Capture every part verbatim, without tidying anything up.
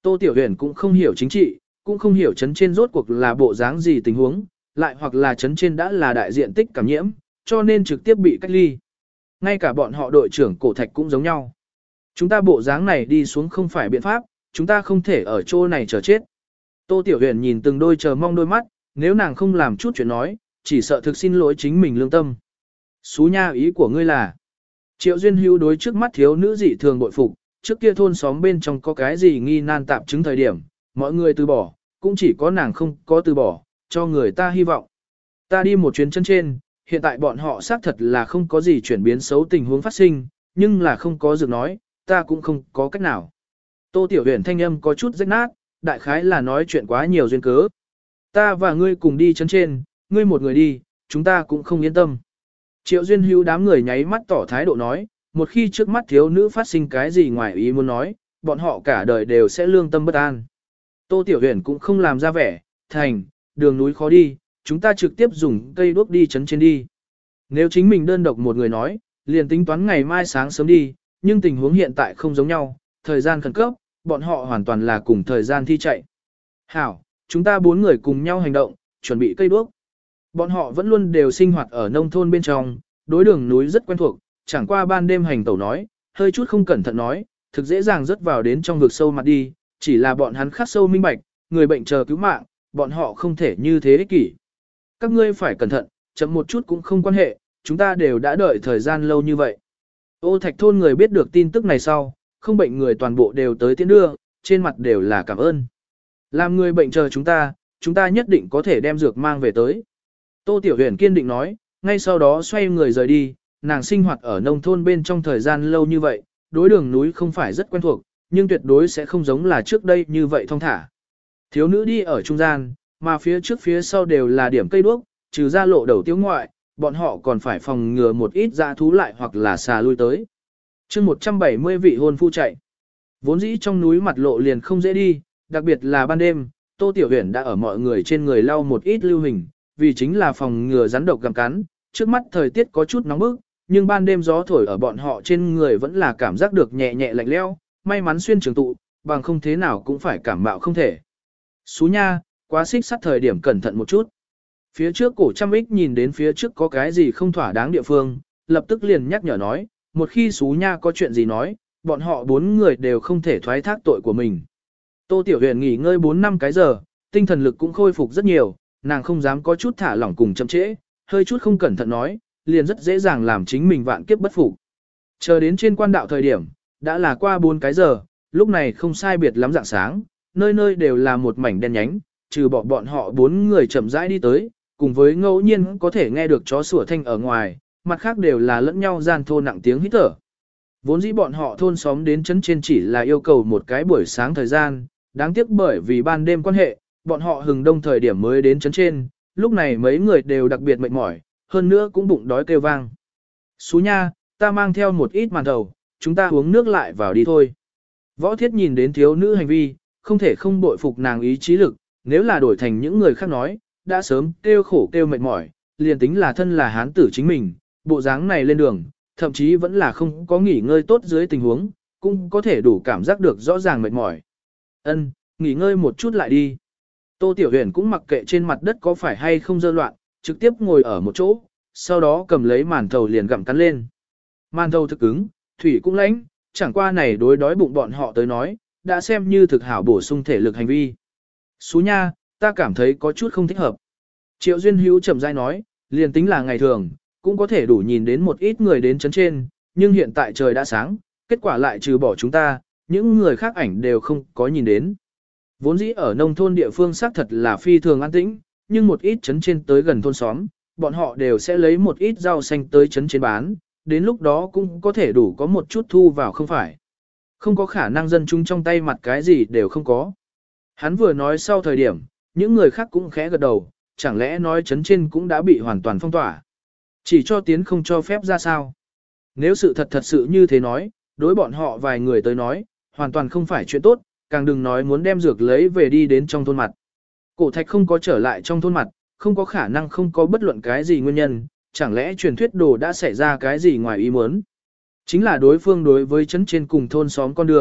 Tô Tiểu Huyền cũng không hiểu chính trị, cũng không hiểu chấn trên rốt cuộc là bộ dáng gì tình huống, lại hoặc là chấn trên đã là đại diện tích cảm nhiễm, cho nên trực tiếp bị cách ly. Ngay cả bọn họ đội trưởng cổ thạch cũng giống nhau. Chúng ta bộ dáng này đi xuống không phải biện pháp, chúng ta không thể ở chỗ này chờ chết. Tô Tiểu Huyền nhìn từng đôi chờ mong đôi mắt, nếu nàng không làm chút chuyện nói, chỉ sợ thực xin lỗi chính mình lương tâm. Xú nha, ý của ngươi là, Triệu Duyên Hữu đối trước mắt thiếu nữ dị thường bội phục, trước kia thôn xóm bên trong có cái gì nghi nan tạp chứng thời điểm, mọi người từ bỏ, cũng chỉ có nàng không có từ bỏ, cho người ta hy vọng. Ta đi một chuyến chân trên, hiện tại bọn họ xác thật là không có gì chuyển biến xấu tình huống phát sinh, nhưng là không có dược nói, ta cũng không có cách nào. Tô Tiểu Huyền thanh âm có chút rách nát, đại khái là nói chuyện quá nhiều duyên cớ. Ta và ngươi cùng đi chân trên, ngươi một người đi, chúng ta cũng không yên tâm. Triệu Duyên Hữu đám người nháy mắt tỏ thái độ nói, một khi trước mắt thiếu nữ phát sinh cái gì ngoài ý muốn nói, bọn họ cả đời đều sẽ lương tâm bất an. Tô Tiểu Huyền cũng không làm ra vẻ, thành, đường núi khó đi, chúng ta trực tiếp dùng cây đuốc đi chấn trên đi. Nếu chính mình đơn độc một người nói, liền tính toán ngày mai sáng sớm đi, nhưng tình huống hiện tại không giống nhau, thời gian khẩn cấp, bọn họ hoàn toàn là cùng thời gian thi chạy. Hảo, chúng ta bốn người cùng nhau hành động, chuẩn bị cây đuốc. Bọn họ vẫn luôn đều sinh hoạt ở nông thôn bên trong, đối đường núi rất quen thuộc, chẳng qua ban đêm hành tẩu nói, hơi chút không cẩn thận nói, thực dễ dàng rớt vào đến trong vực sâu mặt đi, chỉ là bọn hắn khắc sâu minh bạch, người bệnh chờ cứu mạng, bọn họ không thể như thế ích kỷ. Các ngươi phải cẩn thận, chậm một chút cũng không quan hệ, chúng ta đều đã đợi thời gian lâu như vậy. Ô Thạch thôn người biết được tin tức này sau, không bệnh người toàn bộ đều tới tiễn đưa, trên mặt đều là cảm ơn. Làm người bệnh chờ chúng ta, chúng ta nhất định có thể đem dược mang về tới. Tô Tiểu Huyền kiên định nói, ngay sau đó xoay người rời đi, nàng sinh hoạt ở nông thôn bên trong thời gian lâu như vậy, đối đường núi không phải rất quen thuộc, nhưng tuyệt đối sẽ không giống là trước đây như vậy thong thả. Thiếu nữ đi ở trung gian, mà phía trước phía sau đều là điểm cây đuốc, trừ ra lộ đầu tiếu ngoại, bọn họ còn phải phòng ngừa một ít dã thú lại hoặc là xà lui tới. chương một trăm bảy mươi vị hôn phu chạy. Vốn dĩ trong núi mặt lộ liền không dễ đi, đặc biệt là ban đêm, Tô Tiểu Huyền đã ở mọi người trên người lau một ít lưu hình, vì chính là phòng ngừa rắn độc gặm cắn. Trước mắt thời tiết có chút nóng bức, nhưng ban đêm gió thổi ở bọn họ trên người vẫn là cảm giác được nhẹ nhẹ lạnh lẽo, may mắn xuyên trường tụ, bằng không thế nào cũng phải cảm mạo không thể. Xú nha, quá xích sắt thời điểm cẩn thận một chút. Phía trước cổ trăm ích nhìn đến phía trước có cái gì không thỏa đáng địa phương, lập tức liền nhắc nhở nói, một khi xú nha có chuyện gì nói, bọn họ bốn người đều không thể thoái thác tội của mình. Tô Tiểu Huyền nghỉ ngơi bốn năm cái giờ, tinh thần lực cũng khôi phục rất nhiều, nàng không dám có chút thả lỏng cùng chậm trễ, hơi chút không cẩn thận nói, liền rất dễ dàng làm chính mình vạn kiếp bất phục. Chờ đến trên quan đạo thời điểm, đã là qua bốn cái giờ, lúc này không sai biệt lắm rạng sáng, nơi nơi đều là một mảnh đen nhánh, trừ bỏ bọn họ bốn người chậm rãi đi tới, cùng với ngẫu nhiên có thể nghe được chó sủa thanh ở ngoài, mặt khác đều là lẫn nhau gian thô nặng tiếng hít thở. Vốn dĩ bọn họ thôn xóm đến chấn trên chỉ là yêu cầu một cái buổi sáng thời gian, đáng tiếc bởi vì ban đêm quan hệ, bọn họ hừng đông thời điểm mới đến chấn trên, lúc này mấy người đều đặc biệt mệt mỏi, hơn nữa cũng bụng đói kêu vang. Xú nha, ta mang theo một ít màn thầu, chúng ta uống nước lại vào đi thôi. Võ Thiết nhìn đến thiếu nữ hành vi, không thể không bội phục nàng ý chí lực, nếu là đổi thành những người khác nói, đã sớm kêu khổ kêu mệt mỏi, liền tính là thân là hán tử chính mình, bộ dáng này lên đường, thậm chí vẫn là không có nghỉ ngơi tốt dưới tình huống, cũng có thể đủ cảm giác được rõ ràng mệt mỏi. Ân, nghỉ ngơi một chút lại đi. Tô Tiểu Huyền cũng mặc kệ trên mặt đất có phải hay không dơ loạn, trực tiếp ngồi ở một chỗ, sau đó cầm lấy màn thầu liền gặm cắn lên. Màn thầu thực cứng, thủy cũng lãnh, chẳng qua này đối đói bụng bọn họ tới nói, đã xem như thực hảo bổ sung thể lực hành vi. Xú nha, ta cảm thấy có chút không thích hợp. Triệu Duyên Hữu chậm rãi nói, liền tính là ngày thường, cũng có thể đủ nhìn đến một ít người đến chấn trên, nhưng hiện tại trời đã sáng, kết quả lại trừ bỏ chúng ta, những người khác ảnh đều không có nhìn đến. Vốn dĩ ở nông thôn địa phương xác thật là phi thường an tĩnh, nhưng một ít chấn trên tới gần thôn xóm, bọn họ đều sẽ lấy một ít rau xanh tới chấn trên bán, đến lúc đó cũng có thể đủ có một chút thu vào không phải. Không có khả năng dân chúng trong tay mặt cái gì đều không có. Hắn vừa nói sau thời điểm, những người khác cũng khẽ gật đầu, chẳng lẽ nói chấn trên cũng đã bị hoàn toàn phong tỏa. Chỉ cho tiến không cho phép ra sao. Nếu sự thật thật sự như thế nói, đối bọn họ vài người tới nói, hoàn toàn không phải chuyện tốt, càng đừng nói muốn đem dược lấy về đi đến trong thôn mặt. Cổ Thạch không có trở lại trong thôn mặt, không có khả năng không có bất luận cái gì nguyên nhân, chẳng lẽ truyền thuyết đồ đã xảy ra cái gì ngoài ý muốn. Chính là đối phương đối với chấn trên cùng thôn xóm con đường,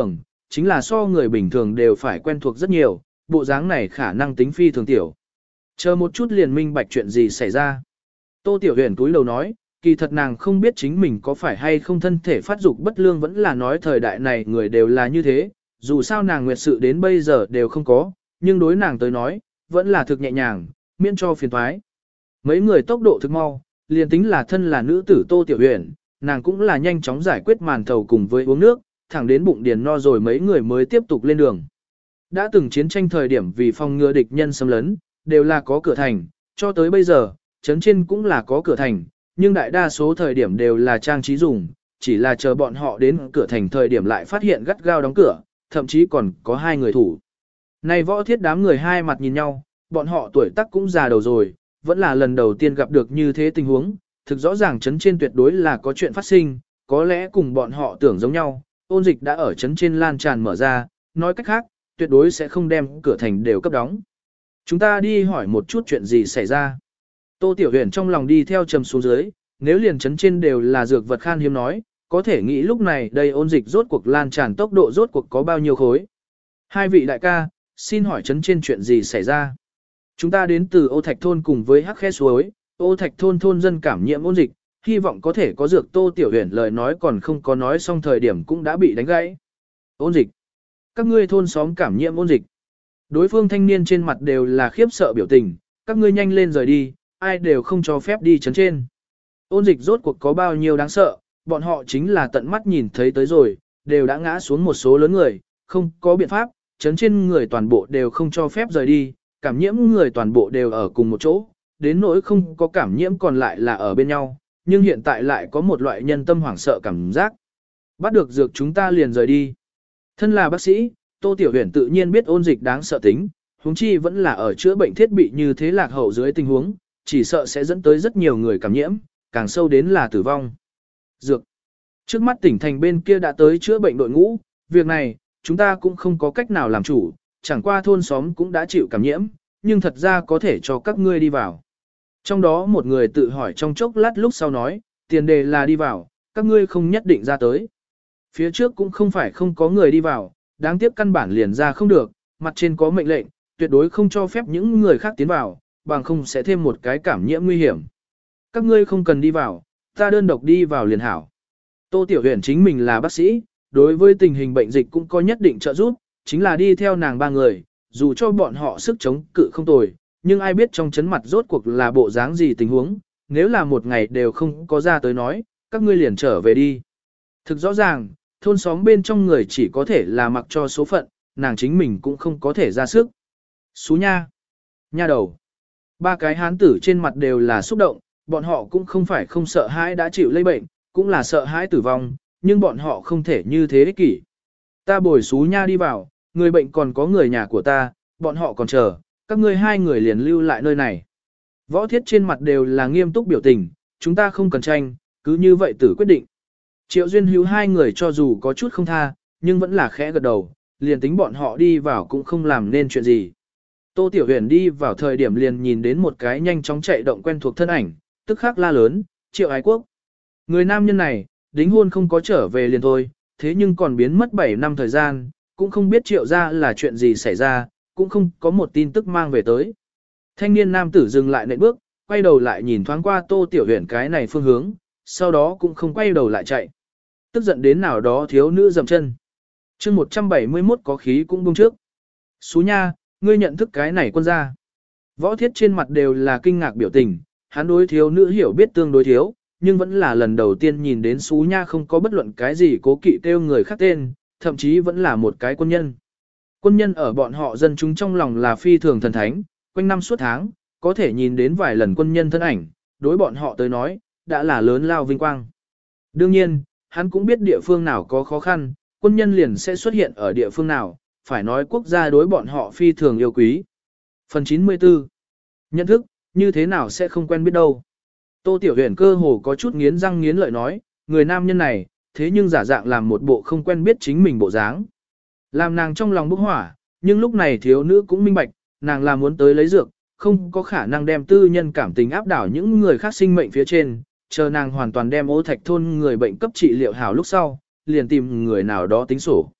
chính là so người bình thường đều phải quen thuộc rất nhiều, bộ dáng này khả năng tính phi thường tiểu. Chờ một chút liền minh bạch chuyện gì xảy ra. Tô Tiểu Huyền túi lầu nói, kỳ thật nàng không biết chính mình có phải hay không thân thể phát dục bất lương, vẫn là nói thời đại này người đều là như thế, dù sao nàng nguyệt sự đến bây giờ đều không có, nhưng đối nàng tới nói, vẫn là thực nhẹ nhàng, miễn cho phiền toái. Mấy người tốc độ thực mau, liền tính là thân là nữ tử Tô Tiểu Huyền, nàng cũng là nhanh chóng giải quyết màn thầu cùng với uống nước, thẳng đến bụng điền no rồi mấy người mới tiếp tục lên đường. Đã từng chiến tranh thời điểm vì phòng ngừa địch nhân xâm lấn, đều là có cửa thành, cho tới bây giờ, trấn trên cũng là có cửa thành, nhưng đại đa số thời điểm đều là trang trí dùng, chỉ là chờ bọn họ đến cửa thành thời điểm lại phát hiện gắt gao đóng cửa, thậm chí còn có hai người thủ. Này Võ Thiết đám người hai mặt nhìn nhau, bọn họ tuổi tác cũng già đầu rồi, vẫn là lần đầu tiên gặp được như thế tình huống, thực rõ ràng trấn trên tuyệt đối là có chuyện phát sinh, có lẽ cùng bọn họ tưởng giống nhau, ôn dịch đã ở trấn trên lan tràn mở ra, nói cách khác, tuyệt đối sẽ không đem cửa thành đều cấp đóng. Chúng ta đi hỏi một chút chuyện gì xảy ra. Tô Tiểu Huyền trong lòng đi theo trầm xuống dưới, nếu liền trấn trên đều là dược vật khan hiếm nói, có thể nghĩ lúc này đây ôn dịch rốt cuộc lan tràn tốc độ rốt cuộc có bao nhiêu khối. Hai vị đại ca, xin hỏi trấn trên chuyện gì xảy ra. Chúng ta đến từ Ô Thạch thôn cùng với Hắc Khe suối, Ô Thạch thôn thôn dân cảm nhiễm ôn dịch, hy vọng có thể có dược. Tô Tiểu Huyền lời nói còn không có nói xong thời điểm cũng đã bị đánh gãy. Ôn dịch. Các ngươi thôn xóm cảm nhiễm ôn dịch. Đối phương thanh niên trên mặt đều là khiếp sợ biểu tình, các ngươi nhanh lên rời đi, ai đều không cho phép đi chấn trên. Ôn dịch rốt cuộc có bao nhiêu đáng sợ, bọn họ chính là tận mắt nhìn thấy tới rồi, đều đã ngã xuống một số lớn người, không có biện pháp, chấn trên người toàn bộ đều không cho phép rời đi, cảm nhiễm người toàn bộ đều ở cùng một chỗ, đến nỗi không có cảm nhiễm còn lại là ở bên nhau, nhưng hiện tại lại có một loại nhân tâm hoảng sợ cảm giác. Bắt được dược chúng ta liền rời đi. Thân là bác sĩ, Tô Tiểu Huyền tự nhiên biết ôn dịch đáng sợ tính, huống chi vẫn là ở chữa bệnh thiết bị như thế lạc hậu dưới tình huống, chỉ sợ sẽ dẫn tới rất nhiều người cảm nhiễm, càng sâu đến là tử vong. Dược. Trước mắt tỉnh thành bên kia đã tới chữa bệnh đội ngũ, việc này, chúng ta cũng không có cách nào làm chủ, chẳng qua thôn xóm cũng đã chịu cảm nhiễm, nhưng thật ra có thể cho các ngươi đi vào. Trong đó một người tự hỏi trong chốc lát lúc sau nói, tiền đề là đi vào, các ngươi không nhất định ra tới. Phía trước cũng không phải không có người đi vào, đáng tiếc căn bản liền ra không được, mặt trên có mệnh lệnh, tuyệt đối không cho phép những người khác tiến vào, bằng không sẽ thêm một cái cảm nhiễm nguy hiểm. Các ngươi không cần đi vào, ta đơn độc đi vào liền hảo. Tô Tiểu Huyền chính mình là bác sĩ, đối với tình hình bệnh dịch cũng có nhất định trợ giúp, chính là đi theo nàng ba người, dù cho bọn họ sức chống cự không tồi, nhưng ai biết trong chấn mặt rốt cuộc là bộ dáng gì tình huống, nếu là một ngày đều không có ra tới nói, các ngươi liền trở về đi. Thực rõ ràng, thôn xóm bên trong người chỉ có thể là mặc cho số phận, nàng chính mình cũng không có thể ra sức. Xú nha! Nha đầu! Ba cái hán tử trên mặt đều là xúc động, bọn họ cũng không phải không sợ hãi đã chịu lây bệnh, cũng là sợ hãi tử vong, nhưng bọn họ không thể như thế ích kỷ. Ta bồi xú nha đi vào, người bệnh còn có người nhà của ta, bọn họ còn chờ, các ngươi hai người liền lưu lại nơi này. Võ Thiết trên mặt đều là nghiêm túc biểu tình, chúng ta không cần tranh, cứ như vậy tử quyết định. Triệu Duyên Hữu hai người cho dù có chút không tha, nhưng vẫn là khẽ gật đầu, liền tính bọn họ đi vào cũng không làm nên chuyện gì. Tô Tiểu Huyền đi vào thời điểm liền nhìn đến một cái nhanh chóng chạy động quen thuộc thân ảnh, tức khắc la lớn, Triệu Ái Quốc. Người nam nhân này, đính hôn không có trở về liền thôi, thế nhưng còn biến mất bảy năm thời gian, cũng không biết Triệu ra là chuyện gì xảy ra, cũng không có một tin tức mang về tới. Thanh niên nam tử dừng lại nệm bước, quay đầu lại nhìn thoáng qua Tô Tiểu Huyền cái này phương hướng, sau đó cũng không quay đầu lại chạy. Tức giận đến nào đó thiếu nữ dầm chân. chương một trăm bảy mươi mốt có khí cũng buông trước. Xú nha, ngươi nhận thức cái này quân gia. Võ Thiết trên mặt đều là kinh ngạc biểu tình, hắn đối thiếu nữ hiểu biết tương đối thiếu, nhưng vẫn là lần đầu tiên nhìn đến xú nha không có bất luận cái gì cố kỵ kêu người khác tên, thậm chí vẫn là một cái quân nhân. Quân nhân ở bọn họ dân chúng trong lòng là phi thường thần thánh, quanh năm suốt tháng, có thể nhìn đến vài lần quân nhân thân ảnh, đối bọn họ tới nói, đã là lớn lao vinh quang. Đương nhiên, hắn cũng biết địa phương nào có khó khăn, quân nhân liền sẽ xuất hiện ở địa phương nào, phải nói quốc gia đối bọn họ phi thường yêu quý. Phần chín mươi tư. Nhận thức, như thế nào sẽ không quen biết đâu. Tô Tiểu Huyền cơ hồ có chút nghiến răng nghiến lợi nói, người nam nhân này, thế nhưng giả dạng làm một bộ không quen biết chính mình bộ dáng. Làm nàng trong lòng bốc hỏa, nhưng lúc này thiếu nữ cũng minh bạch, nàng là muốn tới lấy dược, không có khả năng đem tư nhân cảm tình áp đảo những người khác sinh mệnh phía trên, chờ nàng hoàn toàn đem Ô Thạch thôn người bệnh cấp trị liệu hảo lúc sau, liền tìm người nào đó tính sổ.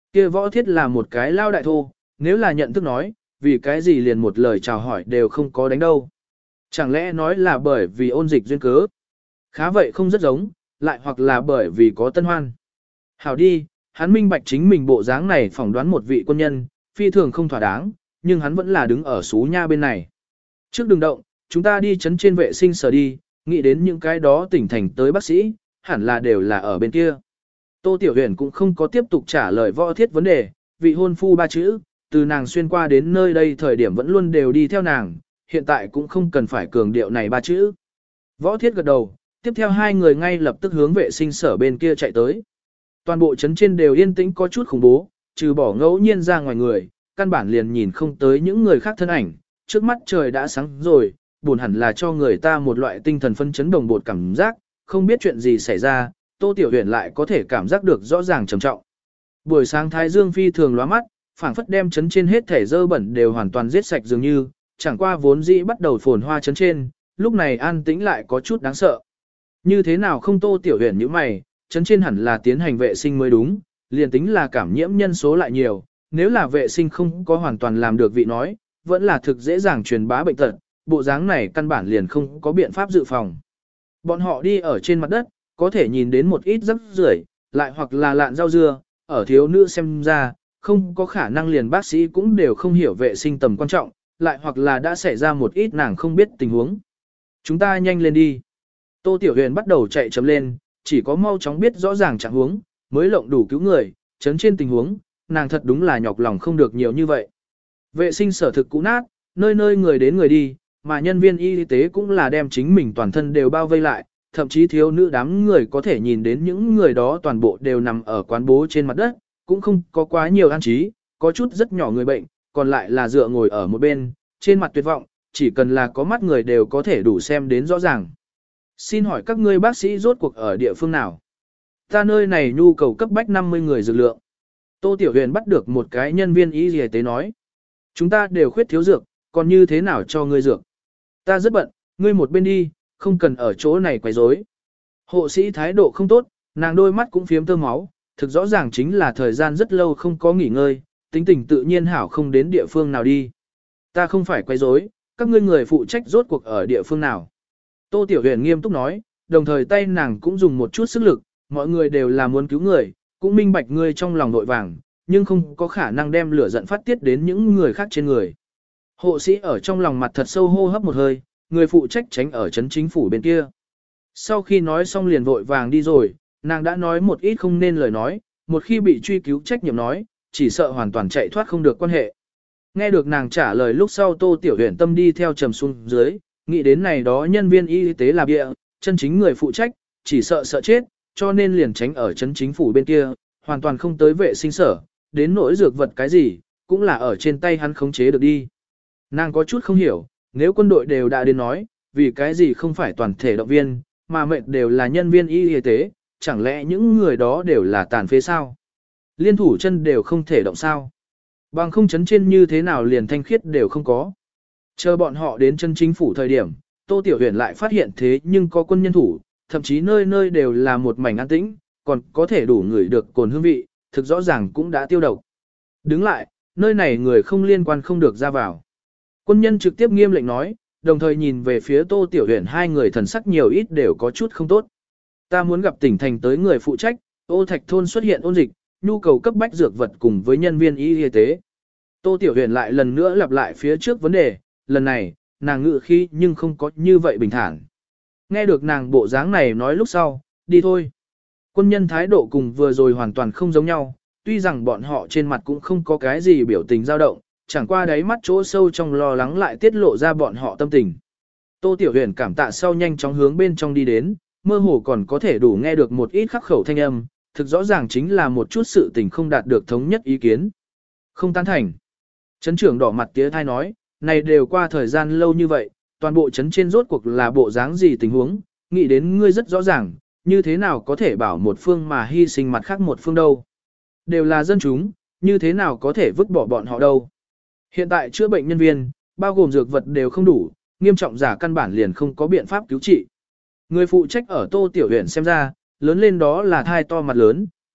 Kia võ thiết là một cái lao đại thô, nếu là nhận thức nói, vì cái gì liền một lời chào hỏi đều không có đánh đâu. Chẳng lẽ nói là bởi vì ôn dịch duyên cớ? Khá vậy không rất giống, lại hoặc là bởi vì có tân hoan. Hảo đi, hắn minh bạch chính mình bộ dáng này phỏng đoán một vị quân nhân, phi thường không thỏa đáng, nhưng hắn vẫn là đứng ở xú nha bên này. Trước đừng động, chúng ta đi chấn trên vệ sinh sở đi, nghĩ đến những cái đó tỉnh thành tới bác sĩ, hẳn là đều là ở bên kia. Tô Tiểu Huyền cũng không có tiếp tục trả lời võ thiết vấn đề, vị hôn phu ba chữ, từ nàng xuyên qua đến nơi đây thời điểm vẫn luôn đều đi theo nàng, hiện tại cũng không cần phải cường điệu này ba chữ. Võ thiết gật đầu, tiếp theo hai người ngay lập tức hướng vệ sinh sở bên kia chạy tới. Toàn bộ trấn trên đều yên tĩnh có chút khủng bố, trừ bỏ ngẫu nhiên ra ngoài người, căn bản liền nhìn không tới những người khác thân ảnh, trước mắt trời đã sáng rồi, buồn hẳn là cho người ta một loại tinh thần phân chấn đồng bột cảm giác, không biết chuyện gì xảy ra, Tô Tiểu Huyền lại có thể cảm giác được rõ ràng trầm trọng. Buổi sáng thái dương phi thường lóa mắt, phảng phất đem trấn trên hết thể dơ bẩn đều hoàn toàn giết sạch dường như, chẳng qua vốn dĩ bắt đầu phồn hoa trấn trên, lúc này an tĩnh lại có chút đáng sợ. Như thế nào không Tô Tiểu Huyền như mày, trấn trên hẳn là tiến hành vệ sinh mới đúng, liền tính là cảm nhiễm nhân số lại nhiều, nếu là vệ sinh không có hoàn toàn làm được vị nói, vẫn là thực dễ dàng truyền bá bệnh tật, bộ dáng này căn bản liền không có biện pháp dự phòng. Bọn họ đi ở trên mặt đất, có thể nhìn đến một ít rắc rưởi, lại hoặc là lạn rau dưa, ở thiếu nữ xem ra, không có khả năng liền bác sĩ cũng đều không hiểu vệ sinh tầm quan trọng, lại hoặc là đã xảy ra một ít nàng không biết tình huống. Chúng ta nhanh lên đi. Tô Tiểu Huyền bắt đầu chạy chấm lên, chỉ có mau chóng biết rõ ràng trạng huống, mới lộng đủ cứu người, chấn trên tình huống, nàng thật đúng là nhọc lòng không được nhiều như vậy. Vệ sinh sở thực cũ nát, nơi nơi người đến người đi, mà nhân viên y tế cũng là đem chính mình toàn thân đều bao vây lại, thậm chí thiếu nữ đám người có thể nhìn đến những người đó toàn bộ đều nằm ở quán bố trên mặt đất, cũng không có quá nhiều an trí, có chút rất nhỏ người bệnh, còn lại là dựa ngồi ở một bên, trên mặt tuyệt vọng, chỉ cần là có mắt người đều có thể đủ xem đến rõ ràng. Xin hỏi các ngươi bác sĩ rốt cuộc ở địa phương nào? Ta nơi này nhu cầu cấp bách năm mươi người dược lượng. Tô Tiểu Huyền bắt được một cái nhân viên y y tế nói. Chúng ta đều khuyết thiếu dược, còn như thế nào cho ngươi dược? Ta rất bận, ngươi một bên đi, không cần ở chỗ này quấy rối. Hộ sĩ thái độ không tốt, nàng đôi mắt cũng phiếm tơ máu, thực rõ ràng chính là thời gian rất lâu không có nghỉ ngơi, tính tình tự nhiên hảo không đến địa phương nào đi. Ta không phải quấy rối, các ngươi người phụ trách rốt cuộc ở địa phương nào? Tô Tiểu Huyền nghiêm túc nói, đồng thời tay nàng cũng dùng một chút sức lực, mọi người đều là muốn cứu người, cũng minh bạch ngươi trong lòng nội vàng, nhưng không có khả năng đem lửa giận phát tiết đến những người khác trên người. Hộ sĩ ở trong lòng mặt thật sâu hô hấp một hơi, người phụ trách tránh ở trấn chính phủ bên kia. Sau khi nói xong liền vội vàng đi rồi, nàng đã nói một ít không nên lời nói, một khi bị truy cứu trách nhiệm nói, chỉ sợ hoàn toàn chạy thoát không được quan hệ. Nghe được nàng trả lời lúc sau Tô Tiểu Huyền tâm đi theo trầm xuống dưới, nghĩ đến này đó nhân viên y tế là bịa, chân chính người phụ trách, chỉ sợ sợ chết, cho nên liền tránh ở trấn chính phủ bên kia, hoàn toàn không tới vệ sinh sở, đến nỗi dược vật cái gì, cũng là ở trên tay hắn khống chế được đi. Nàng có chút không hiểu, nếu quân đội đều đã đến nói, vì cái gì không phải toàn thể động viên, mà mệnh đều là nhân viên y y tế, chẳng lẽ những người đó đều là tàn phế sao? Liên thủ chân đều không thể động sao? Bằng không chấn trên như thế nào liền thanh khiết đều không có. Chờ bọn họ đến chân chính phủ thời điểm, Tô Tiểu Huyền lại phát hiện thế nhưng có quân nhân thủ, thậm chí nơi nơi đều là một mảnh an tĩnh, còn có thể đủ người được cồn hương vị, thực rõ ràng cũng đã tiêu độc. Đứng lại, nơi này người không liên quan không được ra vào. Quân nhân trực tiếp nghiêm lệnh nói, đồng thời nhìn về phía Tô Tiểu Huyền hai người thần sắc nhiều ít đều có chút không tốt. Ta muốn gặp tỉnh thành tới người phụ trách, Ô Thạch thôn xuất hiện ôn dịch, nhu cầu cấp bách dược vật cùng với nhân viên y y tế. Tô Tiểu Huyền lại lần nữa lặp lại phía trước vấn đề, lần này, nàng ngự khí nhưng không có như vậy bình thản. Nghe được nàng bộ dáng này nói lúc sau, đi thôi. Quân nhân thái độ cùng vừa rồi hoàn toàn không giống nhau, tuy rằng bọn họ trên mặt cũng không có cái gì biểu tình dao động, chẳng qua đáy mắt chỗ sâu trong lo lắng lại tiết lộ ra bọn họ tâm tình. Tô Tiểu Huyền cảm tạ sau nhanh chóng hướng bên trong đi đến, mơ hồ còn có thể đủ nghe được một ít khắc khẩu thanh âm, thực rõ ràng chính là một chút sự tình không đạt được thống nhất ý kiến. Không tán thành. Trấn trưởng đỏ mặt tía thai nói, này đều qua thời gian lâu như vậy, toàn bộ trấn trên rốt cuộc là bộ dáng gì tình huống, nghĩ đến ngươi rất rõ ràng, như thế nào có thể bảo một phương mà hy sinh mặt khác một phương đâu. Đều là dân chúng, như thế nào có thể vứt bỏ bọn họ đâu. Hiện tại chữa bệnh nhân viên, bao gồm dược vật đều không đủ, nghiêm trọng giả căn bản liền không có biện pháp cứu trị. Người phụ trách ở Tô Tiểu Huyền xem ra, lớn lên đó là thai to mặt lớn,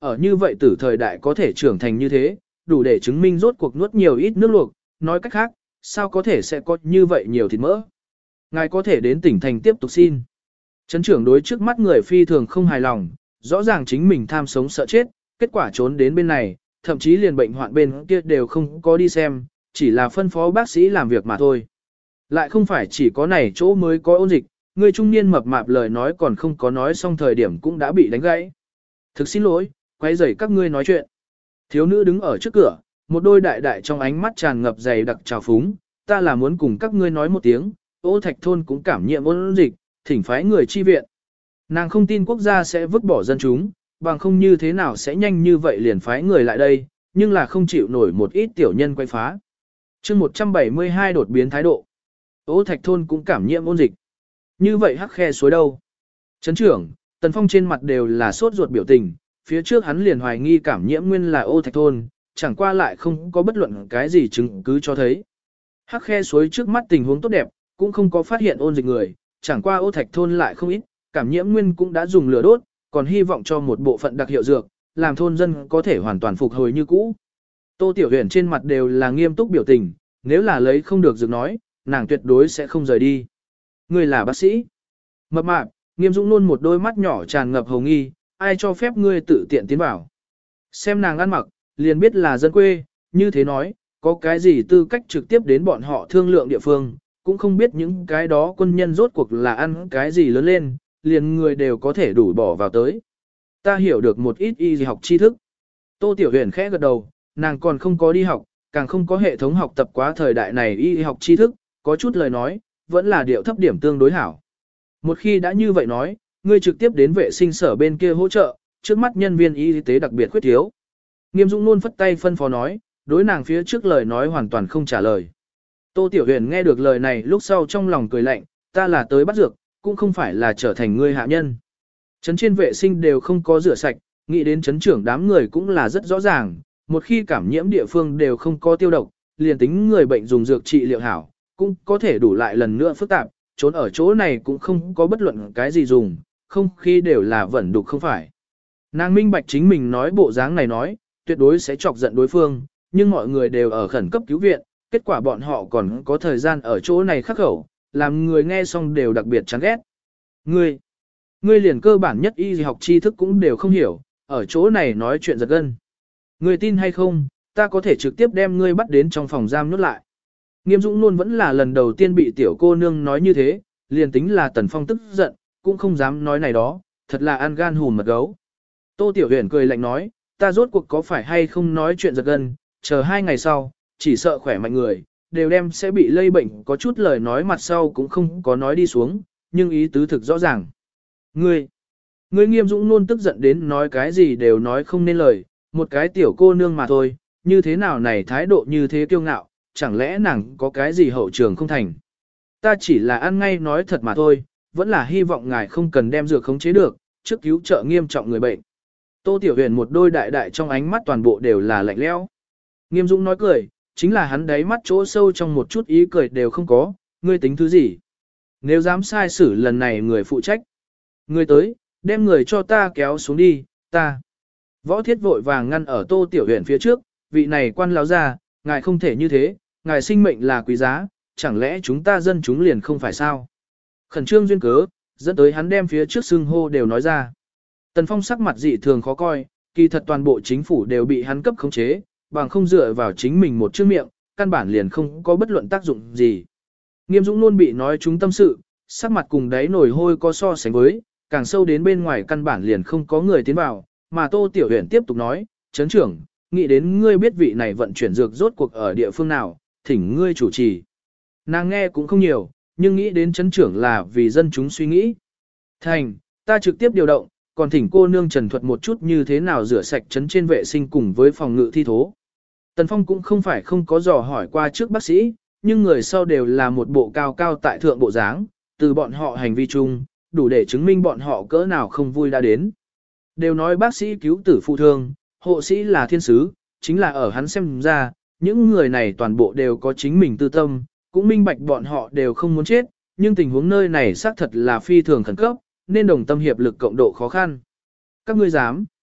ở như vậy tử thời đại có thể trưởng thành như thế, đủ để chứng minh rốt cuộc nuốt nhiều ít nước luộc, nói cách khác, sao có thể sẽ có như vậy nhiều thịt mỡ. Ngài có thể đến tỉnh thành tiếp tục xin. Trấn trưởng đối trước mắt người phi thường không hài lòng, rõ ràng chính mình tham sống sợ chết, kết quả trốn đến bên này, thậm chí liền bệnh hoạn bên kia đều không có đi xem, chỉ là phân phó bác sĩ làm việc mà thôi. Lại không phải chỉ có này chỗ mới có ôn dịch, người trung niên mập mạp lời nói còn không có nói xong thời điểm cũng đã bị đánh gãy. Thực xin lỗi, quay rầy các ngươi nói chuyện. Thiếu nữ đứng ở trước cửa, một đôi đại đại trong ánh mắt tràn ngập dày đặc trào phúng, ta là muốn cùng các ngươi nói một tiếng, Ô Thạch thôn cũng cảm nhiễm ôn dịch, thỉnh phái người chi viện. Nàng không tin quốc gia sẽ vứt bỏ dân chúng, bằng không như thế nào sẽ nhanh như vậy liền phái người lại đây, nhưng là không chịu nổi một ít tiểu nhân quay phá. chương một trăm bảy mươi hai đột biến thái độ. Ô Thạch thôn cũng cảm nhiễm ôn dịch. Như vậy hắc khe suối đâu? Trấn trưởng, Tần Phong trên mặt đều là sốt ruột biểu tình, phía trước hắn liền hoài nghi cảm nhiễm nguyên là Ô Thạch thôn, chẳng qua lại không có bất luận cái gì chứng cứ cho thấy. Hắc khe suối trước mắt tình huống tốt đẹp, cũng không có phát hiện ôn dịch người, chẳng qua Ô Thạch thôn lại không ít, cảm nhiễm nguyên cũng đã dùng lửa đốt, còn hy vọng cho một bộ phận đặc hiệu dược, làm thôn dân có thể hoàn toàn phục hồi như cũ. Tô Tiểu Huyền trên mặt đều là nghiêm túc biểu tình, nếu là lấy không được dược nói, nàng tuyệt đối sẽ không rời đi. Ngươi là bác sĩ. Mập mạp, Nghiêm Dũng luôn một đôi mắt nhỏ tràn ngập hồng nghi, ai cho phép ngươi tự tiện tiến vào. Xem nàng ăn mặc, liền biết là dân quê, như thế nói, có cái gì tư cách trực tiếp đến bọn họ thương lượng địa phương, cũng không biết những cái đó quân nhân rốt cuộc là ăn cái gì lớn lên, liền người đều có thể đủ bỏ vào tới. Ta hiểu được một ít y học tri thức. Tô Tiểu Huyền khẽ gật đầu, nàng còn không có đi học, càng không có hệ thống học tập quá thời đại này y học tri thức, có chút lời nói, vẫn là điệu thấp điểm tương đối hảo. Một khi đã như vậy nói, ngươi trực tiếp đến vệ sinh sở bên kia hỗ trợ, trước mắt nhân viên y tế đặc biệt khuyết thiếu. Nghiêm Dũng luôn phất tay phân phó nói, đối nàng phía trước lời nói hoàn toàn không trả lời. Tô Tiểu Huyền nghe được lời này lúc sau trong lòng cười lạnh, ta là tới bắt dược, cũng không phải là trở thành ngươi hạ nhân. Trấn trên vệ sinh đều không có rửa sạch, nghĩ đến trấn trưởng đám người cũng là rất rõ ràng, một khi cảm nhiễm địa phương đều không có tiêu độc, liền tính người bệnh dùng dược trị liệu hảo, cũng có thể đủ lại lần nữa phức tạp, trốn ở chỗ này cũng không có bất luận cái gì dùng, không khí đều là vẩn đục không phải. Nàng minh bạch chính mình nói bộ dáng này nói, tuyệt đối sẽ chọc giận đối phương, nhưng mọi người đều ở khẩn cấp cứu viện, kết quả bọn họ còn có thời gian ở chỗ này khắc khẩu, làm người nghe xong đều đặc biệt chán ghét. Ngươi, ngươi liền cơ bản nhất y học tri thức cũng đều không hiểu, ở chỗ này nói chuyện giật gân. Ngươi tin hay không, ta có thể trực tiếp đem ngươi bắt đến trong phòng giam nhốt lại. Nghiêm Dũng luôn vẫn là lần đầu tiên bị tiểu cô nương nói như thế, liền tính là Tần Phong tức giận, cũng không dám nói này đó, thật là ăn gan hùn mật gấu. Tô Tiểu Huyền cười lạnh nói, ta rốt cuộc có phải hay không nói chuyện giật gân, chờ hai ngày sau, chỉ sợ khỏe mạnh người, đều đem sẽ bị lây bệnh, có chút lời nói mặt sau cũng không có nói đi xuống, nhưng ý tứ thực rõ ràng. Ngươi, ngươi Nghiêm Dũng luôn tức giận đến nói cái gì đều nói không nên lời, một cái tiểu cô nương mà thôi, như thế nào này thái độ như thế kiêu ngạo, chẳng lẽ nàng có cái gì hậu trường không thành. Ta chỉ là ăn ngay nói thật mà thôi, vẫn là hy vọng ngài không cần đem dược khống chế được, trước cứu trợ nghiêm trọng người bệnh. Tô Tiểu Huyền một đôi đại đại trong ánh mắt toàn bộ đều là lạnh lẽo. Nghiêm Dũng nói cười, chính là hắn đáy mắt chỗ sâu trong một chút ý cười đều không có, ngươi tính thứ gì? Nếu dám sai xử lần này người phụ trách. Ngươi tới, đem người cho ta kéo xuống đi, ta. Võ Thiết vội vàng ngăn ở Tô Tiểu Huyền phía trước, vị này quan lão ra, ngài không thể như thế, ngài sinh mệnh là quý giá, chẳng lẽ chúng ta dân chúng liền không phải sao? Khẩn trương duyên cớ, dẫn tới hắn đem phía trước xưng hô đều nói ra. Tần Phong sắc mặt dị thường khó coi, kỳ thật toàn bộ chính phủ đều bị hắn cấp khống chế, bằng không dựa vào chính mình một chữ miệng, căn bản liền không có bất luận tác dụng gì. Nghiêm Dũng luôn bị nói chúng tâm sự, sắc mặt cùng đáy nổi hôi có so sánh với, càng sâu đến bên ngoài căn bản liền không có người tiến vào, mà Tô Tiểu Huyền tiếp tục nói, chấn trưởng, nghĩ đến ngươi biết vị này vận chuyển dược rốt cuộc ở địa phương nào, thỉnh ngươi chủ trì. Nàng nghe cũng không nhiều, nhưng nghĩ đến chấn trưởng là vì dân chúng suy nghĩ. Thành, ta trực tiếp điều động, còn thỉnh cô nương trần thuật một chút như thế nào rửa sạch chấn trên vệ sinh cùng với phòng ngự thi thố. Tần Phong cũng không phải không có dò hỏi qua trước bác sĩ, nhưng người sau đều là một bộ cao cao tại thượng bộ dáng, từ bọn họ hành vi chung, đủ để chứng minh bọn họ cỡ nào không vui đã đến. Đều nói bác sĩ cứu tử phụ thương, hộ sĩ là thiên sứ, chính là ở hắn xem ra, những người này toàn bộ đều có chính mình tư tâm, cũng minh bạch bọn họ đều không muốn chết, nhưng tình huống nơi này xác thật là phi thường khẩn cấp, nên đồng tâm hiệp lực cộng độ khó khăn. Các ngươi dám.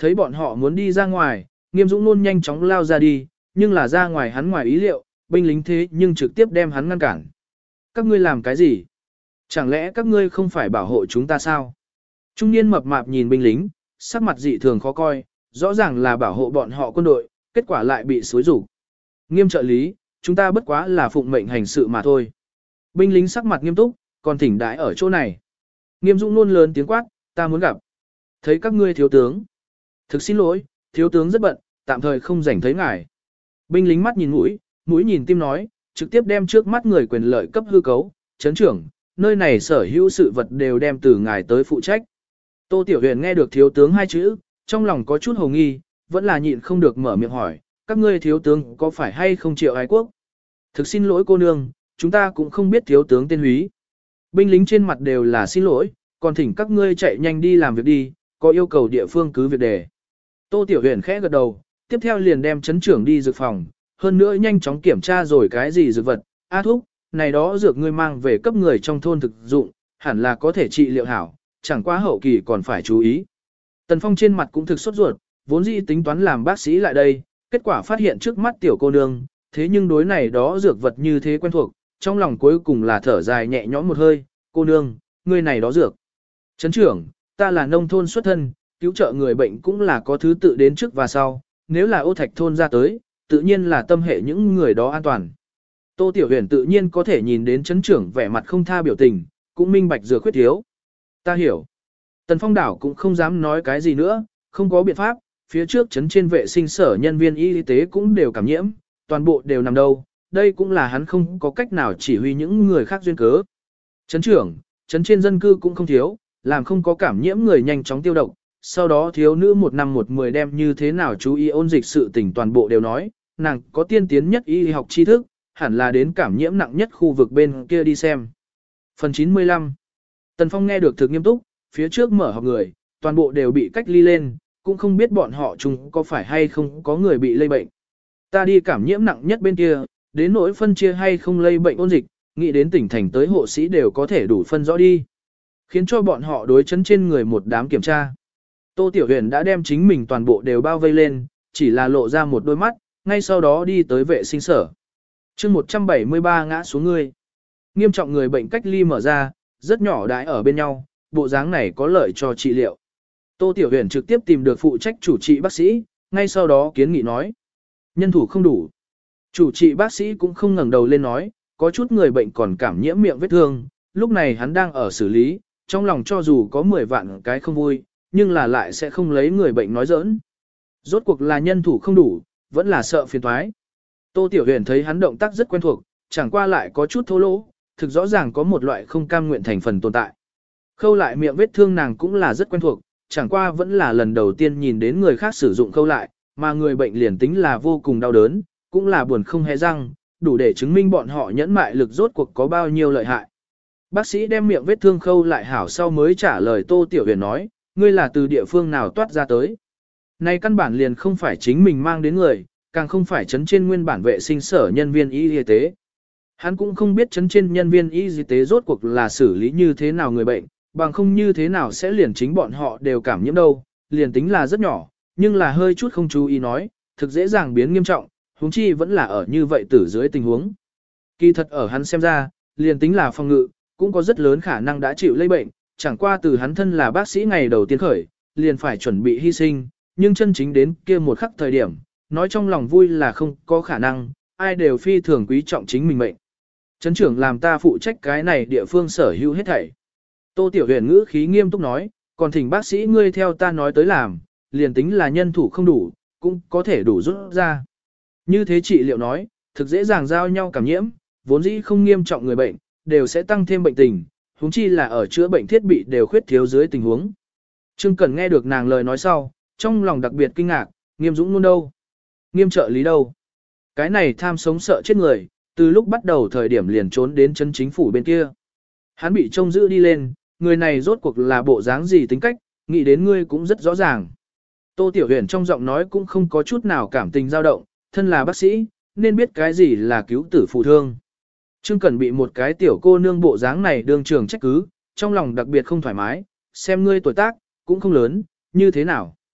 Thấy bọn họ muốn đi ra ngoài, Nghiêm Dũng Nôn nhanh chóng lao ra đi, nhưng là ra ngoài hắn ngoài ý liệu, binh lính thế nhưng trực tiếp đem hắn ngăn cản. Các ngươi làm cái gì? Chẳng lẽ các ngươi không phải bảo hộ chúng ta sao? Trung niên mập mạp nhìn binh lính, sắc mặt dị thường khó coi, rõ ràng là bảo hộ bọn họ quân đội, kết quả lại bị xối rủ. Nghiêm trợ lý, chúng ta bất quá là phụng mệnh hành sự mà thôi. Binh lính sắc mặt nghiêm túc, còn thỉnh đái ở chỗ này. Nghiêm Dũng Nôn lớn tiếng quát, ta muốn gặp. Thấy các ngươi thiếu tướng. Thực xin lỗi, thiếu tướng rất bận, tạm thời không rảnh thấy ngài. Binh lính mắt nhìn mũi, mũi nhìn tim nói, trực tiếp đem trước mắt người quyền lợi cấp hư cấu, chấn trưởng, nơi này sở hữu sự vật đều đem từ ngài tới phụ trách. Tô Tiểu Huyền nghe được thiếu tướng hai chữ, trong lòng có chút hồ nghi, vẫn là nhịn không được mở miệng hỏi, các ngươi thiếu tướng có phải hay không chịu ái quốc? Thực xin lỗi cô nương, chúng ta cũng không biết thiếu tướng tên húy. Binh lính trên mặt đều là xin lỗi, còn thỉnh các ngươi chạy nhanh đi làm việc đi, có yêu cầu địa phương cứ việc đề. Tô Tiểu Huyền khẽ gật đầu, tiếp theo liền đem chấn trưởng đi dược phòng, hơn nữa nhanh chóng kiểm tra rồi cái gì dược vật, a thúc, này đó dược ngươi mang về cấp người trong thôn thực dụng, hẳn là có thể trị liệu hảo, chẳng qua hậu kỳ còn phải chú ý. Tần Phong trên mặt cũng thực sốt ruột, vốn dĩ tính toán làm bác sĩ lại đây, kết quả phát hiện trước mắt tiểu cô nương, thế nhưng đối này đó dược vật như thế quen thuộc, trong lòng cuối cùng là thở dài nhẹ nhõm một hơi, cô nương, ngươi này đó dược. Trấn trưởng, ta là nông thôn xuất thân, cứu trợ người bệnh cũng là có thứ tự đến trước và sau, nếu là Ô Thạch thôn ra tới, tự nhiên là tâm hệ những người đó an toàn. Tô Tiểu Huyền tự nhiên có thể nhìn đến trấn trưởng vẻ mặt không tha biểu tình, cũng minh bạch dược khuyết thiếu. Ta hiểu. Tần Phong đảo cũng không dám nói cái gì nữa, không có biện pháp, phía trước trấn trên vệ sinh sở nhân viên y tế cũng đều cảm nhiễm, toàn bộ đều nằm đâu, đây cũng là hắn không có cách nào chỉ huy những người khác duyên cớ. Trấn trưởng, trấn trên dân cư cũng không thiếu, làm không có cảm nhiễm người nhanh chóng tiêu độc, sau đó thiếu nữ một năm một mười đem như thế nào chú ý ôn dịch sự tình toàn bộ đều nói, nàng có tiên tiến nhất y học tri thức, hẳn là đến cảm nhiễm nặng nhất khu vực bên kia đi xem. Phần chín mươi lăm. Tần Phong nghe được thực nghiêm túc, phía trước mở họp người, toàn bộ đều bị cách ly lên, cũng không biết bọn họ chung có phải hay không có người bị lây bệnh. Ta đi cảm nhiễm nặng nhất bên kia, đến nỗi phân chia hay không lây bệnh ôn dịch, nghĩ đến tỉnh thành tới hộ sĩ đều có thể đủ phân rõ đi. Khiến cho bọn họ đối chấn trên người một đám kiểm tra. Tô Tiểu Huyền đã đem chính mình toàn bộ đều bao vây lên, chỉ là lộ ra một đôi mắt, ngay sau đó đi tới vệ sinh sở. chương một trăm bảy mươi ba ngã xuống người. Nghiêm trọng người bệnh cách ly mở ra, rất nhỏ đái ở bên nhau, bộ dáng này có lợi cho trị liệu. Tô Tiểu Huyền trực tiếp tìm được phụ trách chủ trị bác sĩ, ngay sau đó kiến nghị nói. Nhân thủ không đủ. Chủ trị bác sĩ cũng không ngẩng đầu lên nói, có chút người bệnh còn cảm nhiễm miệng vết thương, lúc này hắn đang ở xử lý, trong lòng cho dù có mười vạn cái không vui, nhưng là lại sẽ không lấy người bệnh nói giỡn. Rốt cuộc là nhân thủ không đủ, vẫn là sợ phiền toái. Tô Tiểu Huyền thấy hắn động tác rất quen thuộc, chẳng qua lại có chút thô lỗ, thực rõ ràng có một loại không cam nguyện thành phần tồn tại. Khâu lại miệng vết thương nàng cũng là rất quen thuộc, chẳng qua vẫn là lần đầu tiên nhìn đến người khác sử dụng khâu lại, mà người bệnh liền tính là vô cùng đau đớn, cũng là buồn không hề răng, đủ để chứng minh bọn họ nhẫn mại lực rốt cuộc có bao nhiêu lợi hại. Bác sĩ đem miệng vết thương khâu lại hảo sau mới trả lời Tô Tiểu Huyền nói, ngươi là từ địa phương nào toát ra tới. Này căn bản liền không phải chính mình mang đến người, càng không phải chấn trên nguyên bản vệ sinh sở nhân viên y y tế. Hắn cũng không biết chấn trên nhân viên y y tế rốt cuộc là xử lý như thế nào người bệnh, bằng không như thế nào sẽ liền chính bọn họ đều cảm nhiễm đâu, liền tính là rất nhỏ, nhưng là hơi chút không chú ý nói, thực dễ dàng biến nghiêm trọng, huống chi vẫn là ở như vậy tử dưới tình huống. Kỳ thật ở hắn xem ra, liền tính là phòng ngự, cũng có rất lớn khả năng đã chịu lây bệnh, chẳng qua từ hắn thân là bác sĩ ngày đầu tiên khởi, liền phải chuẩn bị hy sinh, nhưng chân chính đến kia một khắc thời điểm, nói trong lòng vui là không có khả năng, ai đều phi thường quý trọng chính mình mệnh. Trấn trưởng làm ta phụ trách cái này địa phương sở hữu hết thảy. Tô Tiểu Huyền ngữ khí nghiêm túc nói, còn thỉnh bác sĩ ngươi theo ta nói tới làm, liền tính là nhân thủ không đủ, cũng có thể đủ rút ra. Như thế trị liệu nói, thực dễ dàng giao nhau cảm nhiễm, vốn dĩ không nghiêm trọng người bệnh, đều sẽ tăng thêm bệnh tình, huống chi là ở chữa bệnh thiết bị đều khuyết thiếu dưới tình huống. Trương Cẩn nghe được nàng lời nói sau, trong lòng đặc biệt kinh ngạc, Nghiêm Dũng luôn đâu? Nghiêm trợ lý đâu? Cái này tham sống sợ chết người, từ lúc bắt đầu thời điểm liền trốn đến chân chính phủ bên kia. Hắn bị trông giữ đi lên, người này rốt cuộc là bộ dáng gì tính cách, nghĩ đến ngươi cũng rất rõ ràng. Tô Tiểu Huyền trong giọng nói cũng không có chút nào cảm tình dao động, thân là bác sĩ, nên biết cái gì là cứu tử phụ thương. Trương Cẩn bị một cái tiểu cô nương bộ dáng này đương trường trách cứ, trong lòng đặc biệt không thoải mái, xem ngươi tuổi tác, cũng không lớn, như thế nào.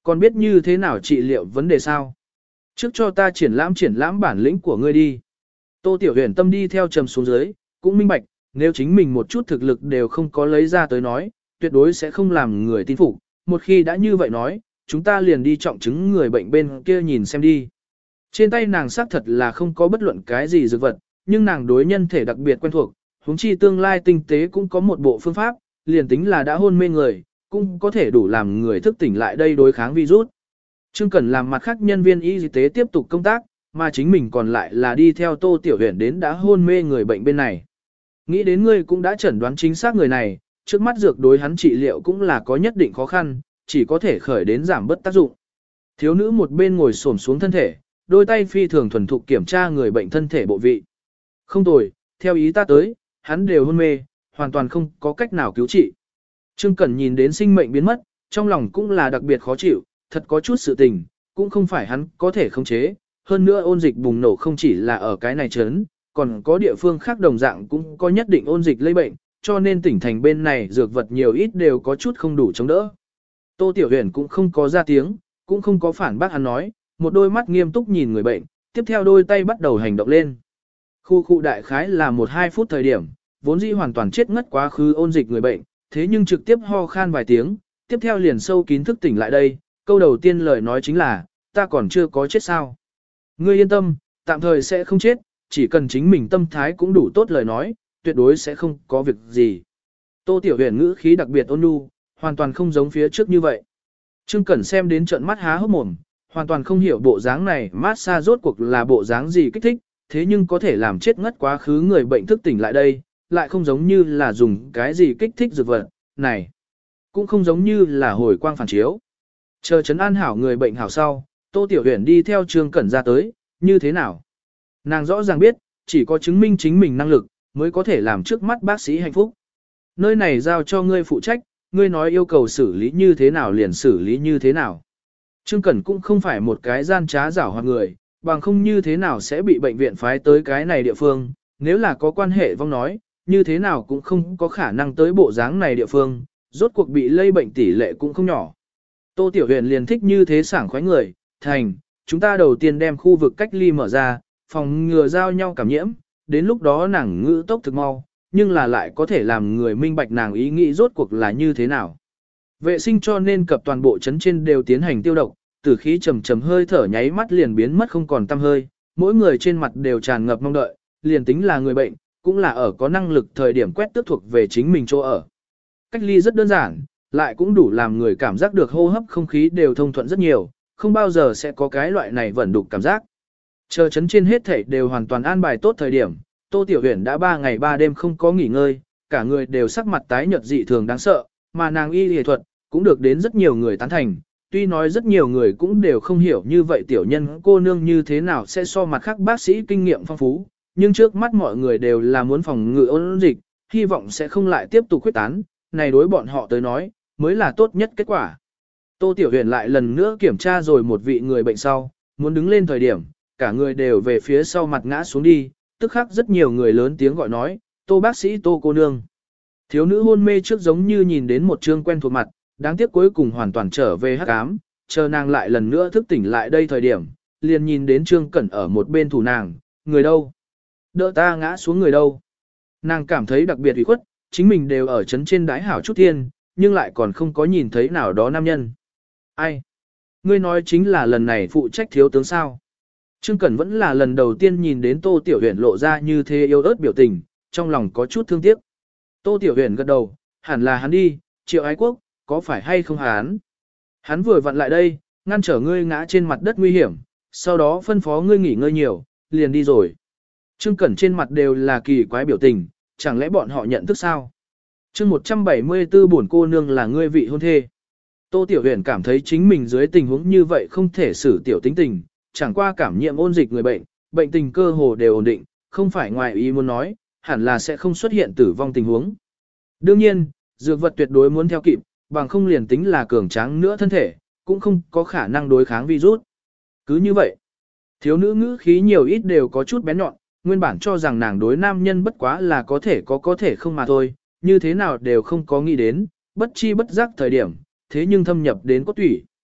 Còn biết như thế nào trị liệu vấn đề sao? Trước cho ta triển lãm triển lãm bản lĩnh của ngươi đi. Tô Tiểu Huyền tâm đi theo trầm xuống dưới, cũng minh bạch, nếu chính mình một chút thực lực đều không có lấy ra tới nói, tuyệt đối sẽ không làm người tin phục. Một khi đã như vậy nói, chúng ta liền đi trọng chứng người bệnh bên kia nhìn xem đi. Trên tay nàng xác thật là không có bất luận cái gì dược vật, nhưng nàng đối nhân thể đặc biệt quen thuộc, huống chi tương lai tinh tế cũng có một bộ phương pháp, liền tính là đã hôn mê người, cũng có thể đủ làm người thức tỉnh lại đây đối kháng virus. Trương Cẩn làm mặt khác nhân viên y tế tiếp tục công tác, mà chính mình còn lại là đi theo Tô Tiểu Huyền đến đã hôn mê người bệnh bên này. Nghĩ đến ngươi cũng đã chẩn đoán chính xác người này, trước mắt dược đối hắn trị liệu cũng là có nhất định khó khăn, chỉ có thể khởi đến giảm bớt tác dụng. Thiếu nữ một bên ngồi xổm xuống thân thể, đôi tay phi thường thuần thục kiểm tra người bệnh thân thể bộ vị. Không tồi, theo ý ta tới, hắn đều hôn mê, hoàn toàn không có cách nào cứu trị. Trương Cẩn nhìn đến sinh mệnh biến mất, trong lòng cũng là đặc biệt khó chịu, thật có chút sự tình, cũng không phải hắn có thể khống chế. Hơn nữa ôn dịch bùng nổ không chỉ là ở cái này chấn, còn có địa phương khác đồng dạng cũng có nhất định ôn dịch lây bệnh, cho nên tỉnh thành bên này dược vật nhiều ít đều có chút không đủ chống đỡ. Tô Tiểu Huyền cũng không có ra tiếng, cũng không có phản bác hắn nói, một đôi mắt nghiêm túc nhìn người bệnh, tiếp theo đôi tay bắt đầu hành động lên. Khu khu đại khái là một hai phút thời điểm, vốn dĩ hoàn toàn chết ngất quá khứ ôn dịch người bệnh, thế nhưng trực tiếp ho khan vài tiếng, tiếp theo liền sâu kín thức tỉnh lại đây, câu đầu tiên lời nói chính là, ta còn chưa có chết sao. Ngươi yên tâm, tạm thời sẽ không chết, chỉ cần chính mình tâm thái cũng đủ tốt lời nói, tuyệt đối sẽ không có việc gì. Tô Tiểu Huyền ngữ khí đặc biệt ôn nhu, hoàn toàn không giống phía trước như vậy. Trương Cẩn xem đến trận mắt há hốc mồm, hoàn toàn không hiểu bộ dáng này mát xa rốt cuộc là bộ dáng gì kích thích, thế nhưng có thể làm chết ngất quá khứ người bệnh thức tỉnh lại đây, lại không giống như là dùng cái gì kích thích dược vật, này, cũng không giống như là hồi quang phản chiếu. Chờ chấn an hảo người bệnh hảo sau, Tô Tiểu Huyền đi theo Trương Cẩn ra tới, như thế nào? Nàng rõ ràng biết, chỉ có chứng minh chính mình năng lực, mới có thể làm trước mắt bác sĩ hạnh phúc. Nơi này giao cho ngươi phụ trách, ngươi nói yêu cầu xử lý như thế nào liền xử lý như thế nào. Trương Cẩn cũng không phải một cái gian trá giảo hoặc người, bằng không như thế nào sẽ bị bệnh viện phái tới cái này địa phương, nếu là có quan hệ vong nói, như thế nào cũng không có khả năng tới bộ dáng này địa phương, rốt cuộc bị lây bệnh tỷ lệ cũng không nhỏ. Tô Tiểu Huyền liền thích như thế sảng khoái người, thành, chúng ta đầu tiên đem khu vực cách ly mở ra, phòng ngừa giao nhau cảm nhiễm, đến lúc đó nàng ngữ tốc thực mau, nhưng là lại có thể làm người minh bạch nàng ý nghĩ rốt cuộc là như thế nào. Vệ sinh cho nên cập toàn bộ trấn trên đều tiến hành tiêu độc, tử khí trầm trầm hơi thở nháy mắt liền biến mất không còn tăm hơi, mỗi người trên mặt đều tràn ngập mong đợi, liền tính là người bệnh, cũng là ở có năng lực thời điểm quét tước thuộc về chính mình chỗ ở. Cách ly rất đơn giản, lại cũng đủ làm người cảm giác được hô hấp không khí đều thông thuận rất nhiều, không bao giờ sẽ có cái loại này vẩn đục cảm giác. Chờ chấn trên hết thảy đều hoàn toàn an bài tốt thời điểm, Tô Tiểu Huyền đã ba ngày ba đêm không có nghỉ ngơi, cả người đều sắc mặt tái nhợt dị thường đáng sợ, mà nàng y y thuật cũng được đến rất nhiều người tán thành. Tuy nói rất nhiều người cũng đều không hiểu như vậy tiểu nhân cô nương như thế nào sẽ so mặt khác bác sĩ kinh nghiệm phong phú, nhưng trước mắt mọi người đều là muốn phòng ngừa ôn dịch, hy vọng sẽ không lại tiếp tục khuyết tán, này đối bọn họ tới nói, mới là tốt nhất kết quả. Tô Tiểu Huyền lại lần nữa kiểm tra rồi một vị người bệnh sau, muốn đứng lên thời điểm, cả người đều về phía sau mặt ngã xuống đi, tức khắc rất nhiều người lớn tiếng gọi nói, Tô bác sĩ Tô cô nương. Thiếu nữ hôn mê trước giống như nhìn đến một trương quen thuộc mặt, đáng tiếc cuối cùng hoàn toàn trở về hắc ám, chờ nàng lại lần nữa thức tỉnh lại đây thời điểm, liền nhìn đến Trương Cẩn ở một bên thủ nàng, người đâu? Đỡ ta ngã xuống người đâu? Nàng cảm thấy đặc biệt ủy khuất, chính mình đều ở chấn trên đái hảo chút thiên, nhưng lại còn không có nhìn thấy nào đó nam nhân. Ai? Ngươi nói chính là lần này phụ trách thiếu tướng sao? Trương Cẩn vẫn là lần đầu tiên nhìn đến Tô Tiểu Huyền lộ ra như thế yêu ớt biểu tình, trong lòng có chút thương tiếc. Tô Tiểu Huyền gật đầu, hẳn là hắn đi, Triệu Ái Quốc, có phải hay không hắn? Hắn vừa vặn lại đây, ngăn trở ngươi ngã trên mặt đất nguy hiểm, sau đó phân phó ngươi nghỉ ngơi nhiều, liền đi rồi. Trương Cẩn trên mặt đều là kỳ quái biểu tình, chẳng lẽ bọn họ nhận thức sao? Chương một trăm bảy mươi tư bổn cô nương là ngươi vị hôn thê. Tô Tiểu Huyền cảm thấy chính mình dưới tình huống như vậy không thể xử tiểu tính tình, chẳng qua cảm nhiễm ôn dịch người bệnh, bệnh tình cơ hồ đều ổn định, không phải ngoài ý muốn nói, hẳn là sẽ không xuất hiện tử vong tình huống. Đương nhiên, dược vật tuyệt đối muốn theo kịp, bằng không liền tính là cường tráng nữa thân thể, cũng không có khả năng đối kháng virus. Cứ như vậy, thiếu nữ ngữ khí nhiều ít đều có chút bén nhọn, nguyên bản cho rằng nàng đối nam nhân bất quá là có thể có có thể không mà thôi, như thế nào đều không có nghĩ đến, bất chi bất giác thời điểm, thế nhưng thâm nhập đến cốt tủy.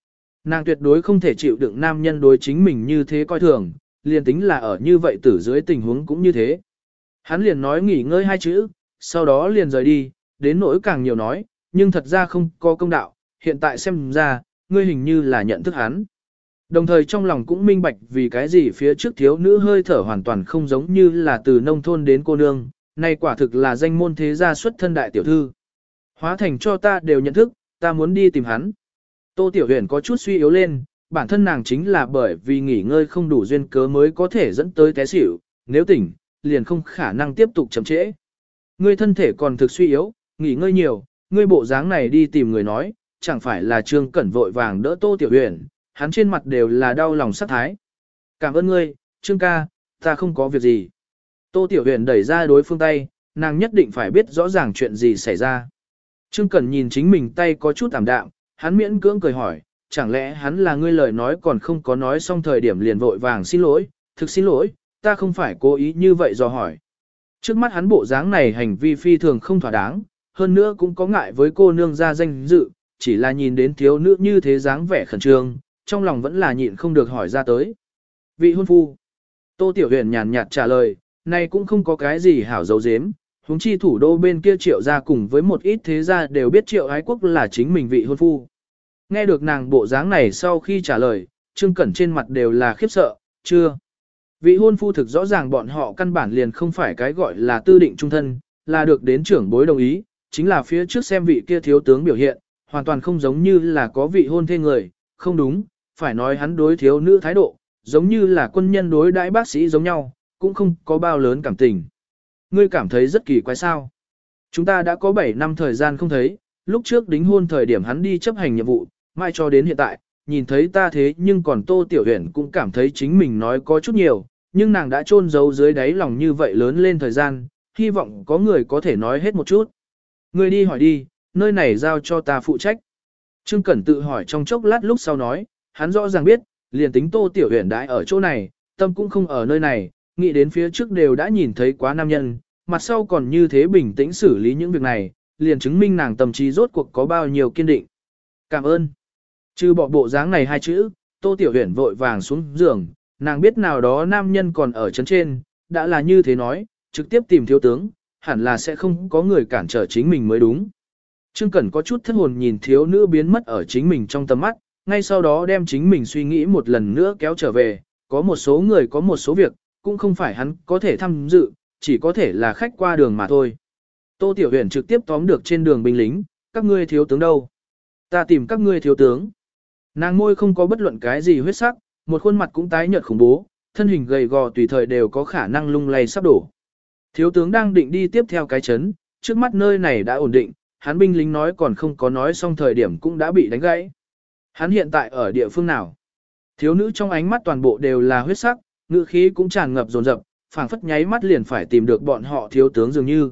Nàng tuyệt đối không thể chịu đựng nam nhân đối chính mình như thế coi thường, liền tính là ở như vậy tử dưới tình huống cũng như thế. Hắn liền nói nghỉ ngơi hai chữ, sau đó liền rời đi, đến nỗi càng nhiều nói, nhưng thật ra không có công đạo, hiện tại xem ra, ngươi hình như là nhận thức hắn. Đồng thời trong lòng cũng minh bạch vì cái gì phía trước thiếu nữ hơi thở hoàn toàn không giống như là từ nông thôn đến cô nương, này quả thực là danh môn thế gia xuất thân đại tiểu thư. Hóa thành cho ta đều nhận thức, ta muốn đi tìm hắn. Tô Tiểu Huyền có chút suy yếu lên, bản thân nàng chính là bởi vì nghỉ ngơi không đủ duyên cớ mới có thể dẫn tới té xỉu, nếu tỉnh, liền không khả năng tiếp tục chậm trễ. Ngươi thân thể còn thực suy yếu, nghỉ ngơi nhiều, ngươi bộ dáng này đi tìm người nói, chẳng phải là Trương Cẩn vội vàng đỡ Tô Tiểu Huyền, hắn trên mặt đều là đau lòng sát thái. Cảm ơn ngươi, Trương ca, ta không có việc gì. Tô Tiểu Huyền đẩy ra đối phương tay, nàng nhất định phải biết rõ ràng chuyện gì xảy ra. Trương Cẩn nhìn chính mình tay có chút tạm đạm, hắn miễn cưỡng cười hỏi, chẳng lẽ hắn là ngươi lời nói còn không có nói xong thời điểm liền vội vàng xin lỗi, thực xin lỗi, ta không phải cố ý như vậy dò hỏi. Trước mắt hắn bộ dáng này hành vi phi thường không thỏa đáng, hơn nữa cũng có ngại với cô nương ra danh dự, chỉ là nhìn đến thiếu nữ như thế dáng vẻ khẩn trương, trong lòng vẫn là nhịn không được hỏi ra tới. Vị hôn phu. Tô Tiểu Huyền nhàn nhạt trả lời, này cũng không có cái gì hảo dấu dếm, huống chi thủ đô bên kia triệu gia cùng với một ít thế gia đều biết triệu ái quốc là chính mình vị hôn phu. Nghe được nàng bộ dáng này sau khi trả lời, Trương Cẩn trên mặt đều là khiếp sợ, chưa. Vị hôn phu thực rõ ràng bọn họ căn bản liền không phải cái gọi là tư định trung thân, là được đến trưởng bối đồng ý, chính là phía trước xem vị kia thiếu tướng biểu hiện, hoàn toàn không giống như là có vị hôn thê người, không đúng, phải nói hắn đối thiếu nữ thái độ, giống như là quân nhân đối đãi bác sĩ giống nhau, cũng không có bao lớn cảm tình. Ngươi cảm thấy rất kỳ quái sao. Chúng ta đã có bảy năm thời gian không thấy, lúc trước đính hôn thời điểm hắn đi chấp hành nhiệm vụ, mai cho đến hiện tại, nhìn thấy ta thế nhưng còn Tô Tiểu Huyền cũng cảm thấy chính mình nói có chút nhiều, nhưng nàng đã chôn giấu dưới đáy lòng như vậy lớn lên thời gian, hy vọng có người có thể nói hết một chút. Ngươi đi hỏi đi, nơi này giao cho ta phụ trách. Trương Cẩn tự hỏi trong chốc lát lúc sau nói, hắn rõ ràng biết, liền tính Tô Tiểu Huyền đãi ở chỗ này, tâm cũng không ở nơi này, nghĩ đến phía trước đều đã nhìn thấy quá nam nhân, mặt sau còn như thế bình tĩnh xử lý những việc này, liền chứng minh nàng tâm trí rốt cuộc có bao nhiêu kiên định. Cảm ơn. Trừ bỏ bộ dáng này hai chữ, Tô Tiểu Huyền vội vàng xuống giường, nàng biết nào đó nam nhân còn ở chấn trên, đã là như thế nói, trực tiếp tìm thiếu tướng, hẳn là sẽ không có người cản trở chính mình mới đúng. Trương Cẩn có chút thất hồn nhìn thiếu nữ biến mất ở chính mình trong tầm mắt, ngay sau đó đem chính mình suy nghĩ một lần nữa kéo trở về, có một số người có một số việc, cũng không phải hắn có thể tham dự, chỉ có thể là khách qua đường mà thôi. Tô Tiểu Huyền trực tiếp tóm được trên đường binh lính, các ngươi thiếu tướng đâu? Ta tìm các ngươi thiếu tướng. Nàng môi không có bất luận cái gì huyết sắc, một khuôn mặt cũng tái nhợt khủng bố, thân hình gầy gò tùy thời đều có khả năng lung lay sắp đổ. Thiếu tướng đang định đi tiếp theo cái chấn, trước mắt nơi này đã ổn định, hắn binh lính nói còn không có nói xong thời điểm cũng đã bị đánh gãy. Hắn hiện tại ở địa phương nào? Thiếu nữ trong ánh mắt toàn bộ đều là huyết sắc, ngữ khí cũng tràn ngập dồn dập, phảng phất nháy mắt liền phải tìm được bọn họ thiếu tướng dường như.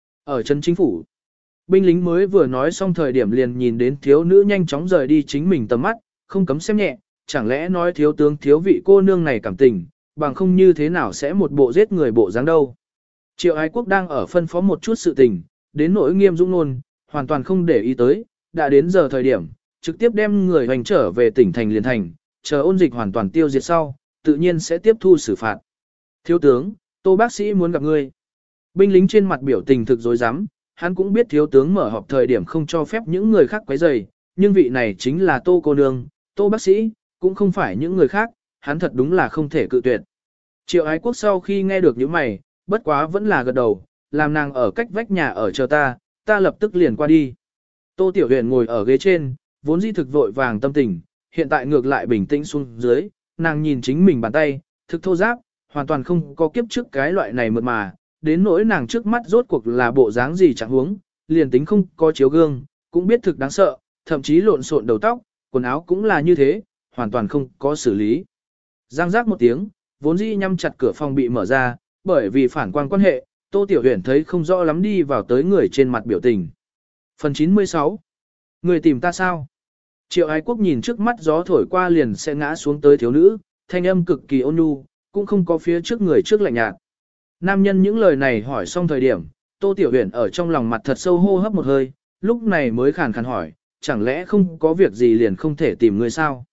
Ở chân chính phủ, binh lính mới vừa nói xong thời điểm liền nhìn đến thiếu nữ nhanh chóng rời đi chính mình tầm mắt, không cấm xem nhẹ, chẳng lẽ nói thiếu tướng thiếu vị cô nương này cảm tình, bằng không như thế nào sẽ một bộ giết người bộ dáng đâu. Triệu Ái Quốc đang ở phân phó một chút sự tình, đến nỗi Nghiêm Dũng Nôn, hoàn toàn không để ý tới, đã đến giờ thời điểm, trực tiếp đem người hành trở về tỉnh thành liền thành, chờ ôn dịch hoàn toàn tiêu diệt sau, tự nhiên sẽ tiếp thu xử phạt. Thiếu tướng, Tô bác sĩ muốn gặp ngươi. Binh lính trên mặt biểu tình thực dối rắm, hắn cũng biết thiếu tướng mở họp thời điểm không cho phép những người khác quấy rầy, nhưng vị này chính là Tô cô nương, Tô bác sĩ, cũng không phải những người khác, hắn thật đúng là không thể cự tuyệt. Triệu Ái Quốc sau khi nghe được những mày, bất quá vẫn là gật đầu, làm nàng ở cách vách nhà ở chờ ta, ta lập tức liền qua đi. Tô Tiểu Huyền ngồi ở ghế trên, vốn dĩ thực vội vàng tâm tình, hiện tại ngược lại bình tĩnh xuống dưới, nàng nhìn chính mình bàn tay, thực thô giáp, hoàn toàn không có kiếp trước cái loại này mượt mà, đến nỗi nàng trước mắt rốt cuộc là bộ dáng gì chẳng huống, liền tính không có chiếu gương, cũng biết thực đáng sợ, thậm chí lộn xộn đầu tóc, quần áo cũng là như thế, hoàn toàn không có xử lý. Giang giác một tiếng, vốn dĩ nhắm chặt cửa phòng bị mở ra, bởi vì phản quang quan hệ, Tô Tiểu Huyền thấy không rõ lắm đi vào tới người trên mặt biểu tình. Phần chín mươi sáu. Người tìm ta sao? Triệu Ái Quốc nhìn trước mắt gió thổi qua liền sẽ ngã xuống tới thiếu nữ, thanh âm cực kỳ ôn nhu, cũng không có phía trước người trước lạnh nhạt. Nam nhân những lời này hỏi xong thời điểm, Tô Tiểu Huyền ở trong lòng mặt thật sâu hô hấp một hơi, lúc này mới khàn khàn hỏi, chẳng lẽ không có việc gì liền không thể tìm người sao?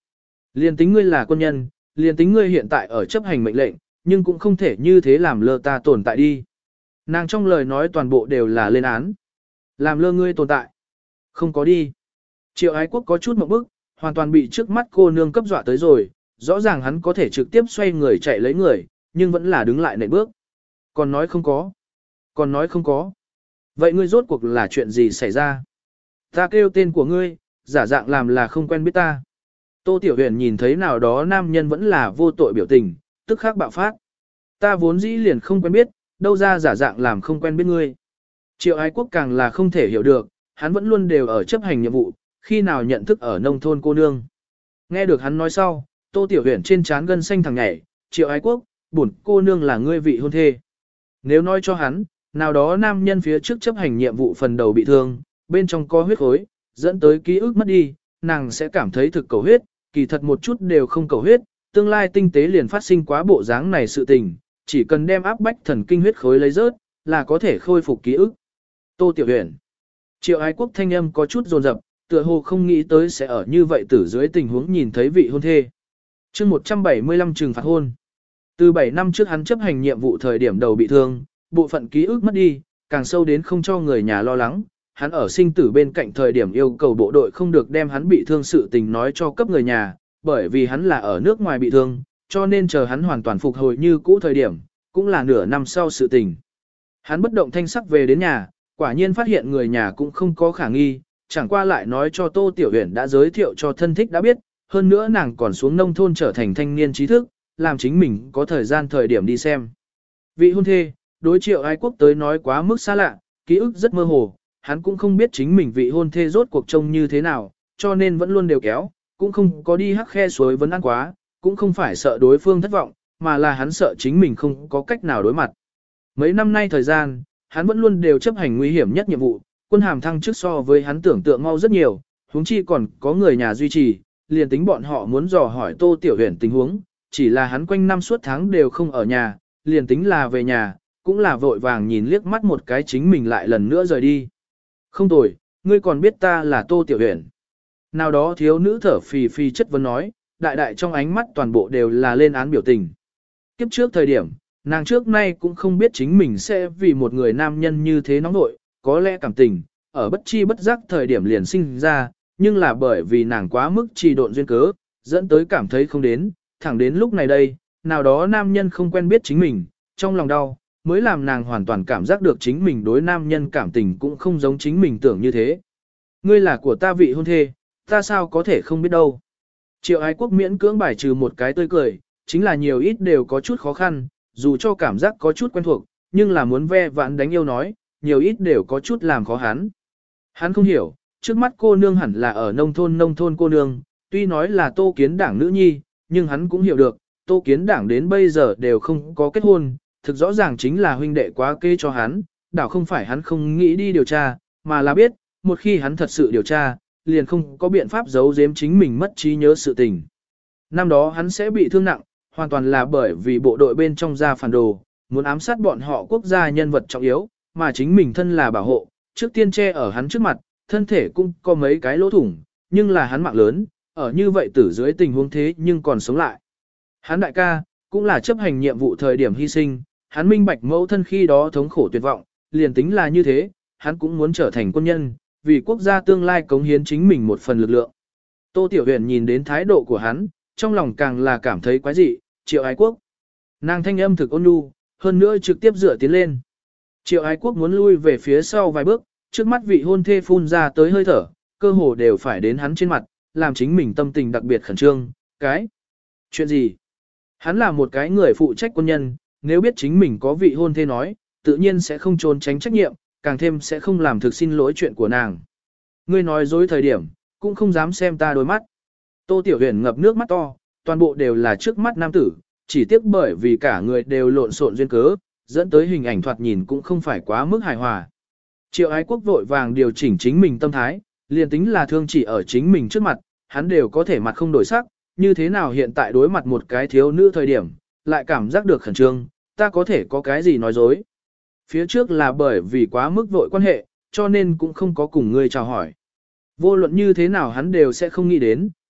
Liền tính ngươi là quân nhân, liền tính ngươi hiện tại ở chấp hành mệnh lệnh, nhưng cũng không thể như thế làm lơ ta tồn tại đi. Nàng trong lời nói toàn bộ đều là lên án. Làm lơ ngươi tồn tại. Không có đi. Triệu Ái Quốc có chút một bức, hoàn toàn bị trước mắt cô nương cấp dọa tới rồi, rõ ràng hắn có thể trực tiếp xoay người chạy lấy người, nhưng vẫn là đứng lại nệm bước. Còn nói không có. Còn nói không có. Vậy ngươi rốt cuộc là chuyện gì xảy ra? Ta kêu tên của ngươi, giả dạng làm là không quen biết ta. Tô Tiểu Huyền nhìn thấy nào đó nam nhân vẫn là vô tội biểu tình, tức khắc bạo phát. Ta vốn dĩ liền không quen biết, đâu ra giả dạng làm không quen biết ngươi. Triệu Ái Quốc càng là không thể hiểu được, hắn vẫn luôn đều ở chấp hành nhiệm vụ, khi nào nhận thức ở nông thôn cô nương. Nghe được hắn nói sau, Tô Tiểu Huyền trên trán gân xanh thẳng nhảy, Triệu Ái Quốc, bổn cô nương là ngươi vị hôn thê. Nếu nói cho hắn, nào đó nam nhân phía trước chấp hành nhiệm vụ phần đầu bị thương, bên trong có huyết khối, dẫn tới ký ức mất đi, nàng sẽ cảm thấy thực cầu huyết, kỳ thật một chút đều không cầu huyết, tương lai tinh tế liền phát sinh quá bộ dáng này sự tình, chỉ cần đem áp bách thần kinh huyết khối lấy rớt, là có thể khôi phục ký ức. Tô Tiểu Huyền. Triệu Ái Quốc thanh âm có chút dồn dập, tựa hồ không nghĩ tới sẽ ở như vậy tử dưới tình huống nhìn thấy vị hôn thê. Chương một trăm bảy mươi lăm trừng phạt hôn. Từ bảy năm trước hắn chấp hành nhiệm vụ thời điểm đầu bị thương, bộ phận ký ức mất đi, càng sâu đến không cho người nhà lo lắng. Hắn ở sinh tử bên cạnh thời điểm yêu cầu bộ đội không được đem hắn bị thương sự tình nói cho cấp người nhà, bởi vì hắn là ở nước ngoài bị thương, cho nên chờ hắn hoàn toàn phục hồi như cũ thời điểm, cũng là nửa năm sau sự tình. Hắn bất động thanh sắc về đến nhà, quả nhiên phát hiện người nhà cũng không có khả nghi, chẳng qua lại nói cho Tô Tiểu Huyền đã giới thiệu cho thân thích đã biết, hơn nữa nàng còn xuống nông thôn trở thành thanh niên trí thức, làm chính mình có thời gian thời điểm đi xem. Vị hôn thê, đối Triệu Ái Quốc tới nói quá mức xa lạ, ký ức rất mơ hồ, hắn cũng không biết chính mình vị hôn thê rốt cuộc trông như thế nào, cho nên vẫn luôn đều kéo, cũng không có đi hắc khe suối vấn ăn quá, cũng không phải sợ đối phương thất vọng, mà là hắn sợ chính mình không có cách nào đối mặt. Mấy năm nay thời gian, hắn vẫn luôn đều chấp hành nguy hiểm nhất nhiệm vụ, quân hàm thăng chức so với hắn tưởng tượng mau rất nhiều, huống chi còn có người nhà duy trì, liền tính bọn họ muốn dò hỏi Tô Tiểu Huyền tình huống, chỉ là hắn quanh năm suốt tháng đều không ở nhà, liền tính là về nhà, cũng là vội vàng nhìn liếc mắt một cái chính mình lại lần nữa rời đi. Không tồi, ngươi còn biết ta là Tô Tiểu Huyền. Nào đó thiếu nữ thở phì phì chất vấn nói, đại đại trong ánh mắt toàn bộ đều là lên án biểu tình. Kiếp trước thời điểm, nàng trước nay cũng không biết chính mình sẽ vì một người nam nhân như thế nóng nội, có lẽ cảm tình, ở bất chi bất giác thời điểm liền sinh ra, nhưng là bởi vì nàng quá mức trì độn duyên cớ, dẫn tới cảm thấy không đến, thẳng đến lúc này đây, nào đó nam nhân không quen biết chính mình, trong lòng đau, mới làm nàng hoàn toàn cảm giác được chính mình đối nam nhân cảm tình cũng không giống chính mình tưởng như thế. Ngươi là của ta vị hôn thê, ta sao có thể không biết đâu. Triệu Ái Quốc miễn cưỡng bài trừ một cái tươi cười, chính là nhiều ít đều có chút khó khăn, dù cho cảm giác có chút quen thuộc, nhưng là muốn ve vãn đánh yêu nói, nhiều ít đều có chút làm khó hắn. Hắn không hiểu, trước mắt cô nương hẳn là ở nông thôn nông thôn cô nương, tuy nói là Tô Kiến Đảng nữ nhi, nhưng hắn cũng hiểu được, Tô Kiến Đảng đến bây giờ đều không có kết hôn, thực rõ ràng chính là huynh đệ quá kê cho hắn, đảo không phải hắn không nghĩ đi điều tra, mà là biết, một khi hắn thật sự điều tra, liền không có biện pháp giấu giếm chính mình mất trí nhớ sự tình. Năm đó hắn sẽ bị thương nặng, hoàn toàn là bởi vì bộ đội bên trong ra phản đồ, muốn ám sát bọn họ quốc gia nhân vật trọng yếu, mà chính mình thân là bảo hộ, trước tiên che ở hắn trước mặt, thân thể cũng có mấy cái lỗ thủng, nhưng là hắn mạng lớn, ở như vậy tử dưới tình huống thế nhưng còn sống lại. Hắn đại ca, cũng là chấp hành nhiệm vụ thời điểm hy sinh, hắn minh bạch mẫu thân khi đó thống khổ tuyệt vọng, liền tính là như thế, hắn cũng muốn trở thành quân nhân, vì quốc gia tương lai cống hiến chính mình một phần lực lượng. Tô Tiểu Huyền nhìn đến thái độ của hắn, trong lòng càng là cảm thấy quái dị, Triệu Ái Quốc. Nàng thanh âm thực ôn nhu, hơn nữa trực tiếp dựa tiến lên. Triệu Ái Quốc muốn lui về phía sau vài bước, trước mắt vị hôn thê phun ra tới hơi thở, cơ hồ đều phải đến hắn trên mặt, làm chính mình tâm tình đặc biệt khẩn trương. Cái? Chuyện gì? Hắn là một cái người phụ trách quân nhân, nếu biết chính mình có vị hôn thê nói, tự nhiên sẽ không trốn tránh trách nhiệm, càng thêm sẽ không làm thực xin lỗi chuyện của nàng. Ngươi nói dối thời điểm, cũng không dám xem ta đôi mắt. Tô Tiểu Huyền ngập nước mắt to, toàn bộ đều là trước mắt nam tử, chỉ tiếc bởi vì cả người đều lộn xộn duyên cớ, dẫn tới hình ảnh thoạt nhìn cũng không phải quá mức hài hòa. Triệu Ái Quốc vội vàng điều chỉnh chính mình tâm thái, liền tính là thương chỉ ở chính mình trước mặt, hắn đều có thể mặt không đổi sắc, như thế nào hiện tại đối mặt một cái thiếu nữ thời điểm, lại cảm giác được khẩn trương, ta có thể có cái gì nói dối. Phía trước là bởi vì quá mức vội quan hệ, cho nên cũng không có cùng ngươi chào hỏi. Vô luận như thế nào hắn đều sẽ không nghĩ đến,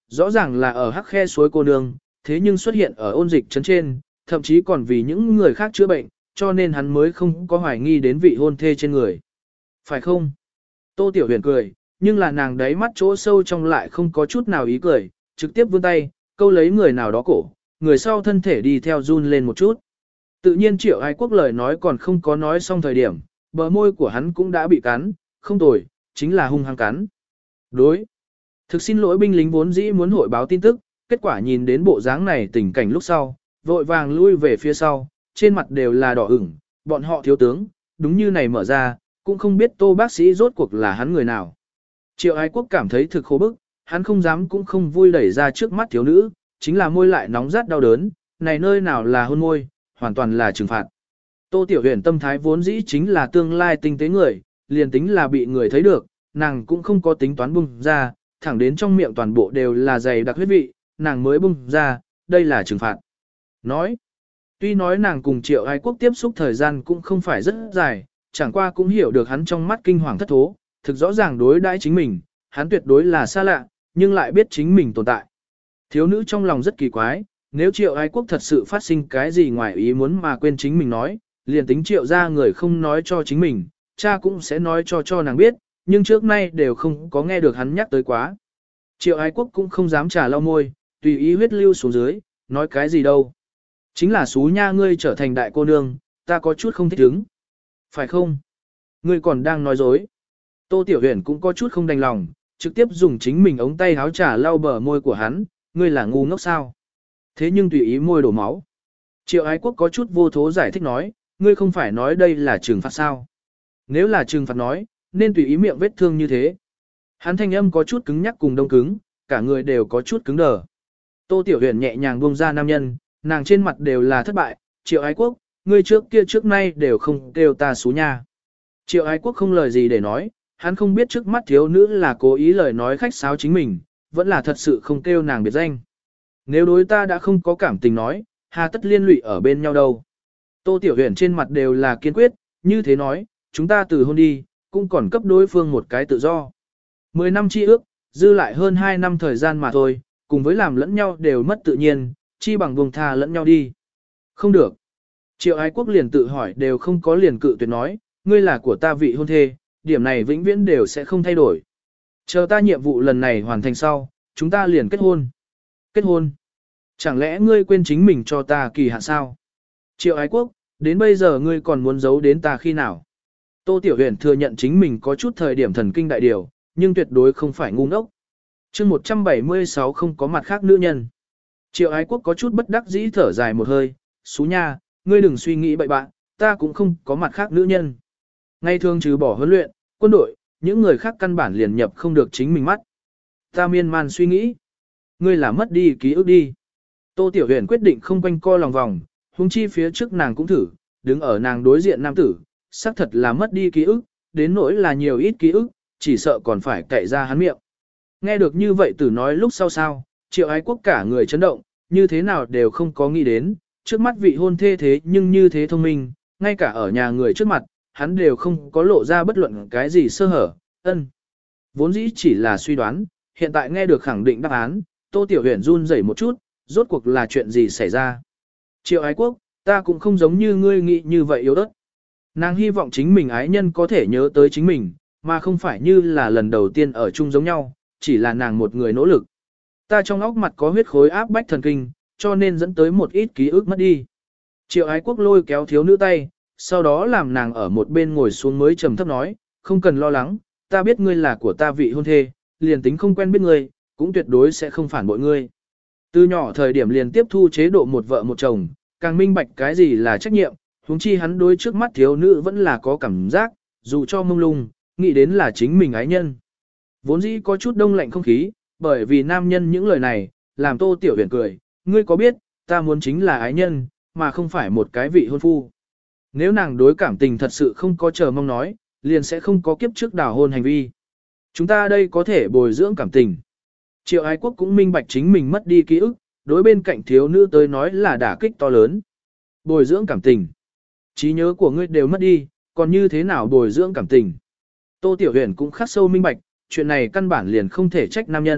rõ ràng là ở hắc khe suối cô nương, thế nhưng xuất hiện ở ôn dịch trấn trên, thậm chí còn vì những người khác chữa bệnh, cho nên hắn mới không có hoài nghi đến vị hôn thê trên người. Phải không? Tô Tiểu Huyền cười, nhưng là nàng đáy mắt chỗ sâu trong lại không có chút nào ý cười, trực tiếp vươn tay, câu lấy người nào đó cổ, người sau thân thể đi theo run lên một chút. Tự nhiên Triệu Ái Quốc lời nói còn không có nói xong thời điểm, bờ môi của hắn cũng đã bị cắn, không tồi, chính là hung hăng cắn. Đối. Thực xin lỗi binh lính vốn dĩ muốn hội báo tin tức, kết quả nhìn đến bộ dáng này tình cảnh lúc sau, vội vàng lui về phía sau, trên mặt đều là đỏ ửng, bọn họ thiếu tướng, đúng như này mở ra, cũng không biết Tô bác sĩ rốt cuộc là hắn người nào. Triệu Ái Quốc cảm thấy thực khổ bức, hắn không dám cũng không vui đẩy ra trước mắt thiếu nữ, chính là môi lại nóng rát đau đớn, này nơi nào là hôn môi, hoàn toàn là trừng phạt. Tô Tiểu Huyền tâm thái vốn dĩ chính là tương lai tinh tế người, liền tính là bị người thấy được, nàng cũng không có tính toán bung ra, thẳng đến trong miệng toàn bộ đều là dày đặc huyết vị, nàng mới bung ra, đây là trừng phạt. Nói, tuy nói nàng cùng Triệu Ái Quốc tiếp xúc thời gian cũng không phải rất dài, chẳng qua cũng hiểu được hắn trong mắt kinh hoàng thất thố, thực rõ ràng đối đãi chính mình, hắn tuyệt đối là xa lạ, nhưng lại biết chính mình tồn tại. Thiếu nữ trong lòng rất kỳ quái, nếu Triệu Ái Quốc thật sự phát sinh cái gì ngoài ý muốn mà quên chính mình nói, liền tính Triệu ra người không nói cho chính mình, cha cũng sẽ nói cho cho nàng biết, nhưng trước nay đều không có nghe được hắn nhắc tới quá. Triệu Ái Quốc cũng không dám trả lau môi, tùy ý huyết lưu xuống dưới, nói cái gì đâu. Chính là xú nha ngươi trở thành đại cô nương, ta có chút không thích ứng. Phải không? Ngươi còn đang nói dối. Tô Tiểu Huyền cũng có chút không đành lòng, trực tiếp dùng chính mình ống tay háo trả lau bờ môi của hắn, ngươi là ngu ngốc sao? Thế nhưng tùy ý môi đổ máu. Triệu Ái Quốc có chút vô thố giải thích nói, ngươi không phải nói đây là trừng phạt sao? Nếu là trừng phạt nói, nên tùy ý miệng vết thương như thế. Hắn thanh âm có chút cứng nhắc cùng đông cứng, cả người đều có chút cứng đờ. Tô Tiểu Huyền nhẹ nhàng buông ra nam nhân, nàng trên mặt đều là thất bại, Triệu Ái Quốc, ngươi trước kia trước nay đều không kêu ta xú nha. Triệu Ái Quốc không lời gì để nói, hắn không biết trước mắt thiếu nữ là cố ý lời nói khách sáo chính mình, vẫn là thật sự không kêu nàng biệt danh. Nếu đối ta đã không có cảm tình nói, hà tất liên lụy ở bên nhau đâu. Tô Tiểu Huyền trên mặt đều là kiên quyết, như thế nói, chúng ta từ hôn đi, cũng còn cấp đối phương một cái tự do. Mười năm chi ước, dư lại hơn hai năm thời gian mà thôi, cùng với làm lẫn nhau đều mất tự nhiên, chi bằng buông tha lẫn nhau đi. Không được. Triệu Ái Quốc liền tự hỏi đều không có liền cự tuyệt nói, ngươi là của ta vị hôn thê, điểm này vĩnh viễn đều sẽ không thay đổi. Chờ ta nhiệm vụ lần này hoàn thành sau, chúng ta liền kết hôn. Kết hôn? Chẳng lẽ ngươi quên chính mình cho ta kỳ hạn sao? Triệu Ái Quốc, đến bây giờ ngươi còn muốn giấu đến ta khi nào? Tô Tiểu Huyền thừa nhận chính mình có chút thời điểm thần kinh đại điều, nhưng tuyệt đối không phải ngu ngốc. Chương một trăm bảy mươi sáu không có mặt khác nữ nhân. Triệu Ái Quốc có chút bất đắc dĩ thở dài một hơi, xú nha, ngươi đừng suy nghĩ bậy bạn, ta cũng không có mặt khác nữ nhân. Ngày thường trừ bỏ huấn luyện, quân đội, những người khác căn bản liền nhập không được chính mình mắt. Ta miên man suy nghĩ, ngươi là mất đi ký ức đi. Tô Tiểu Huyền quyết định không quanh co lòng vòng, huống chi phía trước nàng cũng thử, đứng ở nàng đối diện nam tử, xác thật là mất đi ký ức, đến nỗi là nhiều ít ký ức, chỉ sợ còn phải cậy ra hắn miệng. Nghe được như vậy tử nói lúc sau sao, Triệu Ái Quốc cả người chấn động, như thế nào đều không có nghĩ đến, trước mắt vị hôn thê thế nhưng như thế thông minh, ngay cả ở nhà người trước mặt, hắn đều không có lộ ra bất luận cái gì sơ hở, ân. Vốn dĩ chỉ là suy đoán, hiện tại nghe được khẳng định đáp án, Tô Tiểu Huyền run rẩy một chút, rốt cuộc là chuyện gì xảy ra. Triệu Ái Quốc, ta cũng không giống như ngươi nghĩ như vậy yếu ớt. Nàng hy vọng chính mình ái nhân có thể nhớ tới chính mình, mà không phải như là lần đầu tiên ở chung giống nhau, chỉ là nàng một người nỗ lực. Ta trong óc mặt có huyết khối áp bách thần kinh, cho nên dẫn tới một ít ký ức mất đi. Triệu Ái Quốc lôi kéo thiếu nữ tay, sau đó làm nàng ở một bên ngồi xuống mới trầm thấp nói, không cần lo lắng, ta biết ngươi là của ta vị hôn thê, liền tính không quen biết ngươi, cũng tuyệt đối sẽ không phản bội ngươi. Từ nhỏ thời điểm liền tiếp thu chế độ một vợ một chồng, càng minh bạch cái gì là trách nhiệm, huống chi hắn đối trước mắt thiếu nữ vẫn là có cảm giác, dù cho mông lung, nghĩ đến là chính mình ái nhân. Vốn dĩ có chút đông lạnh không khí, bởi vì nam nhân những lời này, làm Tô Tiểu Huyền cười, ngươi có biết, ta muốn chính là ái nhân, mà không phải một cái vị hôn phu. Nếu nàng đối cảm tình thật sự không có chờ mong nói, liền sẽ không có kiếp trước đào hôn hành vi. Chúng ta đây có thể bồi dưỡng cảm tình. Triệu Ái Quốc cũng minh bạch chính mình mất đi ký ức, đối bên cạnh thiếu nữ tới nói là đả kích to lớn. Bồi dưỡng cảm tình. Trí nhớ của ngươi đều mất đi, còn như thế nào bồi dưỡng cảm tình. Tô Tiểu Huyền cũng khắc sâu minh bạch, chuyện này căn bản liền không thể trách nam nhân,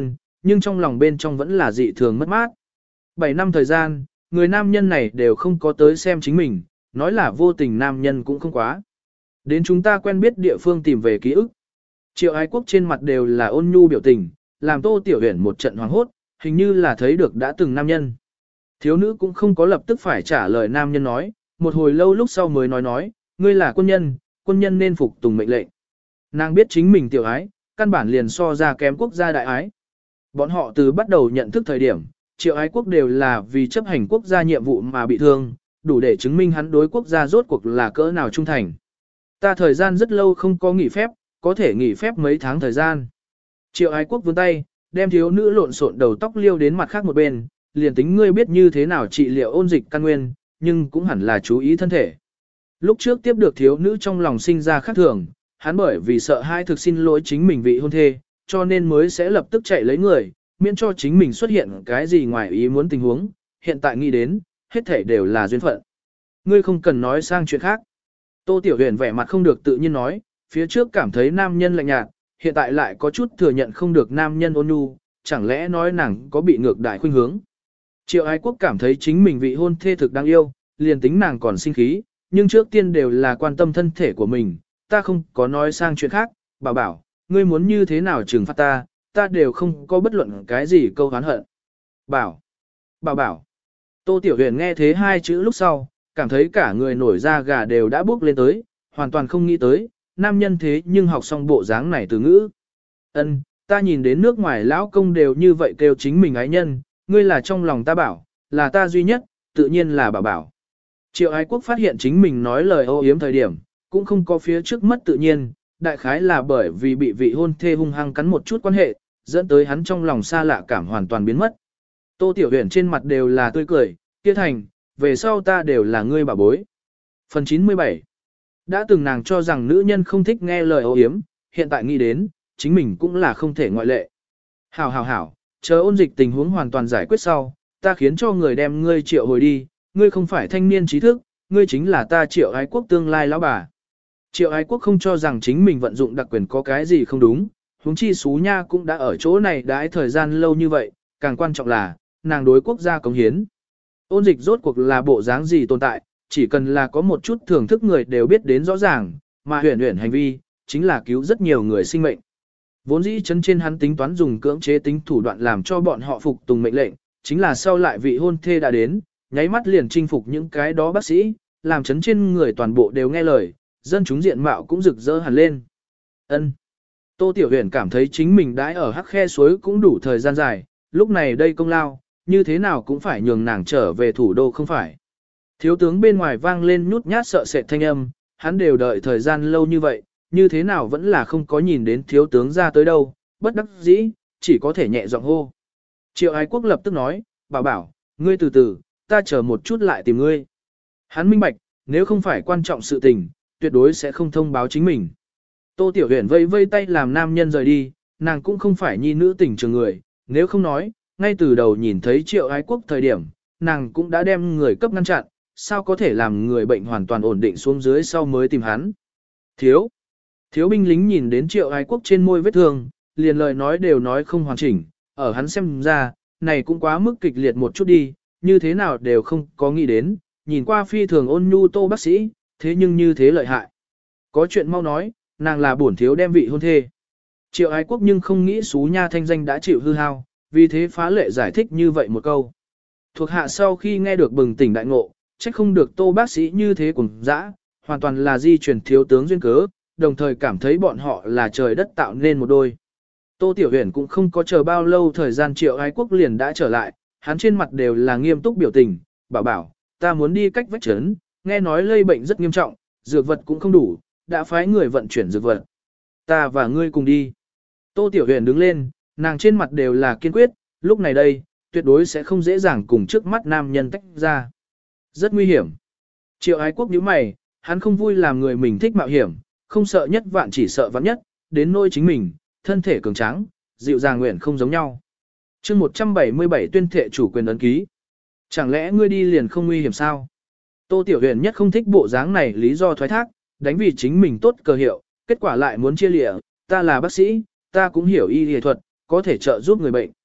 nhưng trong lòng bên trong vẫn là dị thường mất mát. bảy năm thời gian, người nam nhân này đều không có tới xem chính mình, nói là vô tình nam nhân cũng không quá. Đến chúng ta quen biết địa phương tìm về ký ức. Triệu Ái Quốc trên mặt đều là ôn nhu biểu tình, làm Tô Tiểu Huyền một trận hoảng hốt, hình như là thấy được đã từng nam nhân. Thiếu nữ cũng không có lập tức phải trả lời nam nhân nói, một hồi lâu lúc sau mới nói nói, ngươi là quân nhân, quân nhân nên phục tùng mệnh lệnh. Nàng biết chính mình tiểu ái, căn bản liền so ra kém quốc gia đại ái. Bọn họ từ bắt đầu nhận thức thời điểm, Triệu Ái Quốc đều là vì chấp hành quốc gia nhiệm vụ mà bị thương, đủ để chứng minh hắn đối quốc gia rốt cuộc là cỡ nào trung thành. Ta thời gian rất lâu không có nghỉ phép, có thể nghỉ phép mấy tháng thời gian. Triệu Ái Quốc vươn tay, đem thiếu nữ lộn xộn đầu tóc liêu đến mặt khác một bên, liền tính ngươi biết như thế nào trị liệu ôn dịch căn nguyên, nhưng cũng hẳn là chú ý thân thể. Lúc trước tiếp được thiếu nữ trong lòng sinh ra khác thường, hắn bởi vì sợ hai thực xin lỗi chính mình vị hôn thê, cho nên mới sẽ lập tức chạy lấy người, miễn cho chính mình xuất hiện cái gì ngoài ý muốn tình huống, hiện tại nghĩ đến, hết thể đều là duyên phận. Ngươi không cần nói sang chuyện khác. Tô Tiểu Huyền vẻ mặt không được tự nhiên nói, phía trước cảm thấy nam nhân lạnh nhạt, hiện tại lại có chút thừa nhận không được nam nhân ôn nhu, chẳng lẽ nói nàng có bị ngược đại khuynh hướng. Triệu Ái Quốc cảm thấy chính mình vị hôn thê thực đáng yêu, liền tính nàng còn sinh khí, nhưng trước tiên đều là quan tâm thân thể của mình, ta không có nói sang chuyện khác, bảo bảo, ngươi muốn như thế nào trừng phạt ta, ta đều không có bất luận cái gì câu hán hận. Bảo, bảo bảo. Tô Tiểu Huyền nghe thế hai chữ lúc sau, cảm thấy cả người nổi da gà đều đã bước lên tới, hoàn toàn không nghĩ tới, nam nhân thế nhưng học xong bộ dáng này từ ngữ. Ân, ta nhìn đến nước ngoài lão công đều như vậy kêu chính mình ái nhân, ngươi là trong lòng ta bảo, là ta duy nhất, tự nhiên là bảo bảo. Triệu Ái Quốc phát hiện chính mình nói lời ô yếm thời điểm, cũng không có phía trước mất tự nhiên, đại khái là bởi vì bị vị hôn thê hung hăng cắn một chút quan hệ, dẫn tới hắn trong lòng xa lạ cảm hoàn toàn biến mất. Tô Tiểu Huyền trên mặt đều là tươi cười, kia thành, về sau ta đều là ngươi bảo bối. Phần chín mươi bảy. Đã từng nàng cho rằng nữ nhân không thích nghe lời ô yếm, hiện tại nghĩ đến, chính mình cũng là không thể ngoại lệ. Hảo hảo hảo, chờ ôn dịch tình huống hoàn toàn giải quyết sau, ta khiến cho người đem ngươi triệu hồi đi, ngươi không phải thanh niên trí thức, ngươi chính là ta Triệu Ái Quốc tương lai lão bà. Triệu Ái Quốc không cho rằng chính mình vận dụng đặc quyền có cái gì không đúng, huống chi Xú Nha cũng đã ở chỗ này đãi thời gian lâu như vậy, càng quan trọng là, nàng đối quốc gia cống hiến. Ôn dịch rốt cuộc là bộ dáng gì tồn tại, chỉ cần là có một chút thưởng thức người đều biết đến rõ ràng, mà huyền huyền hành vi, chính là cứu rất nhiều người sinh mệnh. Vốn dĩ chấn trên hắn tính toán dùng cưỡng chế tính thủ đoạn làm cho bọn họ phục tùng mệnh lệnh, chính là sau lại vị hôn thê đã đến, nháy mắt liền chinh phục những cái đó bác sĩ, làm chấn trên người toàn bộ đều nghe lời, dân chúng diện mạo cũng rực rỡ hẳn lên. Ân. Tô Tiểu Huyền cảm thấy chính mình đãi ở hắc khe suối cũng đủ thời gian dài, lúc này đây công lao, như thế nào cũng phải nhường nàng trở về thủ đô không phải. Thiếu tướng bên ngoài vang lên nhút nhát sợ sệt thanh âm, hắn đều đợi thời gian lâu như vậy, như thế nào vẫn là không có nhìn đến thiếu tướng ra tới đâu, bất đắc dĩ, chỉ có thể nhẹ giọng hô. Triệu Ái Quốc lập tức nói, bảo bảo, ngươi từ từ, ta chờ một chút lại tìm ngươi. Hắn minh bạch, nếu không phải quan trọng sự tình, tuyệt đối sẽ không thông báo chính mình. Tô Tiểu Huyền vây vây tay làm nam nhân rời đi, nàng cũng không phải nhi nữ tình trường người, nếu không nói, ngay từ đầu nhìn thấy Triệu Ái Quốc thời điểm, nàng cũng đã đem người cấp ngăn chặn, sao có thể làm người bệnh hoàn toàn ổn định xuống dưới sau mới tìm hắn. Thiếu. Thiếu binh lính nhìn đến Triệu Ái Quốc trên môi vết thương, liền lời nói đều nói không hoàn chỉnh, ở hắn xem ra, này cũng quá mức kịch liệt một chút đi, như thế nào đều không có nghĩ đến, nhìn qua phi thường ôn nhu Tô bác sĩ, thế nhưng như thế lợi hại. Có chuyện mau nói, nàng là bổn thiếu đem vị hôn thê. Triệu Ái Quốc nhưng không nghĩ Xú Nha thanh danh đã chịu hư hao, vì thế phá lệ giải thích như vậy một câu. Thuộc hạ sau khi nghe được bừng tỉnh đại ngộ, trách không được Tô bác sĩ như thế cùng dã, hoàn toàn là di truyền thiếu tướng duyên cớ, đồng thời cảm thấy bọn họ là trời đất tạo nên một đôi. Tô Tiểu Huyền cũng không có chờ bao lâu thời gian Triệu Ái Quốc liền đã trở lại, hắn trên mặt đều là nghiêm túc biểu tình, bảo bảo, ta muốn đi cách vách trấn, nghe nói lây bệnh rất nghiêm trọng, dược vật cũng không đủ, đã phái người vận chuyển dược vật. Ta và ngươi cùng đi. Tô Tiểu Huyền đứng lên, nàng trên mặt đều là kiên quyết, lúc này đây, tuyệt đối sẽ không dễ dàng cùng trước mắt nam nhân tách ra. Rất nguy hiểm. Triệu Ái Quốc nhíu mày, hắn không vui làm người mình thích mạo hiểm, không sợ nhất vạn chỉ sợ vạn nhất, đến nỗi chính mình, thân thể cường tráng, dịu dàng nguyện không giống nhau. chương một trăm bảy mươi bảy tuyên thệ chủ quyền ấn ký. Chẳng lẽ ngươi đi liền không nguy hiểm sao? Tô Tiểu Huyền nhất không thích bộ dáng này lý do thoái thác, đánh vì chính mình tốt cơ hiệu, kết quả lại muốn chia lịa, ta là bác sĩ, ta cũng hiểu y y thuật, có thể trợ giúp người bệnh.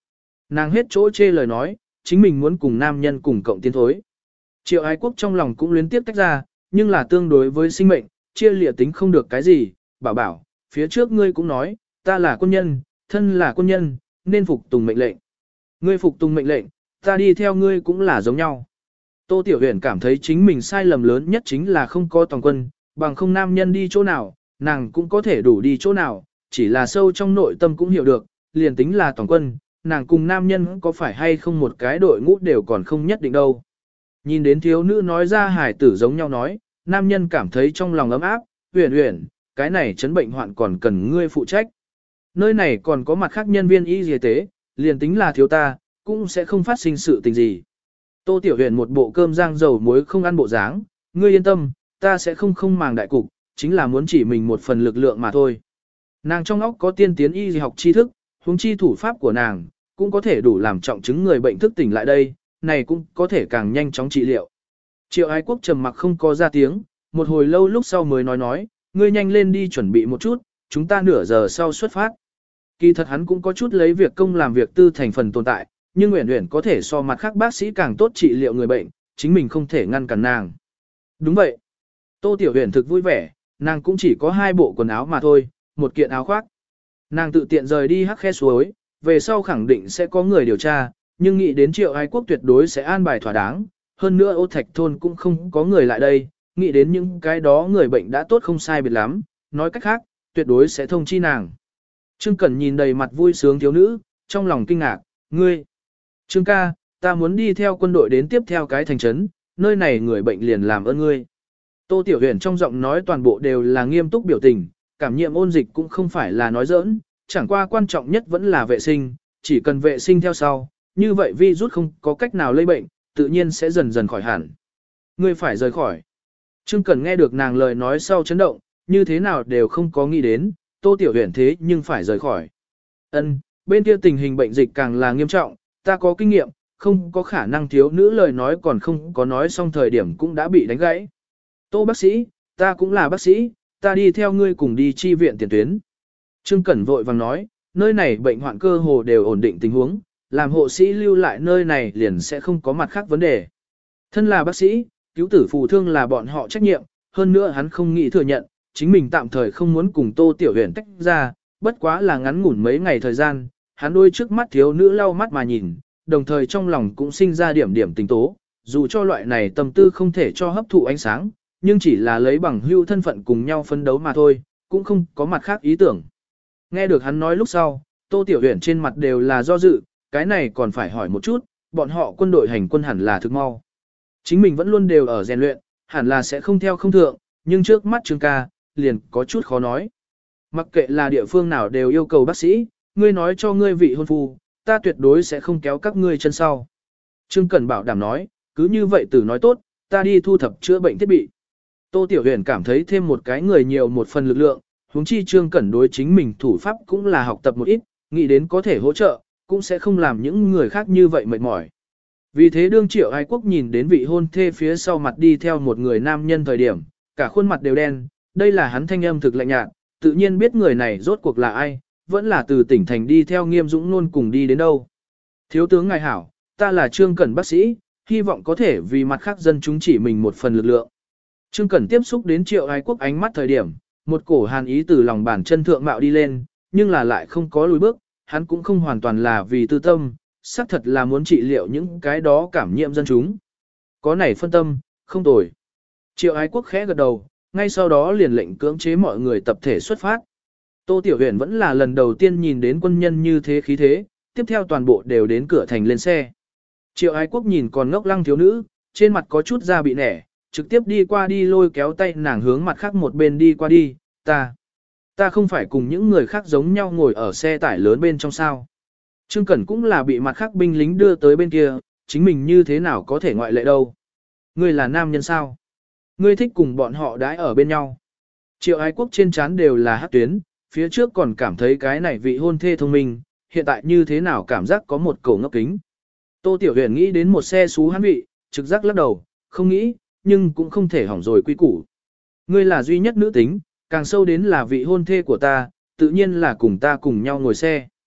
Nàng hết chỗ chê lời nói, chính mình muốn cùng nam nhân cùng cộng tiến thối. Triệu ái quốc trong lòng cũng luyến tiếp tách ra, nhưng là tương đối với sinh mệnh, chia lịa tính không được cái gì, bảo bảo, phía trước ngươi cũng nói, ta là quân nhân, thân là quân nhân, nên phục tùng mệnh lệnh. Ngươi phục tùng mệnh lệnh, ta đi theo ngươi cũng là giống nhau. Tô Tiểu Huyền cảm thấy chính mình sai lầm lớn nhất chính là không có toàn quân, bằng không nam nhân đi chỗ nào, nàng cũng có thể đủ đi chỗ nào, chỉ là sâu trong nội tâm cũng hiểu được, liền tính là toàn quân, nàng cùng nam nhân có phải hay không một cái đội ngũ đều còn không nhất định đâu. Nhìn đến thiếu nữ nói ra hải tử giống nhau nói, nam nhân cảm thấy trong lòng ấm áp, Huyền Huyền, cái này chấn bệnh hoạn còn cần ngươi phụ trách. Nơi này còn có mặt khác nhân viên y y tế, liền tính là thiếu ta, cũng sẽ không phát sinh sự tình gì. Tô Tiểu Huyền một bộ cơm rang dầu muối không ăn bộ dáng, ngươi yên tâm, ta sẽ không không màng đại cục, chính là muốn chỉ mình một phần lực lượng mà thôi. Nàng trong óc có tiên tiến y học tri thức, huống chi thủ pháp của nàng, cũng có thể đủ làm trọng chứng người bệnh thức tỉnh lại đây, này cũng có thể càng nhanh chóng trị liệu. Triệu Ái Quốc trầm mặc không có ra tiếng, một hồi lâu lúc sau mới nói nói, ngươi nhanh lên đi chuẩn bị một chút, chúng ta nửa giờ sau xuất phát. Kỳ thật hắn cũng có chút lấy việc công làm việc tư thành phần tồn tại, nhưng Uyển Uyển có thể so mặt khác bác sĩ càng tốt trị liệu người bệnh, chính mình không thể ngăn cản nàng. Đúng vậy. Tô Tiểu Uyển thực vui vẻ, nàng cũng chỉ có hai bộ quần áo mà thôi, một kiện áo khoác. Nàng tự tiện rời đi hắc khe suối, về sau khẳng định sẽ có người điều tra, nhưng nghĩ đến Triệu Ái Quốc tuyệt đối sẽ an bài thỏa đáng, hơn nữa Ô Thạch thôn cũng không có người lại đây, nghĩ đến những cái đó người bệnh đã tốt không sai biệt lắm, nói cách khác, tuyệt đối sẽ thông chi nàng. Trương Cẩn nhìn đầy mặt vui sướng thiếu nữ, trong lòng kinh ngạc, ngươi. Trương ca, ta muốn đi theo quân đội đến tiếp theo cái thành trấn, nơi này người bệnh liền làm ơn ngươi. Tô Tiểu Huyền trong giọng nói toàn bộ đều là nghiêm túc biểu tình, cảm nhiễm ôn dịch cũng không phải là nói giỡn, chẳng qua quan trọng nhất vẫn là vệ sinh, chỉ cần vệ sinh theo sau, như vậy virus không có cách nào lây bệnh, tự nhiên sẽ dần dần khỏi hẳn. Ngươi phải rời khỏi. Trương Cẩn nghe được nàng lời nói sau chấn động, như thế nào đều không có nghĩ đến, Tô Tiểu Huyền thế nhưng phải rời khỏi. Ân, bên kia tình hình bệnh dịch càng là nghiêm trọng, ta có kinh nghiệm, không có khả năng thiếu nữ lời nói còn không có nói xong thời điểm cũng đã bị đánh gãy. Tô bác sĩ, ta cũng là bác sĩ, ta đi theo ngươi cùng đi chi viện tiền tuyến. Trương Cẩn vội vàng nói, nơi này bệnh hoạn cơ hồ đều ổn định tình huống, làm hộ sĩ lưu lại nơi này liền sẽ không có mặt khác vấn đề. Thân là bác sĩ, cứu tử phù thương là bọn họ trách nhiệm, hơn nữa hắn không nghĩ thừa nhận, chính mình tạm thời không muốn cùng Tô Tiểu Huyền tách ra, bất quá là ngắn ngủn mấy ngày thời gian, hắn đôi trước mắt thiếu nữ lau mắt mà nhìn, đồng thời trong lòng cũng sinh ra điểm điểm tình tố, dù cho loại này tâm tư không thể cho hấp thụ ánh sáng, nhưng chỉ là lấy bằng hữu thân phận cùng nhau phấn đấu mà thôi, cũng không có mặt khác ý tưởng. Nghe được hắn nói lúc sau, Tô Tiểu Huyền trên mặt đều là do dự, cái này còn phải hỏi một chút, bọn họ quân đội hành quân hẳn là thực mau. Chính mình vẫn luôn đều ở rèn luyện, hẳn là sẽ không theo không thượng, nhưng trước mắt Trương ca, liền có chút khó nói. Mặc kệ là địa phương nào đều yêu cầu bác sĩ, ngươi nói cho ngươi vị hôn phu, ta tuyệt đối sẽ không kéo các ngươi chân sau. Trương Cẩn bảo đảm nói, cứ như vậy tử nói tốt, ta đi thu thập chữa bệnh thiết bị. Tô Tiểu Huyền cảm thấy thêm một cái người nhiều một phần lực lượng, huống chi Trương Cẩn đối chính mình thủ pháp cũng là học tập một ít, nghĩ đến có thể hỗ trợ, cũng sẽ không làm những người khác như vậy mệt mỏi. Vì thế đương Triệu Ái Quốc nhìn đến vị hôn thê phía sau mặt đi theo một người nam nhân thời điểm, cả khuôn mặt đều đen, đây là hắn thanh âm thực lạnh nhạt, tự nhiên biết người này rốt cuộc là ai, vẫn là từ tỉnh thành đi theo Nghiêm Dũng luôn cùng đi đến đâu. Thiếu tướng ngài hảo, ta là Trương Cẩn bác sĩ, hy vọng có thể vì mặt khác dân chúng chỉ mình một phần lực lượng. Trương Cẩn tiếp xúc đến Triệu Ái Quốc ánh mắt thời điểm, một cổ hàn ý từ lòng bàn chân thượng mạo đi lên, nhưng là lại không có lùi bước, hắn cũng không hoàn toàn là vì tư tâm, xác thật là muốn trị liệu những cái đó cảm nhiễm dân chúng. Có này phân tâm, không tồi. Triệu Ái Quốc khẽ gật đầu, ngay sau đó liền lệnh cưỡng chế mọi người tập thể xuất phát. Tô Tiểu Huyền vẫn là lần đầu tiên nhìn đến quân nhân như thế khí thế, tiếp theo toàn bộ đều đến cửa thành lên xe. Triệu Ái Quốc nhìn còn ngốc lăng thiếu nữ, trên mặt có chút da bị nẻ, trực tiếp đi qua đi lôi kéo tay nàng hướng mặt khác một bên đi qua đi, ta. Ta không phải cùng những người khác giống nhau ngồi ở xe tải lớn bên trong sao. Trương Cẩn cũng là bị mặt khác binh lính đưa tới bên kia, chính mình như thế nào có thể ngoại lệ đâu. Ngươi là nam nhân sao? Ngươi thích cùng bọn họ đãi ở bên nhau. Triệu Ái Quốc trên trán đều là hắc tuyến, phía trước còn cảm thấy cái này vị hôn thê thông minh, hiện tại như thế nào cảm giác có một cổ ngốc kính. Tô Tiểu Huyền nghĩ đến một xe xú hắn vị, trực giác lắc đầu, không nghĩ, nhưng cũng không thể hỏng rồi quy củ. Ngươi là duy nhất nữ tính, càng sâu đến là vị hôn thê của ta, tự nhiên là cùng ta cùng nhau ngồi xe.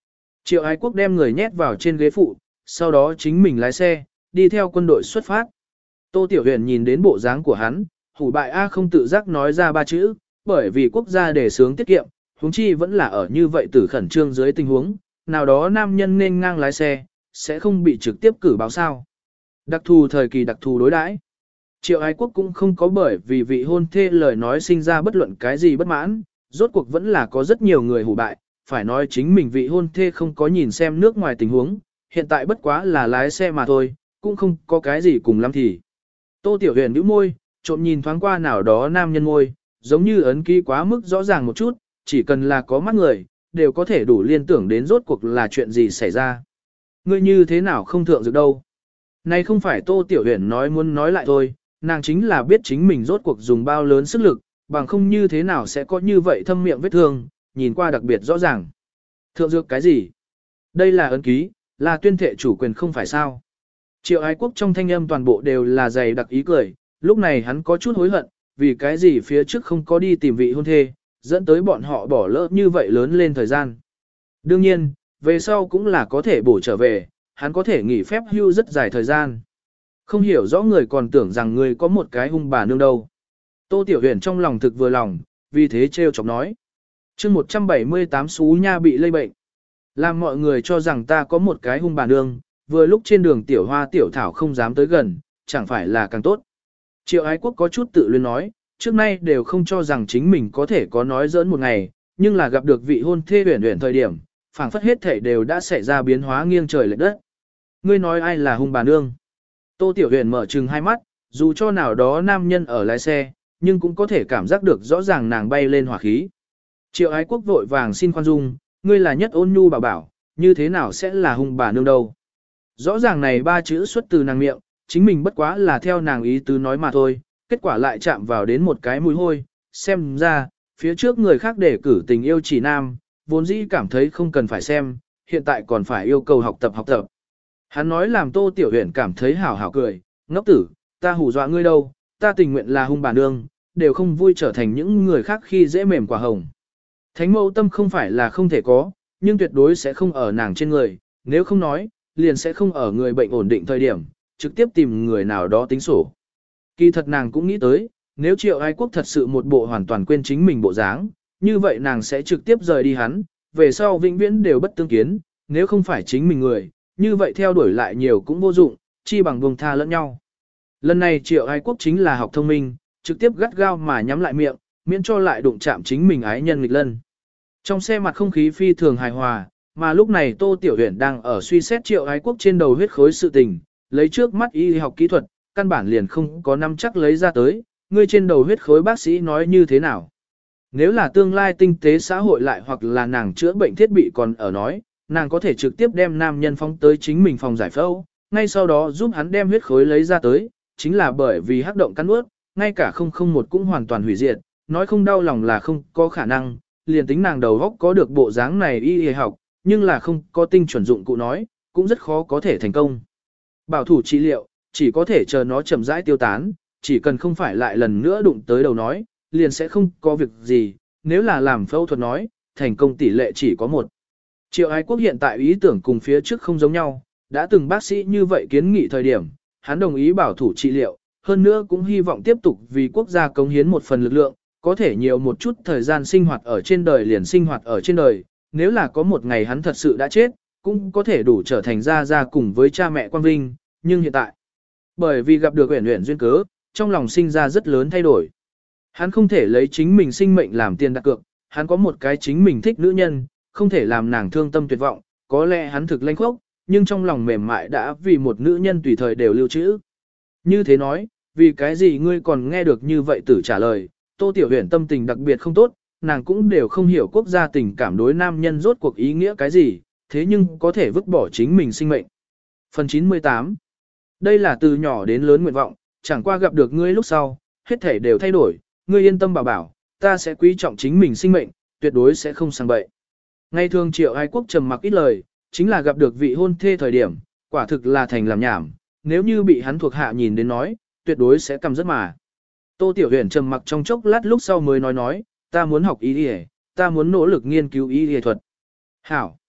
Triệu Ái Quốc đem người nhét vào trên ghế phụ, sau đó chính mình lái xe, đi theo quân đội xuất phát. Tô Tiểu Huyền nhìn đến bộ dáng của hắn, hủ bại A không tự giác nói ra ba chữ, bởi vì quốc gia đề sướng tiết kiệm, huống chi vẫn là ở như vậy tử khẩn trương dưới tình huống, nào đó nam nhân nên ngang lái xe, sẽ không bị trực tiếp cử báo sao. Đặc thù thời kỳ đặc thù đối đãi. Triệu Ái Quốc cũng không có bởi vì vị hôn thê lời nói sinh ra bất luận cái gì bất mãn, rốt cuộc vẫn là có rất nhiều người hủ bại, phải nói chính mình vị hôn thê không có nhìn xem nước ngoài tình huống, hiện tại bất quá là lái xe mà thôi, cũng không có cái gì cùng lắm thì. Tô Tiểu Huyền nhíu môi, trộm nhìn thoáng qua nào đó nam nhân môi, giống như ấn ký quá mức rõ ràng một chút, chỉ cần là có mắt người, đều có thể đủ liên tưởng đến rốt cuộc là chuyện gì xảy ra. Ngươi như thế nào không thượng dược đâu. Này không phải Tô Tiểu Huyền nói muốn nói lại thôi, nàng chính là biết chính mình rốt cuộc dùng bao lớn sức lực, bằng không như thế nào sẽ có như vậy thâm miệng vết thương, nhìn qua đặc biệt rõ ràng. Thượng dược cái gì? Đây là ấn ký, là tuyên thệ chủ quyền không phải sao. Triệu Ái Quốc trong thanh âm toàn bộ đều là dày đặc ý cười, lúc này hắn có chút hối hận, vì cái gì phía trước không có đi tìm vị hôn thê, dẫn tới bọn họ bỏ lỡ như vậy lớn lên thời gian. Đương nhiên, về sau cũng là có thể bổ trở về, hắn có thể nghỉ phép hưu rất dài thời gian. Không hiểu rõ người còn tưởng rằng người có một cái hung bà nương đâu. Tô Tiểu Huyền trong lòng thực vừa lòng, vì thế trêu chọc nói. chương một trăm bảy mươi tám xú nha bị lây bệnh. Làm mọi người cho rằng ta có một cái hung bà nương, vừa lúc trên đường tiểu hoa tiểu thảo không dám tới gần, chẳng phải là càng tốt. Triệu Ái Quốc có chút tự luyến nói, trước nay đều không cho rằng chính mình có thể có nói giỡn một ngày, nhưng là gặp được vị hôn thê Huyền Huyền thời điểm, phảng phất hết thể đều đã xảy ra biến hóa nghiêng trời lệch đất. Ngươi nói ai là hung bà nương? Tô Tiểu Huyền mở trừng hai mắt, dù cho nào đó nam nhân ở lái xe, nhưng cũng có thể cảm giác được rõ ràng nàng bay lên hỏa khí. Triệu Ái Quốc vội vàng xin khoan dung, ngươi là nhất ôn nhu bảo bảo, như thế nào sẽ là hung bà nương đâu? Rõ ràng này ba chữ xuất từ nàng miệng, chính mình bất quá là theo nàng ý tứ nói mà thôi, kết quả lại chạm vào đến một cái mùi hôi, xem ra, phía trước người khác để cử tình yêu chỉ nam, vốn dĩ cảm thấy không cần phải xem, hiện tại còn phải yêu cầu học tập học tập. Hắn nói làm Tô Tiểu Huyền cảm thấy hảo hảo cười, ngốc tử, ta hù dọa ngươi đâu, ta tình nguyện là hung bà nương, đều không vui trở thành những người khác khi dễ mềm quả hồng. Thánh mẫu tâm không phải là không thể có, nhưng tuyệt đối sẽ không ở nàng trên người, nếu không nói, liền sẽ không ở người bệnh ổn định thời điểm, trực tiếp tìm người nào đó tính sổ. Kỳ thật nàng cũng nghĩ tới, nếu Triệu Ái Quốc thật sự một bộ hoàn toàn quên chính mình bộ dáng, như vậy nàng sẽ trực tiếp rời đi hắn, về sau vĩnh viễn đều bất tương kiến, nếu không phải chính mình người, như vậy theo đuổi lại nhiều cũng vô dụng, chi bằng buông tha lẫn nhau. Lần này Triệu Ái Quốc chính là học thông minh, trực tiếp gắt gao mà nhắm lại miệng, miễn cho lại đụng chạm chính mình ái nhân nghịch lân. Trong xe mặt không khí phi thường hài hòa, mà lúc này Tô Tiểu Huyền đang ở suy xét Triệu Ái Quốc trên đầu huyết khối sự tình, lấy trước mắt y học kỹ thuật, căn bản liền không có năm chắc lấy ra tới, người trên đầu huyết khối bác sĩ nói như thế nào. Nếu là tương lai tinh tế xã hội lại hoặc là nàng chữa bệnh thiết bị còn ở nói, nàng có thể trực tiếp đem nam nhân phóng tới chính mình phòng giải phẫu, ngay sau đó giúp hắn đem huyết khối lấy ra tới, chính là bởi vì hắc động cắn ướt, ngay cả không không một cũng hoàn toàn hủy diệt, nói không đau lòng là không có khả năng, liền tính nàng đầu góc có được bộ dáng này y y học, nhưng là không có tinh chuẩn dụng cụ nói, cũng rất khó có thể thành công. Bảo thủ trị liệu, chỉ có thể chờ nó chậm rãi tiêu tán, chỉ cần không phải lại lần nữa đụng tới đầu nói, liền sẽ không có việc gì, nếu là làm phẫu thuật nói, thành công tỷ lệ chỉ có một. Triệu Ái Quốc hiện tại ý tưởng cùng phía trước không giống nhau, đã từng bác sĩ như vậy kiến nghị thời điểm, hắn đồng ý bảo thủ trị liệu, hơn nữa cũng hy vọng tiếp tục vì quốc gia cống hiến một phần lực lượng, có thể nhiều một chút thời gian sinh hoạt ở trên đời liền sinh hoạt ở trên đời, nếu là có một ngày hắn thật sự đã chết, cũng có thể đủ trở thành gia gia cùng với cha mẹ Quang Vinh, nhưng hiện tại, bởi vì gặp được Uyển Uyển duyên cớ, trong lòng sinh ra rất lớn thay đổi. Hắn không thể lấy chính mình sinh mệnh làm tiền đặt cược, hắn có một cái chính mình thích nữ nhân, không thể làm nàng thương tâm tuyệt vọng, có lẽ hắn thực lanh khốc, nhưng trong lòng mềm mại đã vì một nữ nhân tùy thời đều lưu trữ. Như thế nói, vì cái gì ngươi còn nghe được như vậy tử trả lời, Tô Tiểu Huyền tâm tình đặc biệt không tốt, nàng cũng đều không hiểu quốc gia tình cảm đối nam nhân rốt cuộc ý nghĩa cái gì, thế nhưng có thể vứt bỏ chính mình sinh mệnh. Phần chín mươi tám. Đây là từ nhỏ đến lớn nguyện vọng, chẳng qua gặp được ngươi lúc sau, hết thể đều thay đổi, ngươi yên tâm bảo bảo, ta sẽ quý trọng chính mình sinh mệnh, tuyệt đối sẽ không sang bậy. Ngày thường Triệu Ái Quốc trầm mặc ít lời, chính là gặp được vị hôn thê thời điểm, quả thực là thành làm nhảm, nếu như bị hắn thuộc hạ nhìn đến nói, tuyệt đối sẽ cầm rất mà. Tô Tiểu Huyền trầm mặc trong chốc lát lúc sau mới nói nói, ta muốn học y y, ta muốn nỗ lực nghiên cứu y y thuật. Hảo.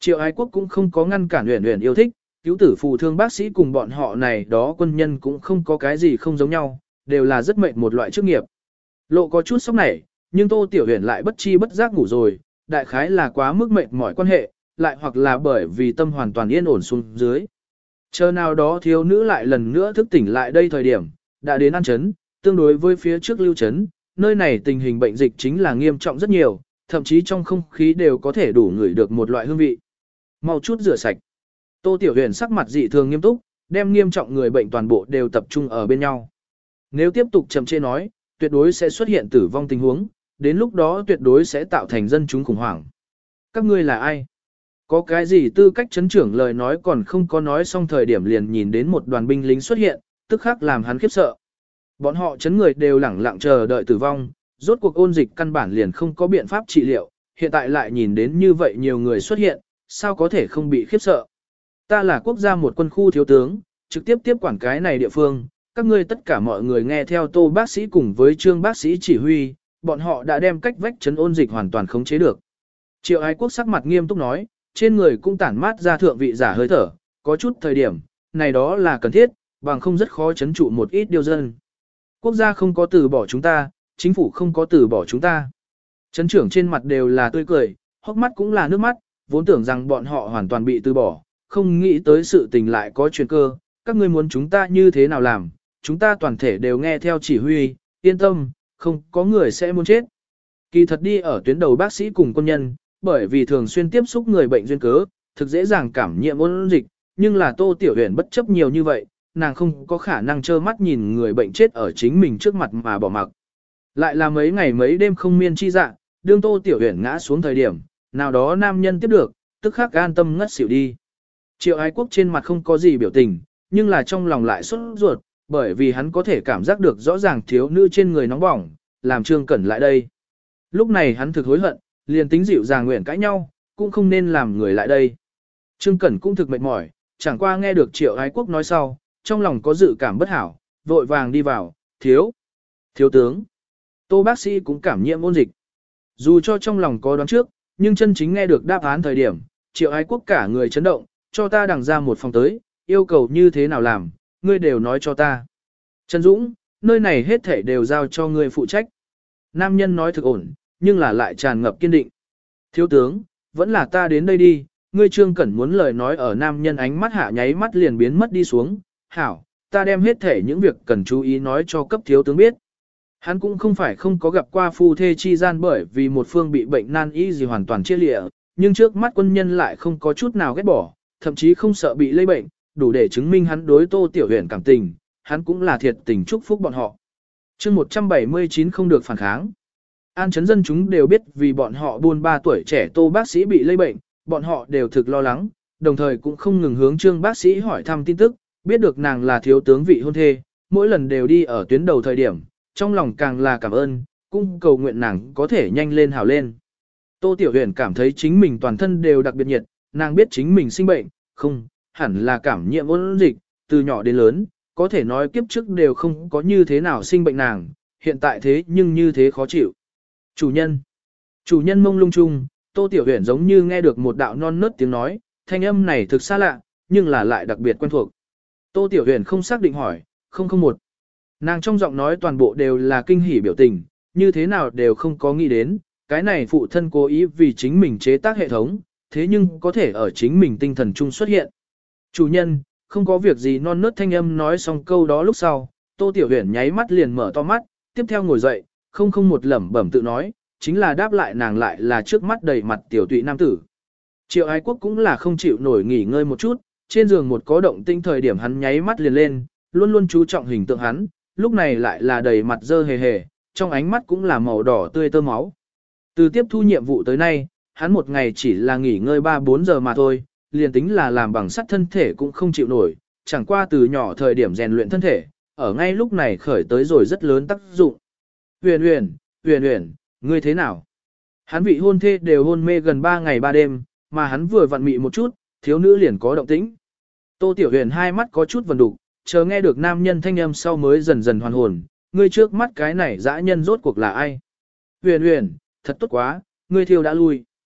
Triệu Ái Quốc cũng không có ngăn cản Uyển Uyển yêu thích, cứu tử phù thương bác sĩ cùng bọn họ này đó quân nhân cũng không có cái gì không giống nhau, đều là rất mệnh một loại chức nghiệp. Lộ có chút sốc nảy, nhưng Tô Tiểu Uyển lại bất chi bất giác ngủ rồi, đại khái là quá mức mệnh mỏi quan hệ, lại hoặc là bởi vì tâm hoàn toàn yên ổn xuống dưới. Chờ nào đó thiếu nữ lại lần nữa thức tỉnh lại đây thời điểm, đã đến An Trấn, tương đối với phía trước Lưu Trấn, nơi này tình hình bệnh dịch chính là nghiêm trọng rất nhiều, thậm chí trong không khí đều có thể đủ ngửi được một loại hương vị. Mau chút rửa sạch. Tô Tiểu Huyền sắc mặt dị thường nghiêm túc, đem nghiêm trọng người bệnh toàn bộ đều tập trung ở bên nhau. Nếu tiếp tục chậm chê nói, tuyệt đối sẽ xuất hiện tử vong tình huống, đến lúc đó tuyệt đối sẽ tạo thành dân chúng khủng hoảng. Các ngươi là ai? Có cái gì tư cách chấn trưởng lời nói còn không có nói xong thời điểm liền nhìn đến một đoàn binh lính xuất hiện, tức khắc làm hắn khiếp sợ. Bọn họ chấn người đều lẳng lặng chờ đợi tử vong, rốt cuộc ôn dịch căn bản liền không có biện pháp trị liệu, hiện tại lại nhìn đến như vậy nhiều người xuất hiện, sao có thể không bị khiếp sợ. Ta là quốc gia một quân khu thiếu tướng, trực tiếp tiếp quản cái này địa phương, các ngươi tất cả mọi người nghe theo Tô bác sĩ cùng với Trương bác sĩ chỉ huy, bọn họ đã đem cách vách chấn ôn dịch hoàn toàn khống chế được. Triệu Ái Quốc sắc mặt nghiêm túc nói, trên người cũng tản mát ra thượng vị giả hơi thở, có chút thời điểm, này đó là cần thiết, bằng không rất khó chấn trụ một ít điều dân. Quốc gia không có từ bỏ chúng ta, chính phủ không có từ bỏ chúng ta. Chấn trưởng trên mặt đều là tươi cười, hốc mắt cũng là nước mắt, vốn tưởng rằng bọn họ hoàn toàn bị từ bỏ, không nghĩ tới sự tình lại có chuyển cơ, các ngươi muốn chúng ta như thế nào làm, chúng ta toàn thể đều nghe theo chỉ huy, yên tâm, không có người sẽ muốn chết. Kỳ thật đi ở tuyến đầu bác sĩ cùng quân nhân, bởi vì thường xuyên tiếp xúc người bệnh duyên cớ, thực dễ dàng cảm nhiễm ôn dịch, nhưng là Tô Tiểu Huyền bất chấp nhiều như vậy, nàng không có khả năng trơ mắt nhìn người bệnh chết ở chính mình trước mặt mà bỏ mặc. Lại là mấy ngày mấy đêm không miên chi dạ, đương Tô Tiểu Huyền ngã xuống thời điểm, nào đó nam nhân tiếp được, tức khắc an tâm ngất xỉu đi. Triệu Ái Quốc trên mặt không có gì biểu tình, nhưng là trong lòng lại sốt ruột, bởi vì hắn có thể cảm giác được rõ ràng thiếu nữ trên người nóng bỏng, làm Trương Cẩn lại đây. Lúc này hắn thực hối hận, liền tính dịu dàng nguyện cãi nhau, cũng không nên làm người lại đây. Trương Cẩn cũng thực mệt mỏi, chẳng qua nghe được Triệu Ái Quốc nói sau, trong lòng có dự cảm bất hảo, vội vàng đi vào, thiếu, thiếu tướng. Tô bác sĩ cũng cảm nhiễm ôn dịch. Dù cho trong lòng có đoán trước, nhưng chân chính nghe được đáp án thời điểm, Triệu Ái Quốc cả người chấn động, cho ta đằng ra một phòng tới, yêu cầu như thế nào làm, ngươi đều nói cho ta. Trần Dũng, nơi này hết thảy đều giao cho ngươi phụ trách. Nam nhân nói thực ổn, nhưng là lại tràn ngập kiên định. Thiếu tướng, vẫn là ta đến đây đi, ngươi Trương Cẩn muốn lời nói ở nam nhân ánh mắt hạ nháy mắt liền biến mất đi xuống. Hảo, ta đem hết thể những việc cần chú ý nói cho cấp thiếu tướng biết. Hắn cũng không phải không có gặp qua phu thê chi gian bởi vì một phương bị bệnh nan y gì hoàn toàn chia lịa, nhưng trước mắt quân nhân lại không có chút nào ghét bỏ, thậm chí không sợ bị lây bệnh, đủ để chứng minh hắn đối Tô Tiểu Huyền cảm tình, hắn cũng là thiệt tình chúc phúc bọn họ. chương một trăm bảy mươi chín không được phản kháng. An chấn dân chúng đều biết vì bọn họ buôn ba tuổi trẻ Tô bác sĩ bị lây bệnh, bọn họ đều thực lo lắng, đồng thời cũng không ngừng hướng Trương bác sĩ hỏi thăm tin tức, biết được nàng là thiếu tướng vị hôn thê, mỗi lần đều đi ở tuyến đầu thời điểm, trong lòng càng là cảm ơn, cũng cầu nguyện nàng có thể nhanh lên hảo lên. Tô Tiểu Huyền cảm thấy chính mình toàn thân đều đặc biệt nhiệt, nàng biết chính mình sinh bệnh, không, hẳn là cảm nhiễm ôn dịch, từ nhỏ đến lớn, có thể nói kiếp trước đều không có như thế nào sinh bệnh nàng, hiện tại thế nhưng như thế khó chịu. Chủ nhân. Chủ nhân mông lung chung, Tô Tiểu Huyền giống như nghe được một đạo non nớt tiếng nói, thanh âm này thực xa lạ, nhưng là lại đặc biệt quen thuộc. Tô Tiểu Huyền không xác định hỏi, không không một. Nàng trong giọng nói toàn bộ đều là kinh hỉ biểu tình, như thế nào đều không có nghĩ đến, cái này phụ thân cố ý vì chính mình chế tác hệ thống, thế nhưng có thể ở chính mình tinh thần chung xuất hiện. Chủ nhân, không có việc gì non nớt thanh âm nói xong câu đó lúc sau, Tô Tiểu Huyền nháy mắt liền mở to mắt, tiếp theo ngồi dậy, không không một lẩm bẩm tự nói, chính là đáp lại nàng lại là trước mắt đầy mặt tiểu tụy nam tử. Triệu Ái Quốc cũng là không chịu nổi nghỉ ngơi một chút, trên giường một có động tinh thời điểm hắn nháy mắt liền lên, luôn luôn chú trọng hình tượng hắn, lúc này lại là đầy mặt dơ hề hề, trong ánh mắt cũng là màu đỏ tươi tơ máu. Từ tiếp thu nhiệm vụ tới nay, hắn một ngày chỉ là nghỉ ngơi ba bốn giờ mà thôi, liền tính là làm bằng sắt thân thể cũng không chịu nổi, chẳng qua từ nhỏ thời điểm rèn luyện thân thể, ở ngay lúc này khởi tới rồi rất lớn tác dụng. Huyền huyền, huyền huyền, ngươi thế nào? Hắn vị hôn thê đều hôn mê gần ba ngày ba đêm, mà hắn vừa vặn mị một chút, thiếu nữ liền có động tĩnh. Tô Tiểu Huyền hai mắt có chút vần đục, chờ nghe được nam nhân thanh âm sau mới dần dần hoàn hồn, ngươi trước mắt cái này dã nhân rốt cuộc là ai? Huyền huyền, thật tốt quá, ngươi thiêu đã lui.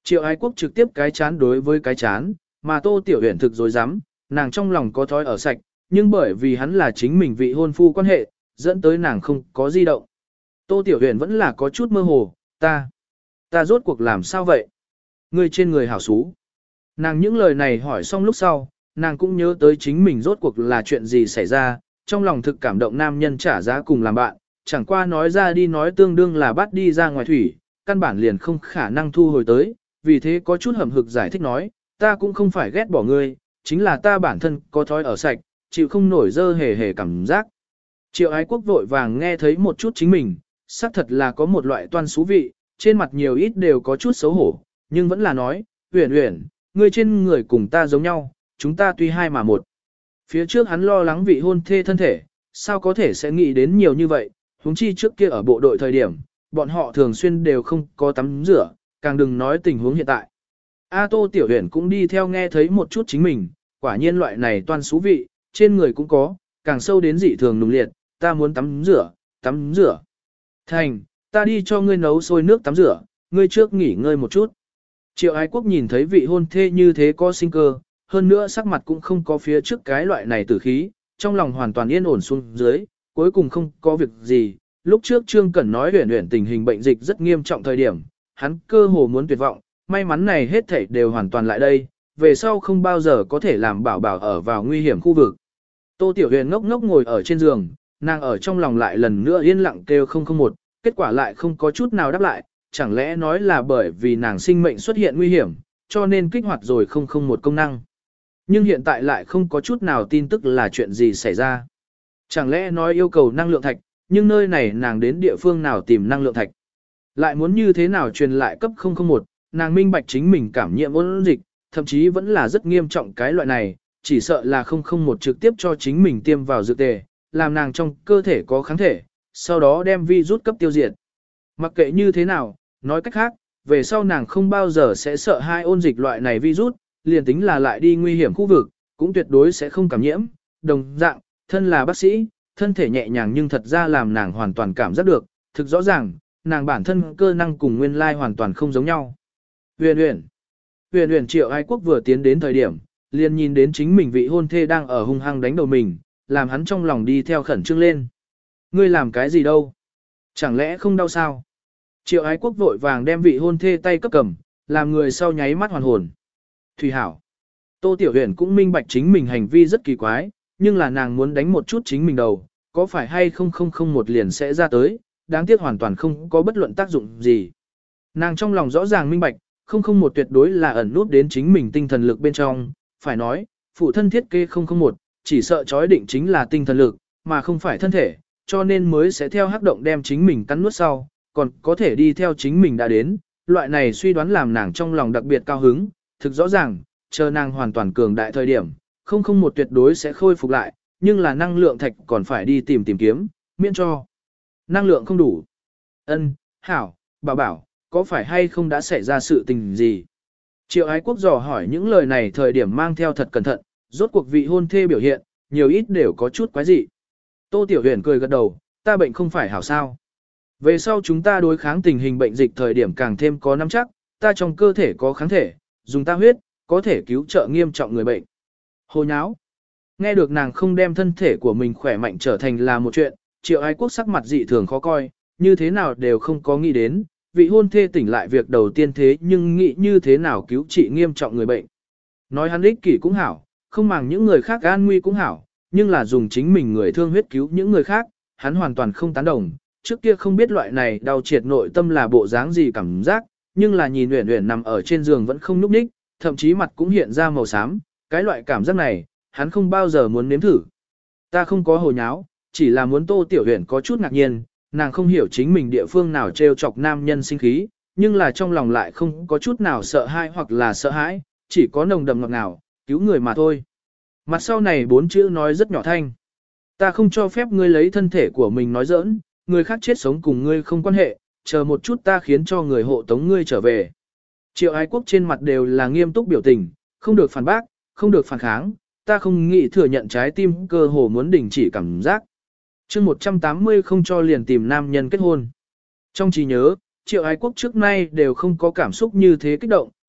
Triệu Ái Quốc trực tiếp cái chán đối với cái chán, mà Tô Tiểu Huyền thực dối rắm nàng trong lòng có thói ở sạch, nhưng bởi vì hắn là chính mình vị hôn phu quan hệ, dẫn tới nàng không có di động. Tô Tiểu Huyền vẫn là có chút mơ hồ, ta, ta rốt cuộc làm sao vậy? Ngươi trên người hảo xú. Nàng những lời này hỏi xong lúc sau, nàng cũng nhớ tới chính mình rốt cuộc là chuyện gì xảy ra, trong lòng thực cảm động nam nhân trả giá cùng làm bạn, chẳng qua nói ra đi nói tương đương là bắt đi ra ngoài thủy, căn bản liền không khả năng thu hồi tới, vì thế có chút hậm hực giải thích nói, ta cũng không phải ghét bỏ ngươi, chính là ta bản thân có thói ở sạch, chịu không nổi dơ hề hề cảm giác. Triệu Ái Quốc vội vàng nghe thấy một chút chính mình, xác thật là có một loại toan xú vị, trên mặt nhiều ít đều có chút xấu hổ, nhưng vẫn là nói, Uyển Uyển, ngươi trên người cùng ta giống nhau, chúng ta tuy hai mà một. Phía trước hắn lo lắng vị hôn thê thân thể, sao có thể sẽ nghĩ đến nhiều như vậy, huống chi trước kia ở bộ đội thời điểm, bọn họ thường xuyên đều không có tắm rửa, càng đừng nói tình huống hiện tại. A Tô Tiểu Huyền cũng đi theo nghe thấy một chút chính mình, quả nhiên loại này toan xú vị, trên người cũng có, càng sâu đến dị thường nùng liệt, ta muốn tắm rửa, tắm rửa. Thành, ta đi cho ngươi nấu sôi nước tắm rửa, ngươi trước nghỉ ngơi một chút. Triệu Ái Quốc nhìn thấy vị hôn thê như thế có sinh cơ, hơn nữa sắc mặt cũng không có phía trước cái loại này tử khí, trong lòng hoàn toàn yên ổn xuống dưới, cuối cùng không có việc gì. Lúc trước Trương Cẩn nói Uyển Uyển tình hình bệnh dịch rất nghiêm trọng thời điểm, hắn cơ hồ muốn tuyệt vọng, may mắn này hết thảy đều hoàn toàn lại đây, về sau không bao giờ có thể làm bảo bảo ở vào nguy hiểm khu vực. Tô Tiểu Huyền ngốc ngốc ngồi ở trên giường, nàng ở trong lòng lại lần nữa yên lặng kêu không không một, kết quả lại không có chút nào đáp lại, chẳng lẽ nói là bởi vì nàng sinh mệnh xuất hiện nguy hiểm, cho nên kích hoạt rồi không không một công năng. Nhưng hiện tại lại không có chút nào tin tức là chuyện gì xảy ra. Chẳng lẽ nói yêu cầu năng lượng thạch, nhưng nơi này nàng đến địa phương nào tìm năng lượng thạch. Lại muốn như thế nào truyền lại cấp không không một, nàng minh bạch chính mình cảm nhiễm ôn dịch, thậm chí vẫn là rất nghiêm trọng cái loại này, chỉ sợ là không không một trực tiếp cho chính mình tiêm vào dược tề, làm nàng trong cơ thể có kháng thể, sau đó đem virus cấp tiêu diệt. Mặc kệ như thế nào, nói cách khác, về sau nàng không bao giờ sẽ sợ hai ôn dịch loại này virus, liền tính là lại đi nguy hiểm khu vực, cũng tuyệt đối sẽ không cảm nhiễm, đồng dạng, thân là bác sĩ, thân thể nhẹ nhàng nhưng thật ra làm nàng hoàn toàn cảm giác được, thực rõ ràng, nàng bản thân cơ năng cùng nguyên lai hoàn toàn không giống nhau. Uyển Uyển, Uyển Uyển Triệu Ái Quốc vừa tiến đến thời điểm, liền nhìn đến chính mình vị hôn thê đang ở hung hăng đánh đầu mình, làm hắn trong lòng đi theo khẩn trương lên. Ngươi làm cái gì đâu? Chẳng lẽ không đau sao? Triệu Ái Quốc vội vàng đem vị hôn thê tay cấp cầm, làm người sau nháy mắt hoàn hồn. Thủy hảo. Tô Tiểu Huyền cũng minh bạch chính mình hành vi rất kỳ quái, nhưng là nàng muốn đánh một chút chính mình đầu, có phải hay không không không một liền sẽ ra tới, đáng tiếc hoàn toàn không có bất luận tác dụng gì. Nàng trong lòng rõ ràng minh bạch, không không một tuyệt đối là ẩn nút đến chính mình tinh thần lực bên trong, phải nói, phụ thân thiết kế không không một, chỉ sợ chói định chính là tinh thần lực, mà không phải thân thể, cho nên mới sẽ theo hắc động đem chính mình cắn nuốt sau, còn có thể đi theo chính mình đã đến, loại này suy đoán làm nàng trong lòng đặc biệt cao hứng, thực rõ ràng, chờ nàng hoàn toàn cường đại thời điểm, không không một tuyệt đối sẽ khôi phục lại, nhưng là năng lượng thạch còn phải đi tìm tìm kiếm, miễn cho năng lượng không đủ. Ân, hảo, bảo bảo, có phải hay không đã xảy ra sự tình gì? Triệu Ái Quốc dò hỏi những lời này thời điểm mang theo thật cẩn thận, rốt cuộc vị hôn thê biểu hiện, nhiều ít đều có chút quái dị. Tô Tiểu Huyền cười gật đầu, ta bệnh không phải hảo sao. Về sau chúng ta đối kháng tình hình bệnh dịch thời điểm càng thêm có nắm chắc, ta trong cơ thể có kháng thể, dùng ta huyết, có thể cứu trợ nghiêm trọng người bệnh. Hồ nháo. Nghe được nàng không đem thân thể của mình khỏe mạnh trở thành là một chuyện, Triệu Ái Quốc sắc mặt dị thường khó coi, như thế nào đều không có nghĩ đến, vị hôn thê tỉnh lại việc đầu tiên thế nhưng nghĩ như thế nào cứu trị nghiêm trọng người bệnh. Nói hắn ích kỷ cũng hảo, không màng những người khác an nguy cũng hảo, nhưng là dùng chính mình người thương huyết cứu những người khác, hắn hoàn toàn không tán đồng. Trước kia không biết loại này đau triệt nội tâm là bộ dáng gì cảm giác, nhưng là nhìn Uyển Uyển nằm ở trên giường vẫn không nhúc nhích, thậm chí mặt cũng hiện ra màu xám, cái loại cảm giác này, hắn không bao giờ muốn nếm thử. Ta không có hồ nháo, chỉ là muốn Tô Tiểu Uyển có chút ngạc nhiên, nàng không hiểu chính mình địa phương nào trêu chọc nam nhân sinh khí, nhưng là trong lòng lại không có chút nào sợ hãi hoặc là sợ hãi, chỉ có nồng đậm ngọt ngào, cứu người mà thôi. Mặt sau này bốn chữ nói rất nhỏ thanh. Ta không cho phép ngươi lấy thân thể của mình nói giỡn, người khác chết sống cùng ngươi không quan hệ, chờ một chút ta khiến cho người hộ tống ngươi trở về. Triệu Ái Quốc trên mặt đều là nghiêm túc biểu tình, không được phản bác, không được phản kháng, ta không nghĩ thừa nhận trái tim cơ hồ muốn đình chỉ cảm giác. chương một trăm tám mươi không cho liền tìm nam nhân kết hôn. Trong trí nhớ, Triệu Ái Quốc trước nay đều không có cảm xúc như thế kích động,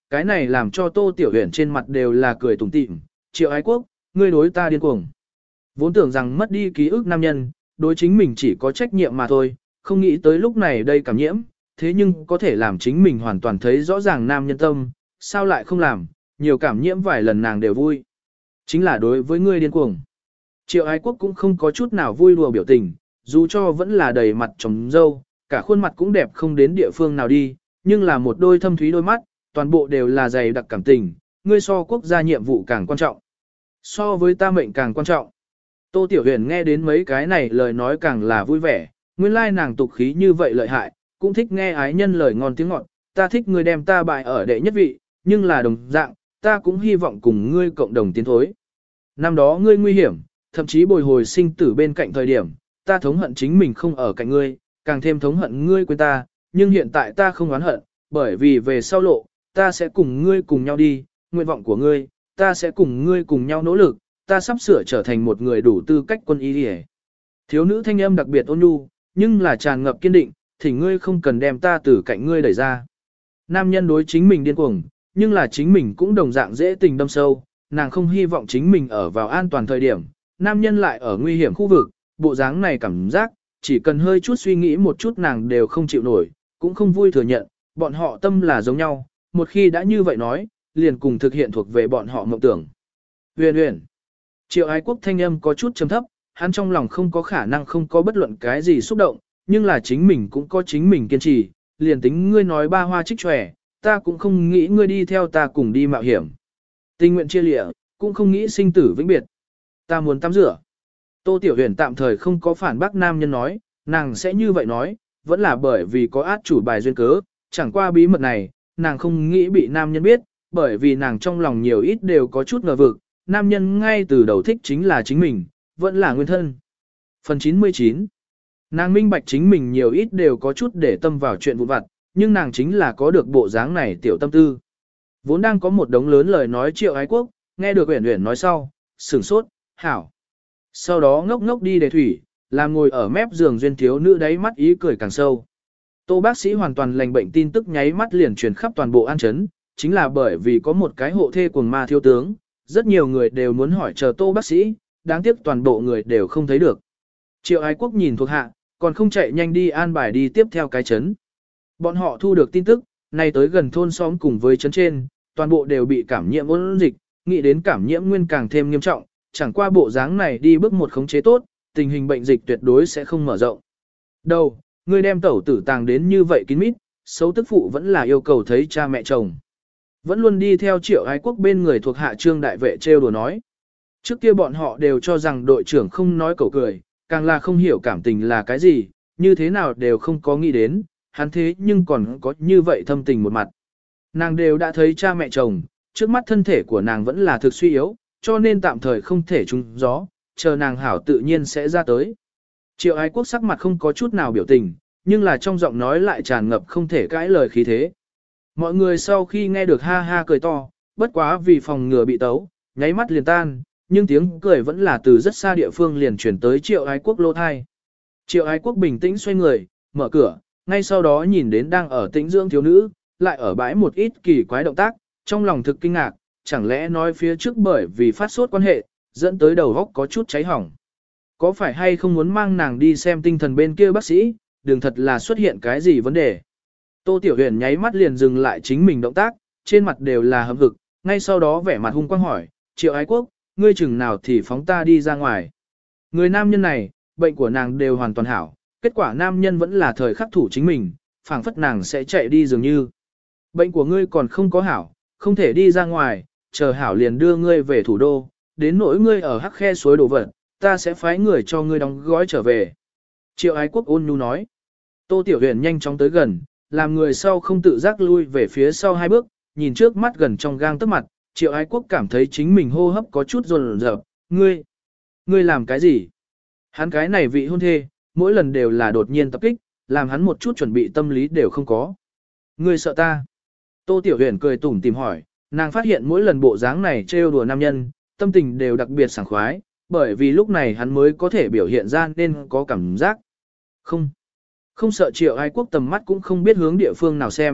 cái này làm cho Tô Tiểu Huyền trên mặt đều là cười tủm tỉm, Triệu Ái Quốc, ngươi đối ta điên cuồng. Vốn tưởng rằng mất đi ký ức nam nhân, đối chính mình chỉ có trách nhiệm mà thôi, không nghĩ tới lúc này đây cảm nhiễm, thế nhưng có thể làm chính mình hoàn toàn thấy rõ ràng nam nhân tâm, sao lại không làm, nhiều cảm nhiễm vài lần nàng đều vui. Chính là đối với ngươi điên cuồng. Triệu Ái Quốc cũng không có chút nào vui đùa biểu tình, dù cho vẫn là đầy mặt trồng dâu, cả khuôn mặt cũng đẹp không đến địa phương nào đi, nhưng là một đôi thâm thúy đôi mắt, toàn bộ đều là dày đặc cảm tình, ngươi so quốc gia nhiệm vụ càng quan trọng. So với ta mệnh càng quan trọng. Tô Tiểu Huyền nghe đến mấy cái này lời nói càng là vui vẻ, nguyên lai nàng tục khí như vậy lợi hại, cũng thích nghe ái nhân lời ngon tiếng ngọt, ta thích ngươi đem ta bại ở đệ nhất vị, nhưng là đồng dạng, ta cũng hy vọng cùng ngươi cộng đồng tiến thối. Năm đó ngươi nguy hiểm, thậm chí bồi hồi sinh tử bên cạnh thời điểm, ta thống hận chính mình không ở cạnh ngươi, càng thêm thống hận ngươi quên ta, nhưng hiện tại ta không oán hận, bởi vì về sau lộ, ta sẽ cùng ngươi cùng nhau đi, nguyện vọng của ngươi, ta sẽ cùng ngươi cùng nhau nỗ lực, ta sắp sửa trở thành một người đủ tư cách quân y đi. Thiếu nữ thanh âm đặc biệt ôn nhu, nhưng là tràn ngập kiên định, thì ngươi không cần đem ta từ cạnh ngươi đẩy ra. Nam nhân đối chính mình điên cuồng, nhưng là chính mình cũng đồng dạng dễ tình đâm sâu, nàng không hy vọng chính mình ở vào an toàn thời điểm, nam nhân lại ở nguy hiểm khu vực, bộ dáng này cảm giác, chỉ cần hơi chút suy nghĩ một chút nàng đều không chịu nổi, cũng không vui thừa nhận, bọn họ tâm là giống nhau, một khi đã như vậy nói, liền cùng thực hiện thuộc về bọn họ mộng tưởng. Huyền huyền. Triệu Ái Quốc thanh âm có chút trầm thấp, hắn trong lòng không có khả năng không có bất luận cái gì xúc động, nhưng là chính mình cũng có chính mình kiên trì, liền tính ngươi nói ba hoa trích tròe, ta cũng không nghĩ ngươi đi theo ta cùng đi mạo hiểm. Tình nguyện chia lịa, cũng không nghĩ sinh tử vĩnh biệt. Ta muốn tắm rửa. Tô Tiểu Huyền tạm thời không có phản bác nam nhân nói, nàng sẽ như vậy nói, vẫn là bởi vì có át chủ bài duyên cớ, chẳng qua bí mật này, nàng không nghĩ bị nam nhân biết, bởi vì nàng trong lòng nhiều ít đều có chút ngờ vực, nam nhân ngay từ đầu thích chính là chính mình, vẫn là nguyên thân. Phần chín mươi chín. Nàng minh bạch chính mình nhiều ít đều có chút để tâm vào chuyện vụn vặt, nhưng nàng chính là có được bộ dáng này tiểu tâm tư. Vốn đang có một đống lớn lời nói Triệu Ái Quốc, nghe được Uyển Uyển nói sau, sửng sốt, hảo. Sau đó ngốc ngốc đi để thủy, làm ngồi ở mép giường duyên thiếu nữ đáy mắt ý cười càng sâu. Tô bác sĩ hoàn toàn lành bệnh tin tức nháy mắt liền truyền khắp toàn bộ An Trấn, chính là bởi vì có một cái hộ thê cuồng ma thiếu tướng, rất nhiều người đều muốn hỏi chờ Tô bác sĩ, đáng tiếc toàn bộ người đều không thấy được. Triệu Ái Quốc nhìn thuộc hạ, còn không chạy nhanh đi an bài đi tiếp theo cái trấn. Bọn họ thu được tin tức, nay tới gần thôn xóm cùng với trấn trên, toàn bộ đều bị cảm nhiễm ôn dịch, nghĩ đến cảm nhiễm nguyên càng thêm nghiêm trọng, chẳng qua bộ dáng này đi bước một khống chế tốt, tình hình bệnh dịch tuyệt đối sẽ không mở rộng. Đâu, người đem tẩu tử tàng đến như vậy kín mít, xấu tức phụ vẫn là yêu cầu thấy cha mẹ chồng. Vẫn luôn đi theo Triệu Ái Quốc bên người thuộc hạ trương đại vệ trêu đùa nói. Trước kia bọn họ đều cho rằng đội trưởng không nói cầu cười, càng là không hiểu cảm tình là cái gì, như thế nào đều không có nghĩ đến, hắn thế nhưng còn có như vậy thâm tình một mặt. Nàng đều đã thấy cha mẹ chồng, trước mắt thân thể của nàng vẫn là thực suy yếu, cho nên tạm thời không thể trúng gió, chờ nàng hảo tự nhiên sẽ ra tới. Triệu Ái Quốc sắc mặt không có chút nào biểu tình, nhưng là trong giọng nói lại tràn ngập không thể cãi lời khí thế. Mọi người sau khi nghe được ha ha cười to, bất quá vì phòng ngừa bị tấu, nháy mắt liền tan, nhưng tiếng cười vẫn là từ rất xa địa phương liền chuyển tới Triệu Ái Quốc lô thai. Triệu Ái Quốc bình tĩnh xoay người, mở cửa, ngay sau đó nhìn đến đang ở tĩnh dưỡng thiếu nữ, lại ở bãi một ít kỳ quái động tác, trong lòng thực kinh ngạc, chẳng lẽ nói phía trước bởi vì phát sốt quan hệ, dẫn tới đầu óc có chút cháy hỏng. Có phải hay không muốn mang nàng đi xem tinh thần bên kia bác sĩ, đừng thật là xuất hiện cái gì vấn đề. Tô Tiểu Huyền nháy mắt liền dừng lại chính mình động tác, trên mặt đều là hâm hực, ngay sau đó vẻ mặt hung quang hỏi, Triệu Ái Quốc, ngươi chừng nào thì phóng ta đi ra ngoài. Người nam nhân này, bệnh của nàng đều hoàn toàn hảo, kết quả nam nhân vẫn là thời khắc thủ chính mình, phảng phất nàng sẽ chạy đi dường như. Bệnh của ngươi còn không có hảo, không thể đi ra ngoài, chờ hảo liền đưa ngươi về thủ đô, đến nỗi ngươi ở hắc khe suối đổ vật, ta sẽ phái người cho ngươi đóng gói trở về. Triệu Ái Quốc ôn nhu nói. Tô Tiểu Huyền nhanh chóng tới gần, làm người sau không tự giác lui về phía sau hai bước, nhìn trước mắt gần trong gang tấc mặt, Triệu Ái Quốc cảm thấy chính mình hô hấp có chút run rợn. Ngươi, ngươi làm cái gì? Hắn cái này vị hôn thê, mỗi lần đều là đột nhiên tập kích, làm hắn một chút chuẩn bị tâm lý đều không có. Ngươi sợ ta? Tô Tiểu Huyền cười tủm tìm hỏi, nàng phát hiện mỗi lần bộ dáng này trêu đùa nam nhân, tâm tình đều đặc biệt sảng khoái, bởi vì lúc này hắn mới có thể biểu hiện ra nên có cảm giác. Không, không sợ Triệu Ái Quốc tầm mắt cũng không biết hướng địa phương nào xem,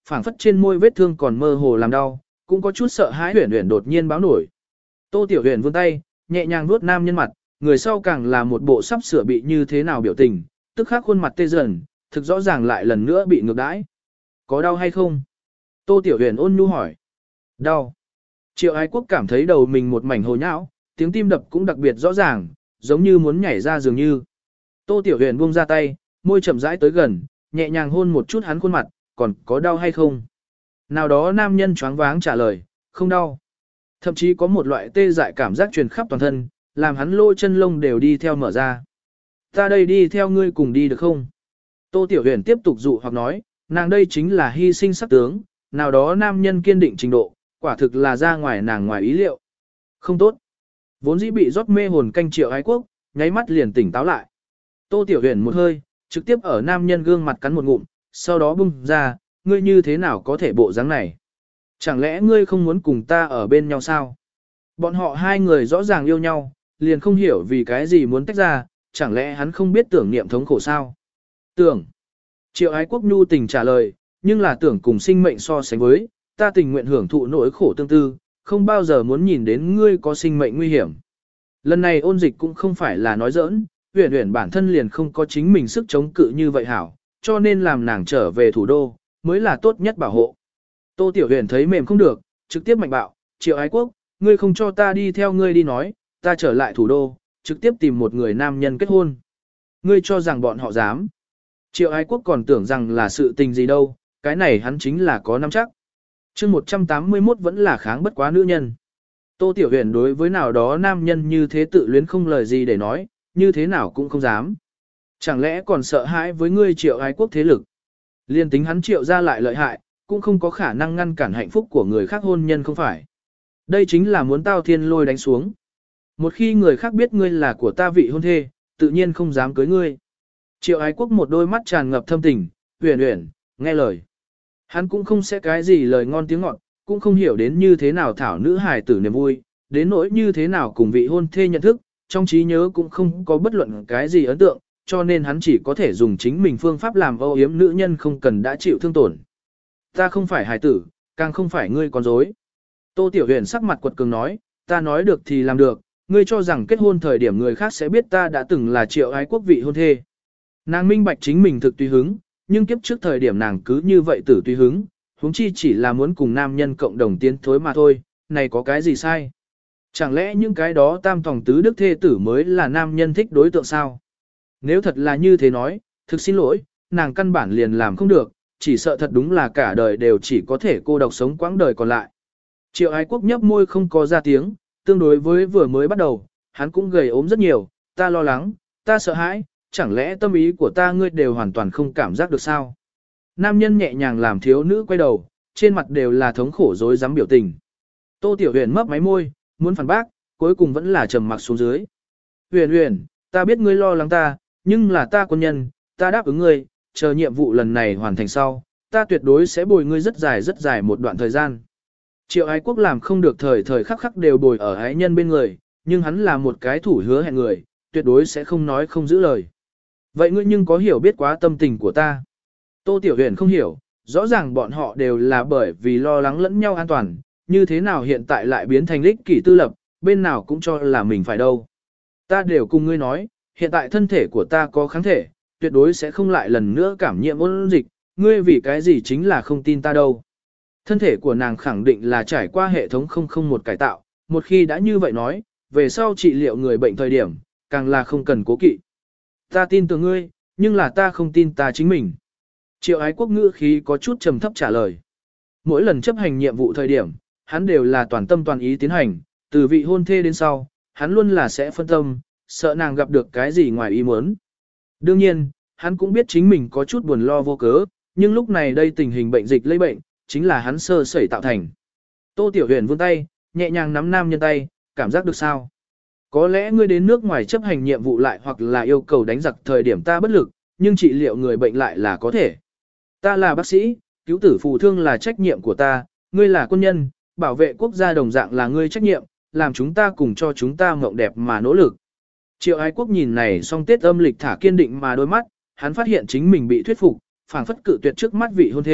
phảng phất trên môi vết thương còn mơ hồ làm đau, cũng có chút sợ hãi Huyền Huyền đột nhiên báo nổi. Tô Tiểu Huyền vươn tay, nhẹ nhàng vuốt nam nhân mặt, người sau càng là một bộ sắp sửa bị như thế nào biểu tình, tức khắc khuôn mặt tê dần, thực rõ ràng lại lần nữa bị ngược đãi. Có đau hay không? Tô Tiểu Huyền ôn nhu hỏi. Đau. Triệu Ái Quốc cảm thấy đầu mình một mảnh hồ nhão, tiếng tim đập cũng đặc biệt rõ ràng, giống như muốn nhảy ra dường như. Tô Tiểu Huyền buông ra tay, môi chậm rãi tới gần, nhẹ nhàng hôn một chút hắn khuôn mặt, còn có đau hay không? Nào đó nam nhân choáng váng trả lời, không đau. Thậm chí có một loại tê dại cảm giác truyền khắp toàn thân, làm hắn lỗ chân lông đều đi theo mở ra. Ta đây đi theo ngươi cùng đi được không? Tô Tiểu Huyền tiếp tục dụ hoặc nói, nàng đây chính là hy sinh sắc tướng, nào đó nam nhân kiên định trình độ, quả thực là ra ngoài nàng ngoài ý liệu. Không tốt. Vốn dĩ bị rót mê hồn canh Triệu Ái Quốc, nháy mắt liền tỉnh táo lại. Tô Tiểu Huyền một hơi, trực tiếp ở nam nhân gương mặt cắn một ngụm, sau đó bung ra, ngươi như thế nào có thể bộ dáng này? Chẳng lẽ ngươi không muốn cùng ta ở bên nhau sao? Bọn họ hai người rõ ràng yêu nhau, liền không hiểu vì cái gì muốn tách ra, chẳng lẽ hắn không biết tưởng niệm thống khổ sao? Tưởng. Triệu Ái Quốc nhu tình trả lời, nhưng là tưởng cùng sinh mệnh so sánh với, ta tình nguyện hưởng thụ nỗi khổ tương tư, không bao giờ muốn nhìn đến ngươi có sinh mệnh nguy hiểm. Lần này ôn dịch cũng không phải là nói giỡn, Huyền Huyền bản thân liền không có chính mình sức chống cự như vậy hảo, cho nên làm nàng trở về thủ đô, mới là tốt nhất bảo hộ. Tô Tiểu Huyền thấy mềm không được, trực tiếp mạnh bạo, Triệu Ái Quốc, ngươi không cho ta đi theo ngươi đi nói, ta trở lại thủ đô, trực tiếp tìm một người nam nhân kết hôn. Ngươi cho rằng bọn họ dám. Triệu Ái Quốc còn tưởng rằng là sự tình gì đâu, cái này hắn chính là có nắm chắc. chương một trăm tám mươi mốt vẫn là kháng bất quá nữ nhân. Tô Tiểu Huyền đối với nào đó nam nhân như thế tự luyến không lời gì để nói, như thế nào cũng không dám. Chẳng lẽ còn sợ hãi với ngươi Triệu Ái Quốc thế lực. Liên tính hắn Triệu ra lại lợi hại, cũng không có khả năng ngăn cản hạnh phúc của người khác hôn nhân không phải. Đây chính là muốn tao thiên lôi đánh xuống. Một khi người khác biết ngươi là của ta vị hôn thê, tự nhiên không dám cưới ngươi. Triệu Ái Quốc một đôi mắt tràn ngập thâm tình, Huyền Huyền, nghe lời. Hắn cũng không sẽ cái gì lời ngon tiếng ngọt, cũng không hiểu đến như thế nào thảo nữ hài tử niềm vui, đến nỗi như thế nào cùng vị hôn thê nhận thức, trong trí nhớ cũng không có bất luận cái gì ấn tượng, cho nên hắn chỉ có thể dùng chính mình phương pháp làm âu yếm nữ nhân không cần đã chịu thương tổn. Ta không phải hài tử, càng không phải ngươi con dối. Tô Tiểu Huyền sắc mặt quật cường nói, ta nói được thì làm được, ngươi cho rằng kết hôn thời điểm người khác sẽ biết ta đã từng là Triệu Ái Quốc vị hôn thê. Nàng minh bạch chính mình thực tùy hứng, nhưng kiếp trước thời điểm nàng cứ như vậy tử tùy hứng, huống chi chỉ là muốn cùng nam nhân cộng đồng tiến thối mà thôi, này có cái gì sai? Chẳng lẽ những cái đó tam tòng tứ đức thê tử mới là nam nhân thích đối tượng sao? Nếu thật là như thế nói, thực xin lỗi, nàng căn bản liền làm không được, chỉ sợ thật đúng là cả đời đều chỉ có thể cô độc sống quãng đời còn lại. Triệu Ái Quốc nhấp môi không có ra tiếng, tương đối với vừa mới bắt đầu, hắn cũng gầy ốm rất nhiều, ta lo lắng, ta sợ hãi, chẳng lẽ tâm ý của ta ngươi đều hoàn toàn không cảm giác được sao? Nam nhân nhẹ nhàng làm thiếu nữ quay đầu, trên mặt đều là thống khổ rối rắm biểu tình. Tô Tiểu Huyền mấp máy môi, muốn phản bác, cuối cùng vẫn là trầm mặc xuống dưới. Huyền Huyền, ta biết ngươi lo lắng ta, nhưng là ta quân nhân, ta đáp ứng ngươi, chờ nhiệm vụ lần này hoàn thành sau, ta tuyệt đối sẽ bồi ngươi rất dài rất dài một đoạn thời gian. Triệu Ái Quốc làm không được thời thời khắc khắc đều bồi ở ái nhân bên người, nhưng hắn là một cái thủ hứa hẹn người, tuyệt đối sẽ không nói không giữ lời. Vậy ngươi nhưng có hiểu biết quá tâm tình của ta? Tô Tiểu Huyền không hiểu, rõ ràng bọn họ đều là bởi vì lo lắng lẫn nhau an toàn, như thế nào hiện tại lại biến thành lích kỷ tư lập, bên nào cũng cho là mình phải đâu. Ta đều cùng ngươi nói, hiện tại thân thể của ta có kháng thể, tuyệt đối sẽ không lại lần nữa cảm nhiễm ôn dịch, ngươi vì cái gì chính là không tin ta đâu. Thân thể của nàng khẳng định là trải qua hệ thống không không một cải tạo, một khi đã như vậy nói, về sau trị liệu người bệnh thời điểm, càng là không cần cố kỵ. Ta tin tưởng ngươi, nhưng là ta không tin ta chính mình. Triệu Ái Quốc ngữ khí có chút trầm thấp trả lời. Mỗi lần chấp hành nhiệm vụ thời điểm, hắn đều là toàn tâm toàn ý tiến hành, từ vị hôn thê đến sau, hắn luôn là sẽ phân tâm, sợ nàng gặp được cái gì ngoài ý muốn. Đương nhiên, hắn cũng biết chính mình có chút buồn lo vô cớ, nhưng lúc này đây tình hình bệnh dịch lây bệnh, chính là hắn sơ sẩy tạo thành. Tô Tiểu Huyền vươn tay, nhẹ nhàng nắm nam nhân tay, cảm giác được sao? Có lẽ ngươi đến nước ngoài chấp hành nhiệm vụ lại hoặc là yêu cầu đánh giặc thời điểm ta bất lực, nhưng trị liệu người bệnh lại là có thể. Ta là bác sĩ, cứu tử phù thương là trách nhiệm của ta, ngươi là quân nhân, bảo vệ quốc gia đồng dạng là ngươi trách nhiệm, làm chúng ta cùng cho chúng ta mộng đẹp mà nỗ lực. Triệu Ái Quốc nhìn này song tiết âm lịch thả kiên định mà đôi mắt, hắn phát hiện chính mình bị thuyết phục, phảng phất cự tuyệt trước mắt vị hôn thê,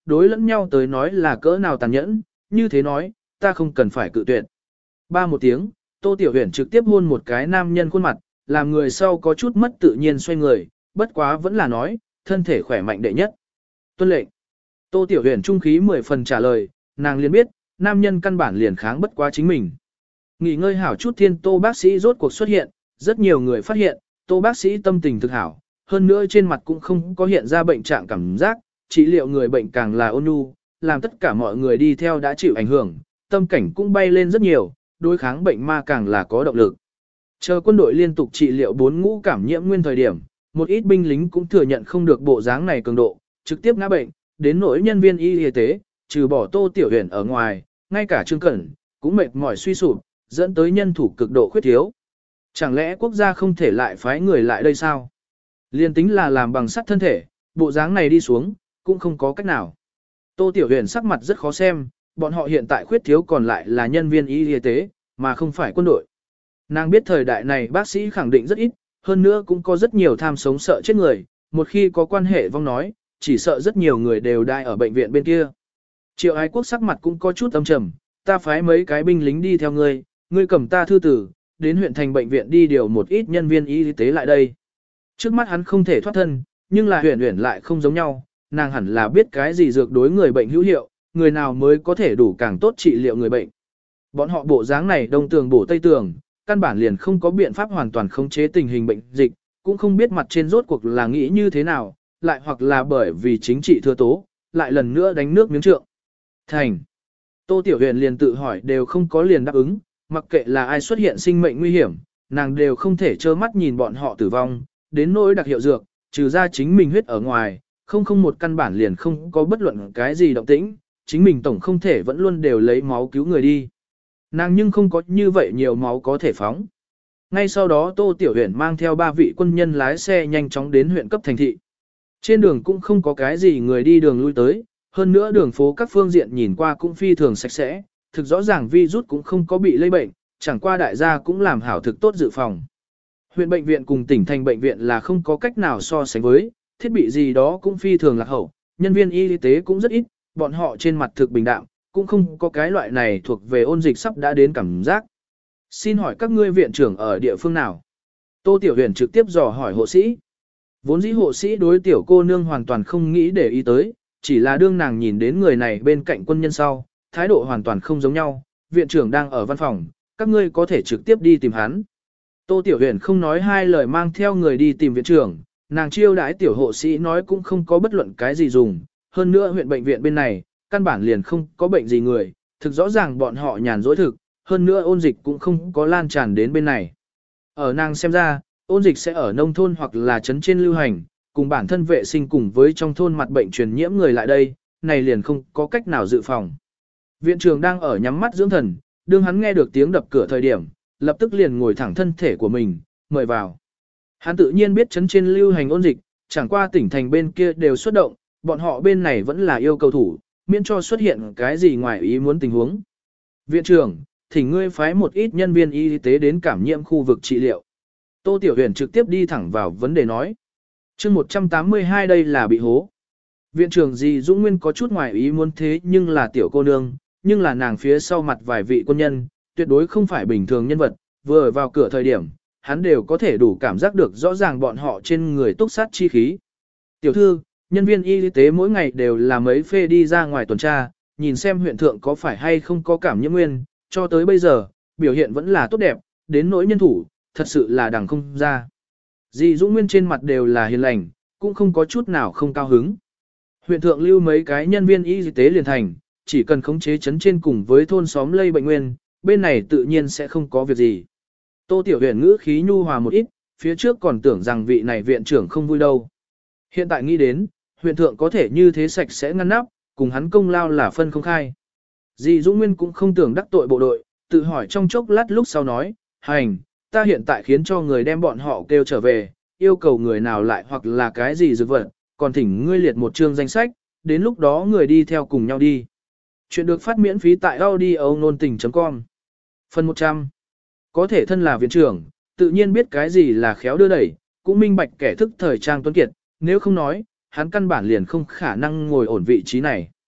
đối lẫn nhau tới nói là cỡ nào tàn nhẫn, như thế nói, ta không cần phải cự tuyệt. Ba một tiếng, Tô Tiểu Huyền trực tiếp hôn một cái nam nhân khuôn mặt, làm người sau có chút mất tự nhiên xoay người, bất quá vẫn là nói, thân thể khỏe mạnh đệ nhất. Tuân lệnh. Tô Tiểu Huyền trung khí mười phần trả lời, nàng liền biết, nam nhân căn bản liền kháng bất quá chính mình. Nghỉ ngơi hảo chút thiên Tô bác sĩ rốt cuộc xuất hiện, rất nhiều người phát hiện, Tô bác sĩ tâm tình thực hảo, hơn nữa trên mặt cũng không có hiện ra bệnh trạng cảm giác, trị liệu người bệnh càng là ôn nhu, làm tất cả mọi người đi theo đã chịu ảnh hưởng, tâm cảnh cũng bay lên rất nhiều, đối kháng bệnh ma càng là có động lực. Chờ quân đội liên tục trị liệu bốn ngũ cảm nhiễm nguyên thời điểm, một ít binh lính cũng thừa nhận không được bộ dáng này cường độ, trực tiếp ngã bệnh, đến nỗi nhân viên y y tế, trừ bỏ Tô Tiểu Huyền ở ngoài, ngay cả Trương Cẩn, cũng mệt mỏi suy sụp, dẫn tới nhân thủ cực độ khuyết thiếu. Chẳng lẽ quốc gia không thể lại phái người lại đây sao? Liên tính là làm bằng sắt thân thể, bộ dáng này đi xuống, cũng không có cách nào. Tô Tiểu Huyền sắc mặt rất khó xem, bọn họ hiện tại khuyết thiếu còn lại là nhân viên y y tế, mà không phải quân đội. Nàng biết thời đại này bác sĩ khẳng định rất ít, hơn nữa cũng có rất nhiều tham sống sợ chết người, một khi có quan hệ vong nói, chỉ sợ rất nhiều người đều đai ở bệnh viện bên kia. Triệu Ái Quốc sắc mặt cũng có chút âm trầm, ta phái mấy cái binh lính đi theo ngươi, ngươi cầm ta thư tử, đến huyện thành bệnh viện đi điều một ít nhân viên y tế lại đây. Trước mắt hắn không thể thoát thân, nhưng là huyền huyền lại không giống nhau, nàng hẳn là biết cái gì dược đối người bệnh hữu hiệu, người nào mới có thể đủ càng tốt trị liệu người bệnh. Bọn họ bộ dáng này đông tường bổ tây tường, căn bản liền không có biện pháp hoàn toàn khống chế tình hình bệnh dịch, cũng không biết mặt trên rốt cuộc là nghĩ như thế nào, lại hoặc là bởi vì chính trị thừa tố, lại lần nữa đánh nước miếng trượng. Thành. Tô Tiểu Huyền liền tự hỏi đều không có liền đáp ứng, mặc kệ là ai xuất hiện sinh mệnh nguy hiểm, nàng đều không thể trơ mắt nhìn bọn họ tử vong, đến nỗi đặc hiệu dược, trừ ra chính mình huyết ở ngoài, không không một căn bản liền không có bất luận cái gì động tĩnh, chính mình tổng không thể vẫn luôn đều lấy máu cứu người đi. Nàng nhưng không có như vậy nhiều máu có thể phóng. Ngay sau đó Tô Tiểu Huyền mang theo ba vị quân nhân lái xe nhanh chóng đến huyện cấp thành thị. Trên đường cũng không có cái gì người đi đường lui tới, hơn nữa đường phố các phương diện nhìn qua cũng phi thường sạch sẽ, thực rõ ràng virus cũng không có bị lây bệnh, chẳng qua đại gia cũng làm hảo thực tốt dự phòng. Huyện bệnh viện cùng tỉnh thành bệnh viện là không có cách nào so sánh với, thiết bị gì đó cũng phi thường lạc hậu, nhân viên y tế cũng rất ít, bọn họ trên mặt thực bình đạm, cũng không có cái loại này thuộc về ôn dịch sắp đã đến cảm giác. Xin hỏi các ngươi viện trưởng ở địa phương nào? Tô Tiểu Huyền trực tiếp dò hỏi hộ sĩ. Vốn dĩ hộ sĩ đối tiểu cô nương hoàn toàn không nghĩ để ý tới, chỉ là đương nàng nhìn đến người này bên cạnh quân nhân sau, thái độ hoàn toàn không giống nhau, viện trưởng đang ở văn phòng, các ngươi có thể trực tiếp đi tìm hắn. Tô Tiểu Huyền không nói hai lời mang theo người đi tìm viện trưởng, nàng chiêu đãi tiểu hộ sĩ nói cũng không có bất luận cái gì dùng, hơn nữa huyện bệnh viện bên này, căn bản liền không có bệnh gì người, thực rõ ràng bọn họ nhàn rỗi thực, hơn nữa ôn dịch cũng không có lan tràn đến bên này. Ở nàng xem ra, ôn dịch sẽ ở nông thôn hoặc là trấn trên lưu hành, cùng bản thân vệ sinh cùng với trong thôn mặt bệnh truyền nhiễm người lại đây, này liền không có cách nào dự phòng. Viện trưởng đang ở nhắm mắt dưỡng thần, đương hắn nghe được tiếng đập cửa thời điểm, lập tức liền ngồi thẳng thân thể của mình, mời vào. Hắn tự nhiên biết trấn trên lưu hành ôn dịch, chẳng qua tỉnh thành bên kia đều xuất động, bọn họ bên này vẫn là yêu cầu thủ, miễn cho xuất hiện cái gì ngoài ý muốn tình huống. Viện trưởng, thỉnh ngươi phái một ít nhân viên y tế đến cảm nhiễm khu vực trị liệu. Tô Tiểu Huyền trực tiếp đi thẳng vào vấn đề nói. chương một trăm tám mươi hai đây là bị hố. Viện trưởng gì Dũng Nguyên có chút ngoài ý muốn thế nhưng là tiểu cô nương, nhưng là nàng phía sau mặt vài vị quân nhân, tuyệt đối không phải bình thường nhân vật, vừa vào cửa thời điểm, hắn đều có thể đủ cảm giác được rõ ràng bọn họ trên người túc sát chi khí. Tiểu thư, nhân viên y tế mỗi ngày đều là mấy phê đi ra ngoài tuần tra, nhìn xem huyện thượng có phải hay không có cảm nhiễm nguyên, cho tới bây giờ, biểu hiện vẫn là tốt đẹp, đến nỗi nhân thủ, thật sự là đằng không ra. Dì Dũng Nguyên trên mặt đều là hiền lành, cũng không có chút nào không cao hứng. Huyện thượng lưu mấy cái nhân viên y tế liền thành, chỉ cần khống chế chấn trên cùng với thôn xóm lây bệnh nguyên, bên này tự nhiên sẽ không có việc gì. Tô Tiểu Huyền ngữ khí nhu hòa một ít, phía trước còn tưởng rằng vị này viện trưởng không vui đâu. Hiện tại nghĩ đến, huyện thượng có thể như thế sạch sẽ ngăn nắp, cùng hắn công lao là phân không khai. Dì Dũng Nguyên cũng không tưởng đắc tội bộ đội, tự hỏi trong chốc lát lúc sau nói, hành, ta hiện tại khiến cho người đem bọn họ kêu trở về, yêu cầu người nào lại hoặc là cái gì dược vật, còn thỉnh ngươi liệt một chương danh sách, đến lúc đó người đi theo cùng nhau đi. Chuyện được phát miễn phí tại audio nôn tình chấm com. Phần một trăm. Có thể thân là viện trưởng, tự nhiên biết cái gì là khéo đưa đẩy, cũng minh bạch kẻ thức thời trang tuấn kiệt, nếu không nói, hắn căn bản liền không khả năng ngồi ổn vị trí này.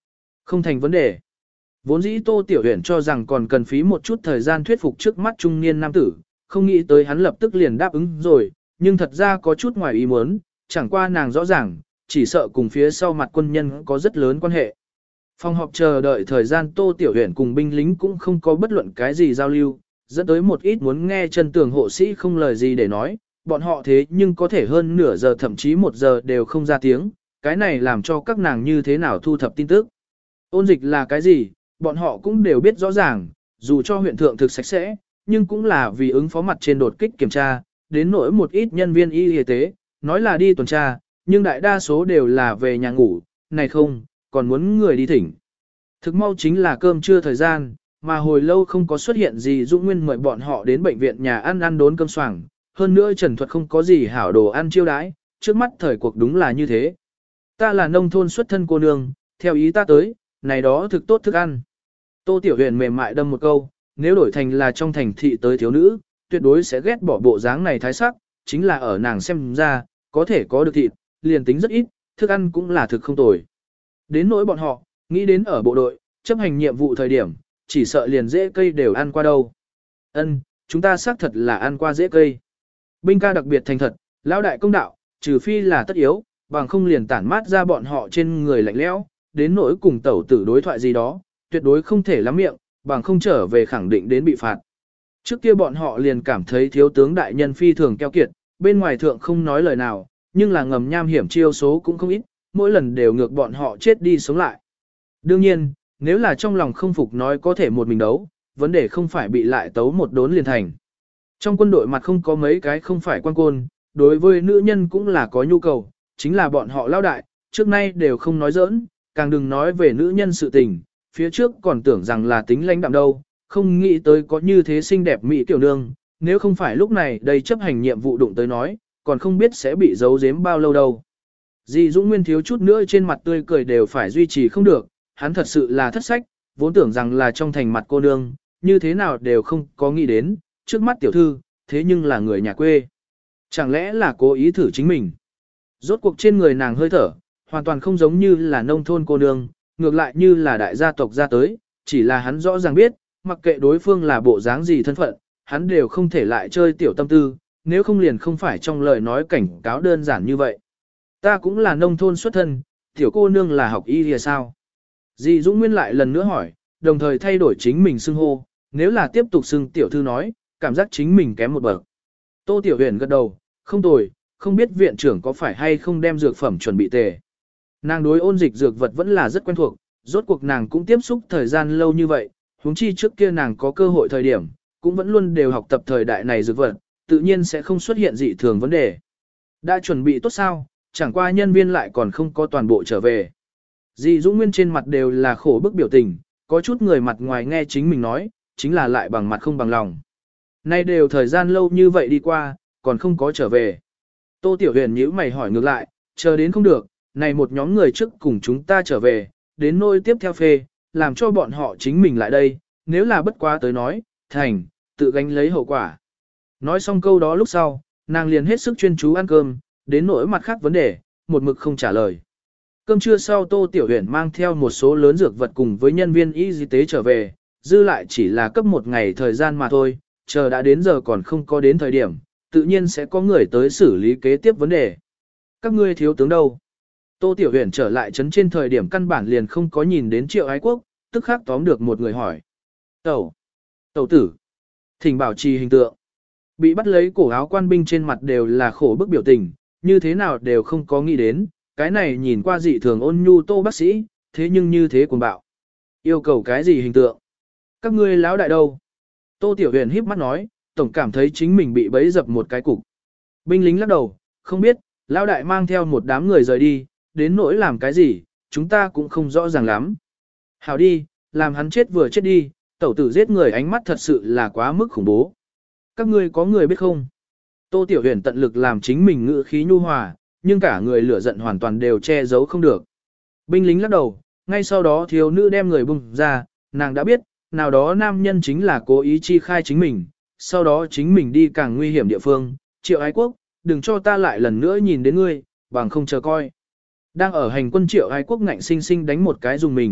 Không thành vấn đề. Vốn dĩ Tô Tiểu Huyền cho rằng còn cần phí một chút thời gian thuyết phục trước mắt trung niên nam tử, không nghĩ tới hắn lập tức liền đáp ứng rồi, nhưng thật ra có chút ngoài ý muốn, chẳng qua nàng rõ ràng, chỉ sợ cùng phía sau mặt quân nhân có rất lớn quan hệ. Phòng họp chờ đợi thời gian Tô Tiểu Huyền cùng binh lính cũng không có bất luận cái gì giao lưu, dẫn tới một ít muốn nghe chân tường hộ sĩ không lời gì để nói, bọn họ thế nhưng có thể hơn nửa giờ thậm chí một giờ đều không ra tiếng, cái này làm cho các nàng như thế nào thu thập tin tức. Ôn dịch là cái gì, bọn họ cũng đều biết rõ ràng, dù cho huyện thượng thực sạch sẽ, nhưng cũng là vì ứng phó mặt trên đột kích kiểm tra, đến nỗi một ít nhân viên y y tế, nói là đi tuần tra, nhưng đại đa số đều là về nhà ngủ, này không, còn muốn người đi thỉnh. Thực mau chính là cơm trưa thời gian, mà hồi lâu không có xuất hiện gì Dũng Nguyên mời bọn họ đến bệnh viện nhà ăn ăn đốn cơm xoàng, hơn nữa Trần Thuật không có gì hảo đồ ăn chiêu đãi, trước mắt thời cuộc đúng là như thế. Ta là nông thôn xuất thân cô nương, theo ý ta tới, này đó thực tốt thức ăn. Tô Tiểu Huyền mềm mại đâm một câu, nếu đổi thành là trong thành thị tới thiếu nữ, tuyệt đối sẽ ghét bỏ bộ dáng này thái sắc, chính là ở nàng xem ra, có thể có được thịt, liền tính rất ít, thức ăn cũng là thực không tồi. Đến nỗi bọn họ, nghĩ đến ở bộ đội, chấp hành nhiệm vụ thời điểm, chỉ sợ liền dễ cây đều ăn qua đâu. Ân, chúng ta xác thật là ăn qua dễ cây. Binh ca đặc biệt thành thật, lão đại công đạo, trừ phi là tất yếu, bằng không liền tản mát ra bọn họ trên người lạnh lẽo, đến nỗi cùng tẩu tử đối thoại gì đó, tuyệt đối không thể lắm miệng, bằng không trở về khẳng định đến bị phạt. Trước kia bọn họ liền cảm thấy thiếu tướng đại nhân phi thường keo kiệt, bên ngoài thượng không nói lời nào, nhưng là ngầm nham hiểm chiêu số cũng không ít, mỗi lần đều ngược bọn họ chết đi sống lại. Đương nhiên, nếu là trong lòng không phục nói có thể một mình đấu, vấn đề không phải bị lại tấu một đốn liền thành. Trong quân đội mặt không có mấy cái không phải quan côn, đối với nữ nhân cũng là có nhu cầu, chính là bọn họ lao đại, trước nay đều không nói giỡn, càng đừng nói về nữ nhân sự tình, phía trước còn tưởng rằng là tính lãnh đạm đâu, không nghĩ tới có như thế xinh đẹp mỹ tiểu nương, nếu không phải lúc này đây chấp hành nhiệm vụ đụng tới nói, còn không biết sẽ bị giấu giếm bao lâu đâu. Dì Dũng Nguyên thiếu chút nữa trên mặt tươi cười đều phải duy trì không được, hắn thật sự là thất sách, vốn tưởng rằng là trong thành mặt cô nương, như thế nào đều không có nghĩ đến, trước mắt tiểu thư, thế nhưng là người nhà quê. Chẳng lẽ là cố ý thử chính mình? Rốt cuộc trên người nàng hơi thở, hoàn toàn không giống như là nông thôn cô nương, ngược lại như là đại gia tộc ra tới, chỉ là hắn rõ ràng biết, mặc kệ đối phương là bộ dáng gì thân phận, hắn đều không thể lại chơi tiểu tâm tư, nếu không liền không phải trong lời nói cảnh cáo đơn giản như vậy. Ta cũng là nông thôn xuất thân, tiểu cô nương là học y thì sao? Dì Dũng Nguyên lại lần nữa hỏi, đồng thời thay đổi chính mình xưng hô, nếu là tiếp tục xưng tiểu thư nói, cảm giác chính mình kém một bậc. Tô Tiểu Huyền gật đầu, không tồi, không biết viện trưởng có phải hay không đem dược phẩm chuẩn bị tề. Nàng đối ôn dịch dược vật vẫn là rất quen thuộc, rốt cuộc nàng cũng tiếp xúc thời gian lâu như vậy, huống chi trước kia nàng có cơ hội thời điểm, cũng vẫn luôn đều học tập thời đại này dược vật, tự nhiên sẽ không xuất hiện dị thường vấn đề. Đã chuẩn bị tốt sao, chẳng qua nhân viên lại còn không có toàn bộ trở về. Dì Dũng Nguyên trên mặt đều là khổ bức biểu tình, có chút người mặt ngoài nghe chính mình nói, chính là lại bằng mặt không bằng lòng. Nay đều thời gian lâu như vậy đi qua, còn không có trở về. Tô Tiểu Huyền nhíu mày hỏi ngược lại, chờ đến không được, này một nhóm người trước cùng chúng ta trở về, đến nơi tiếp theo phê, làm cho bọn họ chính mình lại đây, nếu là bất quá tới nói, thành, tự gánh lấy hậu quả. Nói xong câu đó lúc sau, nàng liền hết sức chuyên chú ăn cơm, đến nỗi mặt khác vấn đề, một mực không trả lời. Cơm trưa sau Tô Tiểu Huyền mang theo một số lớn dược vật cùng với nhân viên y tế trở về, dư lại chỉ là cấp một ngày thời gian mà thôi, chờ đã đến giờ còn không có đến thời điểm, tự nhiên sẽ có người tới xử lý kế tiếp vấn đề. Các ngươi thiếu tướng đâu? Tô Tiểu Huyền trở lại trấn trên thời điểm căn bản liền không có nhìn đến Triệu Ái Quốc, tức khắc tóm được một người hỏi. Tẩu! Tẩu tử! Thỉnh bảo trì hình tượng. Bị bắt lấy cổ áo quan binh trên mặt đều là khổ bức biểu tình, như thế nào đều không có nghĩ đến, cái này nhìn qua dị thường ôn nhu Tô bác sĩ, thế nhưng như thế cuồng bạo. Yêu cầu cái gì hình tượng? Các ngươi lão đại đâu? Tô Tiểu Huyền híp mắt nói, tổng cảm thấy chính mình bị bấy dập một cái cục. Binh lính lắc đầu, không biết, lão đại mang theo một đám người rời đi, đến nỗi làm cái gì, chúng ta cũng không rõ ràng lắm. Hảo đi, làm hắn chết vừa chết đi, tẩu tử giết người ánh mắt thật sự là quá mức khủng bố. Các ngươi có người biết không? Tô Tiểu Huyền tận lực làm chính mình ngữ khí nhu hòa, nhưng cả người lửa giận hoàn toàn đều che giấu không được. Binh lính lắc đầu, ngay sau đó thiếu nữ đem người bung ra, nàng đã biết, nào đó nam nhân chính là cố ý chi khai chính mình, sau đó chính mình đi càng nguy hiểm địa phương. Triệu Ái Quốc, đừng cho ta lại lần nữa nhìn đến ngươi, bằng không chờ coi. Đang ở hành quân Triệu Ái Quốc ngạnh sinh sinh đánh một cái dùng mình,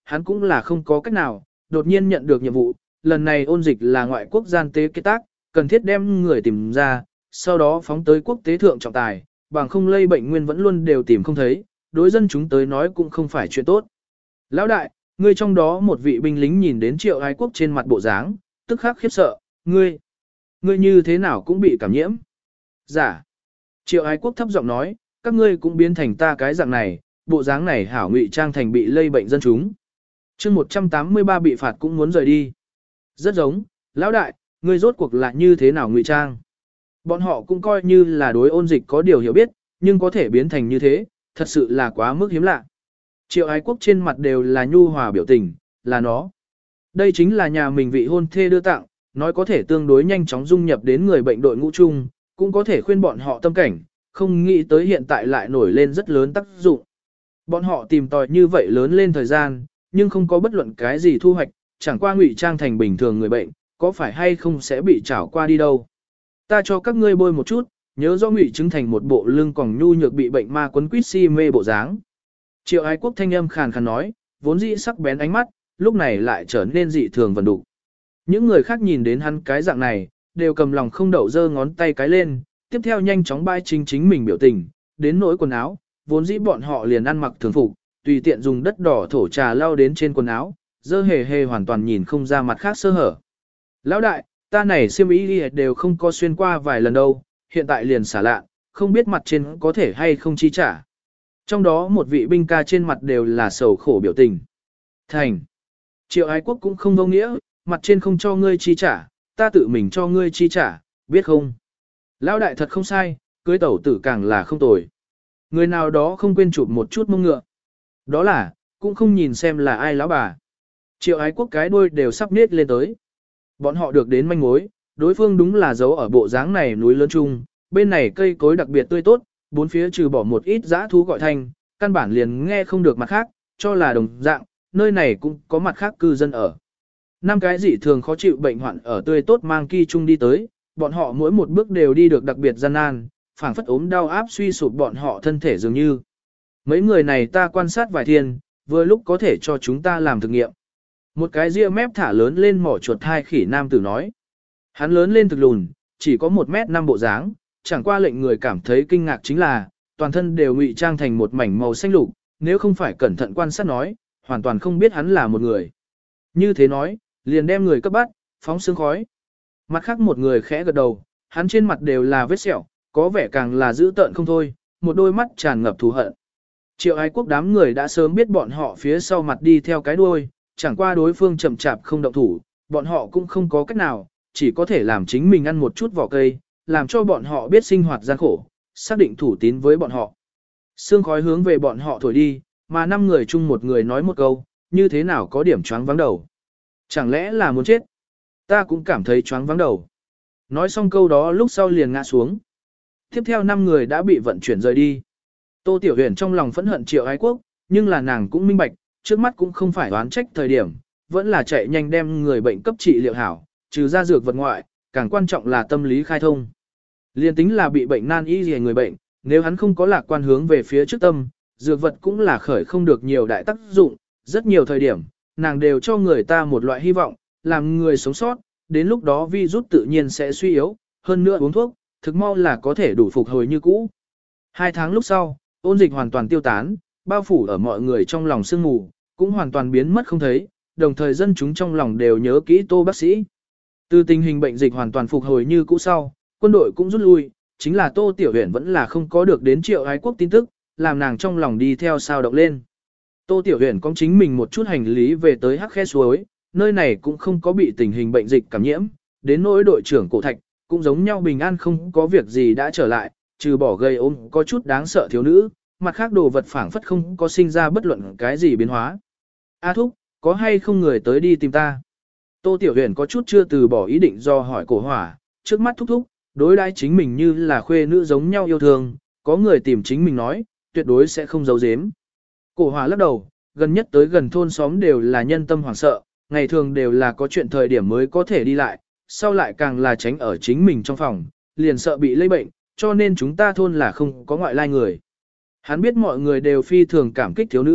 hắn cũng là không có cách nào, đột nhiên nhận được nhiệm vụ, lần này ôn dịch là ngoại quốc gian tế kết tác, cần thiết đem người tìm ra, sau đó phóng tới quốc tế thượng trọng tài, bằng không lây bệnh nguyên vẫn luôn đều tìm không thấy, đối dân chúng tới nói cũng không phải chuyện tốt. Lão đại, ngươi trong đó một vị binh lính nhìn đến Triệu Ái Quốc trên mặt bộ dáng, tức khắc khiếp sợ, ngươi, ngươi như thế nào cũng bị cảm nhiễm. Giả. Triệu Ái Quốc thấp giọng nói, các ngươi cũng biến thành ta cái dạng này, bộ dáng này hảo ngụy trang thành bị lây bệnh dân chúng. chương một trăm tám mươi ba bị phạt cũng muốn rời đi. Rất giống, lão đại, ngươi rốt cuộc là như thế nào ngụy trang. Bọn họ cũng coi như là đối ôn dịch có điều hiểu biết, nhưng có thể biến thành như thế, thật sự là quá mức hiếm lạ. Triệu Ái Quốc trên mặt đều là nhu hòa biểu tình, là nó. Đây chính là nhà mình vị hôn thê đưa tặng, nói có thể tương đối nhanh chóng dung nhập đến người bệnh đội ngũ chung, cũng có thể khuyên bọn họ tâm cảnh, không nghĩ tới hiện tại lại nổi lên rất lớn tác dụng. Bọn họ tìm tòi như vậy lớn lên thời gian, nhưng không có bất luận cái gì thu hoạch, chẳng qua ngụy trang thành bình thường người bệnh, có phải hay không sẽ bị trảo qua đi đâu. Ta cho các ngươi bôi một chút, nhớ rõ ngụy chứng thành một bộ lưng còn nhu nhược bị bệnh ma quấn quýt si mê bộ dáng. Triệu Ái Quốc thanh âm khàn khàn nói, vốn dĩ sắc bén ánh mắt, lúc này lại trở nên dị thường vần đủ. Những người khác nhìn đến hắn cái dạng này, đều cầm lòng không đậu giơ ngón tay cái lên, tiếp theo nhanh chóng bai chính chính mình biểu tình, đến nỗi quần áo, vốn dĩ bọn họ liền ăn mặc thường phục, tùy tiện dùng đất đỏ thổ trà lau đến trên quần áo, dơ hề hề hoàn toàn nhìn không ra mặt khác sơ hở. Lão đại, ta này xiêm y đều không có xuyên qua vài lần đâu, hiện tại liền xả lạ, không biết mặt trên có thể hay không chi trả. Trong đó một vị binh ca trên mặt đều là sầu khổ biểu tình. Thành. Triệu Ái Quốc cũng không vô nghĩa, mặt trên không cho ngươi chi trả, ta tự mình cho ngươi chi trả, biết không? Lão đại thật không sai, cưới tẩu tử càng là không tồi. Người nào đó không quên chụp một chút mông ngựa. Đó là, cũng không nhìn xem là ai lão bà. Triệu Ái Quốc cái đuôi đều sắp nết lên tới. Bọn họ được đến manh mối, đối phương đúng là giấu ở bộ dáng này núi lớn chung, bên này cây cối đặc biệt tươi tốt, bốn phía trừ bỏ một ít dã thú gọi thanh, căn bản liền nghe không được mặt khác, cho là đồng dạng, nơi này cũng có mặt khác cư dân ở. Năm cái dị thường khó chịu bệnh hoạn ở tươi tốt mang kỳ chung đi tới, bọn họ mỗi một bước đều đi được đặc biệt gian nan, phảng phất ốm đau áp suy sụp bọn họ thân thể dường như. Mấy người này ta quan sát vài thiên, vừa lúc có thể cho chúng ta làm thực nghiệm. Một cái ria mép thả lớn lên mỏ chuột hai khỉ nam tử nói. Hắn lớn lên thực lùn, chỉ có một mét năm bộ dáng, chẳng qua lệnh người cảm thấy kinh ngạc chính là, toàn thân đều ngụy trang thành một mảnh màu xanh lục, nếu không phải cẩn thận quan sát nói, hoàn toàn không biết hắn là một người. Như thế nói, liền đem người cấp bắt, phóng sương khói. Mặt khác một người khẽ gật đầu, hắn trên mặt đều là vết sẹo, có vẻ càng là dữ tợn không thôi, một đôi mắt tràn ngập thù hận. Triệu Ái Quốc đám người đã sớm biết bọn họ phía sau mặt đi theo cái đuôi, chẳng qua đối phương chậm chạp không động thủ, bọn họ cũng không có cách nào, chỉ có thể làm chính mình ăn một chút vỏ cây, làm cho bọn họ biết sinh hoạt gian khổ, xác định thủ tín với bọn họ. Sương khói hướng về bọn họ thổi đi, mà năm người chung một người nói một câu, như thế nào có điểm choáng vắng đầu. Chẳng lẽ là muốn chết? Ta cũng cảm thấy choáng vắng đầu. Nói xong câu đó lúc sau liền ngã xuống. Tiếp theo năm người đã bị vận chuyển rời đi. Tô Tiểu Huyền trong lòng phẫn hận Triệu Ái Quốc, nhưng là nàng cũng minh bạch, trước mắt cũng không phải oán trách thời điểm, vẫn là chạy nhanh đem người bệnh cấp trị liệu hảo, trừ ra dược vật ngoại, càng quan trọng là tâm lý khai thông. Liên tính là bị bệnh nan y gì người bệnh, nếu hắn không có lạc quan hướng về phía trước tâm, dược vật cũng là khởi không được nhiều đại tác dụng, rất nhiều thời điểm, nàng đều cho người ta một loại hy vọng, làm người sống sót, đến lúc đó virus tự nhiên sẽ suy yếu, hơn nữa uống thuốc, thực mau là có thể đủ phục hồi như cũ. Hai tháng lúc sau, ôn dịch hoàn toàn tiêu tán, bao phủ ở mọi người trong lòng sương mù, cũng hoàn toàn biến mất không thấy, đồng thời dân chúng trong lòng đều nhớ kỹ Tô bác sĩ. Từ tình hình bệnh dịch hoàn toàn phục hồi như cũ sau, quân đội cũng rút lui, chính là Tô Tiểu Huyền vẫn là không có được đến Triệu Ái Quốc tin tức, làm nàng trong lòng đi theo sao động lên. Tô Tiểu Huyền có chính mình một chút hành lý về tới Hắc Khe suối, nơi này cũng không có bị tình hình bệnh dịch cảm nhiễm, đến nỗi đội trưởng Cổ Thạch, cũng giống nhau bình an không có việc gì đã trở lại, trừ bỏ gây ốm có chút đáng sợ thiếu nữ, mặt khác đồ vật phảng phất không có sinh ra bất luận cái gì biến hóa. A Thúc, có hay không người tới đi tìm ta? Tô Tiểu Huyền có chút chưa từ bỏ ý định do hỏi Cổ Hỏa, trước mắt thúc thúc, đối đãi chính mình như là khuê nữ giống nhau yêu thương, có người tìm chính mình nói, tuyệt đối sẽ không giấu giếm. Cổ Hỏa lắc đầu, gần nhất tới gần thôn xóm đều là nhân tâm hoảng sợ, ngày thường đều là có chuyện thời điểm mới có thể đi lại, sau lại càng là tránh ở chính mình trong phòng, liền sợ bị lây bệnh, cho nên chúng ta thôn là không có ngoại lai người. Hắn biết mọi người đều phi thường cảm kích thiếu nữ,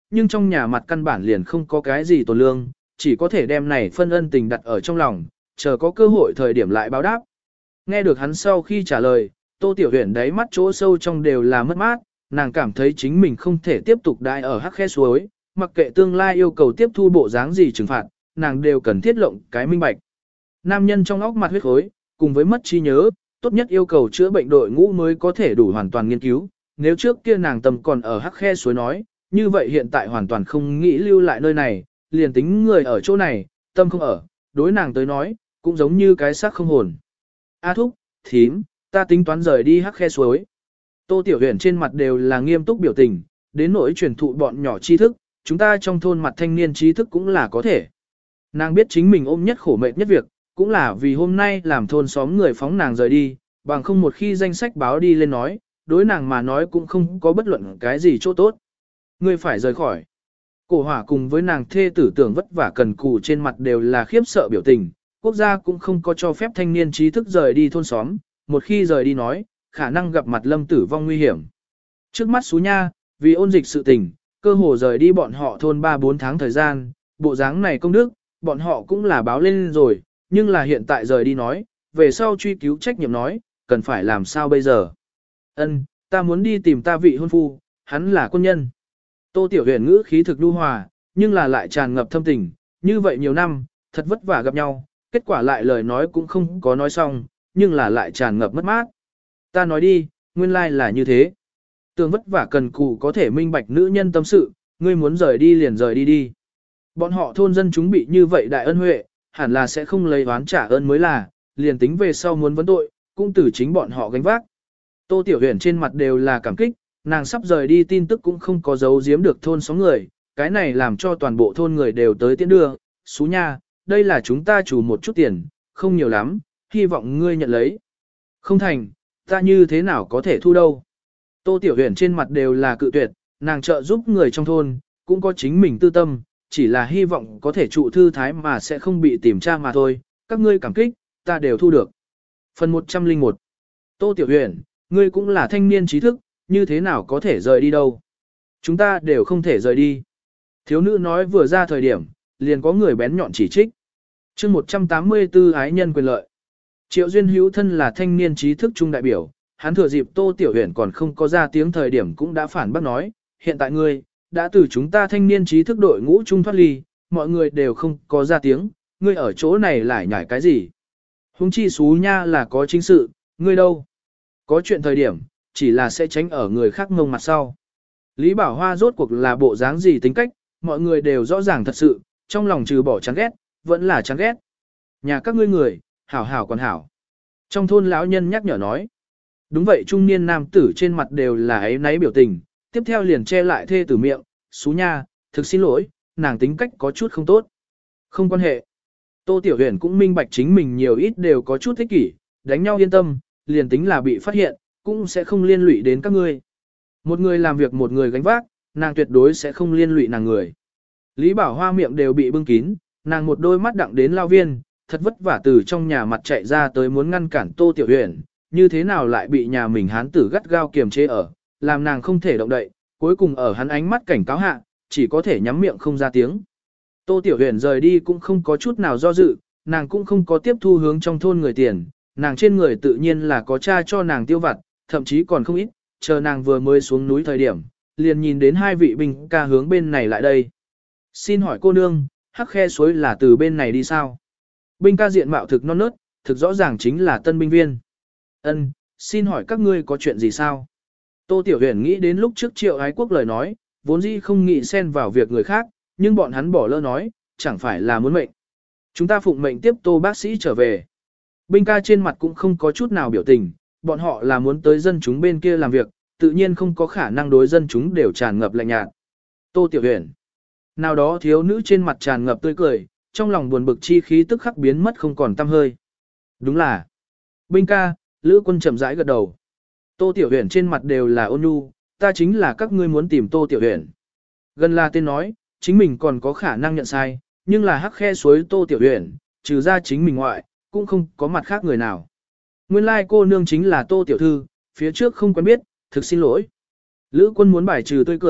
nhưng trong nhà mặt căn bản liền không có cái gì tổn lương, chỉ có thể đem này phân ân tình đặt ở trong lòng, chờ có cơ hội thời điểm lại báo đáp. Nghe được hắn sau khi trả lời, Tô Tiểu Huyền đáy mắt chỗ sâu trong đều là mất mát, nàng cảm thấy chính mình không thể tiếp tục đãi ở hắc khe suối, mặc kệ tương lai yêu cầu tiếp thu bộ dáng gì trừng phạt, nàng đều cần thiết lộng cái minh bạch. Nam nhân trong óc mặt huyết khối, cùng với mất trí nhớ, tốt nhất yêu cầu chữa bệnh đội ngũ mới có thể đủ hoàn toàn nghiên cứu, nếu trước kia nàng tâm còn ở hắc khe suối nói, như vậy hiện tại hoàn toàn không nghĩ lưu lại nơi này, liền tính người ở chỗ này, tâm không ở, đối nàng tới nói, cũng giống như cái xác không hồn. A thúc, thím, ta tính toán rời đi hắc khe suối. Tô Tiểu Huyền trên mặt đều là nghiêm túc biểu tình, đến nỗi truyền thụ bọn nhỏ tri thức, chúng ta trong thôn mặt thanh niên trí thức cũng là có thể. Nàng biết chính mình ôm nhất khổ mệt nhất việc, cũng là vì hôm nay làm thôn xóm người phóng nàng rời đi, bằng không một khi danh sách báo đi lên nói, đối nàng mà nói cũng không có bất luận cái gì chỗ tốt. Ngươi phải rời khỏi. Cổ hỏa cùng với nàng thê tử tưởng vất vả cần cù trên mặt đều là khiếp sợ biểu tình, quốc gia cũng không có cho phép thanh niên trí thức rời đi thôn xóm, một khi rời đi nói, khả năng gặp mặt lâm tử vong nguy hiểm. Trước mắt Xú Nha, vì ôn dịch sự tình, cơ hồ rời đi bọn họ thôn ba bốn tháng thời gian, bộ dáng này công đức, bọn họ cũng là báo lên rồi, nhưng là hiện tại rời đi nói, về sau truy cứu trách nhiệm nói, cần phải làm sao bây giờ. Ân, ta muốn đi tìm ta vị hôn phu, hắn là quân nhân. Tô Tiểu Huyền ngữ khí thực nhu hòa, nhưng là lại tràn ngập thâm tình, như vậy nhiều năm, thật vất vả gặp nhau, kết quả lại lời nói cũng không có nói xong, nhưng là lại tràn ngập mất mát. Ta nói đi, nguyên lai là như thế. Tường vất vả cần cù có thể minh bạch nữ nhân tâm sự, ngươi muốn rời đi liền rời đi đi. Bọn họ thôn dân chúng bị như vậy đại ân huệ, hẳn là sẽ không lấy oán trả ơn mới là, liền tính về sau muốn vấn tội, cũng từ chính bọn họ gánh vác. Tô Tiểu Huyền trên mặt đều là cảm kích, nàng sắp rời đi tin tức cũng không có giấu giếm được thôn xóm người, cái này làm cho toàn bộ thôn người đều tới tiễn đưa. Xú Nha, đây là chúng ta chủ một chút tiền, không nhiều lắm, hy vọng ngươi nhận lấy. Không thành, ta như thế nào có thể thu đâu. Tô Tiểu Huyền trên mặt đều là cự tuyệt, nàng trợ giúp người trong thôn, cũng có chính mình tư tâm, chỉ là hy vọng có thể trụ thư thái mà sẽ không bị tìm tra mà thôi, các ngươi cảm kích, ta đều thu được. Phần một trăm lẻ một. Tô Tiểu Huyền, ngươi cũng là thanh niên trí thức, như thế nào có thể rời đi đâu? Chúng ta đều không thể rời đi. Thiếu nữ nói vừa ra thời điểm, liền có người bén nhọn chỉ trích. Chương một trăm tám mươi tư ái nhân quyền lợi. Triệu Duyên Hữu thân là thanh niên trí thức trung đại biểu, hắn thừa dịp Tô Tiểu Huyền còn không có ra tiếng thời điểm cũng đã phản bác nói, hiện tại ngươi đã từ chúng ta thanh niên trí thức đội ngũ trung thoát ly, mọi người đều không có ra tiếng, ngươi ở chỗ này lại nhảy cái gì? Huống chi Xú Nha là có chính sự, ngươi đâu? Có chuyện thời điểm, chỉ là sẽ tránh ở người khác ngông mặt sau. Lý Bảo Hoa rốt cuộc là bộ dáng gì tính cách, mọi người đều rõ ràng thật sự, trong lòng trừ bỏ chán ghét, vẫn là chán ghét. Nhà các ngươi người, hảo hảo còn hảo. Trong thôn lão nhân nhắc nhở nói. Đúng vậy, trung niên nam tử trên mặt đều là ấy náy biểu tình, tiếp theo liền che lại thê tử miệng, Xú Nha, thực xin lỗi, nàng tính cách có chút không tốt. Không quan hệ. Tô Tiểu Huyền cũng minh bạch chính mình nhiều ít đều có chút thích kỷ, đánh nhau yên tâm, liền tính là bị phát hiện, cũng sẽ không liên lụy đến các ngươi. Một người làm việc một người gánh vác, nàng tuyệt đối sẽ không liên lụy nàng người. Lý Bảo Hoa miệng đều bị bưng kín, nàng một đôi mắt đặng đến lao viên, thật vất vả từ trong nhà mặt chạy ra tới muốn ngăn cản Tô Tiểu Huyền, như thế nào lại bị nhà mình hán tử gắt gao kiềm chế ở, làm nàng không thể động đậy, cuối cùng ở hắn ánh mắt cảnh cáo hạ, chỉ có thể nhắm miệng không ra tiếng. Tô Tiểu Huyền rời đi cũng không có chút nào do dự, nàng cũng không có tiếp thu hướng trong thôn người tiền, nàng trên người tự nhiên là có cha cho nàng tiêu vặt, thậm chí còn không ít, chờ nàng vừa mới xuống núi thời điểm, liền nhìn đến hai vị binh ca hướng bên này lại đây. Xin hỏi cô nương, hắc khe suối là từ bên này đi sao? Binh ca diện mạo thực non nớt, thực rõ ràng chính là tân binh viên. Ân, xin hỏi các ngươi có chuyện gì sao? Tô Tiểu Huyền nghĩ đến lúc trước Triệu Ái Quốc lời nói, vốn dĩ không nghĩ xen vào việc người khác, nhưng bọn hắn bỏ lỡ nói, chẳng phải là muốn mệnh. Chúng ta phụng mệnh tiếp Tô bác sĩ trở về. Binh ca trên mặt cũng không có chút nào biểu tình, bọn họ là muốn tới dân chúng bên kia làm việc, tự nhiên không có khả năng đối dân chúng đều tràn ngập lạnh nhạt. Tô Tiểu Huyền. Nào đó thiếu nữ trên mặt tràn ngập tươi cười, trong lòng buồn bực chi khí tức khắc biến mất không còn tăm hơi. Đúng là. Binh ca, Lữ Quân chậm rãi gật đầu. Tô Tiểu Huyền trên mặt đều là ôn nhu, ta chính là các ngươi muốn tìm Tô Tiểu Huyền. Gần là tên nói, chính mình còn có khả năng nhận sai, nhưng là hắc khe suối Tô Tiểu Huyền, trừ ra chính mình ngoại, cũng không có mặt khác người nào. Nguyên lai like cô nương chính là Tô Tiểu Thư, phía trước không quen biết, thực xin lỗi. Lữ Quân muốn bài trừ tươi cười,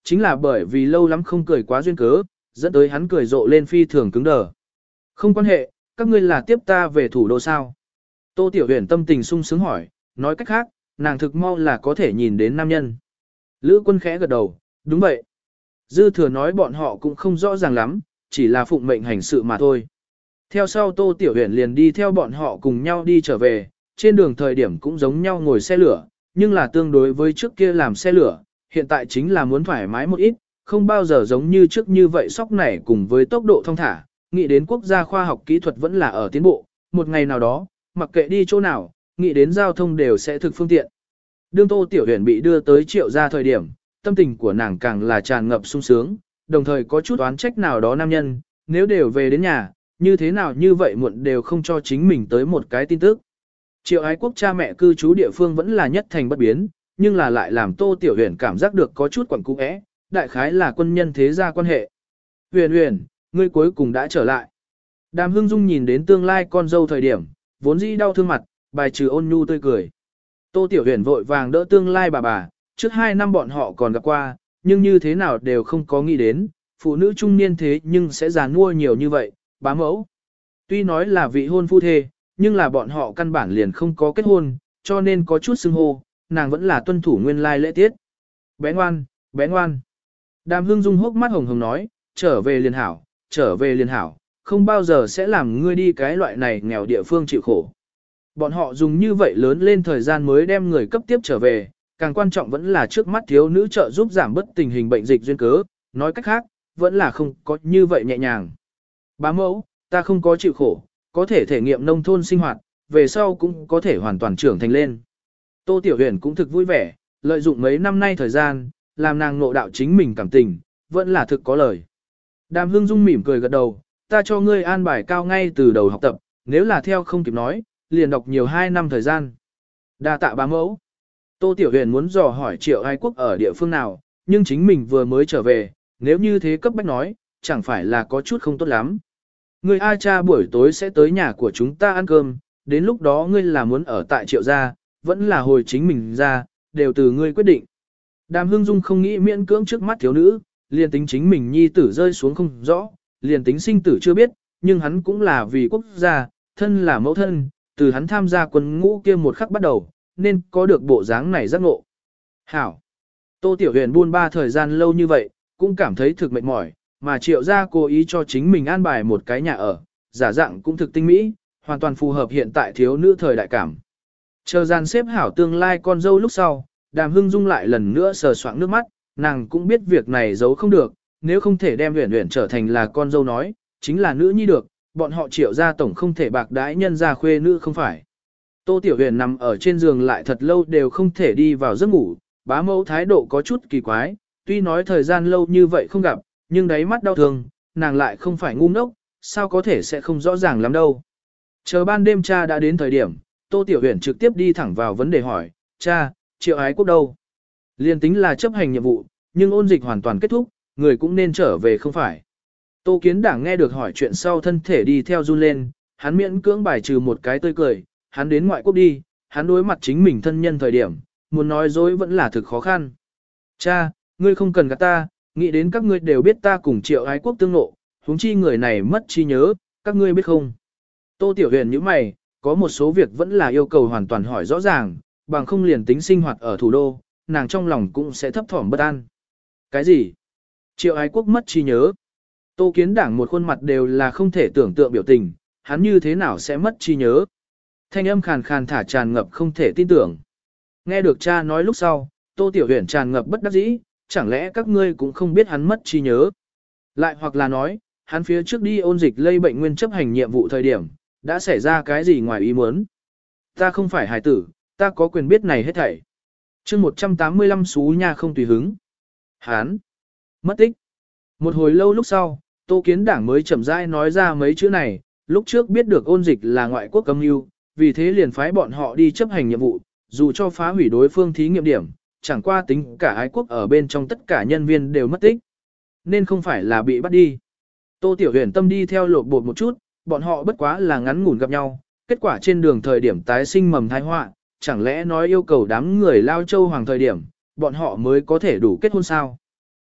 chính là bởi vì lâu lắm không cười quá duyên cớ, dẫn tới hắn cười rộ lên phi thường cứng đờ. Không quan hệ, các ngươi là tiếp ta về thủ đô sao? Tô Tiểu Huyền tâm tình sung sướng hỏi, nói cách khác, nàng thực mau là có thể nhìn đến nam nhân. Lữ Quân khẽ gật đầu, đúng vậy. Dư thừa nói bọn họ cũng không rõ ràng lắm, chỉ là phụng mệnh hành sự mà thôi. Theo sau Tô Tiểu Huyền liền đi theo bọn họ cùng nhau đi trở về, trên đường thời điểm cũng giống nhau ngồi xe lửa, nhưng là tương đối với trước kia làm xe lửa, hiện tại chính là muốn thoải mái một ít, không bao giờ giống như trước như vậy sóc nảy cùng với tốc độ thông thả, nghĩ đến quốc gia khoa học kỹ thuật vẫn là ở tiến bộ, một ngày nào đó, mặc kệ đi chỗ nào, nghĩ đến giao thông đều sẽ thực phương tiện. Đương Tô Tiểu Huyền bị đưa tới Triệu gia thời điểm, tâm tình của nàng càng là tràn ngập sung sướng, đồng thời có chút oán trách nào đó nam nhân, nếu đều về đến nhà, như thế nào như vậy muộn đều không cho chính mình tới một cái tin tức. Triệu Ái Quốc cha mẹ cư trú địa phương vẫn là nhất thành bất biến, nhưng là lại làm Tô Tiểu Huyền cảm giác được có chút quẩn cũ é, đại khái là quân nhân thế gia quan hệ. Huyền Huyền, ngươi cuối cùng đã trở lại. Đàm Hưng Dung nhìn đến tương lai con dâu thời điểm, vốn dĩ đau thương mặt, bài trừ ôn nhu tươi cười. Tô Tiểu Huyền vội vàng đỡ tương lai bà bà, trước hai năm bọn họ còn gặp qua, nhưng như thế nào đều không có nghĩ đến, phụ nữ trung niên thế nhưng sẽ già nua nhiều như vậy, bá mẫu. Tuy nói là vị hôn phu thê, nhưng là bọn họ căn bản liền không có kết hôn, cho nên có chút xưng hô, nàng vẫn là tuân thủ nguyên lai lễ tiết. Bé ngoan, bé ngoan. Đàm Hưng Dung hốc mắt hồng hồng nói, trở về liền hảo, trở về liền hảo, không bao giờ sẽ làm ngươi đi cái loại này nghèo địa phương chịu khổ. Bọn họ dùng như vậy lớn lên thời gian mới đem người cấp tiếp trở về, càng quan trọng vẫn là trước mắt thiếu nữ trợ giúp giảm bớt tình hình bệnh dịch duyên cớ, nói cách khác, vẫn là không có như vậy nhẹ nhàng. Bá mẫu, ta không có chịu khổ, có thể thể nghiệm nông thôn sinh hoạt, về sau cũng có thể hoàn toàn trưởng thành lên. Tô Tiểu Huyền cũng thực vui vẻ, lợi dụng mấy năm nay thời gian, làm nàng ngộ đạo chính mình cảm tình, vẫn là thực có lời. Đàm Hưng Dung mỉm cười gật đầu, ta cho ngươi an bài cao ngay từ đầu học tập, nếu là theo không kịp nói, liền đọc nhiều hai năm thời gian. Đa tạ bá mẫu. Tô Tiểu Huyền muốn dò hỏi Triệu Ái Quốc ở địa phương nào, nhưng chính mình vừa mới trở về, nếu như thế cấp bách nói, chẳng phải là có chút không tốt lắm. Ngươi A cha buổi tối sẽ tới nhà của chúng ta ăn cơm, đến lúc đó ngươi là muốn ở tại Triệu gia, vẫn là hồi chính mình ra, đều từ ngươi quyết định. Đàm Hưng Dung không nghĩ miễn cưỡng trước mắt thiếu nữ, liền tính chính mình nhi tử rơi xuống không rõ, liền tính sinh tử chưa biết, nhưng hắn cũng là vì quốc gia, thân là mẫu thân, từ hắn tham gia quân ngũ kia một khắc bắt đầu, nên có được bộ dáng này giác ngộ. Hảo! Tô Tiểu Huyền buôn ba thời gian lâu như vậy, cũng cảm thấy thực mệt mỏi, mà Triệu gia cố ý cho chính mình an bài một cái nhà ở, giả dạng cũng thực tinh mỹ, hoàn toàn phù hợp hiện tại thiếu nữ thời đại cảm. Chờ gian xếp hảo tương lai con dâu lúc sau, Đàm Hưng Dung lại lần nữa sờ soạng nước mắt, nàng cũng biết việc này giấu không được, nếu không thể đem Uyển Uyển trở thành là con dâu nói, chính là nữ nhi được, bọn họ Triệu gia tổng không thể bạc đãi nhân gia khuê nữ không phải. Tô Tiểu Huyền nằm ở trên giường lại thật lâu đều không thể đi vào giấc ngủ, bá mẫu thái độ có chút kỳ quái, tuy nói thời gian lâu như vậy không gặp, nhưng đáy mắt đau thương, nàng lại không phải ngu ngốc, sao có thể sẽ không rõ ràng lắm đâu. Chờ ban đêm cha đã đến thời điểm, Tô Tiểu Huyền trực tiếp đi thẳng vào vấn đề hỏi, cha, Triệu Ái Quốc đâu? Liên tính là chấp hành nhiệm vụ, nhưng ôn dịch hoàn toàn kết thúc, người cũng nên trở về không phải. Tô Kiến Đảng nghe được hỏi chuyện sau thân thể đi theo run lên, hắn miễn cưỡng bài trừ một cái tươi cười, hắn đến ngoại quốc đi, hắn đối mặt chính mình thân nhân thời điểm, muốn nói dối vẫn là thực khó khăn. Cha, ngươi không cần gạt ta, nghĩ đến các ngươi đều biết ta cùng Triệu Ái Quốc tương nộ, huống chi người này mất trí nhớ, các ngươi biết không? Tô Tiểu Huyền như mày, có một số việc vẫn là yêu cầu hoàn toàn hỏi rõ ràng, bằng không liền tính sinh hoạt ở thủ đô, nàng trong lòng cũng sẽ thấp thỏm bất an. Cái gì? Triệu Ái Quốc mất trí nhớ. Tô Kiến Đảng một khuôn mặt đều là không thể tưởng tượng biểu tình, hắn như thế nào sẽ mất trí nhớ. Thanh âm khàn khàn thả tràn ngập không thể tin tưởng. Nghe được cha nói lúc sau, Tô Tiểu Huyền tràn ngập bất đắc dĩ, chẳng lẽ các ngươi cũng không biết hắn mất trí nhớ. Lại hoặc là nói, hắn phía trước đi ôn dịch lây bệnh nguyên chấp hành nhiệm vụ thời điểm, đã xảy ra cái gì ngoài ý muốn. Ta không phải hài tử, ta có quyền biết này hết thảy. chương một trăm tám mươi lăm xú nha không tùy hứng. Hán. Mất tích. Một hồi lâu lúc sau, Tô Kiến Đảng mới chậm rãi nói ra mấy chữ này, lúc trước biết được ôn dịch là ngoại quốc âm mưu, vì thế liền phái bọn họ đi chấp hành nhiệm vụ, dù cho phá hủy đối phương thí nghiệm điểm, chẳng qua tính cả ái quốc ở bên trong tất cả nhân viên đều mất tích. Nên không phải là bị bắt đi. Tô Tiểu Huyền tâm đi theo lột bột một chút, bọn họ bất quá là ngắn ngủn gặp nhau, kết quả trên đường thời điểm tái sinh mầm thai họa, chẳng lẽ nói yêu cầu đám người lao châu hoàng thời điểm, bọn họ mới có thể đủ kết hôn sao?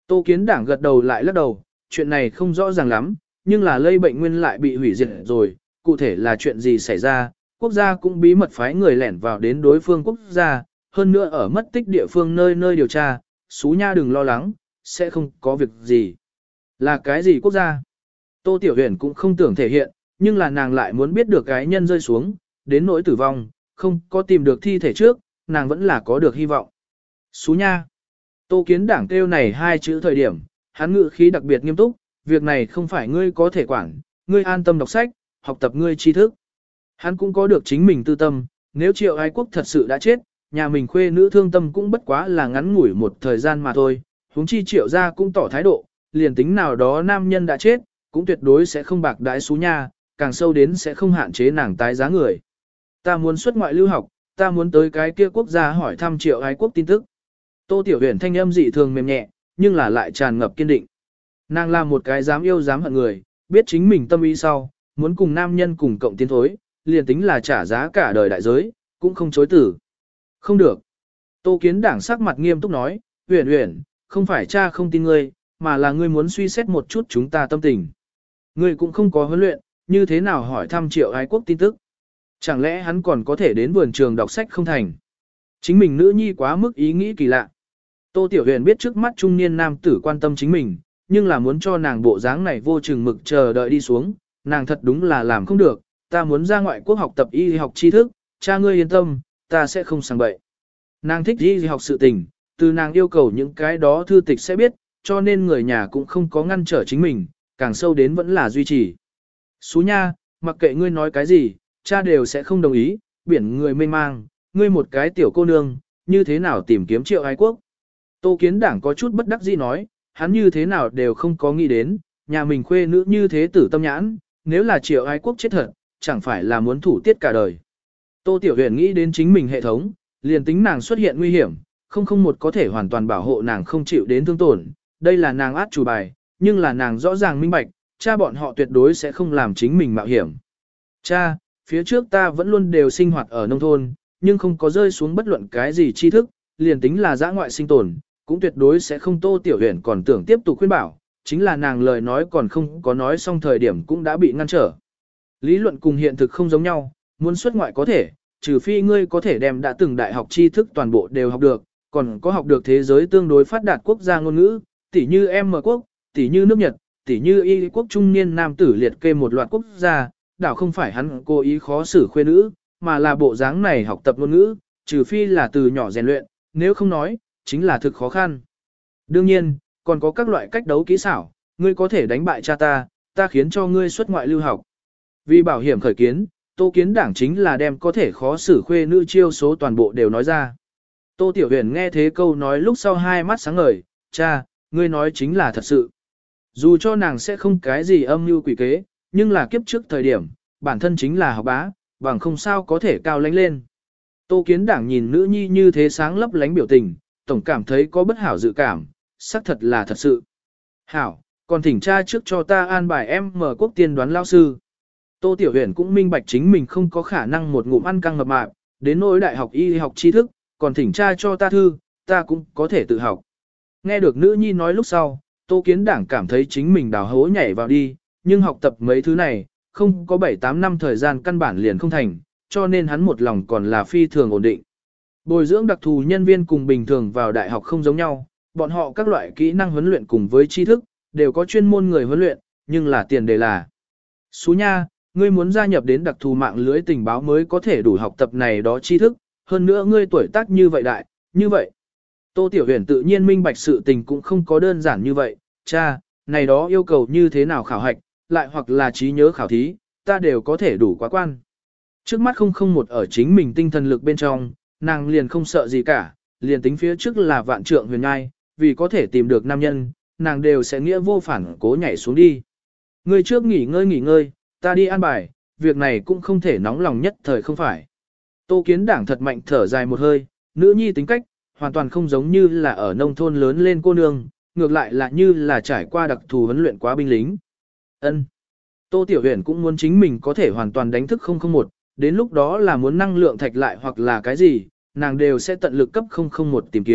Tô Kiến Đảng gật đầu lại lắc đầu, chuyện này không rõ ràng lắm, nhưng là lây bệnh nguyên lại bị hủy diệt rồi, cụ thể là chuyện gì xảy ra, quốc gia cũng bí mật phái người lẻn vào đến đối phương quốc gia, hơn nữa ở mất tích địa phương nơi nơi điều tra, Sú Nha đừng lo lắng, sẽ không có việc gì. Là cái gì quốc gia? Tô Tiểu Huyền cũng không tưởng thể hiện, nhưng là nàng lại muốn biết được cái nhân rơi xuống, đến nỗi tử vong, không có tìm được thi thể trước, nàng vẫn là có được hy vọng. Sú Nha. Tô Kiến Đảng kêu này hai chữ thời điểm, hắn ngữ khí đặc biệt nghiêm túc, việc này không phải ngươi có thể quản, ngươi an tâm đọc sách, học tập ngươi tri thức. Hắn cũng có được chính mình tư tâm, nếu Triệu Ái Quốc thật sự đã chết, nhà mình khuê nữ thương tâm cũng bất quá là ngắn ngủi một thời gian mà thôi, huống chi Triệu gia cũng tỏ thái độ, liền tính nào đó nam nhân đã chết, cũng tuyệt đối sẽ không bạc đãi Sú Nha, càng sâu đến sẽ không hạn chế nàng tái giá người. Ta muốn xuất ngoại lưu học, ta muốn tới cái kia quốc gia hỏi thăm Triệu Ái Quốc tin tức. Tô Tiểu Huyền thanh âm dị thường mềm nhẹ, nhưng là lại tràn ngập kiên định. Nàng là một cái dám yêu dám hận người, biết chính mình tâm ý sau, muốn cùng nam nhân cùng cộng tiến thối, liền tính là trả giá cả đời đại giới, cũng không chối tử. Không được. Tô Kiến Đảng sắc mặt nghiêm túc nói, Huyền Huyền, không phải cha không tin ngươi, mà là ngươi muốn suy xét một chút chúng ta tâm tình. Ngươi cũng không có huấn luyện, như thế nào hỏi thăm Triệu Ái Quốc tin tức. Chẳng lẽ hắn còn có thể đến vườn trường đọc sách không thành. Chính mình nữ nhi quá mức ý nghĩ kỳ lạ. Tô Tiểu Huyền biết trước mắt trung niên nam tử quan tâm chính mình, nhưng là muốn cho nàng bộ dáng này vô chừng mực chờ đợi đi xuống, nàng thật đúng là làm không được, ta muốn ra ngoại quốc học tập y học tri thức, cha ngươi yên tâm, ta sẽ không sang bậy. Nàng thích y học sự tình, từ nàng yêu cầu những cái đó thư tịch sẽ biết, cho nên người nhà cũng không có ngăn trở chính mình, càng sâu đến vẫn là duy trì. Sú Nha, mặc kệ ngươi nói cái gì, cha đều sẽ không đồng ý, biển người mênh mang, ngươi một cái tiểu cô nương, như thế nào tìm kiếm Triệu Ái Quốc. Tô Kiến Đảng có chút bất đắc dĩ nói, hắn như thế nào đều không có nghĩ đến, nhà mình khuê nữ như thế tử tâm nhãn, nếu là Triệu Ái Quốc chết thật, chẳng phải là muốn thủ tiết cả đời. Tô Tiểu Huyền nghĩ đến chính mình hệ thống, liền tính nàng xuất hiện nguy hiểm, không không một có thể hoàn toàn bảo hộ nàng không chịu đến thương tổn, đây là nàng át chủ bài, nhưng là nàng rõ ràng minh bạch, cha bọn họ tuyệt đối sẽ không làm chính mình mạo hiểm. Cha, phía trước ta vẫn luôn đều sinh hoạt ở nông thôn, nhưng không có rơi xuống bất luận cái gì tri thức, liền tính là dã ngoại sinh tồn, cũng tuyệt đối sẽ không. Tô Tiểu Huyền còn tưởng tiếp tục khuyên bảo, chính là nàng lời nói còn không có nói xong thời điểm cũng đã bị ngăn trở. Lý luận cùng hiện thực không giống nhau, muốn xuất ngoại có thể, trừ phi ngươi có thể đem đã từng đại học tri thức toàn bộ đều học được, còn có học được thế giới tương đối phát đạt quốc gia ngôn ngữ, tỉ như M quốc, tỉ như nước Nhật, tỉ như Y quốc. Trung niên nam tử liệt kê một loạt quốc gia, đảo không phải hắn cố ý khó xử khuê nữ, mà là bộ dáng này học tập ngôn ngữ, trừ phi là từ nhỏ rèn luyện, nếu không nói, chính là thực khó khăn. Đương nhiên, còn có các loại cách đấu kỹ xảo, ngươi có thể đánh bại cha ta, ta khiến cho ngươi xuất ngoại lưu học. Vì bảo hiểm khởi kiến, Tô Kiến Đảng chính là đem có thể khó xử khuê nữ chiêu số toàn bộ đều nói ra. Tô Tiểu Huyền nghe thế câu nói lúc sau hai mắt sáng ngời, cha, ngươi nói chính là thật sự. Dù cho nàng sẽ không cái gì âm mưu quỷ kế, nhưng là kiếp trước thời điểm, bản thân chính là học bá, bằng không sao có thể cao lánh lên. Tô Kiến Đảng nhìn nữ nhi như thế sáng lấp lánh biểu tình, tổng cảm thấy có bất hảo dự cảm, xác thật là thật sự. Hảo, còn thỉnh cha trước cho ta an bài em mở quốc tiên đoán lao sư. Tô Tiểu Huyền cũng minh bạch chính mình không có khả năng một ngụm ăn căng mập mạp, đến nỗi đại học y học tri thức, còn thỉnh cha cho ta thư, ta cũng có thể tự học. Nghe được nữ nhi nói lúc sau, Tô Kiến Đảng cảm thấy chính mình đào hố nhảy vào đi, nhưng học tập mấy thứ này, không có bảy tám năm thời gian căn bản liền không thành, cho nên hắn một lòng còn là phi thường ổn định. Bồi dưỡng đặc thù nhân viên cùng bình thường vào đại học không giống nhau, bọn họ các loại kỹ năng huấn luyện cùng với tri thức, đều có chuyên môn người huấn luyện, nhưng là tiền đề là. Sú Nha, ngươi muốn gia nhập đến đặc thù mạng lưới tình báo mới có thể đủ học tập này đó tri thức, hơn nữa ngươi tuổi tác như vậy đại, như vậy. Tô Tiểu Huyền tự nhiên minh bạch sự tình cũng không có đơn giản như vậy, cha, này đó yêu cầu như thế nào khảo hạch, lại hoặc là trí nhớ khảo thí, ta đều có thể đủ quá quan. Trước mắt không không một ở chính mình tinh thần lực bên trong, nàng liền không sợ gì cả, liền tính phía trước là vạn trượng huyền ngai, vì có thể tìm được nam nhân, nàng đều sẽ nghĩa vô phản cố nhảy xuống đi. Ngươi trước nghỉ ngơi nghỉ ngơi, ta đi an bài, việc này cũng không thể nóng lòng nhất thời không phải. Tô Kiến Đảng thật mạnh thở dài một hơi, nữ nhi tính cách, hoàn toàn không giống như là ở nông thôn lớn lên cô nương, ngược lại là như là trải qua đặc thù huấn luyện quá binh lính. Ân. Tô Tiểu Huyền cũng muốn chính mình có thể hoàn toàn đánh thức không không một, đến lúc đó là muốn năng lượng thạch lại hoặc là cái gì, nàng đều sẽ tận lực cấp không không một tìm kiếm,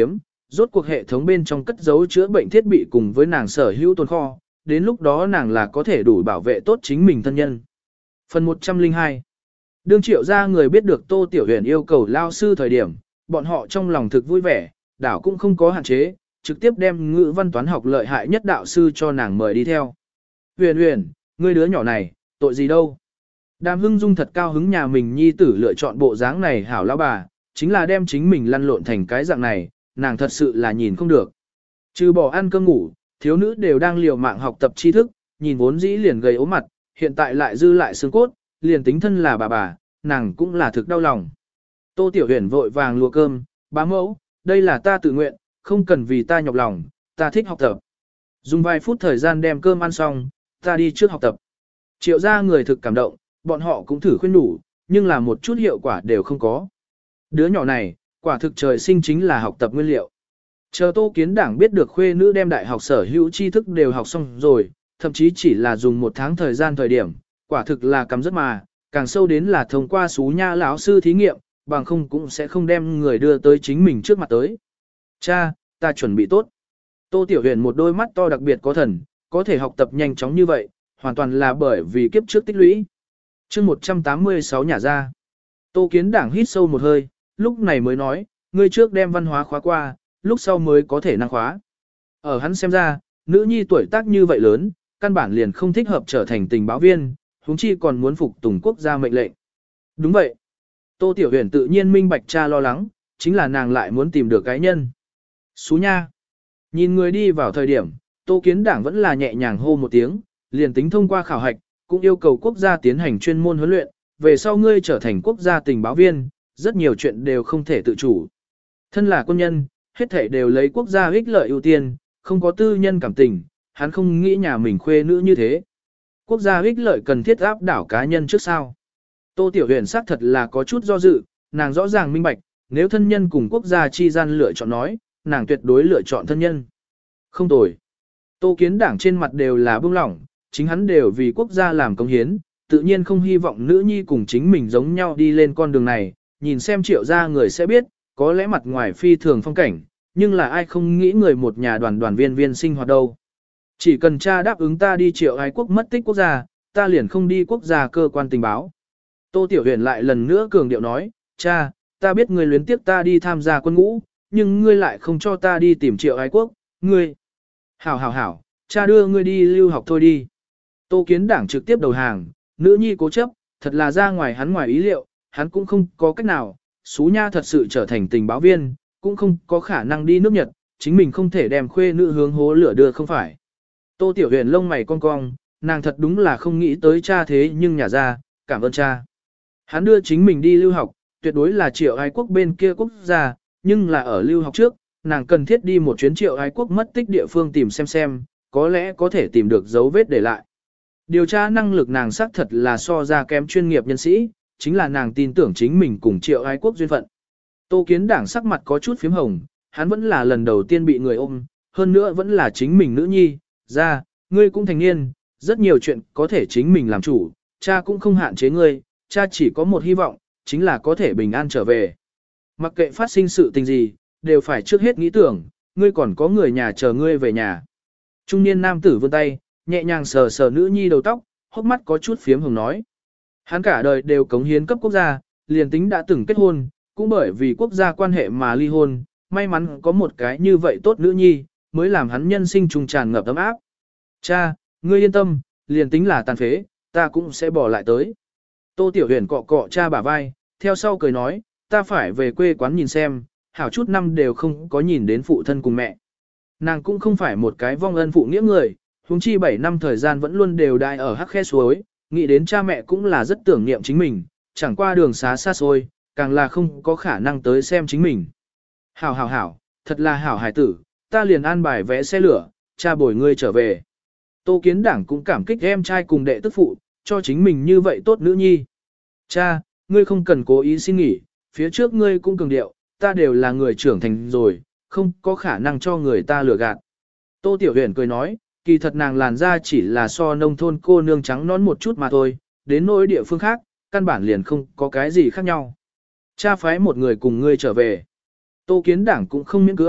rốt cuộc hệ thống bên trong cất giấu chữa bệnh thiết bị cùng với nàng sở hữu tồn kho, đến lúc đó nàng là có thể đủ bảo vệ tốt chính mình thân nhân. Phần một trăm lẻ hai. Đương Triệu gia người biết được Tô Tiểu Huyền yêu cầu lao sư thời điểm, bọn họ trong lòng thực vui vẻ, đảo cũng không có hạn chế, trực tiếp đem ngữ văn toán học lợi hại nhất đạo sư cho nàng mời đi theo. Huyền Huyền, ngươi đứa nhỏ này, tội gì đâu? Đàm Hưng Dung thật cao hứng nhà mình nhi tử lựa chọn bộ dáng này hảo lão bà, chính là đem chính mình lăn lộn thành cái dạng này, nàng thật sự là nhìn không được. Trừ bỏ ăn cơm ngủ, thiếu nữ đều đang liều mạng học tập tri thức, nhìn vốn dĩ liền gầy ốm mặt, hiện tại lại dư lại xương cốt, liền tính thân là bà bà, nàng cũng là thực đau lòng. Tô Tiểu Huyền vội vàng lùa cơm, bá mẫu, đây là ta tự nguyện, không cần vì ta nhọc lòng, ta thích học tập. Dùng vài phút thời gian đem cơm ăn xong, ta đi trước học tập. Triệu gia người thực cảm động, bọn họ cũng thử khuyên đủ, nhưng là một chút hiệu quả đều không có. Đứa nhỏ này, quả thực trời sinh chính là học tập nguyên liệu. Chờ Tô Kiến Đảng biết được khuê nữ đem đại học sở hữu tri thức đều học xong rồi, thậm chí chỉ là dùng một tháng thời gian thời điểm, quả thực là cắm rất mà, càng sâu đến là thông qua xú nha lão sư thí nghiệm, bằng không cũng sẽ không đem người đưa tới chính mình trước mặt tới. Cha, ta chuẩn bị tốt. Tô Tiểu Huyền một đôi mắt to đặc biệt có thần, có thể học tập nhanh chóng như vậy, hoàn toàn là bởi vì kiếp trước tích lũy. chương một trăm tám mươi sáu nhà ra. Tô Kiến Đảng hít sâu một hơi, lúc này mới nói, ngươi trước đem văn hóa khóa qua, lúc sau mới có thể năng khóa. Ở hắn xem ra, nữ nhi tuổi tác như vậy lớn, căn bản liền không thích hợp trở thành tình báo viên, huống chi còn muốn phục tùng quốc gia mệnh lệnh. Đúng vậy. Tô Tiểu Huyền tự nhiên minh bạch cha lo lắng, chính là nàng lại muốn tìm được cái nhân. Xú nha. Nhìn người đi vào thời điểm, Tô Kiến Đảng vẫn là nhẹ nhàng hô một tiếng, liền tính thông qua khảo hạch, cũng yêu cầu quốc gia tiến hành chuyên môn huấn luyện, về sau ngươi trở thành quốc gia tình báo viên, rất nhiều chuyện đều không thể tự chủ. Thân là quân nhân, hết thảy đều lấy quốc gia ích lợi ưu tiên, không có tư nhân cảm tình, hắn không nghĩ nhà mình khuê nữ như thế. Quốc gia ích lợi cần thiết áp đảo cá nhân trước sau. Tô Tiểu Huyền xác thật là có chút do dự, nàng rõ ràng minh bạch, nếu thân nhân cùng quốc gia chi gian lựa chọn nói, nàng tuyệt đối lựa chọn thân nhân. Không tồi. Tô Kiến Đảng trên mặt đều là bưng lỏng, chính hắn đều vì quốc gia làm công hiến, tự nhiên không hy vọng nữ nhi cùng chính mình giống nhau đi lên con đường này, nhìn xem Triệu gia người sẽ biết, có lẽ mặt ngoài phi thường phong cảnh, nhưng là ai không nghĩ người một nhà đoàn đoàn viên viên sinh hoạt đâu. Chỉ cần cha đáp ứng ta đi Triệu ái quốc mất tích quốc gia, ta liền không đi quốc gia cơ quan tình báo. Tô Tiểu Huyền lại lần nữa cường điệu nói, cha, ta biết ngươi luyến tiếp ta đi tham gia quân ngũ, nhưng ngươi lại không cho ta đi tìm Triệu ái quốc, ngươi. Hảo hảo hảo, cha đưa ngươi đi lưu học thôi đi. Tô Kiến Đảng trực tiếp đầu hàng, nữ nhi cố chấp, thật là ra ngoài hắn ngoài ý liệu, hắn cũng không có cách nào, xú nha thật sự trở thành tình báo viên, cũng không có khả năng đi nước Nhật, chính mình không thể đem khuê nữ hướng hố lửa đưa không phải. Tô Tiểu Huyền lông mày cong cong, nàng thật đúng là không nghĩ tới cha thế nhưng nhà ra, cảm ơn cha. Hắn đưa chính mình đi lưu học, tuyệt đối là Triệu ái quốc bên kia quốc gia, nhưng là ở lưu học trước, nàng cần thiết đi một chuyến Triệu ái quốc mất tích địa phương tìm xem xem, có lẽ có thể tìm được dấu vết để lại. Điều tra năng lực nàng xác thật là so ra kém chuyên nghiệp nhân sĩ, chính là nàng tin tưởng chính mình cùng Triệu ái quốc duyên phận. Tô Kiến Đảng sắc mặt có chút phím hồng, hắn vẫn là lần đầu tiên bị người ôm, hơn nữa vẫn là chính mình nữ nhi, ra, ngươi cũng thành niên, rất nhiều chuyện có thể chính mình làm chủ, cha cũng không hạn chế ngươi, cha chỉ có một hy vọng, chính là có thể bình an trở về. Mặc kệ phát sinh sự tình gì, đều phải trước hết nghĩ tưởng, ngươi còn có người nhà chờ ngươi về nhà. Trung niên nam tử vươn tay, nhẹ nhàng sờ sờ nữ nhi đầu tóc, hốc mắt có chút phiếm hồng nói. Hắn cả đời đều cống hiến cấp quốc gia, liền tính đã từng kết hôn, cũng bởi vì quốc gia quan hệ mà ly hôn, may mắn có một cái như vậy tốt nữ nhi, mới làm hắn nhân sinh trùng tràn ngập ấm áp. Cha, ngươi yên tâm, liền tính là tàn phế, ta cũng sẽ bỏ lại tới. Tô Tiểu Huyền cọ cọ cha bả vai, theo sau cười nói, ta phải về quê quán nhìn xem, hảo chút năm đều không có nhìn đến phụ thân cùng mẹ. Nàng cũng không phải một cái vong ân phụ nghĩa người, huống chi bảy năm thời gian vẫn luôn đều đại ở hắc khe suối, nghĩ đến cha mẹ cũng là rất tưởng niệm chính mình, chẳng qua đường xá xa xôi, càng là không có khả năng tới xem chính mình. Hảo hảo hảo, thật là hảo hải tử, ta liền an bài vẽ xe lửa, cha bồi ngươi trở về. Tô Kiến Đảng cũng cảm kích em trai cùng đệ tức phụ, cho chính mình như vậy tốt nữ nhi. Cha, ngươi không cần cố ý xin nghỉ, phía trước ngươi cũng cường điệu, ta đều là người trưởng thành rồi, không có khả năng cho người ta lừa gạt. Tô Tiểu Huyền cười nói, kỳ thật nàng làn da chỉ là so nông thôn cô nương trắng nón một chút mà thôi, đến nỗi địa phương khác, căn bản liền không có cái gì khác nhau. Cha phái một người cùng ngươi trở về. Tô Kiến Đảng cũng không miễn cưỡng,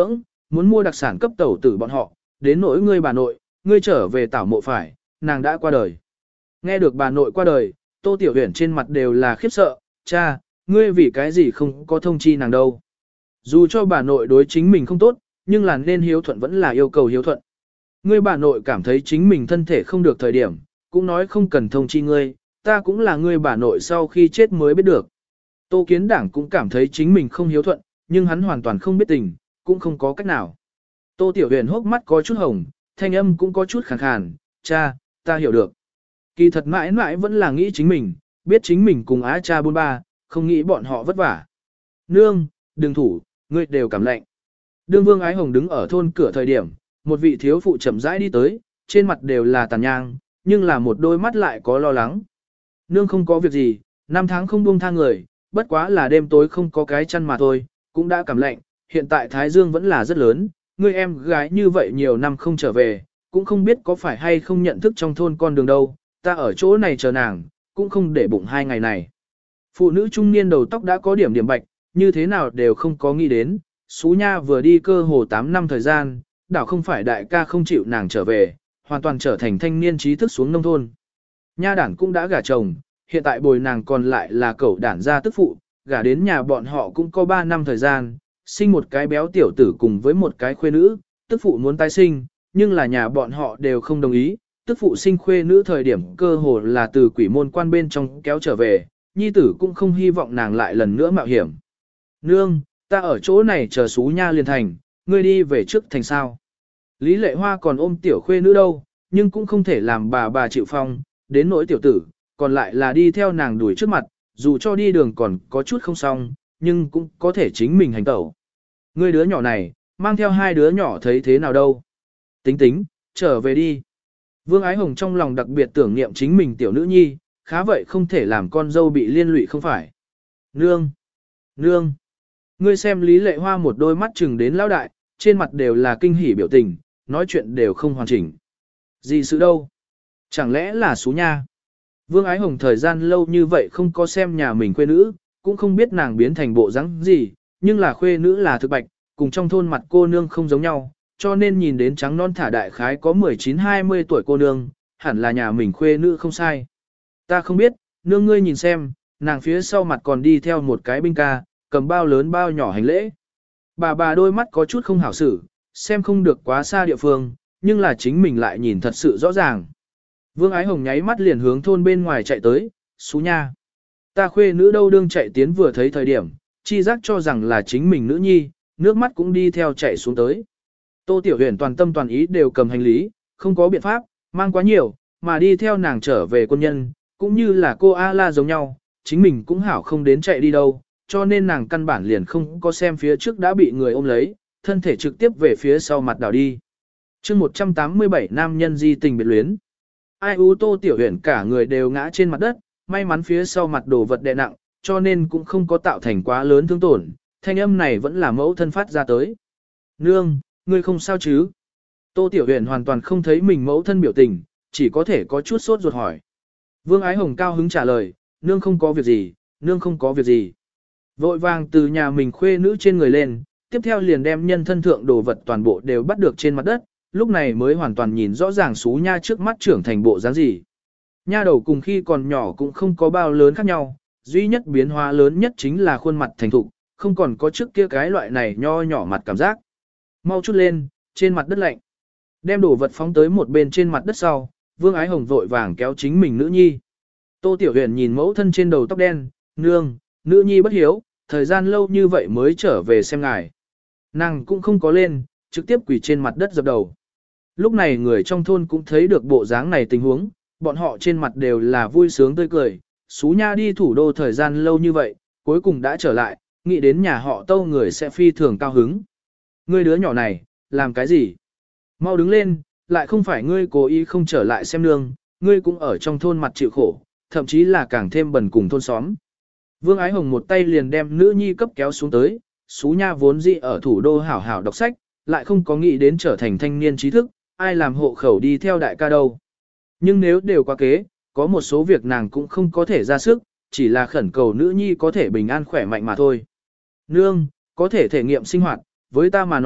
muốn mua đặc sản cấp tẩu tử bọn họ, đến nỗi ngươi bà nội, ngươi trở về tảo mộ phải, nàng đã qua đời. Nghe được bà nội qua đời, Tô Tiểu Huyền trên mặt đều là khiếp sợ, cha, ngươi vì cái gì không có thông chi nàng đâu. Dù cho bà nội đối chính mình không tốt, nhưng là nên hiếu thuận vẫn là yêu cầu hiếu thuận. Ngươi bà nội cảm thấy chính mình thân thể không được thời điểm, cũng nói không cần thông chi ngươi, ta cũng là ngươi bà nội sau khi chết mới biết được. Tô Kiến Đảng cũng cảm thấy chính mình không hiếu thuận, nhưng hắn hoàn toàn không biết tình, cũng không có cách nào. Tô Tiểu Huyền hốc mắt có chút hồng, thanh âm cũng có chút khàn khàn, cha, ta hiểu được. Kỳ thật mãi mãi vẫn là nghĩ chính mình, biết chính mình cùng á cha buôn ba, không nghĩ bọn họ vất vả. Nương, đừng thủ, ngươi đều cảm lạnh. Đương Vương Ái Hồng đứng ở thôn cửa thời điểm, một vị thiếu phụ chậm rãi đi tới, trên mặt đều là tàn nhang, nhưng là một đôi mắt lại có lo lắng. Nương không có việc gì, năm tháng không buông tha người, bất quá là đêm tối không có cái chăn mà thôi, cũng đã cảm lạnh, hiện tại Thái Dương vẫn là rất lớn, người em gái như vậy nhiều năm không trở về, cũng không biết có phải hay không nhận thức trong thôn con đường đâu, ta ở chỗ này chờ nàng, cũng không để bụng hai ngày này. Phụ nữ trung niên đầu tóc đã có điểm điểm bạch, như thế nào đều không có nghĩ đến, Sú Nha vừa đi cơ hồ tám năm thời gian, đảo không phải đại ca không chịu nàng trở về, hoàn toàn trở thành thanh niên trí thức xuống nông thôn. Nha đản cũng đã gả chồng, hiện tại bồi nàng còn lại là cậu đản gia tức phụ, gả đến nhà bọn họ cũng có ba năm thời gian, sinh một cái béo tiểu tử cùng với một cái khuê nữ, tức phụ muốn tái sinh, nhưng là nhà bọn họ đều không đồng ý, tức phụ sinh khuê nữ thời điểm cơ hồ là từ quỷ môn quan bên trong kéo trở về, nhi tử cũng không hy vọng nàng lại lần nữa mạo hiểm. Nương, ta ở chỗ này chờ Sú Nha liền thành, ngươi đi về trước thành sao. Lý Lệ Hoa còn ôm tiểu khuê nữ đâu, nhưng cũng không thể làm bà bà chịu phong, đến nỗi tiểu tử, còn lại là đi theo nàng đuổi trước mặt, dù cho đi đường còn có chút không xong, nhưng cũng có thể chính mình hành tẩu. Ngươi đứa nhỏ này, mang theo hai đứa nhỏ thấy thế nào đâu. Tính tính, trở về đi. Vương Ái Hồng trong lòng đặc biệt tưởng niệm chính mình tiểu nữ nhi, khá vậy không thể làm con dâu bị liên lụy không phải. Nương! Nương! Ngươi xem Lý Lệ Hoa một đôi mắt chừng đến lão đại, trên mặt đều là kinh hỉ biểu tình, nói chuyện đều không hoàn chỉnh. Gì sự đâu? Chẳng lẽ là Sú Nha? Vương Ái Hồng thời gian lâu như vậy không có xem nhà mình khuê nữ, cũng không biết nàng biến thành bộ dáng gì, nhưng là khuê nữ là thực bạch, cùng trong thôn mặt cô nương không giống nhau, cho nên nhìn đến trắng non thả đại khái có mười chín hai mươi tuổi cô nương, hẳn là nhà mình khuê nữ không sai. Ta không biết, nương ngươi nhìn xem, nàng phía sau mặt còn đi theo một cái binh ca, cầm bao lớn bao nhỏ hành lễ. Bà bà đôi mắt có chút không hảo xử, xem không được quá xa địa phương, nhưng là chính mình lại nhìn thật sự rõ ràng. Vương Ái Hồng nháy mắt liền hướng thôn bên ngoài chạy tới, Sú Nha. Ta khuê nữ đâu đương chạy tiến vừa thấy thời điểm, chi giác cho rằng là chính mình nữ nhi, nước mắt cũng đi theo chạy xuống tới. Tô Tiểu Huyền toàn tâm toàn ý đều cầm hành lý, không có biện pháp, mang quá nhiều, mà đi theo nàng trở về quân nhân, cũng như là cô A-la giống nhau, chính mình cũng hảo không đến chạy đi đâu, cho nên nàng căn bản liền không có xem phía trước đã bị người ôm lấy, thân thể trực tiếp về phía sau mặt đảo đi. chương một trăm tám mươi bảy nam nhân di tình biệt luyến. Ai u Tô Tiểu Huyền cả người đều ngã trên mặt đất, may mắn phía sau mặt đồ vật đè nặng, cho nên cũng không có tạo thành quá lớn thương tổn, thanh âm này vẫn là mẫu thân phát ra tới. Nương, ngươi không sao chứ? Tô Tiểu Huyền hoàn toàn không thấy mình mẫu thân biểu tình, chỉ có thể có chút sốt ruột hỏi. Vương Ái Hồng cao hứng trả lời, nương không có việc gì, nương không có việc gì. Vội vàng từ nhà mình khuê nữ trên người lên, tiếp theo liền đem nhân thân thượng đồ vật toàn bộ đều bắt được trên mặt đất, lúc này mới hoàn toàn nhìn rõ ràng Sú Nha trước mắt trưởng thành bộ dáng gì. Nha đầu cùng khi còn nhỏ cũng không có bao lớn khác nhau, duy nhất biến hóa lớn nhất chính là khuôn mặt thành thục, không còn có trước kia cái loại này nho nhỏ mặt cảm giác. Mau chút lên, trên mặt đất lạnh. Đem đồ vật phóng tới một bên trên mặt đất sau, Vương Ái Hồng vội vàng kéo chính mình nữ nhi. Tô Tiểu Huyền nhìn mẫu thân trên đầu tóc đen, nương, nữ nhi bất hiếu, thời gian lâu như vậy mới trở về xem ngài. Nàng cũng không có lên, trực tiếp quỳ trên mặt đất dập đầu. Lúc này người trong thôn cũng thấy được bộ dáng này tình huống, bọn họ trên mặt đều là vui sướng tươi cười. Sú Nha đi thủ đô thời gian lâu như vậy, cuối cùng đã trở lại, nghĩ đến nhà họ Tâu người sẽ phi thường cao hứng. Ngươi đứa nhỏ này, làm cái gì? Mau đứng lên, lại không phải ngươi cố ý không trở lại xem nương, ngươi cũng ở trong thôn mặt chịu khổ, thậm chí là càng thêm bẩn cùng thôn xóm. Vương Ái Hồng một tay liền đem nữ nhi cấp kéo xuống tới, Sú Nha vốn dĩ ở thủ đô hảo hảo đọc sách, lại không có nghĩ đến trở thành thanh niên trí thức, ai làm hộ khẩu đi theo đại ca đâu. Nhưng nếu đều quá kế, có một số việc nàng cũng không có thể ra sức, chỉ là khẩn cầu nữ nhi có thể bình an khỏe mạnh mà thôi. Nương, có thể thể nghiệm sinh hoạt, với ta mà nói,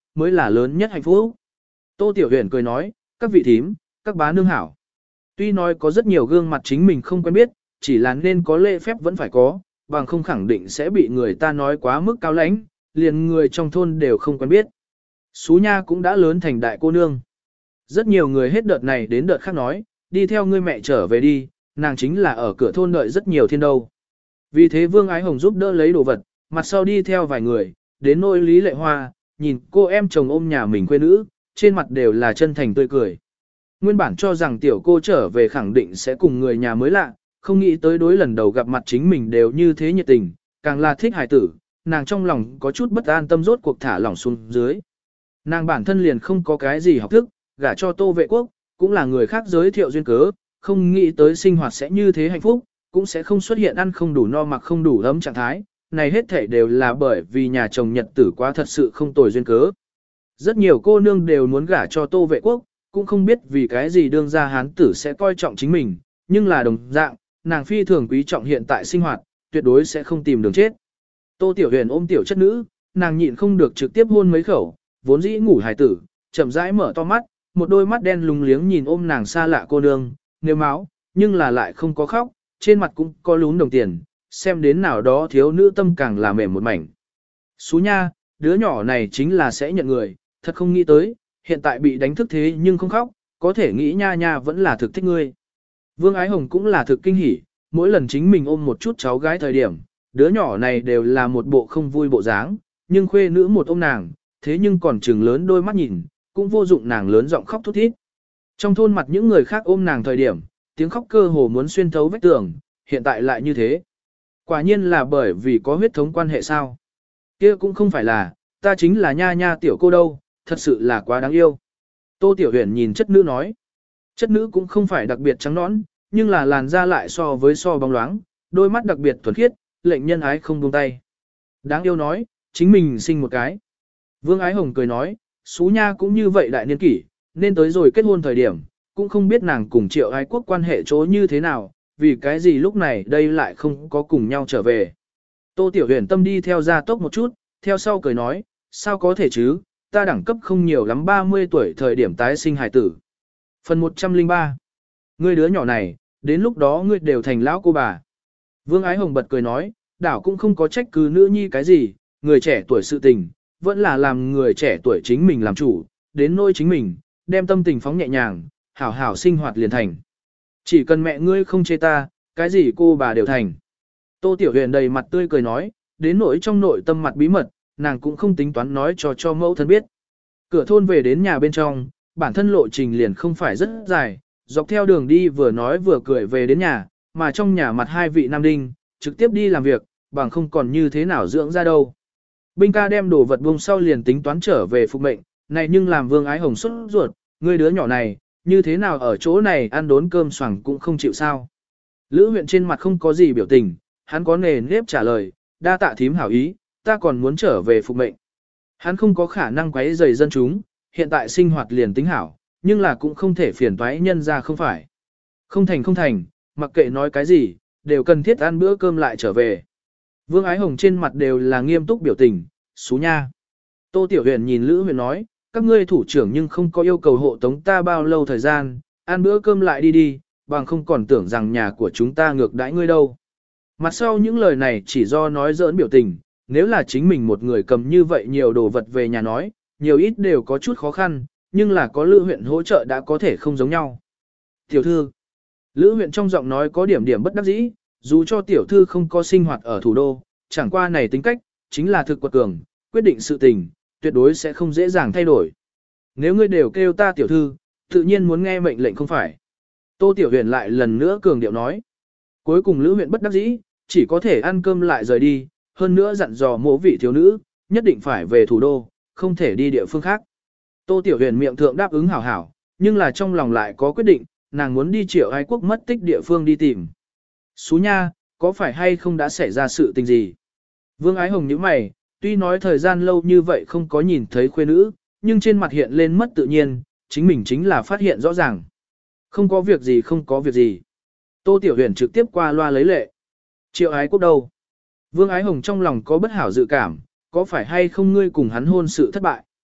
mới là lớn nhất hạnh phúc. Tô Tiểu Huyền cười nói, các vị thím, các bá nương hảo. Tuy nói có rất nhiều gương mặt chính mình không quen biết, chỉ là nên có lễ phép vẫn phải có, bằng không khẳng định sẽ bị người ta nói quá mức cao lãnh, liền người trong thôn đều không quen biết. Sú Nha cũng đã lớn thành đại cô nương. Rất nhiều người hết đợt này đến đợt khác nói, đi theo ngươi mẹ trở về đi, nàng chính là ở cửa thôn đợi rất nhiều thiên đâu. Vì thế Vương Ái Hồng giúp đỡ lấy đồ vật, mặt sau đi theo vài người, đến nôi Lý Lệ Hoa, nhìn cô em chồng ôm nhà mình quê nữ, trên mặt đều là chân thành tươi cười. Nguyên bản cho rằng tiểu cô trở về khẳng định sẽ cùng người nhà mới lạ, không nghĩ tới đối lần đầu gặp mặt chính mình đều như thế nhiệt tình, càng là thích hài tử, nàng trong lòng có chút bất an tâm rốt cuộc thả lỏng xuống dưới. Nàng bản thân liền không có cái gì học thức, gả cho Tô Vệ Quốc, cũng là người khác giới thiệu duyên cớ, không nghĩ tới sinh hoạt sẽ như thế hạnh phúc, cũng sẽ không xuất hiện ăn không đủ no mặc không đủ ấm trạng thái, này hết thảy đều là bởi vì nhà chồng nhật tử quá thật sự không tồi duyên cớ. Rất nhiều cô nương đều muốn gả cho Tô Vệ Quốc, cũng không biết vì cái gì đương gia hán tử sẽ coi trọng chính mình, nhưng là đồng dạng, nàng phi thường quý trọng hiện tại sinh hoạt, tuyệt đối sẽ không tìm đường chết. Tô Tiểu Huyền ôm tiểu chất nữ, nàng nhịn không được trực tiếp hôn mấy khẩu, vốn dĩ ngủ hài tử, chậm rãi mở to mắt, một đôi mắt đen lúng liếng nhìn ôm nàng xa lạ cô nương, nếu máu, nhưng là lại không có khóc, trên mặt cũng có lún đồng tiền, xem đến nào đó thiếu nữ tâm càng là mềm một mảnh. Sú Nha, đứa nhỏ này chính là sẽ nhận người, thật không nghĩ tới, hiện tại bị đánh thức thế nhưng không khóc, có thể nghĩ Nha Nha vẫn là thực thích ngươi. Vương Ái Hồng cũng là thực kinh hỉ, mỗi lần chính mình ôm một chút cháu gái thời điểm, đứa nhỏ này đều là một bộ không vui bộ dáng, nhưng khuê nữ một ôm nàng, thế nhưng còn trừng lớn đôi mắt nhìn, cũng vô dụng nàng lớn giọng khóc thút thít. Trong thôn mặt những người khác ôm nàng thời điểm, tiếng khóc cơ hồ muốn xuyên thấu vách tường, hiện tại lại như thế. Quả nhiên là bởi vì có huyết thống quan hệ sao. Kia cũng không phải là, ta chính là Nha Nha tiểu cô đâu, thật sự là quá đáng yêu. Tô Tiểu Huyền nhìn chất nữ nói. Chất nữ cũng không phải đặc biệt trắng nõn, nhưng là làn da lại so với so bóng loáng, đôi mắt đặc biệt thuần khiết, lệnh nhân ái không buông tay. Đáng yêu nói, chính mình sinh một cái. Vương Ái Hồng cười nói, Sú Nha cũng như vậy đại niên kỷ, nên tới rồi kết hôn thời điểm, cũng không biết nàng cùng Triệu Ái Quốc quan hệ chỗ như thế nào, vì cái gì lúc này đây lại không có cùng nhau trở về. Tô Tiểu Huyền tâm đi theo ra tốc một chút, theo sau cười nói, sao có thể chứ, ta đẳng cấp không nhiều lắm ba mươi tuổi thời điểm tái sinh hài tử. Phần một trăm linh ba. Ngươi đứa nhỏ này, đến lúc đó ngươi đều thành lão cô bà. Vương Ái Hồng bật cười nói, đảo cũng không có trách cứ nữ nhi cái gì, người trẻ tuổi sự tình, vẫn là làm người trẻ tuổi chính mình làm chủ, đến nỗi chính mình, đem tâm tình phóng nhẹ nhàng, hảo hảo sinh hoạt liền thành. Chỉ cần mẹ ngươi không chê ta, cái gì cô bà đều thành. Tô Tiểu Huyền đầy mặt tươi cười nói, đến nỗi trong nội tâm mặt bí mật, nàng cũng không tính toán nói cho cho mẫu thân biết. Cửa thôn về đến nhà bên trong, bản thân lộ trình liền không phải rất dài, dọc theo đường đi vừa nói vừa cười về đến nhà, mà trong nhà mặt hai vị nam đinh, trực tiếp đi làm việc, bằng không còn như thế nào dưỡng ra đâu. Binh ca đem đồ vật buông sau liền tính toán trở về phục mệnh, này nhưng làm Vương Ái Hồng xuất ruột, ngươi đứa nhỏ này, như thế nào ở chỗ này ăn đốn cơm xoàng cũng không chịu sao. Lữ huyện trên mặt không có gì biểu tình, hắn có nề nếp trả lời, đa tạ thím hảo ý, ta còn muốn trở về phục mệnh. Hắn không có khả năng quấy rầy dân chúng, hiện tại sinh hoạt liền tính hảo, nhưng là cũng không thể phiền toái nhân ra không phải. Không thành không thành, mặc kệ nói cái gì, đều cần thiết ăn bữa cơm lại trở về. Vương Ái Hồng trên mặt đều là nghiêm túc biểu tình, Sú Nha. Tô Tiểu Huyền nhìn Lữ Huyền nói, các ngươi thủ trưởng nhưng không có yêu cầu hộ tống ta bao lâu thời gian, ăn bữa cơm lại đi đi, bằng không còn tưởng rằng nhà của chúng ta ngược đãi ngươi đâu. Mặt sau những lời này chỉ do nói giỡn biểu tình, nếu là chính mình một người cầm như vậy nhiều đồ vật về nhà nói, nhiều ít đều có chút khó khăn, nhưng là có Lữ Huyện hỗ trợ đã có thể không giống nhau. Tiểu thư, Lữ Huyện trong giọng nói có điểm điểm bất đắc dĩ, dù cho tiểu thư không có sinh hoạt ở thủ đô, chẳng qua này tính cách, chính là thực quật cường, quyết định sự tình, tuyệt đối sẽ không dễ dàng thay đổi. Nếu ngươi đều kêu ta tiểu thư, tự nhiên muốn nghe mệnh lệnh không phải. Tô Tiểu Huyền lại lần nữa cường điệu nói. Cuối cùng Lữ Huyện bất đắc dĩ, chỉ có thể ăn cơm lại rời đi, hơn nữa dặn dò mỗ vị thiếu nữ, nhất định phải về thủ đô, không thể đi địa phương khác. Tô Tiểu Huyền miệng thượng đáp ứng hảo hảo, nhưng là trong lòng lại có quyết định, nàng muốn đi Triệu Ái Quốc mất tích địa phương đi tìm. Sú Nha, có phải hay không đã xảy ra sự tình gì? Vương Ái Hồng nhíu mày, tuy nói thời gian lâu như vậy không có nhìn thấy khuê nữ, nhưng trên mặt hiện lên mất tự nhiên, chính mình chính là phát hiện rõ ràng. Không có việc gì không có việc gì. Tô Tiểu Huyền trực tiếp qua loa lấy lệ. Triệu Ái Quốc đâu? Vương Ái Hồng trong lòng có bất hảo dự cảm, có phải hay không ngươi cùng hắn hôn sự thất bại?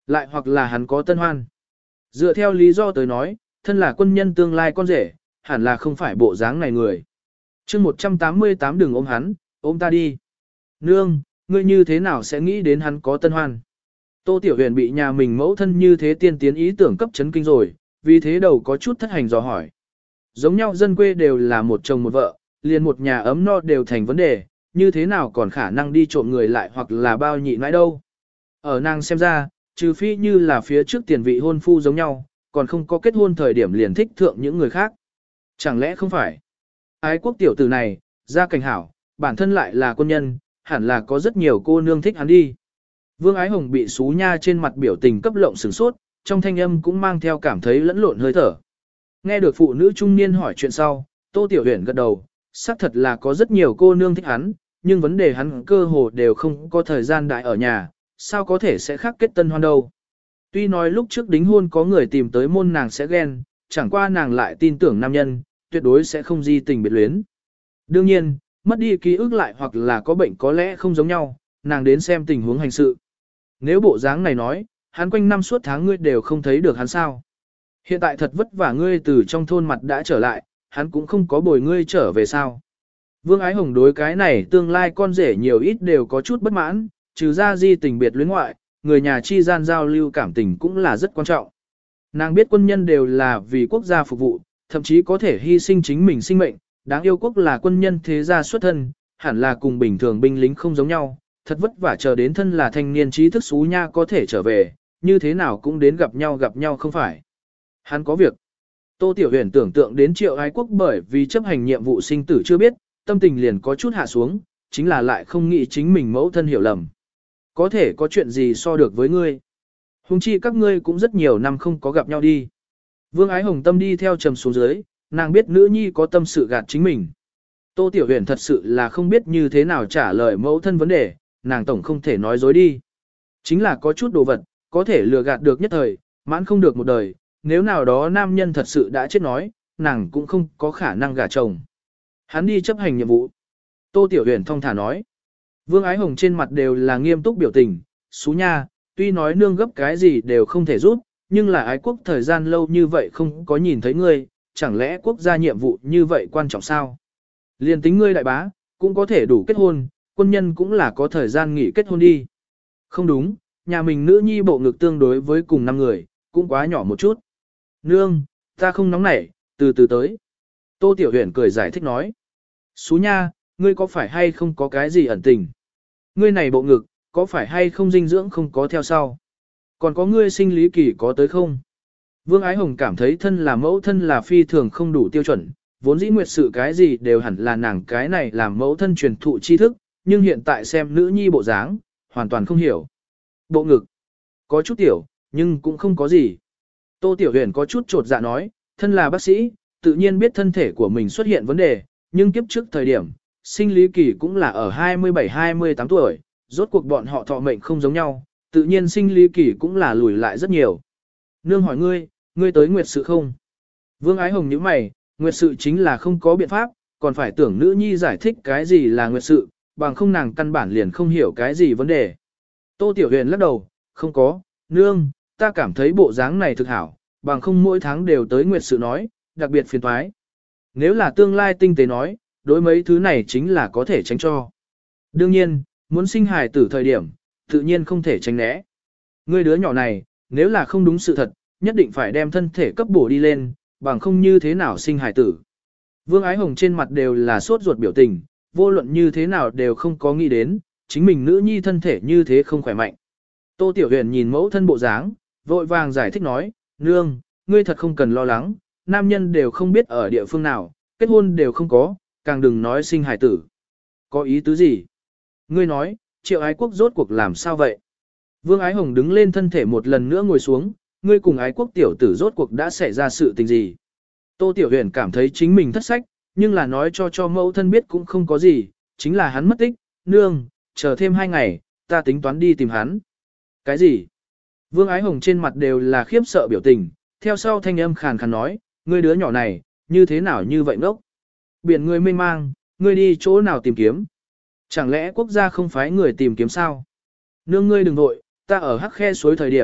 Lại hoặc là hắn có tân hoan. Dựa theo lý do tới nói, thân là quân nhân tương lai con rể, hẳn là không phải bộ dáng này người. chương một trăm tám mươi tám đừng ôm hắn, ôm ta đi. Nương, ngươi như thế nào sẽ nghĩ đến hắn có tân hoan? Tô Tiểu Huyền bị nhà mình mẫu thân như thế tiên tiến ý tưởng cấp chấn kinh rồi, vì thế đầu có chút thất hành dò hỏi. Giống nhau dân quê đều là một chồng một vợ, liền một nhà ấm no đều thành vấn đề, như thế nào còn khả năng đi trộm người lại hoặc là bao nhị nãi đâu. Ở nàng xem ra, trừ phi như là phía trước tiền vị hôn phu giống nhau, còn không có kết hôn thời điểm liền thích thượng những người khác. Chẳng lẽ không phải? Ái quốc tiểu tử này, gia cảnh hảo, bản thân lại là quân nhân, hẳn là có rất nhiều cô nương thích hắn đi. Vương Ái Hồng bị xú nha trên mặt biểu tình cấp lộng sửng sốt, trong thanh âm cũng mang theo cảm thấy lẫn lộn hơi thở. Nghe được phụ nữ trung niên hỏi chuyện sau, Tô Tiểu Huyền gật đầu, xác thật là có rất nhiều cô nương thích hắn, nhưng vấn đề hắn cơ hồ đều không có thời gian đại ở nhà, sao có thể sẽ khác kết tân hoan đâu. Tuy nói lúc trước đính hôn có người tìm tới môn nàng sẽ ghen, chẳng qua nàng lại tin tưởng nam nhân, tuyệt đối sẽ không di tình biệt luyến. Đương nhiên, mất đi ký ức lại hoặc là có bệnh có lẽ không giống nhau, nàng đến xem tình huống hành sự. Nếu bộ dáng này nói, hắn quanh năm suốt tháng ngươi đều không thấy được hắn sao. Hiện tại thật vất vả ngươi từ trong thôn mặt đã trở lại, hắn cũng không có bồi ngươi trở về sao. Vương Ái Hồng đối cái này tương lai con rể nhiều ít đều có chút bất mãn, trừ ra di tình biệt luyến ngoại, người nhà chi gian giao lưu cảm tình cũng là rất quan trọng. Nàng biết quân nhân đều là vì quốc gia phục vụ, thậm chí có thể hy sinh chính mình sinh mệnh, đáng yêu quốc là quân nhân thế gia xuất thân, hẳn là cùng bình thường binh lính không giống nhau, thật vất vả chờ đến thân là thanh niên trí thức xú nha có thể trở về, như thế nào cũng đến gặp nhau gặp nhau không phải. Hắn có việc. Tô Tiểu Huyền tưởng tượng đến Triệu Ái Quốc bởi vì chấp hành nhiệm vụ sinh tử chưa biết, tâm tình liền có chút hạ xuống, chính là lại không nghĩ chính mình mẫu thân hiểu lầm. Có thể có chuyện gì so được với ngươi. Hùng chi các ngươi cũng rất nhiều năm không có gặp nhau đi. Vương Ái Hồng tâm đi theo trầm xuống dưới, nàng biết nữ nhi có tâm sự gạt chính mình. Tô Tiểu Huyền thật sự là không biết như thế nào trả lời mẫu thân vấn đề, nàng tổng không thể nói dối đi. Chính là có chút đồ vật, có thể lừa gạt được nhất thời, mãn không được một đời, nếu nào đó nam nhân thật sự đã chết nói, nàng cũng không có khả năng gả chồng. Hắn đi chấp hành nhiệm vụ. Tô Tiểu Huyền thong thả nói. Vương Ái Hồng trên mặt đều là nghiêm túc biểu tình, xú nha, tuy nói nương gấp cái gì đều không thể giúp, nhưng là ái quốc thời gian lâu như vậy không có nhìn thấy ngươi, chẳng lẽ quốc gia nhiệm vụ như vậy quan trọng sao? Liên tính ngươi đại bá, cũng có thể đủ kết hôn, quân nhân cũng là có thời gian nghỉ kết hôn đi. Không đúng, nhà mình nữ nhi bộ ngực tương đối với cùng năm người, cũng quá nhỏ một chút. Nương, ta không nóng nảy, từ từ tới. Tô Tiểu Huyền cười giải thích nói. Xú nha, ngươi có phải hay không có cái gì ẩn tình? Ngươi này bộ ngực, có phải hay không dinh dưỡng không có theo sau? Còn có ngươi sinh lý kỳ có tới không? Vương Ái Hồng cảm thấy thân là mẫu thân là phi thường không đủ tiêu chuẩn, vốn dĩ nguyệt sự cái gì đều hẳn là nàng cái này làm mẫu thân truyền thụ tri thức, nhưng hiện tại xem nữ nhi bộ dáng, hoàn toàn không hiểu. Bộ ngực, có chút tiểu, nhưng cũng không có gì. Tô Tiểu Huyền có chút trột dạ nói, thân là bác sĩ, tự nhiên biết thân thể của mình xuất hiện vấn đề, nhưng kiếp trước thời điểm, sinh lý kỳ cũng là ở hai mươi bảy hai mươi tám tuổi, rốt cuộc bọn họ thọ mệnh không giống nhau, tự nhiên sinh lý kỳ cũng là lùi lại rất nhiều. Nương hỏi ngươi, ngươi tới nguyệt sự không? Vương Ái Hồng nhíu mày, nguyệt sự chính là không có biện pháp, còn phải tưởng nữ nhi giải thích cái gì là nguyệt sự, bằng không nàng căn bản liền không hiểu cái gì vấn đề. Tô Tiểu Huyền lắc đầu, không có, nương, ta cảm thấy bộ dáng này thực hảo, bằng không mỗi tháng đều tới nguyệt sự nói, đặc biệt phiền toái. Nếu là tương lai tinh tế nói, đối mấy thứ này chính là có thể tránh cho. Đương nhiên, muốn sinh hài tử thời điểm, tự nhiên không thể tránh né. Ngươi đứa nhỏ này, nếu là không đúng sự thật, nhất định phải đem thân thể cấp bổ đi lên, bằng không như thế nào sinh hài tử. Vương Ái Hồng trên mặt đều là sốt ruột biểu tình, vô luận như thế nào đều không có nghĩ đến, chính mình nữ nhi thân thể như thế không khỏe mạnh. Tô Tiểu Huyền nhìn mẫu thân bộ dáng, vội vàng giải thích nói, nương, ngươi thật không cần lo lắng, nam nhân đều không biết ở địa phương nào, kết hôn đều không có, càng đừng nói sinh hài tử. Có ý tứ gì? Ngươi nói, Triệu Ái Quốc rốt cuộc làm sao vậy? Vương Ái Hồng đứng lên thân thể một lần nữa ngồi xuống, ngươi cùng Ái Quốc tiểu tử rốt cuộc đã xảy ra sự tình gì? Tô Tiểu Huyền cảm thấy chính mình thất sách, nhưng là nói cho cho mẫu thân biết cũng không có gì, chính là hắn mất tích, nương, chờ thêm hai ngày, ta tính toán đi tìm hắn. Cái gì? Vương Ái Hồng trên mặt đều là khiếp sợ biểu tình, theo sau thanh âm khàn khàn nói, ngươi đứa nhỏ này, như thế nào như vậy ngốc? Biển ngươi mênh mang, ngươi đi chỗ nào tìm kiếm? Chẳng lẽ quốc gia không phái người tìm kiếm sao? Nương ngươi đừng vội, ta ở hắc khe suối thời điểm,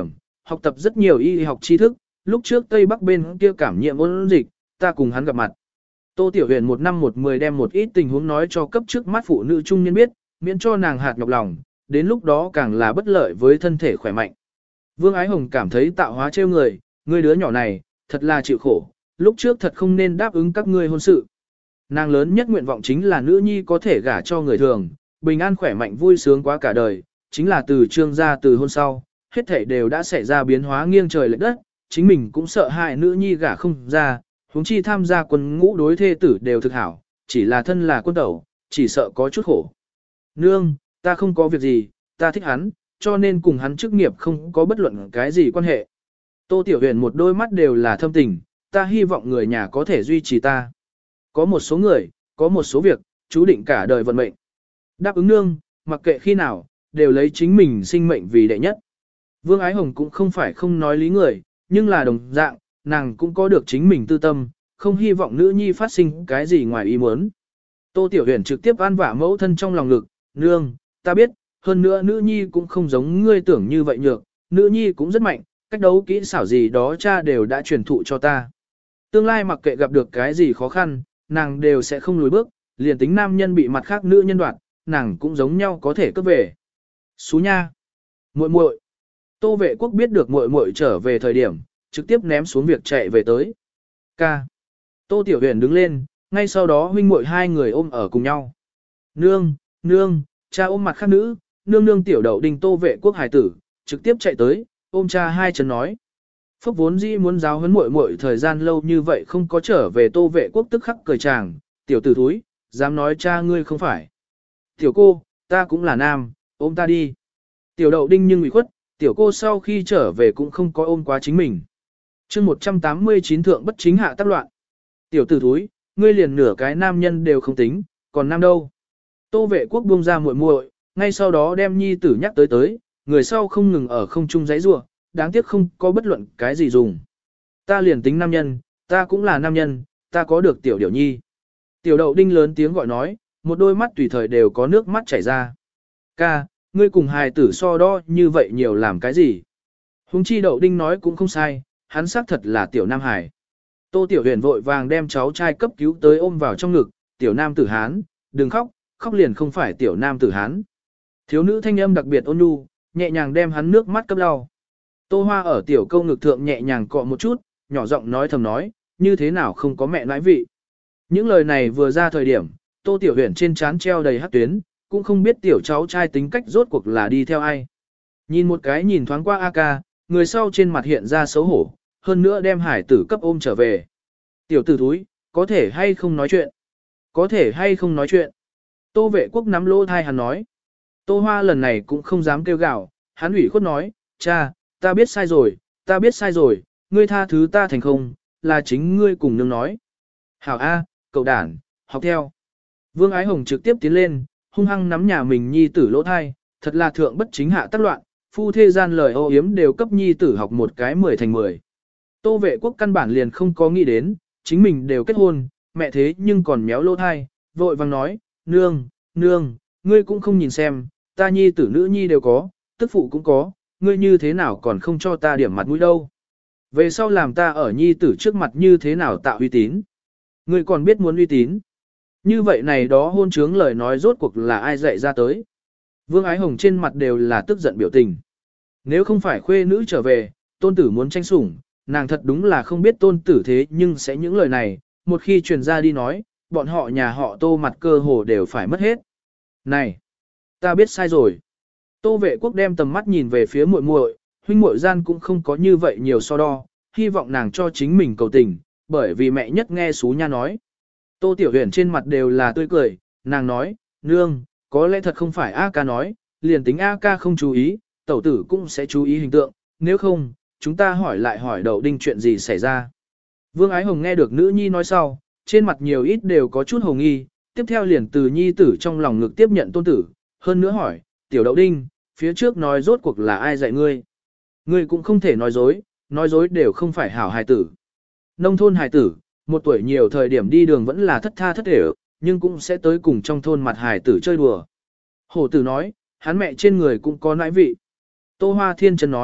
học tập rất nhiều y học tri thức, lúc trước Tây Bắc bên kia cảm nhiễm ôn dịch, ta cùng hắn gặp mặt. Tô Tiểu Huyền một năm một mười đem một ít tình huống nói cho cấp trước mắt phụ nữ trung niên biết, miễn cho nàng hạt nhọc lòng, đến lúc đó càng là bất lợi với thân thể khỏe mạnh. Vương Ái Hồng cảm thấy tạo hóa trêu người, ngươi đứa nhỏ này, thật là chịu khổ, lúc trước thật không nên đáp ứng các ngươi hôn sự. Nàng lớn nhất nguyện vọng chính là nữ nhi có thể gả cho người thường, bình an khỏe mạnh vui sướng quá cả đời, chính là từ trương gia từ hôn sau, hết thảy đều đã xảy ra biến hóa nghiêng trời lệch đất, chính mình cũng sợ hại nữ nhi gả không ra, huống chi tham gia quân ngũ đối thê tử đều thực hảo, chỉ là thân là quân tẩu, chỉ sợ có chút khổ. Nương, ta không có việc gì, ta thích hắn, cho nên cùng hắn chức nghiệp không có bất luận cái gì quan hệ. Tô Tiểu Huyền một đôi mắt đều là thâm tình, ta hy vọng người nhà có thể duy trì ta. Có một số người, có một số việc, chú định cả đời vận mệnh. Đáp ứng nương, mặc kệ khi nào, đều lấy chính mình sinh mệnh vì đệ nhất. Vương Ái Hồng cũng không phải không nói lý người, nhưng là đồng dạng, nàng cũng có được chính mình tư tâm, không hy vọng nữ nhi phát sinh cái gì ngoài ý muốn. Tô Tiểu Huyền trực tiếp an vả mẫu thân trong lòng ngực, nương, ta biết, hơn nữa nữ nhi cũng không giống ngươi tưởng như vậy nhược, nữ nhi cũng rất mạnh, cách đấu kỹ xảo gì đó cha đều đã truyền thụ cho ta. Tương lai mặc kệ gặp được cái gì khó khăn, nàng đều sẽ không lùi bước, liền tính nam nhân bị mặt khác nữ nhân đoạt, nàng cũng giống nhau có thể cướp về. Xú nha. Muội muội. Tô Vệ Quốc biết được muội muội trở về thời điểm, trực tiếp ném xuống việc chạy về tới. Ca. Tô Tiểu Huyền đứng lên, ngay sau đó huynh muội hai người ôm ở cùng nhau. Nương, nương, cha ôm mặt khác nữ, nương nương Tiểu Đậu Đinh Tô Vệ Quốc hải tử, trực tiếp chạy tới, ôm cha hai chân nói. Phúc vốn dĩ muốn giáo huấn muội muội thời gian lâu như vậy không có trở về Tô Vệ Quốc tức khắc cười chàng, tiểu tử thúi, dám nói cha ngươi không phải. Tiểu cô, ta cũng là nam, ôm ta đi. Tiểu Đậu Đinh nhưng ủy khuất, tiểu cô sau khi trở về cũng không có ôm quá chính mình. chương một trăm tám mươi chín thượng bất chính hạ tác loạn. Tiểu tử thúi, ngươi liền nửa cái nam nhân đều không tính, còn nam đâu. Tô Vệ Quốc buông ra muội muội, ngay sau đó đem nhi tử nhắc tới tới, người sau không ngừng ở không trung giãy giụa, đáng tiếc không có bất luận cái gì dùng. Ta liền tính nam nhân, ta cũng là nam nhân, ta có được tiểu điểu nhi. Tiểu Đậu Đinh lớn tiếng gọi nói, một đôi mắt tùy thời đều có nước mắt chảy ra. Ca, ngươi cùng hài tử so đo như vậy nhiều làm cái gì? Hùng chi Đậu Đinh nói cũng không sai, hắn xác thật là tiểu nam hải. Tô Tiểu Huyền vội vàng đem cháu trai cấp cứu tới ôm vào trong ngực, tiểu nam tử hán, đừng khóc, khóc liền không phải tiểu nam tử hán. Thiếu nữ thanh âm đặc biệt ôn nhu, nhẹ nhàng đem hắn nước mắt cấp lau. Tô Hoa ở tiểu câu ngực thượng nhẹ nhàng cọ một chút, nhỏ giọng nói thầm nói, như thế nào không có mẹ nãi vị. Những lời này vừa ra thời điểm, Tô Tiểu Huyền trên trán treo đầy hắc tuyến, cũng không biết tiểu cháu trai tính cách rốt cuộc là đi theo ai. Nhìn một cái nhìn thoáng qua A ca, người sau trên mặt hiện ra xấu hổ, hơn nữa đem hải tử cấp ôm trở về. Tiểu tử thúi, có thể hay không nói chuyện? Có thể hay không nói chuyện? Tô Vệ Quốc nắm lỗ thai hắn nói. Tô Hoa lần này cũng không dám kêu gào, hắn ủy khuất nói, cha, ta biết sai rồi, ta biết sai rồi, ngươi tha thứ ta thành không, là chính ngươi cùng nương nói. Hảo A, cậu đản, học theo. Vương Ái Hồng trực tiếp tiến lên, hung hăng nắm nhà mình nhi tử lỗ thai, thật là thượng bất chính hạ tác loạn, phu thê gian lời ô yếm đều cấp nhi tử học một cái mười thành mười. Tô Vệ Quốc căn bản liền không có nghĩ đến, chính mình đều kết hôn, mẹ thế nhưng còn méo lỗ thai, vội vàng nói, nương, nương, ngươi cũng không nhìn xem, ta nhi tử nữ nhi đều có, tức phụ cũng có, ngươi như thế nào còn không cho ta điểm mặt mũi đâu. Về sau làm ta ở nhi tử trước mặt như thế nào tạo uy tín. Ngươi còn biết muốn uy tín. Như vậy này đó hôn trướng lời nói rốt cuộc là ai dạy ra tới. Vương Ái Hồng trên mặt đều là tức giận biểu tình. Nếu không phải khuê nữ trở về, tôn tử muốn tranh sủng, nàng thật đúng là không biết tôn tử thế nhưng sẽ những lời này, một khi truyền ra đi nói, bọn họ nhà họ Tô mặt cơ hồ đều phải mất hết. Này, ta biết sai rồi. Tô Vệ Quốc đem tầm mắt nhìn về phía muội muội, huynh muội gian cũng không có như vậy nhiều so đo, hy vọng nàng cho chính mình cầu tình, bởi vì mẹ nhất nghe Sú Nha nói. Tô Tiểu Huyền trên mặt đều là tươi cười, nàng nói, nương, có lẽ thật không phải A ca nói, liền tính A ca không chú ý, tẩu tử cũng sẽ chú ý hình tượng, nếu không, chúng ta hỏi lại hỏi Đậu Đinh chuyện gì xảy ra. Vương Ái Hồng nghe được nữ nhi nói sau, trên mặt nhiều ít đều có chút hồ nghi, tiếp theo liền từ nhi tử trong lòng ngực tiếp nhận tôn tử, hơn nữa hỏi, tiểu Đậu Đinh, phía trước nói rốt cuộc là ai dạy ngươi. Ngươi cũng không thể nói dối, nói dối đều không phải hảo hài tử. Nông thôn hài tử, một tuổi nhiều thời điểm đi đường vẫn là thất tha thất để, nhưng cũng sẽ tới cùng trong thôn mặt hài tử chơi đùa. Hổ tử nói, hắn mẹ trên người cũng có nãi vị. Tô Hoa Thiên Trần nói,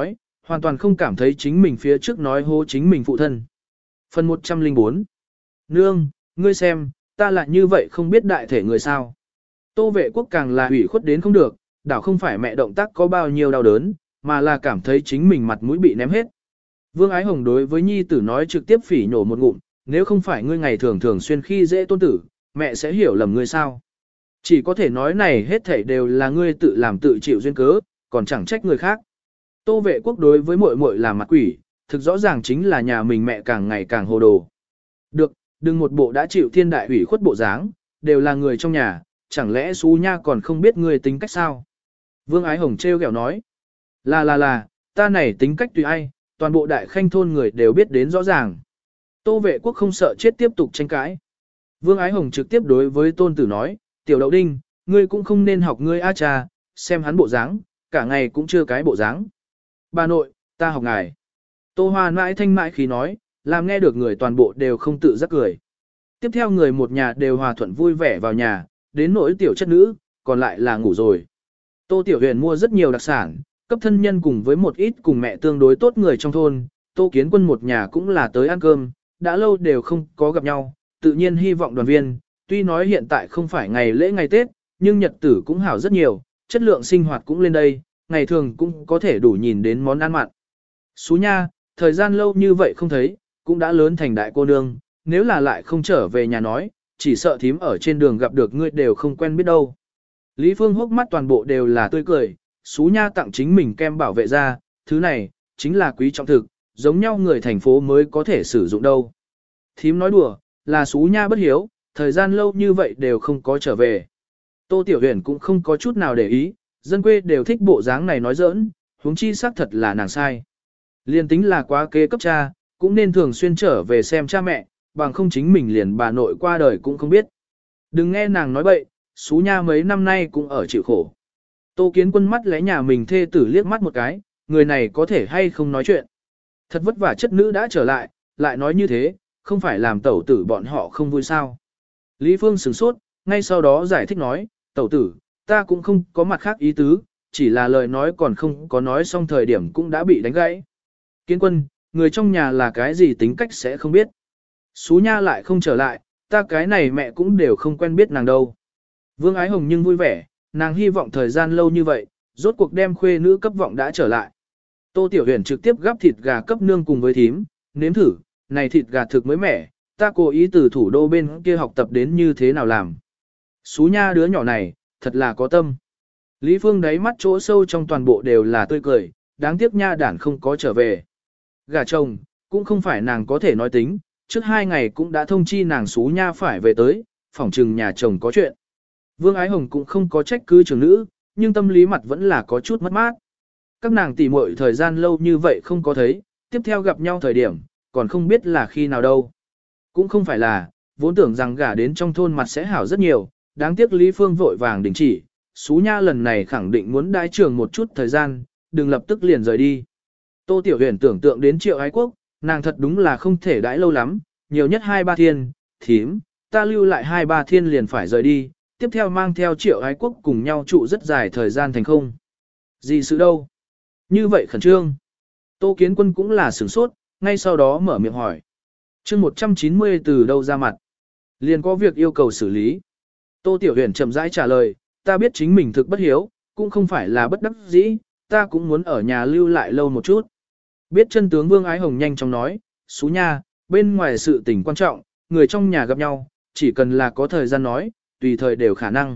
hoàn toàn không cảm thấy chính mình phía trước nói hô chính mình phụ thân. Phần một trăm lẻ bốn. Nương, ngươi xem, ta lại như vậy không biết đại thể người sao. Tô Vệ Quốc càng là ủy khuất đến không được, đảo không phải mẹ động tác có bao nhiêu đau đớn, mà là cảm thấy chính mình mặt mũi bị ném hết. Vương Ái Hồng đối với nhi tử nói trực tiếp phỉ nhổ một ngụm, nếu không phải ngươi ngày thường thường xuyên khi dễ tôn tử, mẹ sẽ hiểu lầm ngươi sao. Chỉ có thể nói này hết thảy đều là ngươi tự làm tự chịu duyên cớ, còn chẳng trách người khác. Tô Vệ Quốc đối với muội muội là mặt quỷ, thực rõ ràng chính là nhà mình mẹ càng ngày càng hồ đồ. Được, đừng một bộ đã chịu thiên đại ủy khuất bộ dáng, đều là người trong nhà, chẳng lẽ Xú Nha còn không biết ngươi tính cách sao? Vương Ái Hồng trêu ghẹo nói, là là là, ta này tính cách tùy ai, toàn bộ đại khanh thôn người đều biết đến rõ ràng. Tô Vệ Quốc không sợ chết tiếp tục tranh cãi. Vương Ái Hồng trực tiếp đối với tôn tử nói, tiểu đậu đinh, ngươi cũng không nên học ngươi a cha, xem hắn bộ dáng, cả ngày cũng chưa cái bộ dáng. Bà nội, ta học ngài. Tô Hoa mãi thanh mãi khí nói, làm nghe được người toàn bộ đều không tự giác cười. Tiếp theo người một nhà đều hòa thuận vui vẻ vào nhà, đến nỗi tiểu chất nữ, còn lại là ngủ rồi. Tô Tiểu Huyền mua rất nhiều đặc sản, cấp thân nhân cùng với một ít cùng mẹ tương đối tốt người trong thôn, Tô Kiến Quân một nhà cũng là tới ăn cơm, đã lâu đều không có gặp nhau, tự nhiên hy vọng đoàn viên, tuy nói hiện tại không phải ngày lễ ngày Tết, nhưng nhật tử cũng hảo rất nhiều, chất lượng sinh hoạt cũng lên đây, ngày thường cũng có thể đủ nhìn đến món ăn mặn. Xú Nha, thời gian lâu như vậy không thấy, cũng đã lớn thành đại cô nương, nếu là lại không trở về nhà nói, chỉ sợ thím ở trên đường gặp được ngươi đều không quen biết đâu. Lý Phương hốc mắt toàn bộ đều là tươi cười, Xú Nha tặng chính mình kem bảo vệ da, thứ này, chính là quý trọng thực, giống nhau người thành phố mới có thể sử dụng đâu. Thím nói đùa, là Xú Nha bất hiếu, thời gian lâu như vậy đều không có trở về. Tô Tiểu Huyền cũng không có chút nào để ý, dân quê đều thích bộ dáng này nói giỡn, huống chi xác thật là nàng sai. Liên tính là quá kế cấp cha, cũng nên thường xuyên trở về xem cha mẹ, bằng không chính mình liền bà nội qua đời cũng không biết. Đừng nghe nàng nói bậy, Xú Nha mấy năm nay cũng ở chịu khổ. Tô Kiến Quân mắt lẽ nhà mình thê tử liếc mắt một cái, người này có thể hay không nói chuyện. Thật vất vả chất nữ đã trở lại, lại nói như thế, không phải làm tẩu tử bọn họ không vui sao. Lý Phương sửng sốt, ngay sau đó giải thích nói, tẩu tử, ta cũng không có mặt khác ý tứ, chỉ là lời nói còn không có nói xong thời điểm cũng đã bị đánh gãy. Kiến Quân, người trong nhà là cái gì tính cách sẽ không biết. Xú Nha lại không trở lại, ta cái này mẹ cũng đều không quen biết nàng đâu. Vương Ái Hồng nhưng vui vẻ, nàng hy vọng thời gian lâu như vậy, rốt cuộc đem khuê nữ cấp vọng đã trở lại. Tô Tiểu Huyền trực tiếp gắp thịt gà cấp nương cùng với thím, nếm thử, này thịt gà thực mới mẻ, ta cố ý từ thủ đô bên kia học tập đến như thế nào làm. Xú Nha đứa nhỏ này, thật là có tâm. Lý Phương đáy mắt chỗ sâu trong toàn bộ đều là tươi cười, đáng tiếc nha đản không có trở về. Gà chồng, cũng không phải nàng có thể nói tính, trước hai ngày cũng đã thông chi nàng Xú Nha phải về tới, phỏng chừng nhà chồng có chuyện. Vương Ái Hồng cũng không có trách cứ trưởng nữ, nhưng tâm lý mặt vẫn là có chút mất mát. Các nàng tỉ muội thời gian lâu như vậy không có thấy, tiếp theo gặp nhau thời điểm, còn không biết là khi nào đâu. Cũng không phải là, vốn tưởng rằng gả đến trong thôn mặt sẽ hảo rất nhiều, đáng tiếc Lý Phương vội vàng đình chỉ, Xú Nha lần này khẳng định muốn đãi trường một chút thời gian, đừng lập tức liền rời đi. Tô Tiểu Huyền tưởng tượng đến Triệu Ái Quốc, nàng thật đúng là không thể đãi lâu lắm, nhiều nhất hai ba thiên, thím, ta lưu lại hai ba thiên liền phải rời đi, tiếp theo mang theo Triệu Ái Quốc cùng nhau trụ rất dài thời gian thành không. Gì sự đâu? Như vậy khẩn trương. Tô Kiến Quân cũng là sửng sốt, ngay sau đó mở miệng hỏi. chương một trăm chín mươi từ đâu ra mặt? Liền có việc yêu cầu xử lý. Tô Tiểu Huyền chậm rãi trả lời, ta biết chính mình thực bất hiếu, cũng không phải là bất đắc dĩ, ta cũng muốn ở nhà lưu lại lâu một chút. Biết chân tướng Vương Ái Hồng nhanh chóng nói, Xú Nha, bên ngoài sự tình quan trọng, người trong nhà gặp nhau, chỉ cần là có thời gian nói, tùy thời đều khả năng.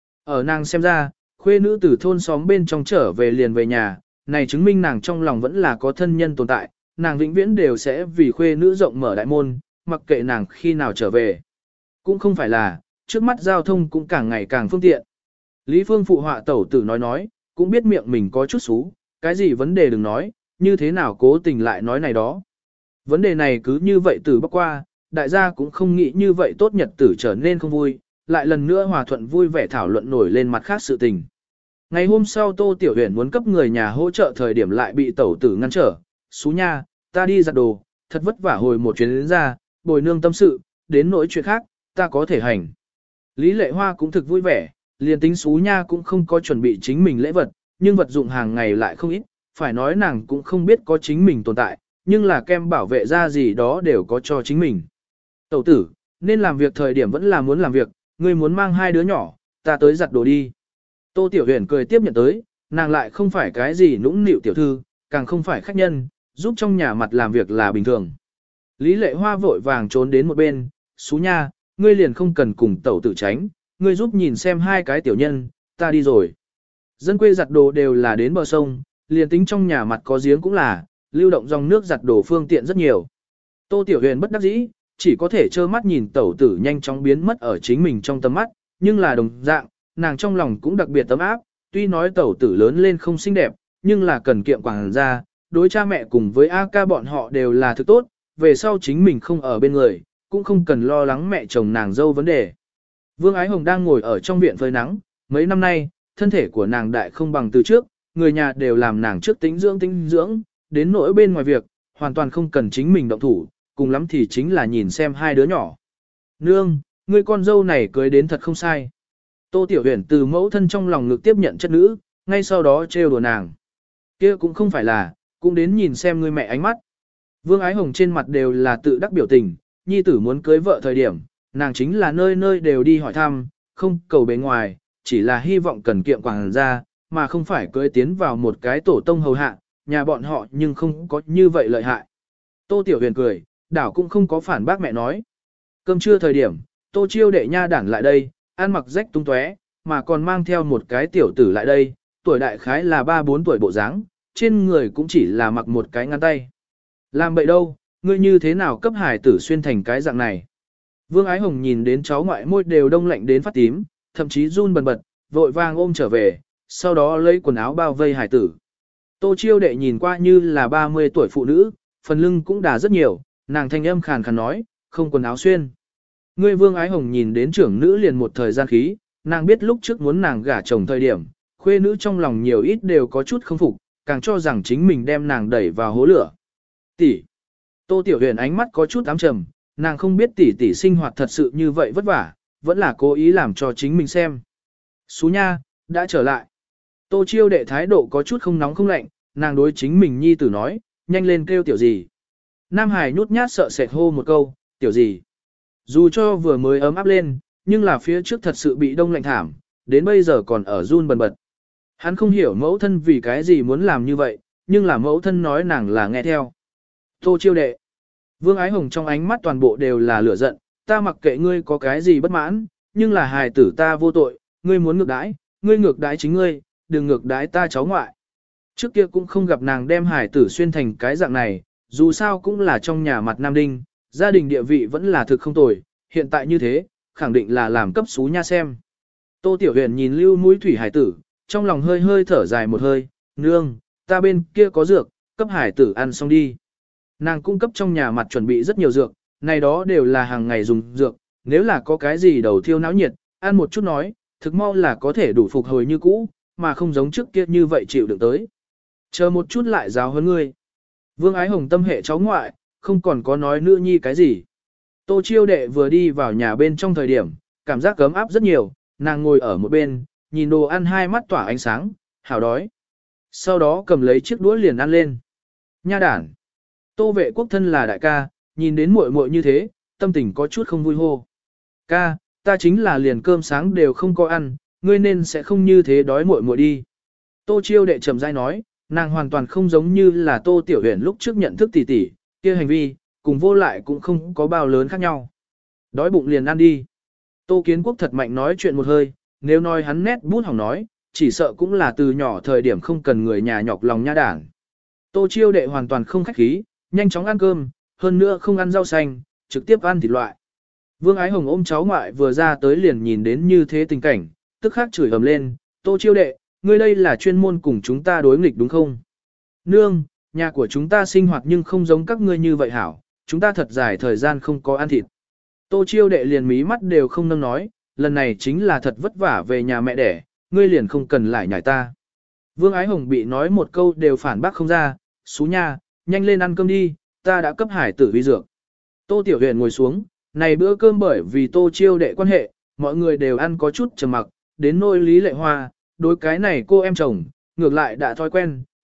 Ở nàng xem ra, khuê nữ từ thôn xóm bên trong trở về liền về nhà, này chứng minh nàng trong lòng vẫn là có thân nhân tồn tại, nàng vĩnh viễn đều sẽ vì khuê nữ rộng mở đại môn, mặc kệ nàng khi nào trở về. Cũng không phải là, trước mắt giao thông cũng càng ngày càng phương tiện. Lý Phương phụ họa tẩu tử nói nói, cũng biết miệng mình có chút xú, cái gì vấn đề đừng nói, như thế nào cố tình lại nói này đó. Vấn đề này cứ như vậy từ bắc qua, đại gia cũng không nghĩ như vậy tốt nhật tử trở nên không vui, lại lần nữa hòa thuận vui vẻ thảo luận nổi lên mặt khác sự tình. Ngày hôm sau Tô Tiểu Huyền muốn cấp người nhà hỗ trợ thời điểm lại bị tẩu tử ngăn trở, Xú Nha, ta đi giặt đồ, thật vất vả hồi một chuyến đến ra, bồi nương tâm sự, đến nỗi chuyện khác, ta có thể hành. Lý Lệ Hoa cũng thực vui vẻ, liền tính Xú Nha cũng không có chuẩn bị chính mình lễ vật, nhưng vật dụng hàng ngày lại không ít, phải nói nàng cũng không biết có chính mình tồn tại, nhưng là kem bảo vệ ra gì đó đều có cho chính mình. Tẩu tử, nên làm việc thời điểm vẫn là muốn làm việc, ngươi muốn mang hai đứa nhỏ, ta tới giặt đồ đi. Tô Tiểu Huyền cười tiếp nhận tới, nàng lại không phải cái gì nũng nịu tiểu thư, càng không phải khách nhân, giúp trong nhà mặt làm việc là bình thường. Lý Lệ Hoa vội vàng trốn đến một bên, xú nha, ngươi liền không cần cùng tẩu tử tránh, ngươi giúp nhìn xem hai cái tiểu nhân, ta đi rồi. Dân quê giặt đồ đều là đến bờ sông, liền tính trong nhà mặt có giếng cũng là, lưu động dòng nước giặt đồ phương tiện rất nhiều. Tô Tiểu Huyền bất đắc dĩ, chỉ có thể trơ mắt nhìn tẩu tử nhanh chóng biến mất ở chính mình trong tầm mắt, nhưng là đồng dạng, nàng trong lòng cũng đặc biệt tấm áp, tuy nói tẩu tử lớn lên không xinh đẹp, nhưng là cần kiệm quảng ra, đối cha mẹ cùng với A ca bọn họ đều là thứ tốt, về sau chính mình không ở bên người, cũng không cần lo lắng mẹ chồng nàng dâu vấn đề. Vương Ái Hồng đang ngồi ở trong viện phơi nắng, mấy năm nay, thân thể của nàng đại không bằng từ trước, người nhà đều làm nàng trước tính dưỡng tính dưỡng, đến nỗi bên ngoài việc, hoàn toàn không cần chính mình động thủ, cùng lắm thì chính là nhìn xem hai đứa nhỏ. Nương, người con dâu này cưới đến thật không sai. Tô Tiểu Huyền từ mẫu thân trong lòng ngực tiếp nhận chất nữ, ngay sau đó trêu đùa nàng. Kia cũng không phải là, cũng đến nhìn xem người mẹ ánh mắt. Vương Ái Hồng trên mặt đều là tự đắc biểu tình, nhi tử muốn cưới vợ thời điểm, nàng chính là nơi nơi đều đi hỏi thăm, không cầu bề ngoài, chỉ là hy vọng cần kiệm quảng ra, mà không phải cưới tiến vào một cái tổ tông hầu hạ, nhà bọn họ nhưng không có như vậy lợi hại. Tô Tiểu Huyền cười, đảo cũng không có phản bác mẹ nói. Cơm trưa thời điểm, Tô Chiêu đệ nha đản lại đây, ăn mặc rách tung tóe, mà còn mang theo một cái tiểu tử lại đây, tuổi đại khái là ba bốn tuổi bộ dáng, trên người cũng chỉ là mặc một cái ngăn tay. Làm bậy đâu, ngươi như thế nào cấp hải tử xuyên thành cái dạng này. Vương Ái Hồng nhìn đến cháu ngoại môi đều đông lạnh đến phát tím, thậm chí run bần bật, vội vàng ôm trở về, sau đó lấy quần áo bao vây hải tử. Tô Chiêu đệ nhìn qua như là ba mươi tuổi phụ nữ, phần lưng cũng đà rất nhiều, nàng thanh âm khàn khàn nói, không quần áo xuyên. Ngươi Vương Ái Hồng nhìn đến trưởng nữ liền một thời gian khí, nàng biết lúc trước muốn nàng gả chồng thời điểm, khuê nữ trong lòng nhiều ít đều có chút không phục, càng cho rằng chính mình đem nàng đẩy vào hố lửa. Tỷ. Tô Tiểu Huyền ánh mắt có chút ám trầm, nàng không biết tỷ tỷ sinh hoạt thật sự như vậy vất vả, vẫn là cố ý làm cho chính mình xem. Xú nha, đã trở lại. Tô Chiêu đệ thái độ có chút không nóng không lạnh, nàng đối chính mình nhi tử nói, nhanh lên kêu tiểu gì. Nam Hải nhút nhát sợ sệt hô một câu, tiểu gì. Dù cho vừa mới ấm áp lên, nhưng là phía trước thật sự bị đông lạnh thảm, đến bây giờ còn ở run bần bật. Hắn không hiểu mẫu thân vì cái gì muốn làm như vậy, nhưng là mẫu thân nói nàng là nghe theo. Tô Chiêu đệ. Vương Ái Hồng trong ánh mắt toàn bộ đều là lửa giận, ta mặc kệ ngươi có cái gì bất mãn, nhưng là hài tử ta vô tội, ngươi muốn ngược đãi, ngươi ngược đãi chính ngươi, đừng ngược đãi ta cháu ngoại. Trước kia cũng không gặp nàng đem hài tử xuyên thành cái dạng này, dù sao cũng là trong nhà mặt Nam Đinh, gia đình địa vị vẫn là thực không tồi, hiện tại như thế, khẳng định là làm cấp xú nha xem. Tô Tiểu Huyền nhìn lưu mũi thủy hài tử, trong lòng hơi hơi thở dài một hơi, nương, ta bên kia có dược, cấp hài tử ăn xong đi. Nàng cung cấp trong nhà mặt chuẩn bị rất nhiều dược, này đó đều là hàng ngày dùng dược, nếu là có cái gì đầu thiêu não nhiệt, ăn một chút nói, thực mau là có thể đủ phục hồi như cũ, mà không giống trước kia như vậy chịu được tới. Chờ một chút lại giáo hơn ngươi. Vương Ái Hồng tâm hệ cháu ngoại, không còn có nói nữ nhi cái gì. Tô Chiêu đệ vừa đi vào nhà bên trong thời điểm, cảm giác cấm áp rất nhiều, nàng ngồi ở một bên, nhìn đồ ăn hai mắt tỏa ánh sáng, hảo đói. Sau đó cầm lấy chiếc đũa liền ăn lên. Nha đản. Tô Vệ Quốc thân là đại ca, nhìn đến muội muội như thế, tâm tình có chút không vui hô. Ca, ta chính là liền cơm sáng đều không có ăn, ngươi nên sẽ không như thế đói muội muội đi. Tô Chiêu đệ trầm dai nói, nàng hoàn toàn không giống như là Tô Tiểu Huyền lúc trước nhận thức tỷ tỷ, kia hành vi, cùng vô lại cũng không có bao lớn khác nhau. Đói bụng liền ăn đi. Tô Kiến Quốc thật mạnh nói chuyện một hơi, nếu nói hắn nét bút hỏng nói, chỉ sợ cũng là từ nhỏ thời điểm không cần người nhà nhọc lòng nha đảng. Tô Chiêu đệ hoàn toàn không khách khí, nhanh chóng ăn cơm, hơn nữa không ăn rau xanh, trực tiếp ăn thịt loại. Vương Ái Hồng ôm cháu ngoại vừa ra tới liền nhìn đến như thế tình cảnh, tức khắc chửi ầm lên, Tô Chiêu đệ, ngươi đây là chuyên môn cùng chúng ta đối nghịch đúng không? Nương, nhà của chúng ta sinh hoạt nhưng không giống các ngươi như vậy hảo, chúng ta thật dài thời gian không có ăn thịt. Tô Chiêu đệ liền mí mắt đều không nâng nói, lần này chính là thật vất vả về nhà mẹ đẻ, ngươi liền không cần lại nhảy ta. Vương Ái Hồng bị nói một câu đều phản bác không ra, xú nha, nhanh lên ăn cơm đi, ta đã cấp hải tử vi dược. Tô Tiểu Huyền ngồi xuống, này bữa cơm bởi vì Tô Chiêu đệ quan hệ, mọi người đều ăn có chút trầm mặc, đến nôi Lý Lệ Hoa, đối cái này cô em chồng, ngược lại đã thói quen,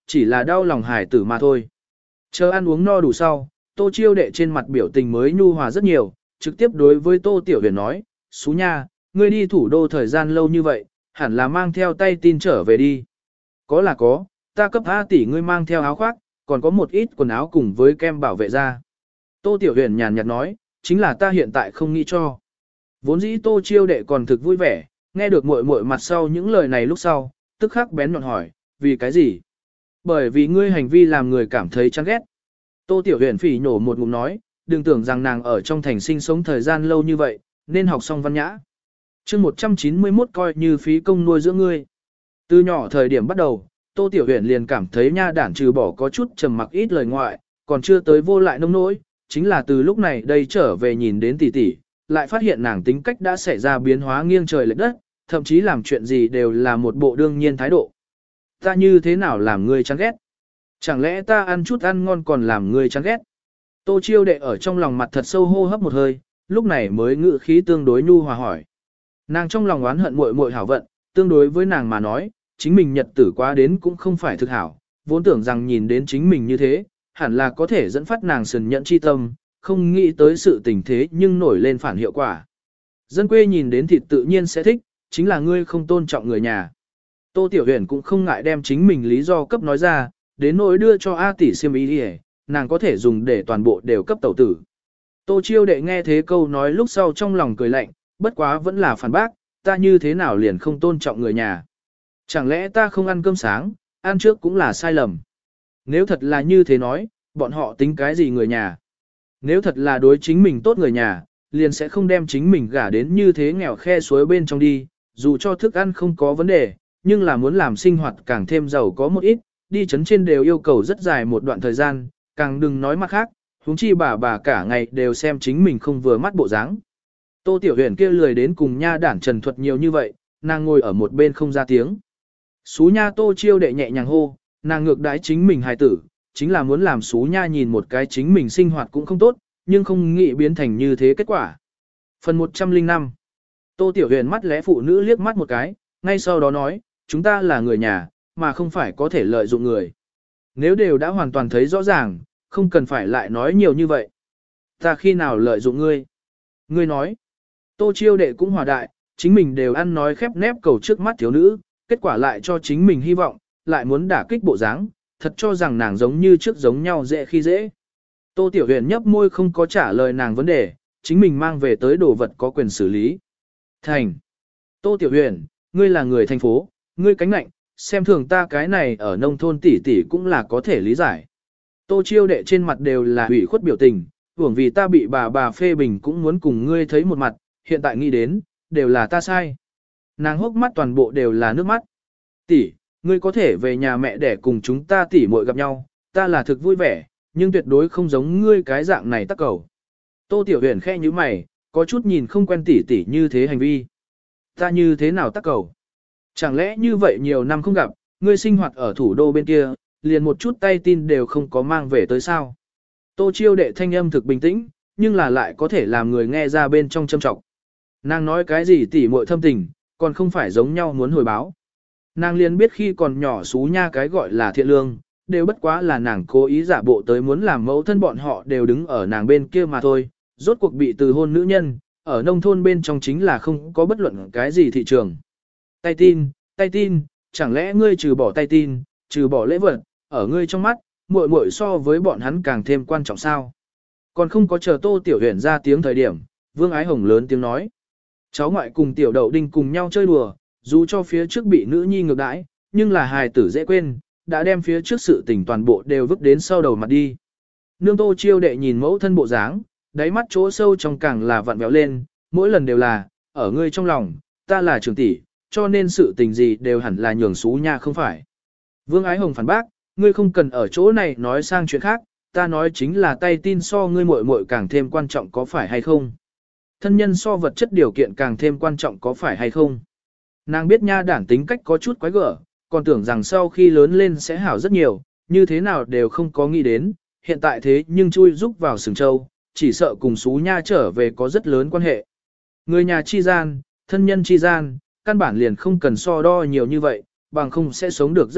chỉ là đau lòng hài tử mà thôi. Chờ ăn uống no đủ sau, Tô Chiêu Đệ trên mặt biểu tình mới nhu hòa rất nhiều, trực tiếp đối với Tô Tiểu Huyền nói, Xú nha, ngươi đi thủ đô thời gian lâu như vậy, hẳn là mang theo tay tin trở về đi. Có là có, ta cấp A tỷ ngươi mang theo áo khoác, còn có một ít quần áo cùng với kem bảo vệ da. Tô Tiểu Huyền nhàn nhạt nói, chính là ta hiện tại không nghĩ cho. Vốn dĩ Tô Chiêu Đệ còn thực vui vẻ, nghe được muội muội mặt sau những lời này lúc sau, tức khắc bén nhọn hỏi, vì cái gì? Bởi vì ngươi hành vi làm người cảm thấy chán ghét. Tô Tiểu Huyền phỉ nhổ một ngụm nói, đừng tưởng rằng nàng ở trong thành sinh sống thời gian lâu như vậy, nên học xong văn nhã. chương một trăm chín mươi mốt coi như phí công nuôi dưỡng ngươi. Từ nhỏ thời điểm bắt đầu, Tô Tiểu Huyền liền cảm thấy nha đản trừ bỏ có chút trầm mặc ít lời ngoại, còn chưa tới vô lại nông nỗi, chính là từ lúc này đây trở về nhìn đến tỷ tỷ, lại phát hiện nàng tính cách đã xảy ra biến hóa nghiêng trời lệch đất, thậm chí làm chuyện gì đều là một bộ đương nhiên thái độ. Ta như thế nào làm ngươi chán ghét? Chẳng lẽ ta ăn chút ăn ngon còn làm ngươi chán ghét? Tô Chiêu Đệ ở trong lòng mặt thật sâu hô hấp một hơi, lúc này mới ngự khí tương đối nhu hòa hỏi. Nàng trong lòng oán hận muội muội hảo vận, tương đối với nàng mà nói, chính mình nhật tử quá đến cũng không phải thực hảo, vốn tưởng rằng nhìn đến chính mình như thế, hẳn là có thể dẫn phát nàng sần nhận chi tâm, không nghĩ tới sự tình thế nhưng nổi lên phản hiệu quả. Dân quê nhìn đến thịt tự nhiên sẽ thích, chính là ngươi không tôn trọng người nhà. Tô Tiểu Huyền cũng không ngại đem chính mình lý do cấp nói ra, đến nỗi đưa cho A tỷ xiêm y đi, nàng có thể dùng để toàn bộ đều cấp tẩu tử. Tô Chiêu Đệ nghe thế câu nói lúc sau trong lòng cười lạnh, bất quá vẫn là phản bác, ta như thế nào liền không tôn trọng người nhà. Chẳng lẽ ta không ăn cơm sáng, ăn trước cũng là sai lầm. Nếu thật là như thế nói, bọn họ tính cái gì người nhà. Nếu thật là đối chính mình tốt người nhà, liền sẽ không đem chính mình gả đến như thế nghèo khe suối bên trong đi, dù cho thức ăn không có vấn đề, nhưng là muốn làm sinh hoạt càng thêm giàu có một ít, đi chấn trên đều yêu cầu rất dài một đoạn thời gian, càng đừng nói mặt khác, huống chi bà bà cả ngày đều xem chính mình không vừa mắt bộ dáng. Tô Tiểu Huyền kia lười đến cùng nha đản trần thuật nhiều như vậy, nàng ngồi ở một bên không ra tiếng. Xú nha Tô Chiêu Đệ nhẹ nhàng hô, nàng ngược đãi chính mình hài tử, chính là muốn làm xú nha nhìn một cái chính mình sinh hoạt cũng không tốt, nhưng không nghĩ biến thành như thế kết quả. Phần một trăm lẻ năm Tô Tiểu Huyền mắt lẽ phụ nữ liếc mắt một cái, ngay sau đó nói, chúng ta là người nhà, mà không phải có thể lợi dụng người. Nếu đều đã hoàn toàn thấy rõ ràng, không cần phải lại nói nhiều như vậy. Ta khi nào lợi dụng ngươi? Ngươi nói. Tô Chiêu Đệ cũng hòa đại, chính mình đều ăn nói khép nép cầu trước mắt thiếu nữ, kết quả lại cho chính mình hy vọng, lại muốn đả kích bộ dáng, thật cho rằng nàng giống như trước giống nhau dễ khi dễ. Tô Tiểu Huyền nhấp môi không có trả lời nàng vấn đề, chính mình mang về tới đồ vật có quyền xử lý. Thành. Tô Tiểu Huyền, ngươi là người thành phố, ngươi cánh nạnh, xem thường ta cái này ở nông thôn tỷ tỷ cũng là có thể lý giải. Tô Chiêu Đệ trên mặt đều là hủy khuất biểu tình, hưởng vì ta bị bà bà phê bình cũng muốn cùng ngươi thấy một mặt, hiện tại nghĩ đến, đều là ta sai. Nàng hốc mắt toàn bộ đều là nước mắt. Tỷ, ngươi có thể về nhà mẹ để cùng chúng ta tỷ muội gặp nhau, ta là thực vui vẻ, nhưng tuyệt đối không giống ngươi cái dạng này tắc cầu. Tô Tiểu Huyền khẽ như mày, có chút nhìn không quen tỷ tỷ như thế hành vi. Ta như thế nào tắc cầu? Chẳng lẽ như vậy nhiều năm không gặp, ngươi sinh hoạt ở thủ đô bên kia, liền một chút tay tin đều không có mang về tới sao? Tô Chiêu Đệ thanh âm thực bình tĩnh, nhưng là lại có thể làm người nghe ra bên trong châm trọng. Nàng nói cái gì tỉ muội thâm tình, còn không phải giống nhau muốn hồi báo. Nàng liền biết khi còn nhỏ xú nha cái gọi là thiện lương, đều bất quá là nàng cố ý giả bộ tới muốn làm mẫu thân bọn họ đều đứng ở nàng bên kia mà thôi, rốt cuộc bị từ hôn nữ nhân, ở nông thôn bên trong chính là không có bất luận cái gì thị trường. Tay tin, tay tin, chẳng lẽ ngươi trừ bỏ tay tin, trừ bỏ lễ vật, ở ngươi trong mắt, muội muội so với bọn hắn càng thêm quan trọng sao? Còn không có chờ Tô Tiểu Huyền ra tiếng thời điểm, Vương Ái Hồng lớn tiếng nói. Cháu ngoại cùng Tiểu Đậu Đinh cùng nhau chơi đùa, dù cho phía trước bị nữ nhi ngược đãi, nhưng là hài tử dễ quên, đã đem phía trước sự tình toàn bộ đều vứt đến sau đầu mặt đi. Nương Tô Chiêu Đệ nhìn mẫu thân bộ dáng, đáy mắt chỗ sâu trong càng là vặn vẹo lên, mỗi lần đều là, ở ngươi trong lòng, ta là trưởng tỷ, cho nên sự tình gì đều hẳn là nhường xú nha không phải. Vương Ái Hồng phản bác, ngươi không cần ở chỗ này nói sang chuyện khác, ta nói chính là tay tin so ngươi muội muội càng thêm quan trọng có phải hay không. Thân nhân so vật chất điều kiện càng thêm quan trọng có phải hay không. Nàng biết nha đản tính cách có chút quái gở, còn tưởng rằng sau khi lớn lên sẽ hảo rất nhiều, như thế nào đều không có nghĩ đến, hiện tại thế nhưng chui rúc vào sừng châu, chỉ sợ cùng xú nha trở về có rất lớn quan hệ. Người nhà chi gian, thân nhân chi gian, căn bản liền không cần so đo nhiều như vậy, bằng không sẽ sống được rất mệt,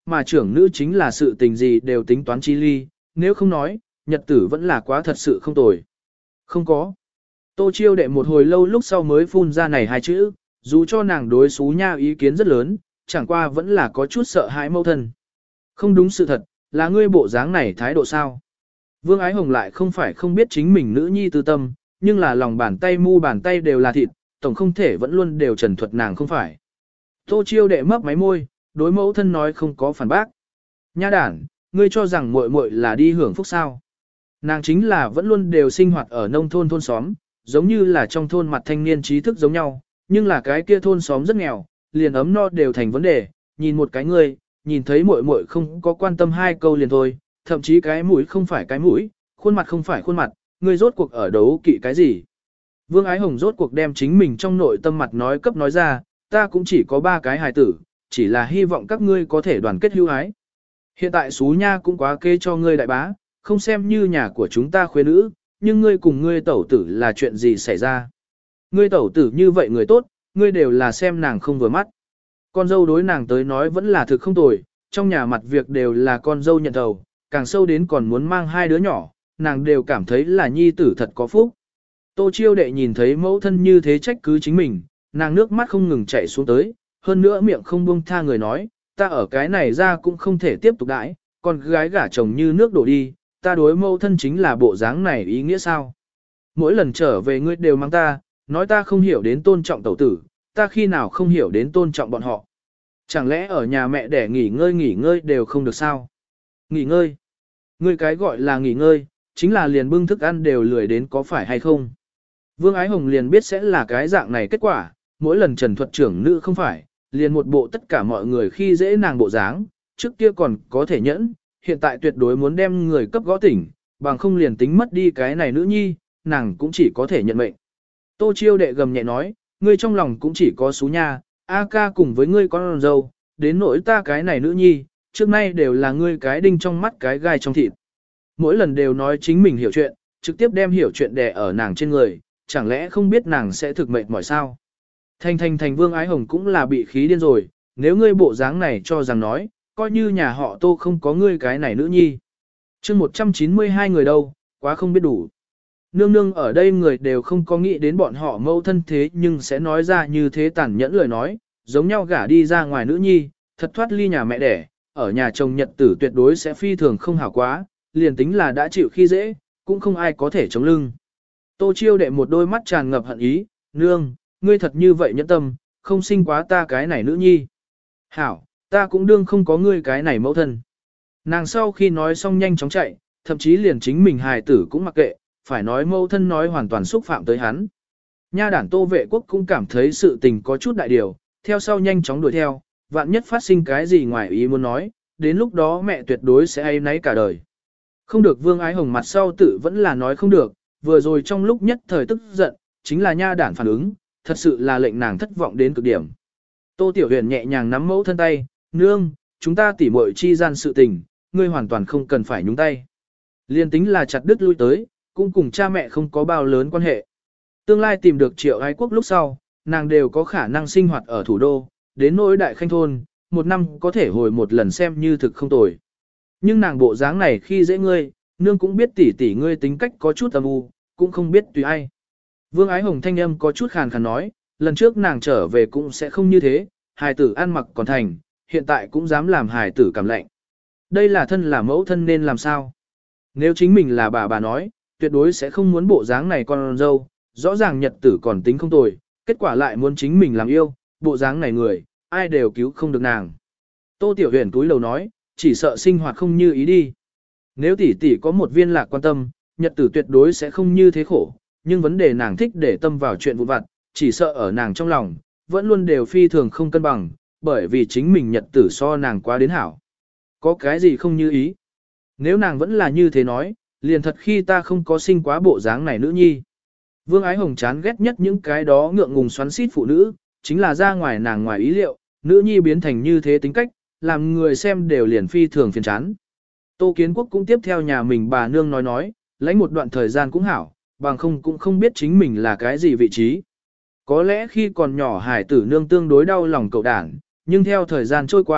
mà trưởng nữ chính là sự tình gì đều tính toán chi ly, nếu không nói, nhật tử vẫn là quá thật sự không tồi. Không có. Tô Chiêu đệ một hồi lâu lúc sau mới phun ra này hai chữ, dù cho nàng đối xú nha ý kiến rất lớn, chẳng qua vẫn là có chút sợ hãi mâu thân. Không đúng sự thật, là ngươi bộ dáng này thái độ sao? Vương Ái Hồng lại không phải không biết chính mình nữ nhi tư tâm, nhưng là lòng bàn tay mu bàn tay đều là thịt, tổng không thể vẫn luôn đều trần thuật nàng không phải. Tô Chiêu đệ mấp máy môi, đối mẫu thân nói không có phản bác. Nha đản, ngươi cho rằng muội muội là đi hưởng phúc sao? Nàng chính là vẫn luôn đều sinh hoạt ở nông thôn thôn xóm, giống như là trong thôn mặt thanh niên trí thức giống nhau, nhưng là cái kia thôn xóm rất nghèo, liền ấm no đều thành vấn đề, nhìn một cái ngươi, nhìn thấy muội muội không có quan tâm hai câu liền thôi, thậm chí cái mũi không phải cái mũi, khuôn mặt không phải khuôn mặt, ngươi rốt cuộc ở đấu kỵ cái gì? Vương Ái Hồng rốt cuộc đem chính mình trong nội tâm mặt nói cấp nói ra, ta cũng chỉ có ba cái hài tử, chỉ là hy vọng các ngươi có thể đoàn kết hữu ái. Hiện tại Xú Nha cũng quá kê cho ngươi đại bá, không xem như nhà của chúng ta khuê nữ, nhưng ngươi cùng ngươi tẩu tử là chuyện gì xảy ra? Ngươi tẩu tử như vậy người tốt, ngươi đều là xem nàng không vừa mắt. Con dâu đối nàng tới nói vẫn là thực không tồi, trong nhà mặt việc đều là con dâu nhận đầu, càng sâu đến còn muốn mang hai đứa nhỏ, nàng đều cảm thấy là nhi tử thật có phúc. Tô Chiêu đệ nhìn thấy mẫu thân như thế trách cứ chính mình, nàng nước mắt không ngừng chảy xuống tới, hơn nữa miệng không buông tha người nói, ta ở cái này ra cũng không thể tiếp tục đãi, con gái gả chồng như nước đổ đi, ta đối mẫu thân chính là bộ dáng này ý nghĩa sao? Mỗi lần trở về ngươi đều mang ta, nói ta không hiểu đến tôn trọng tẩu tử, ta khi nào không hiểu đến tôn trọng bọn họ. Chẳng lẽ ở nhà mẹ để nghỉ ngơi nghỉ ngơi đều không được sao? Nghỉ ngơi? Ngươi cái gọi là nghỉ ngơi, chính là liền bưng thức ăn đều lười đến có phải hay không? Vương Ái Hồng liền biết sẽ là cái dạng này kết quả, mỗi lần trần thuật trưởng nữ không phải, liền một bộ tất cả mọi người khi dễ nàng bộ dáng, trước kia còn có thể nhẫn, hiện tại tuyệt đối muốn đem người cấp gõ tỉnh, bằng không liền tính mất đi cái này nữ nhi, nàng cũng chỉ có thể nhận mệnh. Tô Chiêu đệ gầm nhẹ nói, ngươi trong lòng cũng chỉ có Xú Nha, A ca cùng với ngươi con dâu, đến nỗi ta cái này nữ nhi, trước nay đều là ngươi cái đinh trong mắt cái gai trong thịt. Mỗi lần đều nói chính mình hiểu chuyện, trực tiếp đem hiểu chuyện đè ở nàng trên người, chẳng lẽ không biết nàng sẽ thực mệt mỏi sao? Thành thành thành Vương Ái Hồng cũng là bị khí điên rồi, nếu ngươi bộ dáng này cho rằng nói, coi như nhà họ Tô không có ngươi cái này nữ nhi. chương một trăm chín mươi hai người đâu, quá không biết đủ. Nương nương ở đây người đều không có nghĩ đến bọn họ mâu thân thế nhưng sẽ nói ra như thế tàn nhẫn lời nói, giống nhau gả đi ra ngoài nữ nhi, thật thoát ly nhà mẹ đẻ, ở nhà chồng nhật tử tuyệt đối sẽ phi thường không hảo quá, liền tính là đã chịu khi dễ, cũng không ai có thể chống lưng. Tô Chiêu đệ một đôi mắt tràn ngập hận ý, nương, ngươi thật như vậy nhẫn tâm, không sinh quá ta cái này nữ nhi. Hảo, ta cũng đương không có ngươi cái này mẫu thân. Nàng sau khi nói xong nhanh chóng chạy, thậm chí liền chính mình hài tử cũng mặc kệ, phải nói mẫu thân nói hoàn toàn xúc phạm tới hắn. Nha đản Tô Vệ Quốc cũng cảm thấy sự tình có chút đại điều, theo sau nhanh chóng đuổi theo, vạn nhất phát sinh cái gì ngoài ý muốn nói, đến lúc đó mẹ tuyệt đối sẽ ai nấy cả đời. Không được Vương Ái Hồng mặt sau tự vẫn là nói không được, vừa rồi trong lúc nhất thời tức giận, chính là nha đản phản ứng, thật sự là lệnh nàng thất vọng đến cực điểm. Tô Tiểu Huyền nhẹ nhàng nắm mẫu thân tay, nương, chúng ta tỉ muội chi gian sự tình, ngươi hoàn toàn không cần phải nhúng tay. Liên tính là chặt đứt lui tới, cũng cùng cha mẹ không có bao lớn quan hệ. Tương lai tìm được Triệu Ái Quốc lúc sau, nàng đều có khả năng sinh hoạt ở thủ đô, đến nỗi đại khanh thôn, một năm có thể hồi một lần xem như thực không tồi. Nhưng nàng bộ dáng này khi dễ ngươi, nương cũng biết tỷ tỷ ngươi tính cách có chút âm u, cũng không biết tùy ai. Vương Ái Hồng thanh âm có chút khàn khàn nói, lần trước nàng trở về cũng sẽ không như thế, hài tử ăn mặc còn thành, hiện tại cũng dám làm hài tử cảm lạnh. Đây là thân là mẫu thân nên làm sao? Nếu chính mình là bà bà nói, tuyệt đối sẽ không muốn bộ dáng này con dâu, rõ ràng nhật tử còn tính không tồi, kết quả lại muốn chính mình làm yêu, bộ dáng này người, ai đều cứu không được nàng. Tô Tiểu Huyền túi lầu nói, chỉ sợ sinh hoạt không như ý đi. Nếu tỷ tỷ có một viên lạc quan tâm, nhật tử tuyệt đối sẽ không như thế khổ, nhưng vấn đề nàng thích để tâm vào chuyện vụn vặt, chỉ sợ ở nàng trong lòng, vẫn luôn đều phi thường không cân bằng, bởi vì chính mình nhật tử so nàng quá đến hảo. Có cái gì không như ý? Nếu nàng vẫn là như thế nói, liền thật khi ta không có sinh quá bộ dáng này nữ nhi. Vương Ái Hồng chán ghét nhất những cái đó ngượng ngùng xoắn xít phụ nữ, chính là ra ngoài nàng ngoài ý liệu, nữ nhi biến thành như thế tính cách, làm người xem đều liền phi thường phiền chán. Tô Kiến Quốc cũng tiếp theo nhà mình bà nương nói nói, lãnh một đoạn thời gian cũng hảo, bằng không cũng không biết chính mình là cái gì vị trí. Có lẽ khi còn nhỏ hải tử nương tương đối đau lòng cậu đảng, nhưng theo thời gian trôi qua,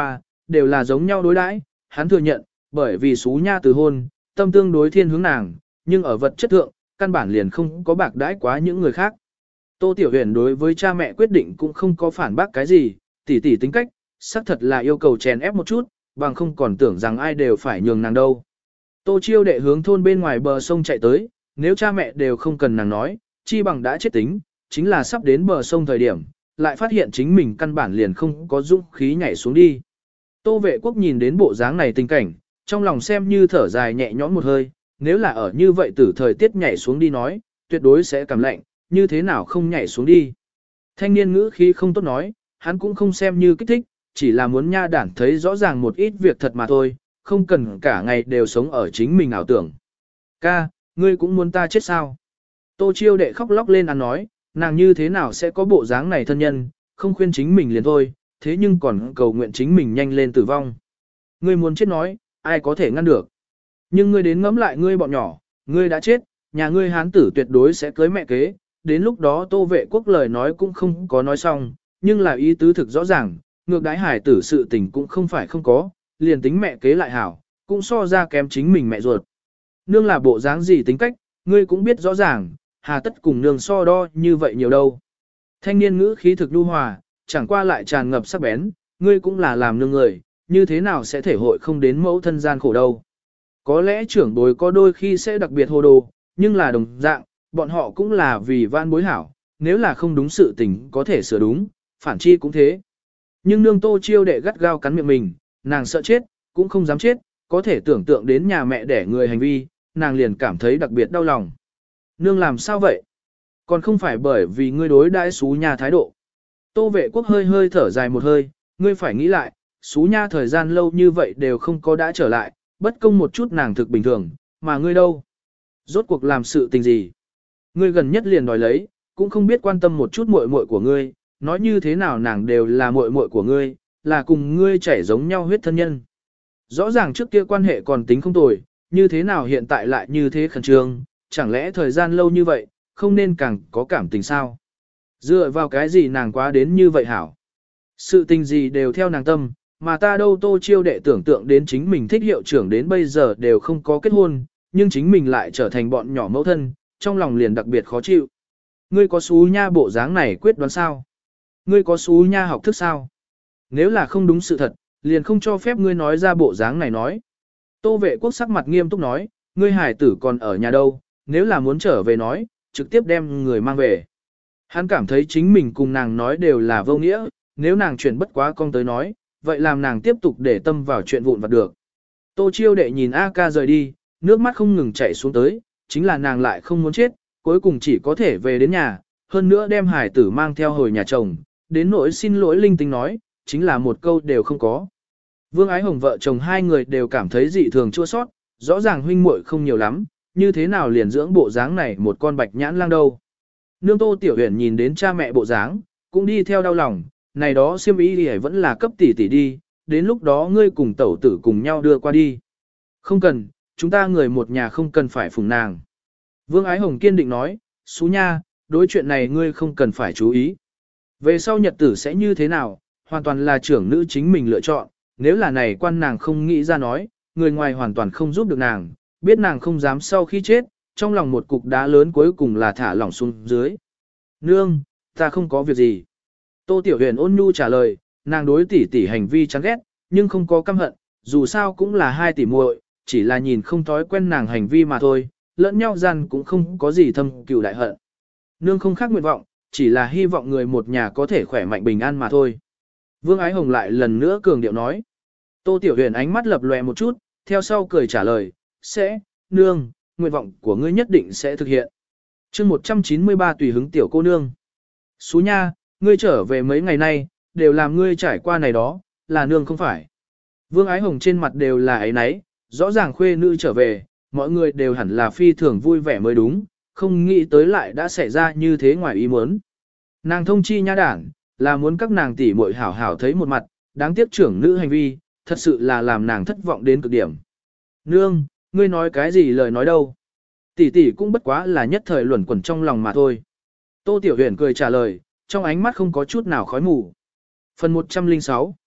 đều là giống nhau đối đãi, hắn thừa nhận, bởi vì xú nha từ hôn, tâm tương đối thiên hướng nàng, nhưng ở vật chất thượng, căn bản liền không có bạc đãi quá những người khác. Tô Tiểu Huyền đối với cha mẹ quyết định cũng không có phản bác cái gì, tỷ tỷ tính cách, xác thật là yêu cầu chèn ép một chút, bằng không còn tưởng rằng ai đều phải nhường nàng đâu. Tô Chiêu đệ hướng thôn bên ngoài bờ sông chạy tới, nếu cha mẹ đều không cần nàng nói, chi bằng đã chết tính, chính là sắp đến bờ sông thời điểm, lại phát hiện chính mình căn bản liền không có dũng khí nhảy xuống đi. Tô Vệ Quốc nhìn đến bộ dáng này tình cảnh, trong lòng xem như thở dài nhẹ nhõm một hơi, nếu là ở như vậy tử thời tiết nhảy xuống đi nói, tuyệt đối sẽ cảm lạnh, như thế nào không nhảy xuống đi. Thanh niên ngữ khí không tốt nói, hắn cũng không xem như kích thích, chỉ là muốn nha đản thấy rõ ràng một ít việc thật mà thôi, không cần cả ngày đều sống ở chính mình ảo tưởng. Ca, ngươi cũng muốn ta chết sao? Tô Chiêu đệ khóc lóc lên ăn nói, nàng như thế nào sẽ có bộ dáng này thân nhân, không khuyên chính mình liền thôi, thế nhưng còn cầu nguyện chính mình nhanh lên tử vong. Ngươi muốn chết nói, ai có thể ngăn được. Nhưng ngươi đến ngẫm lại ngươi bọn nhỏ, ngươi đã chết, nhà ngươi hán tử tuyệt đối sẽ cưới mẹ kế, đến lúc đó Tô Vệ Quốc lời nói cũng không có nói xong, nhưng là ý tứ thực rõ ràng, ngược đái hải tử sự tình cũng không phải không có, liền tính mẹ kế lại hảo, cũng so ra kém chính mình mẹ ruột. Nương là bộ dáng gì tính cách, ngươi cũng biết rõ ràng, hà tất cùng nương so đo như vậy nhiều đâu. Thanh niên ngữ khí thực nhu hòa, chẳng qua lại tràn ngập sắc bén, ngươi cũng là làm nương người, như thế nào sẽ thể hội không đến mẫu thân gian khổ đâu. Có lẽ trưởng bối có đôi khi sẽ đặc biệt hồ đồ, nhưng là đồng dạng, bọn họ cũng là vì van bối hảo, nếu là không đúng sự tình có thể sửa đúng, phản chi cũng thế. Nhưng nương Tô Chiêu đệ gắt gao cắn miệng mình, nàng sợ chết, cũng không dám chết, có thể tưởng tượng đến nhà mẹ đẻ người hành vi, nàng liền cảm thấy đặc biệt đau lòng. Nương làm sao vậy? Còn không phải bởi vì ngươi đối đãi xú nha thái độ. Tô Vệ Quốc hơi hơi thở dài một hơi, ngươi phải nghĩ lại, xú nha thời gian lâu như vậy đều không có đã trở lại, bất công một chút nàng thực bình thường, mà ngươi đâu? Rốt cuộc làm sự tình gì? Ngươi gần nhất liền đòi lấy, cũng không biết quan tâm một chút muội muội của ngươi, nói như thế nào nàng đều là muội muội của ngươi, là cùng ngươi chảy giống nhau huyết thân nhân. Rõ ràng trước kia quan hệ còn tính không tồi, như thế nào hiện tại lại như thế khẩn trương, chẳng lẽ thời gian lâu như vậy, không nên càng có cảm tình sao? Dựa vào cái gì nàng quá đến như vậy hảo? Sự tình gì đều theo nàng tâm, mà ta đâu Tô Chiêu đệ tưởng tượng đến chính mình thích hiệu trưởng đến bây giờ đều không có kết hôn, nhưng chính mình lại trở thành bọn nhỏ mẫu thân, trong lòng liền đặc biệt khó chịu. Ngươi có xú nha bộ dáng này quyết đoán sao? Ngươi có xú nha học thức sao? Nếu là không đúng sự thật, liền không cho phép ngươi nói ra bộ dáng này nói. Tô Vệ Quốc sắc mặt nghiêm túc nói, ngươi hải tử còn ở nhà đâu, nếu là muốn trở về nói, trực tiếp đem người mang về. Hắn cảm thấy chính mình cùng nàng nói đều là vô nghĩa, nếu nàng chuyển bất quá con tới nói, vậy làm nàng tiếp tục để tâm vào chuyện vụn vặt được. Tô Chiêu đệ nhìn A ca rời đi, nước mắt không ngừng chảy xuống tới, chính là nàng lại không muốn chết, cuối cùng chỉ có thể về đến nhà, hơn nữa đem hải tử mang theo hồi nhà chồng, đến nỗi xin lỗi linh tinh nói, chính là một câu đều không có. Vương Ái Hồng vợ chồng hai người đều cảm thấy dị thường chua sót, rõ ràng huynh muội không nhiều lắm, như thế nào liền dưỡng bộ dáng này một con bạch nhãn lang đâu. Nương Tô Tiểu Huyền nhìn đến cha mẹ bộ dáng, cũng đi theo đau lòng, này đó xiêm y đi vẫn là cấp tỷ tỷ đi, đến lúc đó ngươi cùng tẩu tử cùng nhau đưa qua đi. Không cần, chúng ta người một nhà không cần phải phụng nàng. Vương Ái Hồng kiên định nói, Xú nha, đối chuyện này ngươi không cần phải chú ý. Về sau nhật tử sẽ như thế nào, hoàn toàn là trưởng nữ chính mình lựa chọn, nếu là này quan nàng không nghĩ ra nói, người ngoài hoàn toàn không giúp được nàng, biết nàng không dám sau khi chết, trong lòng một cục đá lớn cuối cùng là thả lỏng xuống dưới. Nương, ta không có việc gì. Tô Tiểu Huyền ôn nhu trả lời, nàng đối tỷ tỷ hành vi chán ghét, nhưng không có căm hận, dù sao cũng là hai tỷ muội, chỉ là nhìn không thói quen nàng hành vi mà thôi, lẫn nhau gian cũng không có gì thâm cừu đại hận. Nương không khác nguyện vọng, chỉ là hy vọng người một nhà có thể khỏe mạnh bình an mà thôi. Vương Ái Hồng lại lần nữa cường điệu nói. Tô Tiểu Huyền ánh mắt lập lòe một chút, theo sau cười trả lời, sẽ, nương, nguyện vọng của ngươi nhất định sẽ thực hiện. chương một trăm chín mươi ba tùy hứng tiểu cô nương. Xú nha, ngươi trở về mấy ngày nay, đều làm ngươi trải qua này đó, là nương không phải. Vương Ái Hồng trên mặt đều là ấy nấy, rõ ràng khuê nữ trở về, mọi người đều hẳn là phi thường vui vẻ mới đúng, không nghĩ tới lại đã xảy ra như thế ngoài ý muốn. Nàng thông chi nha đảng, là muốn các nàng tỷ muội hảo hảo thấy một mặt, đáng tiếc trưởng nữ hành vi, thật sự là làm nàng thất vọng đến cực điểm. Nương, ngươi nói cái gì lời nói đâu? Tỷ tỷ cũng bất quá là nhất thời luẩn quẩn trong lòng mà thôi. Tô Tiểu Huyền cười trả lời, trong ánh mắt không có chút nào khói mù. Phần một trăm lẻ sáu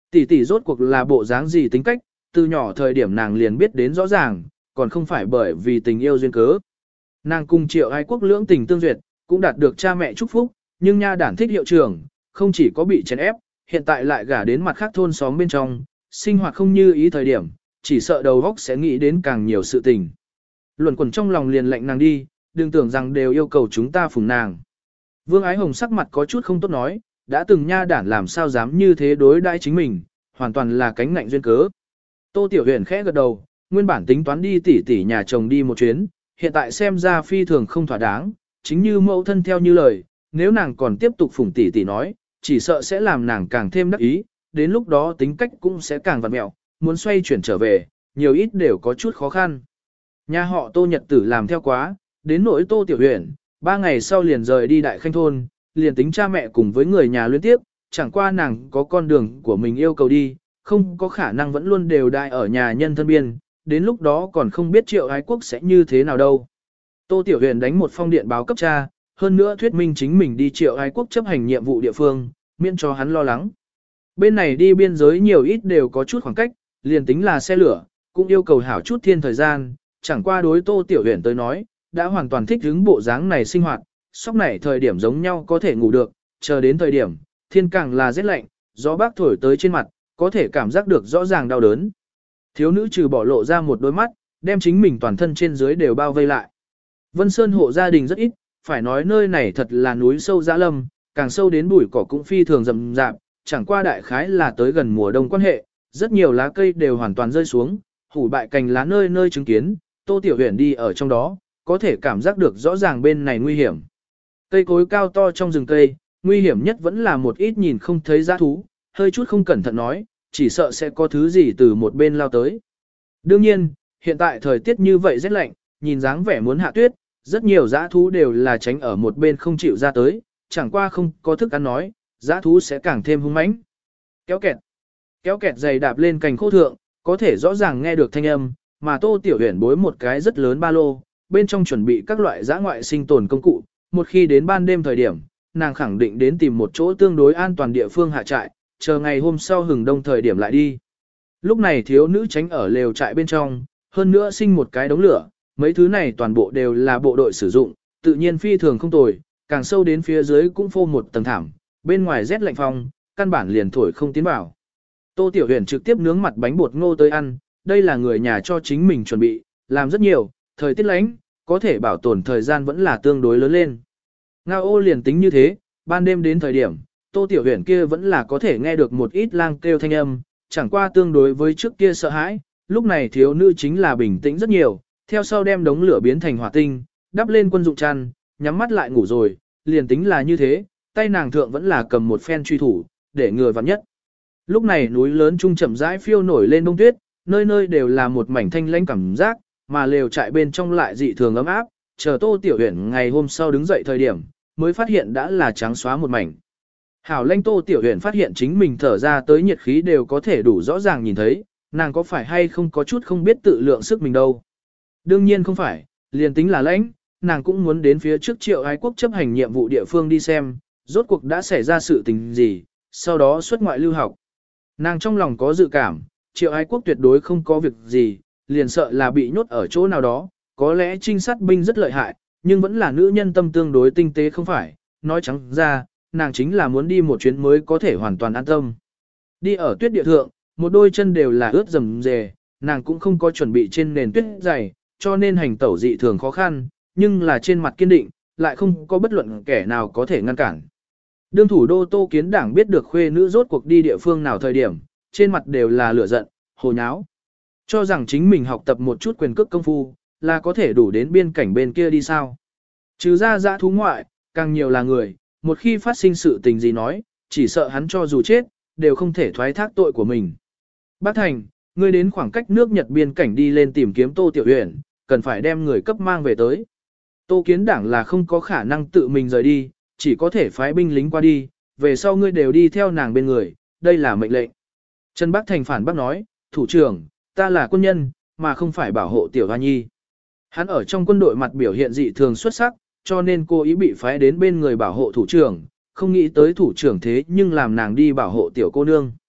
Tỷ tỷ rốt cuộc là bộ dáng gì tính cách, từ nhỏ thời điểm nàng liền biết đến rõ ràng, còn không phải bởi vì tình yêu duyên cớ. Nàng cùng Triệu Ái Quốc lưỡng tình tương duyệt, cũng đạt được cha mẹ chúc phúc, nhưng nha đản thích hiệu trưởng, không chỉ có bị chèn ép, hiện tại lại gả đến mặt khác thôn xóm bên trong, sinh hoạt không như ý thời điểm, chỉ sợ đầu óc sẽ nghĩ đến càng nhiều sự tình. Luẩn quẩn trong lòng liền lệnh nàng đi, đừng tưởng rằng đều yêu cầu chúng ta phụng nàng. Vương Ái Hồng sắc mặt có chút không tốt nói, đã từng nha đản làm sao dám như thế đối đãi chính mình, hoàn toàn là cánh ngạnh duyên cớ. Tô Tiểu Huyền khẽ gật đầu, nguyên bản tính toán đi tỉ tỉ nhà chồng đi một chuyến, hiện tại xem ra phi thường không thỏa đáng, chính như mẫu thân theo như lời, nếu nàng còn tiếp tục phụng tỉ tỉ nói, chỉ sợ sẽ làm nàng càng thêm đắc ý, đến lúc đó tính cách cũng sẽ càng vặn mẹo, muốn xoay chuyển trở về, nhiều ít đều có chút khó khăn. Nhà họ Tô Nhật Tử làm theo quá, đến nỗi Tô Tiểu Huyền, ba ngày sau liền rời đi Đại Khanh thôn, liền tính cha mẹ cùng với người nhà liên tiếp, chẳng qua nàng có con đường của mình yêu cầu đi, không có khả năng vẫn luôn đều đại ở nhà nhân thân biên, đến lúc đó còn không biết Triệu Ái Quốc sẽ như thế nào đâu. Tô Tiểu Huyền đánh một phong điện báo cấp cha, hơn nữa thuyết minh chính mình đi Triệu Ái Quốc chấp hành nhiệm vụ địa phương, miễn cho hắn lo lắng. Bên này đi biên giới nhiều ít đều có chút khoảng cách, liền tính là xe lửa, cũng yêu cầu hảo chút thiên thời gian, chẳng qua đối Tô Tiểu Huyền tới nói, đã hoàn toàn thích ứng bộ dáng này sinh hoạt, sóc này thời điểm giống nhau có thể ngủ được, chờ đến thời điểm, thiên càng là rét lạnh, gió bác thổi tới trên mặt, có thể cảm giác được rõ ràng đau đớn. Thiếu nữ trừ bỏ lộ ra một đôi mắt, đem chính mình toàn thân trên dưới đều bao vây lại. Vân Sơn hộ gia đình rất ít, phải nói nơi này thật là núi sâu dã lâm, càng sâu đến bụi cỏ cũng phi thường rậm rạp, chẳng qua đại khái là tới gần mùa đông quan hệ, rất nhiều lá cây đều hoàn toàn rơi xuống, hủ bại cành lá nơi nơi chứng kiến, Tô Tiểu Huyền đi ở trong đó, có thể cảm giác được rõ ràng bên này nguy hiểm. Cây cối cao to trong rừng cây, nguy hiểm nhất vẫn là một ít nhìn không thấy dã thú, hơi chút không cẩn thận nói, chỉ sợ sẽ có thứ gì từ một bên lao tới. Đương nhiên, hiện tại thời tiết như vậy rất lạnh, nhìn dáng vẻ muốn hạ tuyết, rất nhiều dã thú đều là tránh ở một bên không chịu ra tới, chẳng qua không có thức ăn nói, dã thú sẽ càng thêm hung mãnh. Kéo kẹt, kéo kẹt giày đạp lên cành khô thượng, có thể rõ ràng nghe được thanh âm, mà Tô Tiểu Huyền bối một cái rất lớn ba lô, bên trong chuẩn bị các loại dã ngoại sinh tồn công cụ, một khi đến ban đêm thời điểm, nàng khẳng định đến tìm một chỗ tương đối an toàn địa phương hạ trại, chờ ngày hôm sau hừng đông thời điểm lại đi. Lúc này thiếu nữ tránh ở lều trại bên trong, hơn nữa sinh một cái đống lửa, mấy thứ này toàn bộ đều là bộ đội sử dụng, tự nhiên phi thường không tồi, càng sâu đến phía dưới cũng phô một tầng thảm, bên ngoài rét lạnh phong, căn bản liền thổi không tiến vào. Tô Tiểu Huyền trực tiếp nướng mặt bánh bột ngô tới ăn, đây là người nhà cho chính mình chuẩn bị, làm rất nhiều, thời tiết lạnh, có thể bảo tồn thời gian vẫn là tương đối lớn lên. Ngao ô liền tính như thế, ban đêm đến thời điểm, Tô Tiểu Huyền kia vẫn là có thể nghe được một ít lang kêu thanh âm, chẳng qua tương đối với trước kia sợ hãi, lúc này thiếu nữ chính là bình tĩnh rất nhiều, theo sau đem đống lửa biến thành hỏa tinh, đắp lên quân dụng chăn, nhắm mắt lại ngủ rồi, liền tính là như thế, tay nàng thượng vẫn là cầm một phen truy thủ, để ngừa vặn nhất. Lúc này núi lớn trung chậm rãi phiêu nổi lên đông tuyết, nơi nơi đều là một mảnh thanh lãnh cảm giác, mà lều trại bên trong lại dị thường ấm áp, chờ Tô Tiểu Huyền ngày hôm sau đứng dậy thời điểm, mới phát hiện đã là trắng xóa một mảnh. Hảo Lanh Tô Tiểu Huyền phát hiện chính mình thở ra tới nhiệt khí đều có thể đủ rõ ràng nhìn thấy, nàng có phải hay không có chút không biết tự lượng sức mình đâu. Đương nhiên không phải, liền tính là lãnh, nàng cũng muốn đến phía trước Triệu Ái Quốc chấp hành nhiệm vụ địa phương đi xem, rốt cuộc đã xảy ra sự tình gì, sau đó xuất ngoại lưu học. Nàng trong lòng có dự cảm, Triệu Ái Quốc tuyệt đối không có việc gì, liền sợ là bị nhốt ở chỗ nào đó, có lẽ trinh sát binh rất lợi hại, nhưng vẫn là nữ nhân tâm tương đối tinh tế không phải, nói trắng ra, nàng chính là muốn đi một chuyến mới có thể hoàn toàn an tâm. Đi ở tuyết địa thượng, một đôi chân đều là ướt rầm rề, nàng cũng không có chuẩn bị trên nền tuyết dày, cho nên hành tẩu dị thường khó khăn, nhưng là trên mặt kiên định, lại không có bất luận kẻ nào có thể ngăn cản. Đương thủ đô Tô Kiến Đảng biết được khuê nữ rốt cuộc đi địa phương nào thời điểm, trên mặt đều là lửa giận, hồ nháo. Cho rằng chính mình học tập một chút quyền cước công phu, là có thể đủ đến biên cảnh bên kia đi sao. Trừ ra dã thú ngoại, càng nhiều là người, một khi phát sinh sự tình gì nói, chỉ sợ hắn cho dù chết, đều không thể thoái thác tội của mình. Bác Thành, ngươi đến khoảng cách nước Nhật biên cảnh đi lên tìm kiếm Tô Tiểu Huyền, cần phải đem người cấp mang về tới. Tô Kiến Đảng là không có khả năng tự mình rời đi, chỉ có thể phái binh lính qua đi, về sau ngươi đều đi theo nàng bên người, đây là mệnh lệnh. Trần Bác Thành phản bác nói, thủ trưởng, ta là quân nhân, mà không phải bảo hộ Tiểu Hoa Nhi. Hắn ở trong quân đội mặt biểu hiện dị thường xuất sắc, cho nên cô ý bị phái đến bên người bảo hộ thủ trưởng, không nghĩ tới thủ trưởng thế nhưng làm nàng đi bảo hộ tiểu cô nương.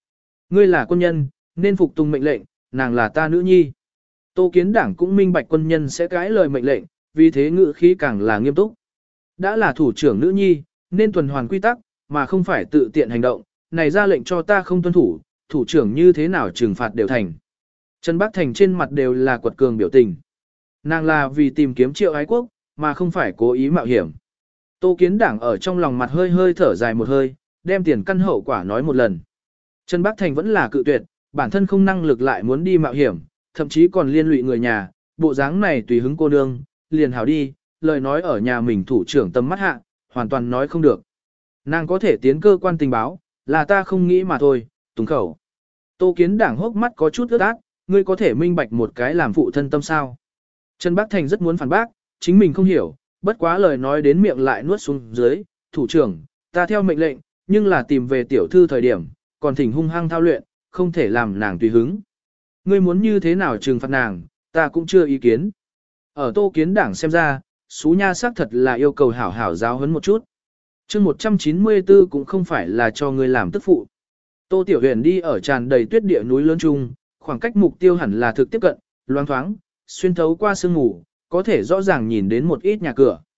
Ngươi là quân nhân, nên phục tùng mệnh lệnh, nàng là ta nữ nhi. Tô Kiến Đảng cũng minh bạch quân nhân sẽ cãi lời mệnh lệnh, vì thế ngữ khí càng là nghiêm túc. Đã là thủ trưởng nữ nhi, nên tuần hoàn quy tắc, mà không phải tự tiện hành động, này ra lệnh cho ta không tuân thủ, thủ trưởng như thế nào trừng phạt đều thành. Trần Bắc Thành trên mặt đều là quật cường biểu tình. Nàng là vì tìm kiếm Triệu Ái Quốc, mà không phải cố ý mạo hiểm. Tô Kiến Đảng ở trong lòng mặt hơi hơi thở dài một hơi, đem tiền căn hậu quả nói một lần. Trần Bắc Thành vẫn là cự tuyệt, bản thân không năng lực lại muốn đi mạo hiểm, thậm chí còn liên lụy người nhà, bộ dáng này tùy hứng cô nương, liền hảo đi, lời nói ở nhà mình thủ trưởng tầm mắt hạ, hoàn toàn nói không được. Nàng có thể tiến cơ quan tình báo, là ta không nghĩ mà thôi, tùng khẩu. Tô Kiến Đảng hốc mắt có chút ướt át, ngươi có thể minh bạch một cái làm phụ thân tâm sao. Trần Bắc Thành rất muốn phản bác, chính mình không hiểu, bất quá lời nói đến miệng lại nuốt xuống dưới, thủ trưởng, ta theo mệnh lệnh, nhưng là tìm về tiểu thư thời điểm, còn thỉnh hung hăng thao luyện, không thể làm nàng tùy hứng. Ngươi muốn như thế nào trừng phạt nàng, ta cũng chưa ý kiến. Ở Tô Kiến Đảng xem ra, Xú Nha xác thật là yêu cầu hảo hảo giáo huấn một chút. chương một trăm chín mươi tư cũng không phải là cho ngươi làm tức phụ. Tô Tiểu Huyền đi ở tràn đầy tuyết địa núi lớn trung, khoảng cách mục tiêu hẳn là thực tiếp cận, loáng thoáng, xuyên thấu qua sương mù, có thể rõ ràng nhìn đến một ít nhà cửa.